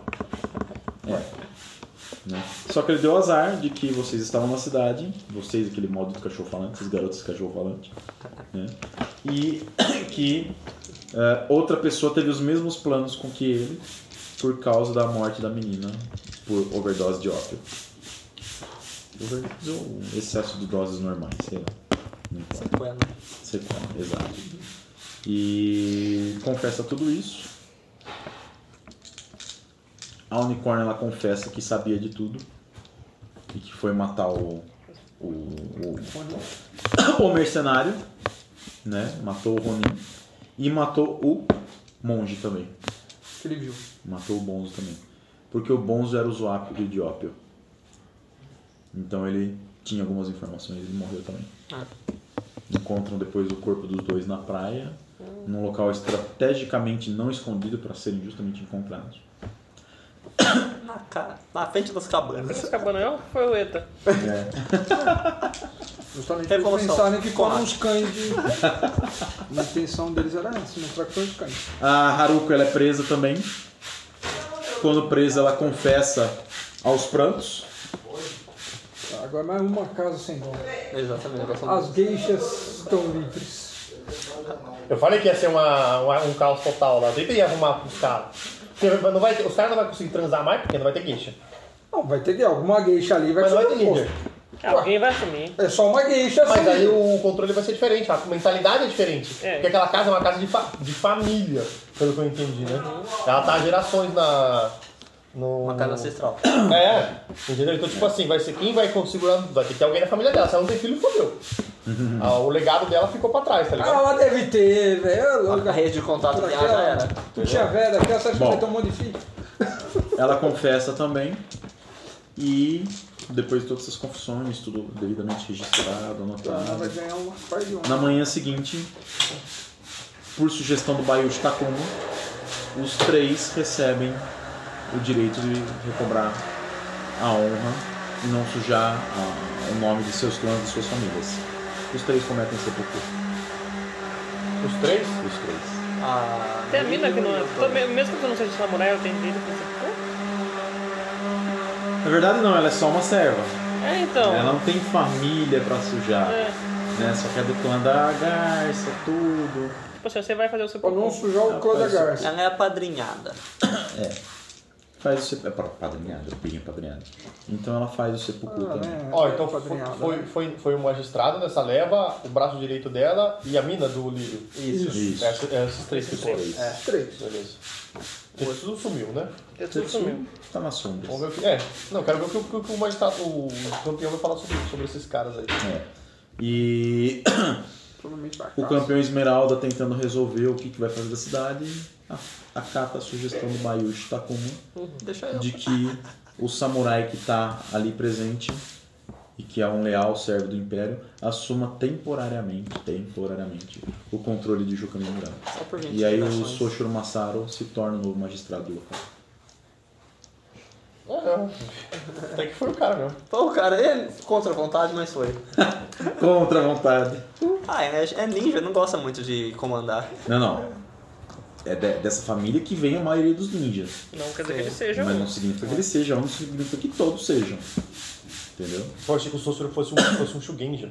Né? Só que ele deu azar de que vocês estavam na cidade, vocês, aquele modo do cachorro falante, esses garotos do cachorro falante, né? E que outra pessoa teve os mesmos planos com que ele por causa da morte da menina por overdose de ópio. Overdose ou excesso de doses normais, sei lá. Não importa. Sequela, exato. E confessa tudo isso. A unicórnia ela confessa que sabia de tudo e que foi matar o mercenário, né? Matou o Ronin e matou o monge também. Que ele viu. Matou o Bonzo também. Porque o Bonzo era usuário de ópio. Então ele tinha algumas informações, ele morreu também. Encontram depois o corpo dos dois na praia, num local estrategicamente não escondido para serem justamente encontrados. Na frente das cabanas. Esse cabanão foi o ETA. Justamente por Revolução. pensarem que foram os cães de... A intenção deles era essa, mostrar que foram os cães. A Haruko ela é presa também. Quando presa, ela confessa aos prantos. Agora mais uma casa sem dono. Exatamente. As geixas estão livres. Eu falei que ia ser um caos total lá. Eu tentei arrumar os caras. Os caras não vão conseguir transar mais porque não vai ter gueixa. Não, vai ter que alguma gueixa ali vai Mas não vai ter ser líder. Alguém vai assumir. É só uma gueixa Mas assim. aí o controle vai ser diferente, a mentalidade é diferente. É. Porque aquela casa é uma casa de família, pelo que eu entendi, né? Ela tá há gerações Uma casa ancestral. É, entendeu? Então, tipo assim, vai ser quem vai segurar, vai ter que ter alguém na família dela. Se ela não tem filho, fodeu. O legado dela ficou pra trás, tá ligado? Ela deve ter, velho. A rede de contato dela já era. Tu tinha velha, aquela você acha que Bom. vai ter um monte de filho? Ela confessa também. E depois de todas essas confissões, tudo devidamente registrado, Ela vai anotado. ganhar uma par de honra. Na manhã seguinte, por sugestão do Bayushi Takuma, os 3 recebem o direito de recobrar a honra e não sujar o nome de seus clãs e de suas famílias. Os 3 cometem sepultura. Os 3? Os 3. Tem a mina que não é. Mesmo que tu não seja samurai, ela tem direito pra ser. Na verdade não, ela é só uma serva. É, então. Ela não tem família pra sujar. É. Né? Só que é do clã da garça, tudo. Tipo assim, você vai fazer o seu Pra não sujar o clã da garça. Ela é apadrinhada. Faz o sepulcro. Padrinhada, bem padrinhada. Então ela faz o sepulcro também. Ó, então padrinhada. foi o magistrado nessa leva, o braço direito dela e a mina do Lírio. Isso. Esses 3 pessoas. Três. Beleza. Porque tudo sumiu, né? Tudo sumiu. Tá nas sombras. Vamos ver o que. Não, quero ver o que o magistrado, o campeão vai falar sobre esses caras aí. E Provavelmente vai. o campeão Esmeralda tentando resolver o que vai fazer da cidade, acata a sugestão do Bayushi Takuma Deixa eu. de que o samurai que está ali presente e que é um leal servo do Império assuma temporariamente o controle de Jukami Murata. Só por 20 E aí o gerações. Soshiro Masaru se torna o novo magistrado do local. Até que foi o cara mesmo. Pô, cara, ele contra a vontade, mas foi. Contra a vontade. Ah, é ninja, não gosta muito de comandar. Não. É dessa família que vem a maioria dos ninjas. Não quer dizer que ele seja Mas um. não significa que ele seja, não significa que todos sejam. Entendeu? Eu achei que o Sossoro fosse um Shugenja.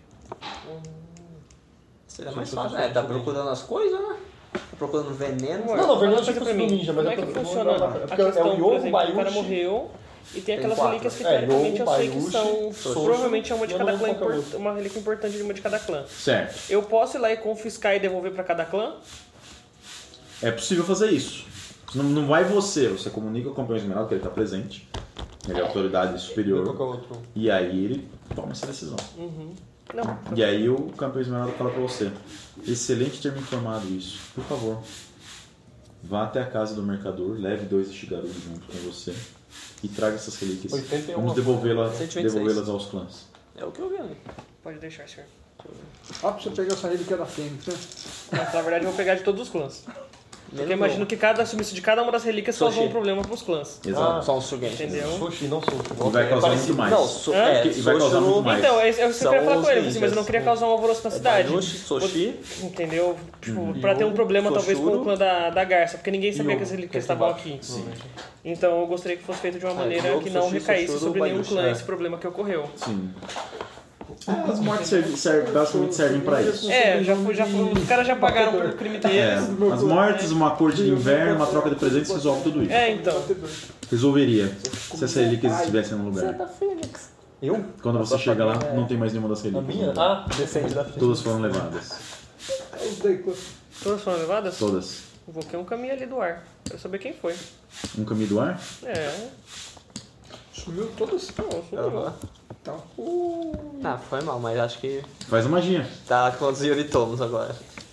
Seria mais fácil. Tá procurando as coisas, né? Tá procurando veneno. Não, Fernando Coisa achei que pra fosse do mim. ninja, mas Como é que funciona a porque é questão, o por Yogo, exemplo, o cara Bayushi. morreu e tem aquelas quatro. relíquias que É, teoricamente Yogo, eu sei que Bayushi, são Soshiro, provavelmente é uma de eu cada não clã, lembro qual é o outro. uma relíquia importante de uma de cada clã. Certo. Eu posso ir lá e confiscar e devolver pra cada clã? É possível fazer isso. Não vai você comunica com o campeão Esmeralda que ele está presente. Ele é a autoridade Qual superior. que é o outro? E aí ele toma essa decisão. Não. E aí o campeão Esmeralda fala pra você: excelente ter me informado isso. Por favor, vá até a casa do mercador, leve 2 Ishigaru junto com você e traga essas relíquias. 81. Vamos devolvê-las 126. aos clãs. É o que eu vi ali. Pode deixar, senhor. Ah, pra você pegar essa relíquia da Fênix, né? Mas, na verdade eu vou pegar de todos os clãs. Porque eu Menos imagino que cada sumiço de cada uma das relíquias causou um problema pros clãs. Exato. Só um Shugen. Entendeu? Sushi, não sushi. E vai causar muito mais. Não, E vai causar muito mais. Então, eu queria São falar os com ele, assim, mas eu não ninjas. queria causar um alvoroço na cidade. Bayushi, Soshi. Entendeu? Tipo, pra ter um problema talvez com o Soshiro. clã da Garça, porque ninguém sabia Yogo, que as relíquias que estavam embaixo. aqui. Então eu gostaria que fosse feito de uma maneira Yogo, que não Soshi, recaísse Soshiro, sobre nenhum Bayushi. clã esse problema que ocorreu. Sim. As mortes basicamente servem pra isso. Os caras já pagaram pelo crime deles. As mortes, uma corte de inverno, uma troca de presentes resolve tudo isso. Então. Resolveria se essas relíquias estivessem no lugar. Eu? Quando você chega lá, não tem mais nenhuma das A relíquias. minha? Ah, defende da Todas foram levadas. Os daí, Todas foram levadas? Todas. Vou ter um caminho ali do ar. Quero saber quem foi. Um caminho do ar? sumiu todas. Não, sumiu. Então, Ah, foi mal, mas acho que Faz a magia. tá com os Yuritomos agora.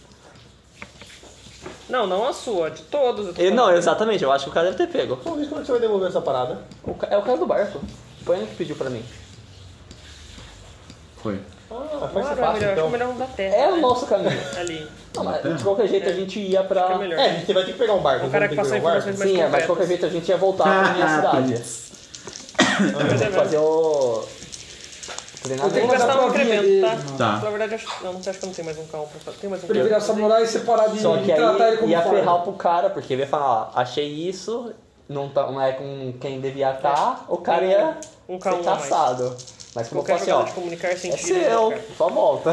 Não a sua, de todos. eu tô Não, falando. exatamente, eu acho que o cara deve ter pego. Vamos ver como é que você vai devolver essa parada. É o cara do barco. Foi ele que pediu pra mim. Foi. Ah, Claro, vai ser é fácil melhor, então. melhor não dar terra. É né? o nosso caminho. Ali. Não, mas de qualquer jeito a gente ia Fica pra. melhor. É, a gente vai ter que pegar um barco. O cara que vamos ter passou pegar um barco. informações mais Sim, mas de concretas. qualquer jeito a gente ia voltar pra minha cidade. Tem que fazer o. Eu tenho Vou que fazer a gastar um provinha incremento, dele. tá? Tá. Na verdade, acho que eu não tenho mais um carro pra fazer. Tem mais um Pra ele carro. virar samurai separado Só e que tratar ele aí como ia fardo. ferrar pro cara, porque ele ia falar, ó, achei isso não é com quem devia estar, o cara ia Um ser K1 a mais. caçado. Mas como eu Qualquer falo assim, jogada ó, de comunicar sem é tiro, seu, cara. só volta.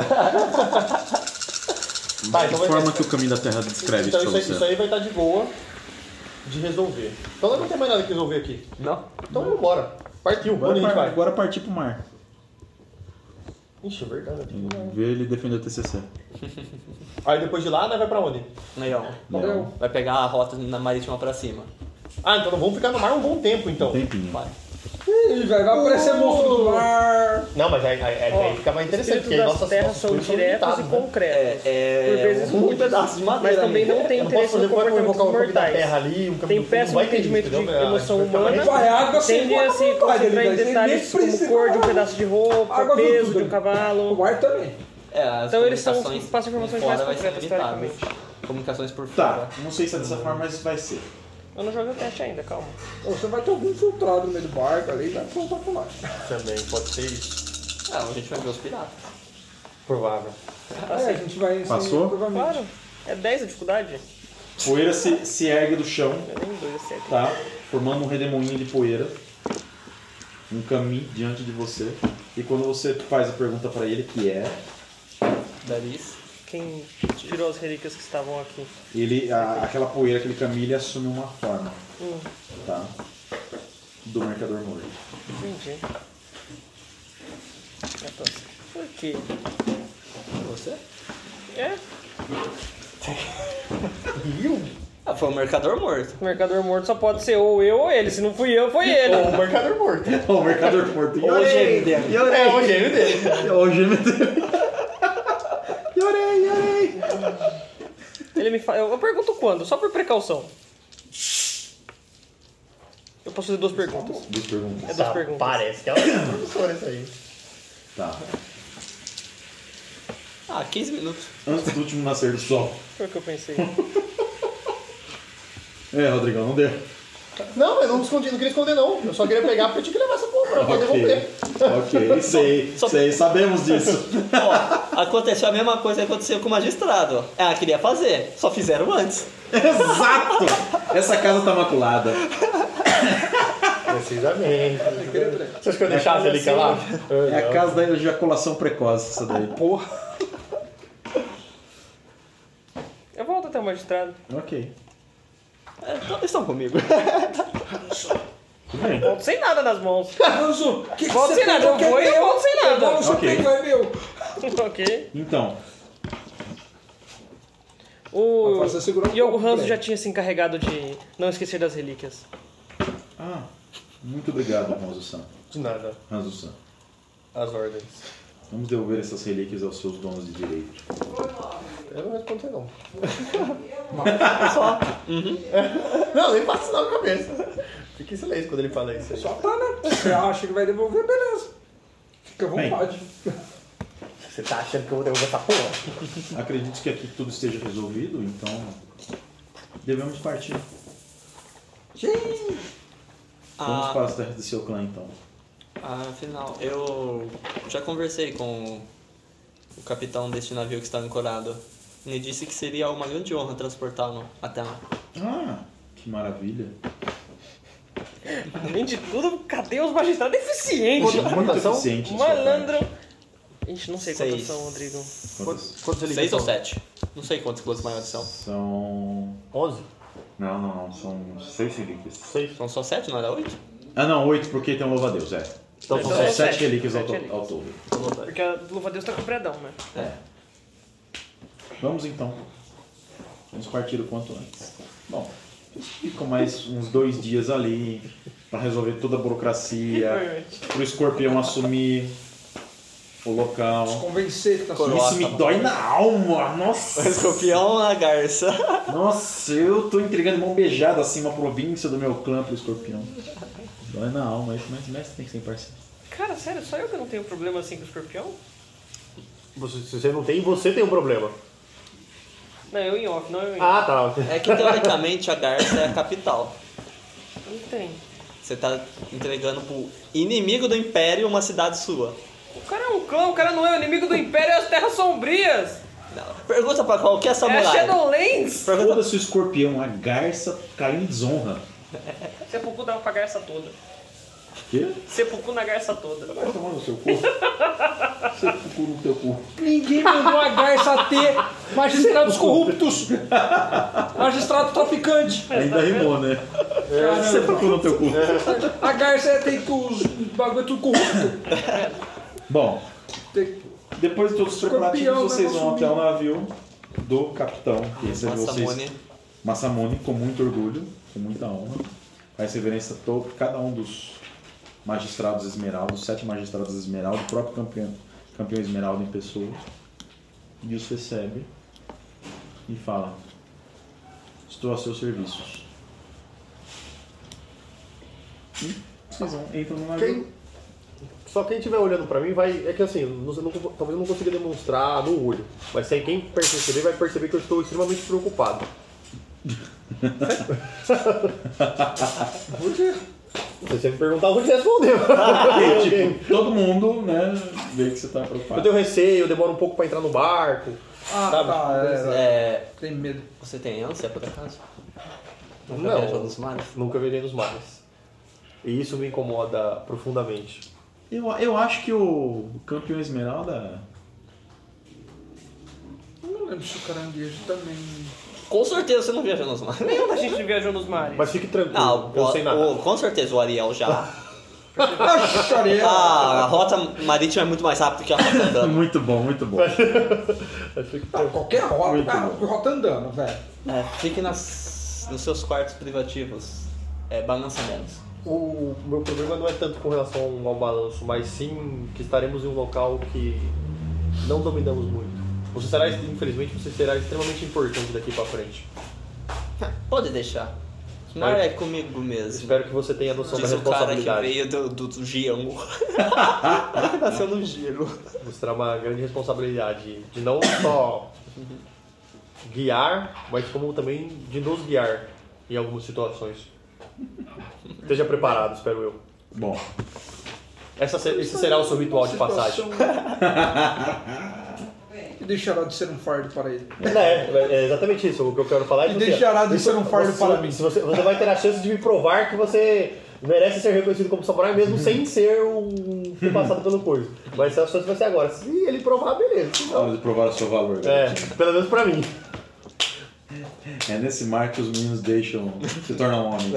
Tá, De então que forma vai- que o caminho da Terra descreve Então isso pra isso você? aí, isso aí vai estar de boa de resolver. Então não tem mais nada que resolver aqui. Não? Então vamos embora. Partiu, onde a gente vai? Agora partir pro mar. Ixi, é verdade. Ver ele defender o TCC. Aí depois de lá, nós vai pra onde? Leão. Não. Vai pegar a rota na marítima pra cima. Ah, então vamos ficar no mar um bom tempo, então. Um tempinho. Vai. Ih, vai aparecer monstro do mar. Não, mas aí fica mais interessante, Espíritos porque aí das nossas terras nossas são coisas diretos e limitadas, né? concretos. É Por vezes um pedaço de mas madeira. também não tem Eu não posso interesse fazer, no como é que eu vou comportamento invocar dos o caminho da terra mortais. ali, um caminho Tem do fim, péssimo não vai ter isso, entendimento de entendeu? emoção Vai ficar mais humana. Vai água sem Tende a se concentrar em detalhes nem como precisa. cor de um pedaço de roupa, Água viu peso tudo de um ali. O cavalo. mar também. As Então eles são comunicações passam informações por mais fora vai ser concretas, limitadas. teoricamente. Comunicações por Tá, fora. não sei se é dessa forma, mas vai ser. Eu não joguei o teste ainda, calma. Ou você vai ter algum infiltrado no meio do barco ali e vai apontar pro mar. Também, pode ser isso. Não, a gente vai ver os piratas. Provável. A gente vai Passou? provavelmente. Claro. É 10 a dificuldade? Poeira se ergue do chão, É nem 2, é 7. tá? Formando um redemoinho de poeira. Um caminho diante de você. E quando você faz a pergunta pra ele, que é... Daris. Quem tirou as relíquias que estavam aqui? Aquela poeira, aquele caminho, ele assume uma forma, tá? Do mercador morto. Entendi. Por quê? Você? É, Ah, foi o mercador morto. o mercador morto só pode ser ou eu ou ele. Se não fui eu, foi ele. Ou o marcador morto. O mercador morto. O gêmeo dele. É, o gêmeo dele. O gêmeo dele. Yorei. Ele me fala. Eu pergunto quando, só por precaução. Eu posso fazer 2 perguntas. Duas perguntas. É 2 perguntas. Parece que ela é professora isso aí. Tá. Ah, 15 minutos. Antes do último nascer do sol. Foi o que eu pensei. Rodrigão, não deu. Não, eu não queria esconder não. Eu só queria pegar porque eu tinha que levar essa porra pra poder devolver. Ok, sei, sabemos disso. Ó, aconteceu a mesma coisa que aconteceu com o magistrado. Ela queria fazer, só fizeram antes. Exato! Essa casa tá maculada. Precisamente. Você acha que eu deixasse ali lá? É a casa da ejaculação precoce, essa daí. Porra. Eu volto até o magistrado. Ok. Estão comigo. Tudo bem. Volto sem nada nas mãos. Anjo, que Volto você sem nada, eu pegou? vou e eu volto sem Agora nada. o seu Ok. peito é meu. Ok. Então, O Mas você segurou um Yogo pouco, Hanzo velho. já tinha se encarregado de não esquecer das relíquias. muito obrigado, Hanzo-san. De nada. Hanzo-san. As ordens. Vamos devolver essas relíquias aos seus donos de direito. Eu não respondo não. Só. Não, nem passa isso na cabeça. Fica em silêncio quando ele fala isso aí. Só tá, né? Você acha que vai devolver, beleza. Fica à Bem. vontade. Você tá achando que eu vou devolver essa porra? Acredito que aqui tudo esteja resolvido, então devemos partir. Vamos para as terras do seu clã, então. Afinal, eu já conversei com o capitão deste navio que está ancorado. Ele disse que seria uma grande honra transportá-lo até lá. Que maravilha. Além de tudo, cadê os magistrados eficientes? Muito eficiente. Malandro. Ixi, não sei quantas 6. são, Rodrigo. Quantos relíquias 6 ou são? 7. Não sei quantos clãs maiores são. São... 11? Não. São 6 relíquias. 6. São só 7, não era 8? Não, 8 porque tem um louva-a-Deus, é. Então Então são são 7 sete. relíquias ao, Sete relíquias. ao todo. Porque a louva-a-Deus tá com predão, né? Vamos então. Vamos partir o quanto antes. Bom, ficam mais uns 2 dias ali para resolver toda a burocracia, para o escorpião assumir o local. Convencer que tá Coroa. Isso me dói na alma, nossa! O escorpião na garça. Nossa, eu tô entregando mão beijada assim uma província do meu clã pro escorpião. Dói na alma, isso, mas mestre tem que ser imparcial. Cara, sério, só eu que não tenho problema assim com o escorpião? Se você não tem, você tem um problema. Não, eu em off, não eu em off. Ah, tá. É que teoricamente a garça é a capital. Não tem. Você tá entregando pro inimigo do império uma cidade sua. O cara é um clã, o cara não é o inimigo do Império, é as Terras Sombrias. Não, pergunta pra qualquer É a samurai. Shadowlands. Foda-se o escorpião, a garça caiu em desonra. Seppuku dava pra garça toda. Quê? Seppuku na garça toda. Vai tomar no seu cu. Você cu no teu cu. Ninguém mandou a garça ter magistrados corruptos. Magistrado traficante. Ainda rimou, né? Você cu no teu cu. A garça tem os bagulho tudo corrupto. Bom, depois de todos os preparativos, vocês vão até o navio do capitão, que recebeu vocês. Masamune, com muito orgulho, com muita honra. Faz reverência a cada um dos magistrados Esmeralda, os 7 magistrados Esmeralda, o próprio campeão Esmeralda em pessoa. E os recebe e fala: estou a seus serviços. E vocês entram no navio. Só quem estiver olhando pra mim vai... É que assim, talvez eu não consiga demonstrar no olho. Mas se quem perceber vai perceber que eu estou extremamente preocupado. Por quê? Se você me perguntar, eu vou te responder. Tipo, todo mundo, né, vê que você tá preocupado. Eu tenho receio, eu demoro um pouco pra entrar no barco. Sabe? Tem medo. Você tem ânsia, por acaso? Nunca Não. viajou nos mares? Nunca virei nos mares. E isso me incomoda profundamente. Eu acho que o campeão Esmeralda... Eu não lembro se o caranguejo também... Com certeza você não viajou nos mares. Nenhum da gente viajou nos mares. Mas fique tranquilo, Não, eu sei nada. com certeza o Ariel já. Acharia. A rota marítima é muito mais rápida que a rota andando. Muito bom, muito bom. Qualquer rota, Muito cara, bom. rota andando, velho. Fique nos seus quartos privativos. Balança menos. O meu problema não é tanto com relação ao balanço, mas sim que estaremos em um local que não dominamos muito. Você será, infelizmente, você será extremamente importante daqui pra frente. Pode deixar. O mar é comigo mesmo. Espero que você tenha noção da Diz o cara que responsabilidade. veio do gelo. Nasceu no gelo. Você terá uma grande responsabilidade de não só guiar, mas como também de nos guiar em algumas situações. Esteja preparado, espero eu. Bom, Esse será o seu ritual de passagem. E deixará de ser um fardo para ele. É exatamente isso. O que eu quero falar é E que deixará de ser um fardo para mim. Você vai ter a chance de me provar que você merece ser reconhecido como samurai mesmo sem ser ter passado pelo coisa. Mas a chance vai ser agora. Se ele provar, beleza. Se não, vamos provar o seu valor. pelo menos pra mim. É nesse mar que os meninos se tornam homens.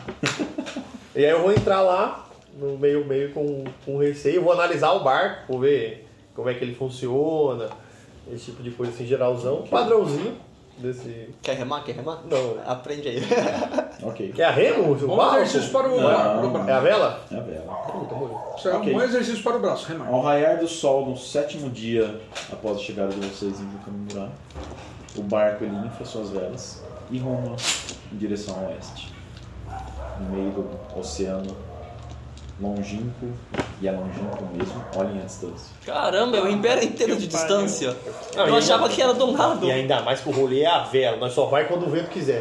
E aí eu vou entrar lá, no meio com receio, vou analisar o barco, vou ver como é que ele funciona, esse tipo de coisa assim, geralzão, padrãozinho desse... Quer remar? Não. Aprende aí. Ok. Que é a remo? Bom exercício para o braço. É a vela? É a vela. Isso é Ok. um bom exercício para o braço, remar. Ao raiar do sol, no 7º dia após a chegada de vocês em Vukamura, o barco ele infla suas velas e ruma em direção ao oeste. No meio do oceano longínquo, e é longínquo mesmo, olhem a distância. Caramba, é o império inteiro de distância. Não, Eu e achava que era do lado. E ainda mais que o rolê é a vela, nós só vai quando o vento quiser.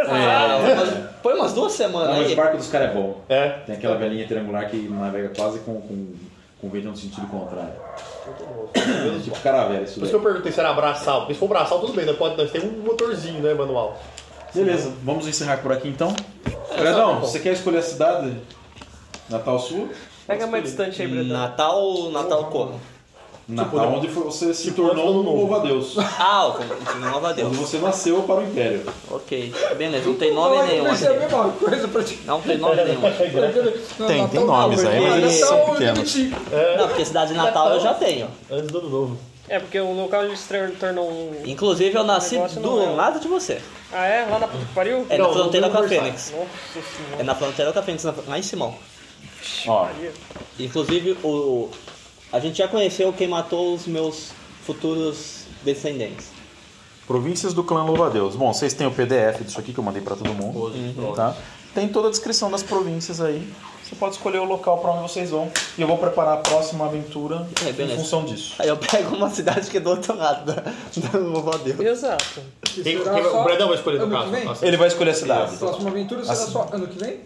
Foi umas 2 semanas Mas aí. o barco dos caras é bom. É. Tem aquela velinha triangular que navega quase com vento no sentido contrário. Tipo caravela, isso Por isso que daí. eu perguntei se era braçal, porque se for braçal tudo bem, nós temos um motorzinho, né, manual. Beleza, vamos encerrar por aqui então. Bredão, você quer escolher a cidade? Natal sua? Pega mais distante aí, Bretão. Natal como? Natal, onde você se tornou um louva-a-Deus. O Nova Onde Deus. você nasceu para o Império. Ok, beleza, não tem nome nenhum Vai ser a aqui. mesma coisa pra ti. Não tem nome nenhum. Tem nomes aí, mas eles são pequenos. Não, porque cidade de Natal eu já tenho. Antes do ano novo. É, porque o local de se tornou um... Inclusive eu nasci Negócio do não é. lado de você. Ah, é? Lá na puta que pariu? É Não, na fronteira no com a aniversário. Fênix. Nossa senhora. É na fronteira com a Fênix, lá em Simão. Ó, Inclusive a gente já conheceu quem matou os meus futuros descendentes. províncias do clã Louva-a-Deus. Bom, vocês têm o PDF disso aqui que eu mandei pra todo mundo. Tá? Tem toda a descrição das províncias aí. Você pode escolher o local pra onde vocês vão. E eu vou preparar a próxima aventura em beleza. função disso. Aí eu pego uma cidade que é do outro lado da Louva-a-Deus. Exato. O Bredão vai escolher no ano caso. que vem? Nossa. Ele vai escolher a cidade. Próxima aventura será só ano que vem?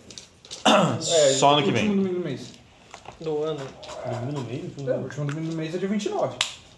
Só ano que Último vem. domingo do mês. Do ano. É, o último domingo do mês é dia 29.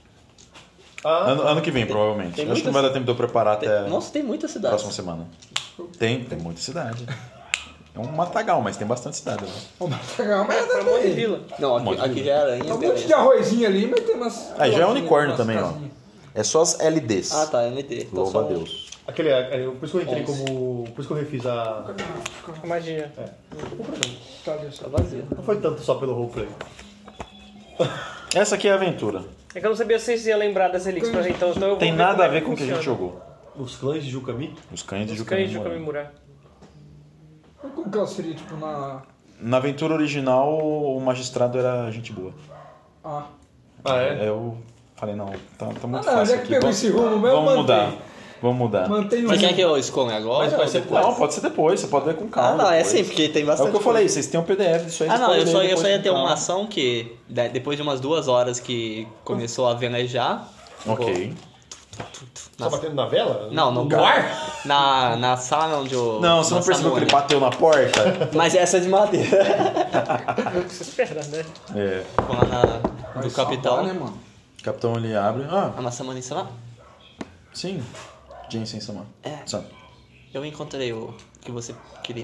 Ano que vem, provavelmente. Tem Eu acho que não muitas- vai dar tempo de eu preparar até Nossa, tem muita a cidade. próxima semana. Tem muita cidade. É um matagal, mas tem bastante cidade lá. É pra Monte de Vila. Não, aqui já é aranha, Tem um monte beleza. de arrozinho ali, mas tem umas... Ah, já é unicórnio umas também, ó. casinhas. É só as LDs. Ah, tá, MT. Então Louva a só- Deus. Aquele, por isso que eu entrei como... Por isso que eu refiz a... A magia. Tá, deixa Tá eu- vazio. Não foi tanto só pelo roleplay. Essa aqui é a aventura. É que eu não sabia se vocês iam lembrar dessa Elix pra gente, então eu vou Tem ver nada como a é ver com o que a gente funciona. jogou. Os clãs de Jukami? Os cães de Os Jucami. cães de Kamimura. Como que ela seria, tipo, na... Na aventura original, o magistrado era gente boa. Ah, Ah, é? Eu falei, não, tá muito não, fácil já que aqui. pegou esse rumo mesmo, Vamos mudar. mantém. Vamos mudar. Mantém o Você quer rumo. que eu escolha agora? Mas vai ou ser depois? Não, pode ser depois, você pode ver com calma. Ah, não, é depois. sim, porque tem É bastante o que eu falei, vocês têm um PDF disso aí. Ah, não, eu vocês só, podem ler eu só ia depois ter com uma calma. ação que, depois de umas 2 horas que começou a velejar... Ok. Só batendo na vela? Não, no ar? Na sala onde o... Não, você não percebeu que ele bateu na porta? Mas essa é de madeira. É o que você espera, né? É. Vou lá na, Vai do salvar, capitão. né, mano? O capitão ele abre. Ah, A maçã manissa lá. sim. Jensen Sama. É. Sabe? Eu encontrei o que você queria.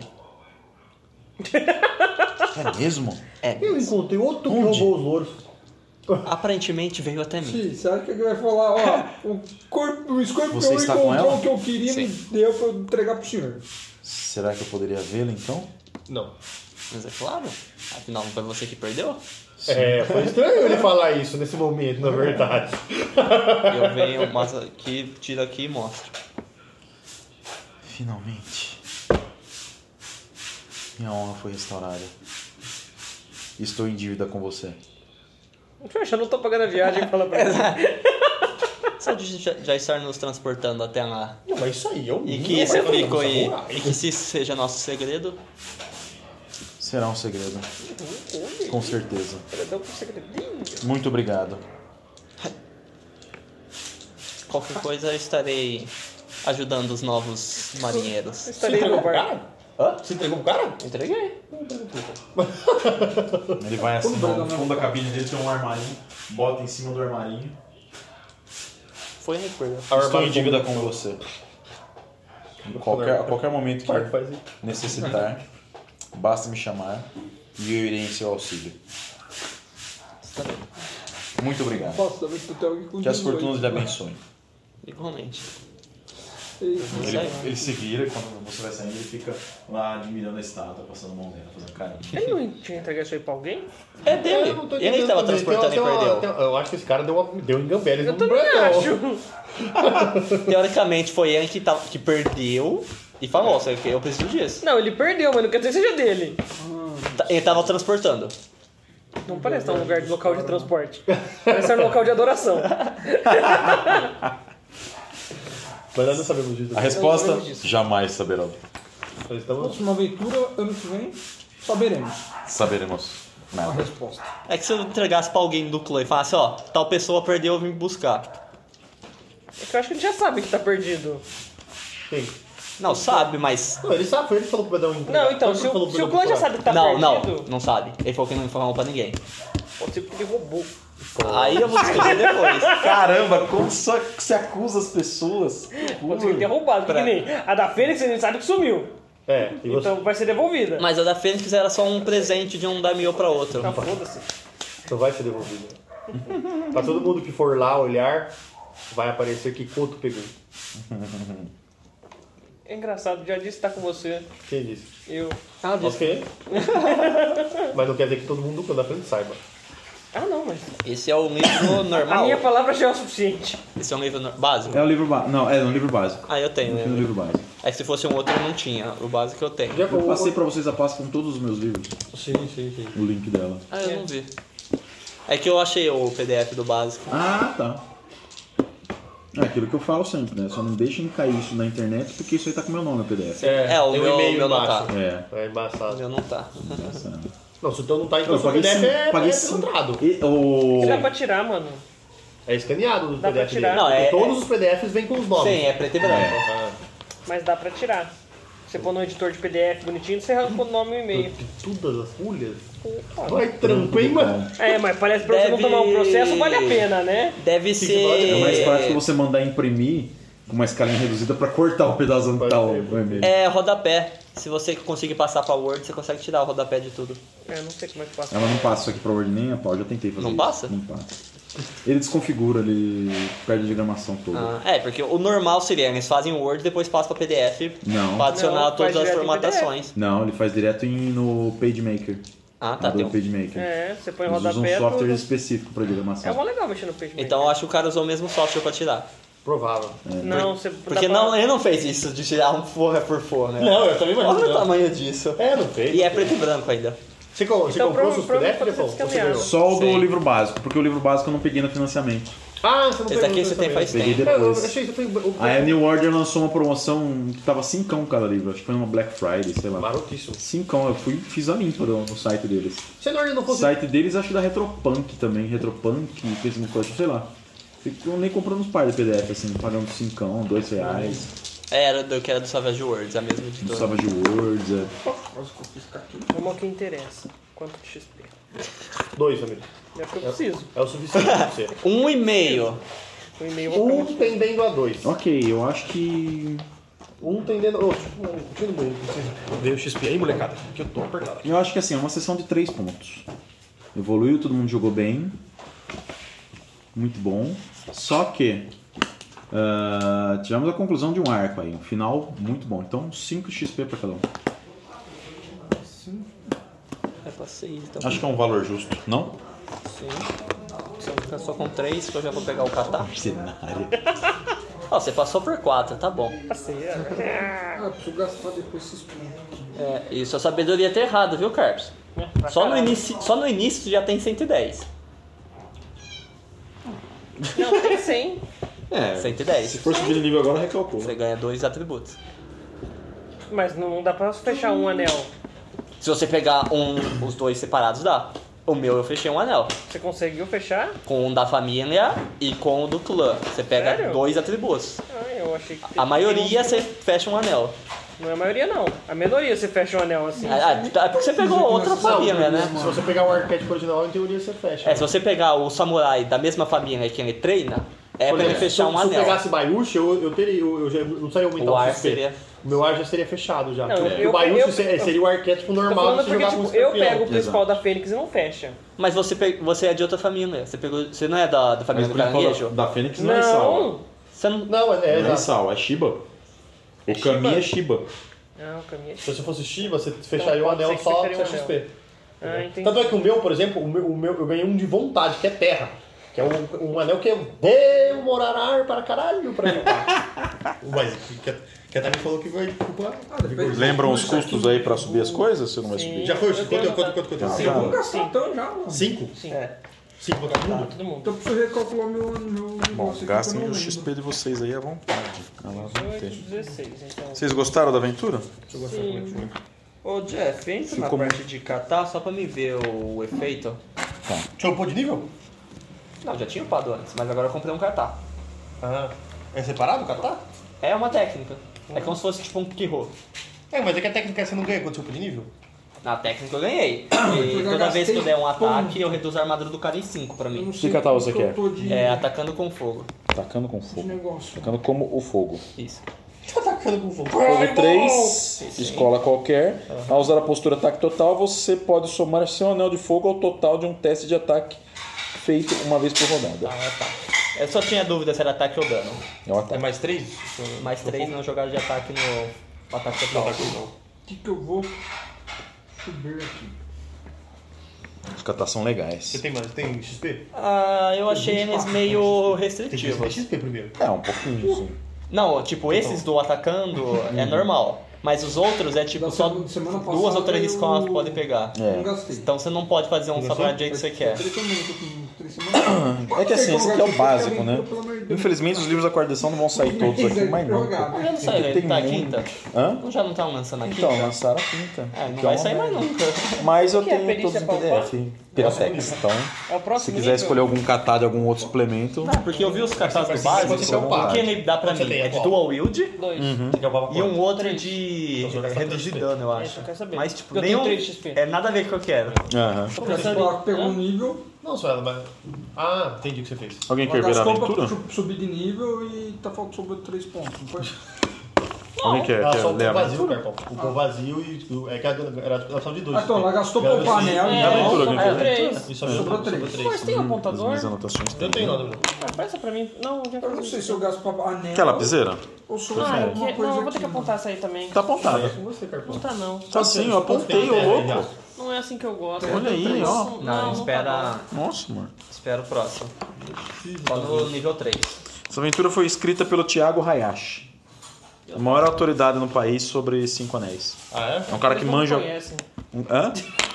É mesmo? É, Eu encontrei outro que Onde? roubou os louros. aparentemente veio até mim. Sim, você acha que ele vai falar, ó, o escorpião Você está com encontrou ela? o que eu queria e me deu pra eu entregar pro senhor. Será que eu poderia vê-lo então? Não. Mas é claro, afinal não foi você que perdeu. É, foi estranho ele falar isso nesse momento, na verdade. Eu venho, mas aqui, tiro aqui e mostro. Finalmente. Minha honra foi restaurada. Estou em dívida com você. Poxa, eu não tô pagando a viagem, fala pra ele. Só de já estar nos transportando até lá. Não, mas isso aí eu E nunca que isso vai fazer ficou um aí. samurai. E que se isso seja nosso segredo. Será um segredo. Com certeza. Dá um segredinho. Muito obrigado. Qualquer coisa eu estarei ajudando os novos marinheiros. Você Estarei entregou no pro bar. cara? Hã? Você entregou pro cara? Entreguei. Ele vai assim, no fundo da cabine dele tem um armarinho. Bota em cima do armarinho. Foi ele que perdeu. Estou em dívida com você. A qualquer momento Claro que que faz isso. necessitar, basta me chamar e eu irei em seu auxílio. Muito obrigado. Posso saber que tu tem alguém com Que as 18. fortunas lhe abençoem. Igualmente. Ele se vira e quando você vai saindo, ele fica lá admirando a estátua, passando a mão nela, fazendo carinho. Ele não tinha entregado isso aí pra alguém? É dele. Eu não tô Ele entendendo estava também. transportando e perdeu. Eu acho que esse cara deu engambeles Eu no também Brandão. acho. Teoricamente foi ele que perdeu e falou, só que eu preciso disso. Não, ele perdeu, mas não quer dizer que seja dele. Ele tava transportando. Não parece estar um lugar de local de transporte. Parece estar um local de adoração. Mas nós não sabemos disso. A resposta, Eu lembro disso. jamais saberão. Nós estamos... Próxima aventura, ano que vem, saberemos Saberemos a nada. resposta. É que se eu entregasse pra alguém do clã e falasse, ó, tal pessoa perdeu, eu vim me buscar. É que eu acho que ele já sabe que tá perdido. Quem? Não, sabe, mas... Não, ele sabe, foi ele que falou pro Bedão entregar. Não, então, Foi se ele que falou o, pro se o Bedão clã já procurar. sabe que tá não, perdido, não sabe. Ele falou que não informou pra ninguém. pode ser porque ele roubou. Aí eu vou descobrir depois. Caramba, como só se acusa as pessoas? Pode ser que ele tenha roubado. Porque nem a da Fênix a gente sabe que sumiu. É, e você... Então vai ser devolvida. Mas a da Fênix era só um presente de um daimyo pra outro. Tá, foda-se. Não vai ser devolvido. Pra todo mundo que for lá olhar, vai aparecer que Koto pegou. É engraçado, já disse que tá com você. Quem disse? Eu. Ah, disse. Ok. Mas não quer dizer que todo mundo da frente saiba. Ah, não, mas. Esse é o livro A normal. minha palavra já é o suficiente. Esse é um livro básico. É o livro básico. Não, é um livro básico. Ah, eu tenho, Não né? tinha no livro básico. É que se fosse um outro eu não tinha. O básico eu tenho. Já Eu passei pra vocês a pasta com todos os meus livros. Sim. O link dela. Ah, eu não vi. É que eu achei o PDF do básico. Ah, tá. É aquilo que eu falo sempre, né? Só não deixem cair isso na internet porque isso aí tá com meu nome no PDF. É, o tem um meu- e-mail meu não embaixo. tá. É. É O embaçado. meu não tá. Não, se o teu não tá, então Eu o seu paguei PDF cinco, paguei é cinco. filtrado. Dá pra tirar, mano. É escaneado do Dá pra PDF tirar. dele. Não, é- Porque todos os PDFs vêm com os nomes. Sim, é preto e branco. Ah, Mas dá pra tirar. Você põe no editor de PDF bonitinho, você arranca o nome e o e-mail. todas as folhas? Vai trampo, hein, mano? É, mas parece que pra você não Deve- tomar um processo vale a pena, né? Deve que vale? É mais ser. prático você mandar imprimir com uma escalinha reduzida pra cortar o pedaço onde tá o e-mail. É rodapé. Se você conseguir passar pra Word, você consegue tirar o rodapé de tudo. Não sei como é que passa. Ela não passa isso aqui pra Word nem a pau, eu já tentei fazer Não isso. passa? Não passa. Ele desconfigura, ele perde a diagramação toda. Porque o normal seria, eles fazem o Word e depois passam pra PDF Não. pra adicionar Não, todas faz as direto em formatações. Não, ele faz direto no PageMaker. Ah, tá. Adobe Tem PageMaker. Você põe Eles usam um rodapé. software tudo. específico pra diagramação. É mó legal mexer no peixe. Então eu acho que o cara usou o mesmo software pra tirar. Provável. Não, você. Porque não, ele não fez isso de tirar um forra por forra. Não, eu também imagino. Olha o não. tamanho disso. Não fez. E é preto e branco ainda. Você comprou seus PDF, Defão? Ou você ganhou? Só o do Sei. livro básico, porque o livro básico eu não peguei no financiamento. Ah, você não Esse pegou aqui você tem faz Peguei tempo. depois. Eu achei que foi... Aí a New Order lançou uma promoção que tava 5 cada livro, acho que foi numa Black Friday, sei lá. Marotíssimo. 5, eu fiz a limpa no site deles. Se a New Order não O fosse... site deles acho que da Retropunk também, Retropunk, Facebook Crush, sei lá. Eu nem comprando uns par de PDF, assim, pagando 5, R$2. Era do que era do Savage Worlds, a mesma Do editora. Savage Worlds, Vamos ao que interessa. Quanto de XP? 2, amigo. É o que eu preciso. É o suficiente pra você. 1,5. O e-mail eu vou ficar Tendendo a 2. Ok, eu acho que... Tendendo... Tira no banheiro. Veio o XP aí, molecada. Que eu tô apertado aqui. Eu acho que assim, é uma sessão de 3 pontos. Evoluiu, todo mundo jogou bem. Muito bom. Só que tivemos a conclusão de um arco aí, um final muito bom. Então 5 XP pra cada um. É pra 6, então. Acho que é um valor justo, não? Sim. Você alcançou com 3, que eu já vou pegar o catar. Cenário. Ó, você passou por 4, tá bom. Ah, preciso gastar depois esses pontos. E sua sabedoria tá errado, viu, Carpes? Só no início tu já tem 110. Não, tem 100. 110. Se for subir de nível agora, recalcula. Você ganha 2 atributos. Mas não dá pra fechar um anel. Se você pegar os dois separados, dá. O meu eu fechei um anel. Você conseguiu fechar? Com o da família e com o do clã. Você pega Sério? 2 atributos. Eu achei que... A maioria você fecha um anel. Não é a maioria, não. A minoria você fecha um anel assim. É porque você pegou outra família, né? Se você pegar o arquétipo original, em teoria você fecha. Se você pegar o samurai da mesma família que ele treina, pra ele fechar um Se eu anel. pegasse Bayushi, eu já não seria aumentar O o ar XP. seria... O meu ar já seria fechado já. Não, Porque o Bayushi seria o arquétipo Tô normal falando de você porque, jogar com o tipo, eu escorpião. pego o principal da Fênix e não fecha. Mas você é de outra família. Você não é da família do caranguejo? Da Fênix não é Sal. Você não... Não, Não é exato. Sal, é Shiba. O Kami é Shiba. Não, o caminho é Se você fosse Shiba, você fecharia o pode anel ser que só fecharia pra um XP. Ah, entendi. Tanto é que o meu, por exemplo, o meu, eu ganhei um de vontade, que é terra. Que é um anel que demorará para caralho pra jogar. Mas que até me falou que vai culpar. Lembram os custos aí pra subir as coisas? Você não vai subir? Já foi? Eu tenho Quanto? Eu vou gastar então já, mano. 5? Sim. 5 pra todo mundo? Todo mundo. Então eu preciso recalcular meu Bom, negócio aqui, gastem que eu o não lembro. XP de vocês aí à vontade. Ela vai 18, ter. 16, então. Vocês gostaram da aventura? Sim. Ô Jeff, entra na parte de catar só pra me ver o efeito. Deixa eu upar de nível? Não, já tinha upado antes, mas agora eu comprei um catar. Ah. É separado o catar? É uma técnica. É como se fosse tipo um Kiro. Mas é que a técnica você não ganha quando você upa de nível? Na técnica eu ganhei. E já toda vez que eu der um gastei ataque, eu reduzo a armadura do cara em 5 pra Eu não mim. sei catar como você que eu quer? tô de Atacando com fogo. Atacando com de fogo. negócio. Atacando como o fogo. Isso. Tá atacando com fogo. Fogo 3, escola qualquer. Ao usar a postura ataque total, você pode somar seu anel de fogo ao total de um teste de ataque feito uma vez por rodada. Eu só tinha dúvida se era ataque ou dano. É um É ataque. mais 3? Mais 3 não jogar de ataque no ataque total. O que eu vou subir aqui? Os catas são legais. Você tem XP? Eu achei eles meio Tem que ter restritivos. XP primeiro. É, um pouquinho, assim. Não, tipo, esses do atacando é normal. Mas os outros é tipo Da só semana 2 ou 3 passada escolas eu- podem pegar. Não É. gastei. Então você não pode fazer um só pra jeito que você quer. 3 semanas, eu tô com 3 semanas. É que assim, esse aqui é o básico, né? Pelo amor de Deus. Infelizmente os livros da quarta edição não vão sair todos aqui, mas não. Jogar, né? Já não sai, Porque ele tem tá a muito. quinta? Hã? Não, já não tá lançando a quinta? Então, lançaram a quinta. Não que vai é sair uma mais merda. nunca. Mas eu O que é tenho perícia todos em palpar? PDF. Piratex. Então, É o se próximo quiser nível? escolher algum catar de algum outro suplemento, Porque eu vi os cartazes do Você vai básico, ser um par. o que ele dá pra Quanto você mim tem é de atual? dual wield 2. e um outro de reduzir dano, eu acho. Isso, eu quero saber. Mas tipo, Eu tenho nenhum 3 XP. é nada a ver com o que eu quero. aham. Ela pegou um nível, Não, só ela, mas... Ah, entendi o que você fez. Alguém ela quer ver a gastou aventura? pra subir de nível e tá faltando sobre 3 pontos, não foi? Alguém quer Ela só ler o a vazio, aventura? Carpão. O pão vazio e... É que era a opção de 2. Então, ela gastou pra upar anel. É, aventura, sobrou aventura. 3. Isso Sobrou sobrou três. 3. Mas tem um As apontador? minhas anotações Eu tenho nada. Presta pra mim. Não, já Eu não sei se eu gasto pra anel. Quer lapiseira? Ou se eu Ah, gasto eu alguma que... coisa Não, eu vou ter que aqui. apontar essa aí também. Tá apontada. Com você, Carpão. Não tá não. Tá sim, eu apontei, ô louco. Não é assim que eu gosto. Olha aí, ó. Não, espera. Tá Nossa, mano. Espera o próximo. Só no nível 3. Essa aventura foi escrita pelo Thiago Hayashi. A maior autoridade no país sobre 5 anéis. Ah, é? É um cara que Eles não manja. conhecem. Hã?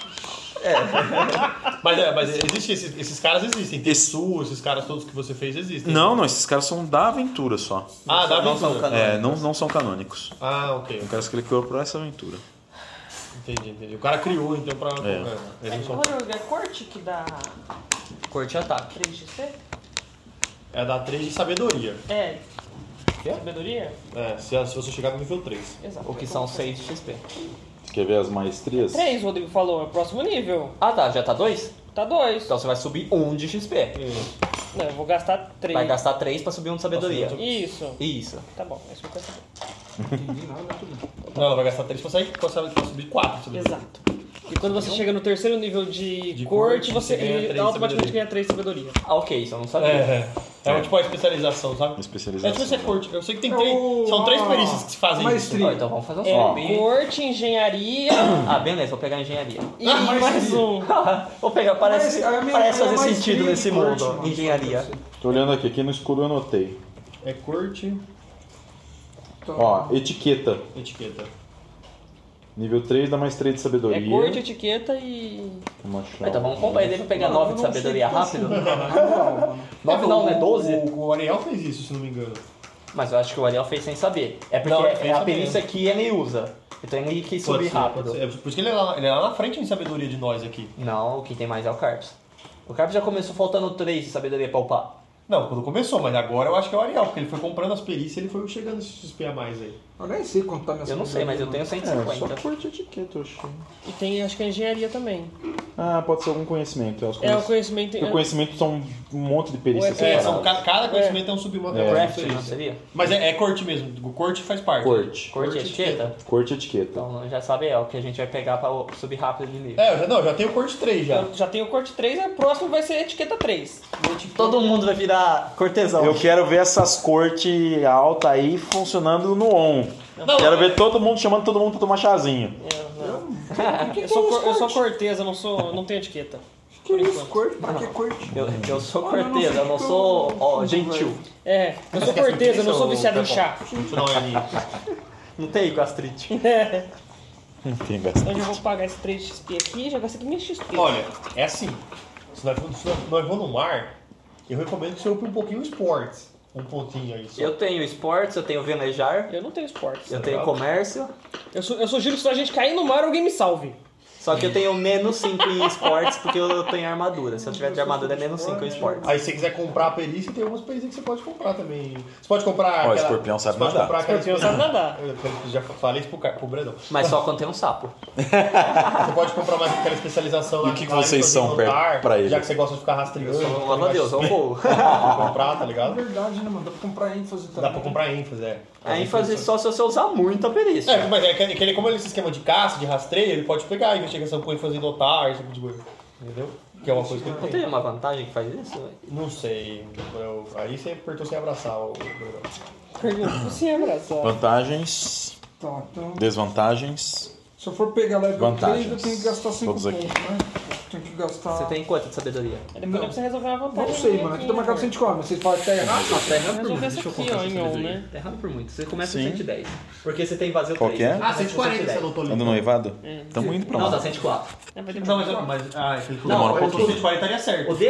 Mas existe esses caras existem. Tetsu, esses caras todos que você fez existem. Não, esses caras são da aventura só. Ah, da Não são aventura. canônicos. Não são canônicos. Ah, ok. São caras que ele criou pra essa aventura. Entendi. O cara criou, então, pra... Eles não são... Olha, é corte que dá Corte e ataque. 3 de C? É da 3 de sabedoria. É. Sabedoria? É, se você chegar no nível 3. Exato. O que são 6 de XP. Você quer ver as maestrias? 3, o Rodrigo falou, é o próximo nível. Ah tá, já tá 2? Tá 2. Então você vai subir 1 de XP. Não, eu vou gastar 3. Vai gastar 3 pra subir 1 de sabedoria. Isso. Isso. Tá bom, é isso que eu quero saber. Não, ela vai gastar 3 pra sair, pra subir 4. Exato. E quando você chega no terceiro nível de corte, você ganha ele 3 automaticamente sabedoria. ganha 3 sabedoria. Ah, ok, isso eu não sabia. É tipo a especialização, sabe? Especialização. É tipo você corte. Eu sei que tem É 3. o- São 3 a perícias que se fazem maestria. Ó, então vamos fazer um É swap. corte, engenharia Ah, beleza, vou pegar a engenharia. e mais um. Vou pegar, parece, Mas a minha- parece a fazer maestria sentido de nesse corte, mundo. mano. Engenharia. Tô olhando aqui no escudo eu anotei. É corte, Ó, etiqueta. etiqueta. Nível 3 da maestria de sabedoria. É corte, etiqueta e. Vamos achar. Então vamos comprar ele pra pegar 9 de sabedoria rápido? Não, 9 não, né? 12? O Ariel fez isso, se não me engano. Mas eu acho que o Ariel fez sem saber. É porque Não, ele fez é a sabendo. perícia que ele usa. Então ele quis subir rápido. É por isso que ele é lá na frente em sabedoria de nós aqui. Não, quem tem mais é o Carps. O Carps já começou faltando 3 de sabedoria pra upar. Não, quando começou, mas agora eu acho que é o Ariel, porque ele foi comprando as perícias e ele foi chegando esse XP a mais aí. Eu nem sei quanto tá minha Eu não sei, mas eu tenho É, só 150. corte etiqueta, eu achei. E tem, acho que a engenharia também. Ah, pode ser algum conhecimento. Os É, o conhecimento. Porque o conhecimento são um monte de perícias É, São, separadas. cada conhecimento é um submodo. Craft, não seria? Mas é corte mesmo, o corte faz parte. Corte. Corte e etiqueta? Corte e etiqueta. Então já sabe, é o que a gente vai pegar pra subir rápido de nível. É, já tenho o corte 3 já. Eu já tenho o corte 3, a próxima vai ser etiqueta 3. Todo mundo vai virar cortesão. Eu quero ver essas cortes altas aí funcionando no on. Quero ver todo mundo chamando todo mundo pra tomar chazinho. Eu sou cortesa, não tenho etiqueta. Que isso? Corte? Pra que corte? Eu sou cortesa, eu não sou gentil. É, eu sou cortesa, eu não sou viciado em chá. Isso não é ali. Não tem gastrite. Não tem bastante. Hoje eu vou pagar esse 3 XP aqui, já gastei 1000 XP. Olha, é assim. Se nós vamos no mar, eu recomendo que você upe um pouquinho o esportes. Um pontinho aí só. Eu tenho esportes, eu tenho velejar, Eu não tenho esportes. eu tenho comércio, Eu sugiro que se a gente cair no mar, alguém me salve. só que eu tenho menos 5 em esportes porque eu tenho armadura. Se eu tiver de armadura é menos 5 em esportes. Aí se você quiser comprar a perícia, tem algumas perícias que você pode comprar também. Você pode comprar Ó, aquela... escorpião sabe você pode nadar. comprar aquela Escorpião sabe nadar. Eu já falei isso pro Bredão. Mas só quando tem um sapo. Você pode comprar mais aquela especialização lá. E o que lá vocês em são notar, pra ele? Já que você gosta de ficar rastreando. Oh, meu Deus, eu vou. comprar, tá É ligado? verdade, né, mano? Dá pra comprar ênfase também. Dá pra comprar ênfase, é. A ênfase só se você usar muito a perícia. É, mas é que ele, como ele é esse esquema de caça, de rastreio, ele pode pegar a investigação com ênfase em notar, esse tipo de coisa. Entendeu? Que é uma coisa que ele Não tem. tem uma vantagem que faz isso? Velho? Não sei. Aí você apertou sem abraçar o Bredão. Pergunta se abraçar. Vantagens, Tá, então. desvantagens. Se eu for pegar level 3, Vantagens. eu tenho que gastar 5 Todos pontos, aqui. né? Eu tenho que gastar. Você tem quanto de sabedoria? Depois dá pra você resolver uma vantagem. Não sei, mano. Aqui tá marcado 104, mas vocês falam que tá errado. Tá errado por Resolver muito. essa Deixa eu aqui, contar ó, essa em on, sabedoria. né? Tá errado por muito. Você começa Sim. com 110. Porque você tem vazio Qual 3. que é? Ah, 140 você anotou ali. Ando noivado? Tamo indo pra Não, lá. dá 104. É, vai Não, demorar. mas aquele Não, Demora um pouquinho. 140 estaria certo. O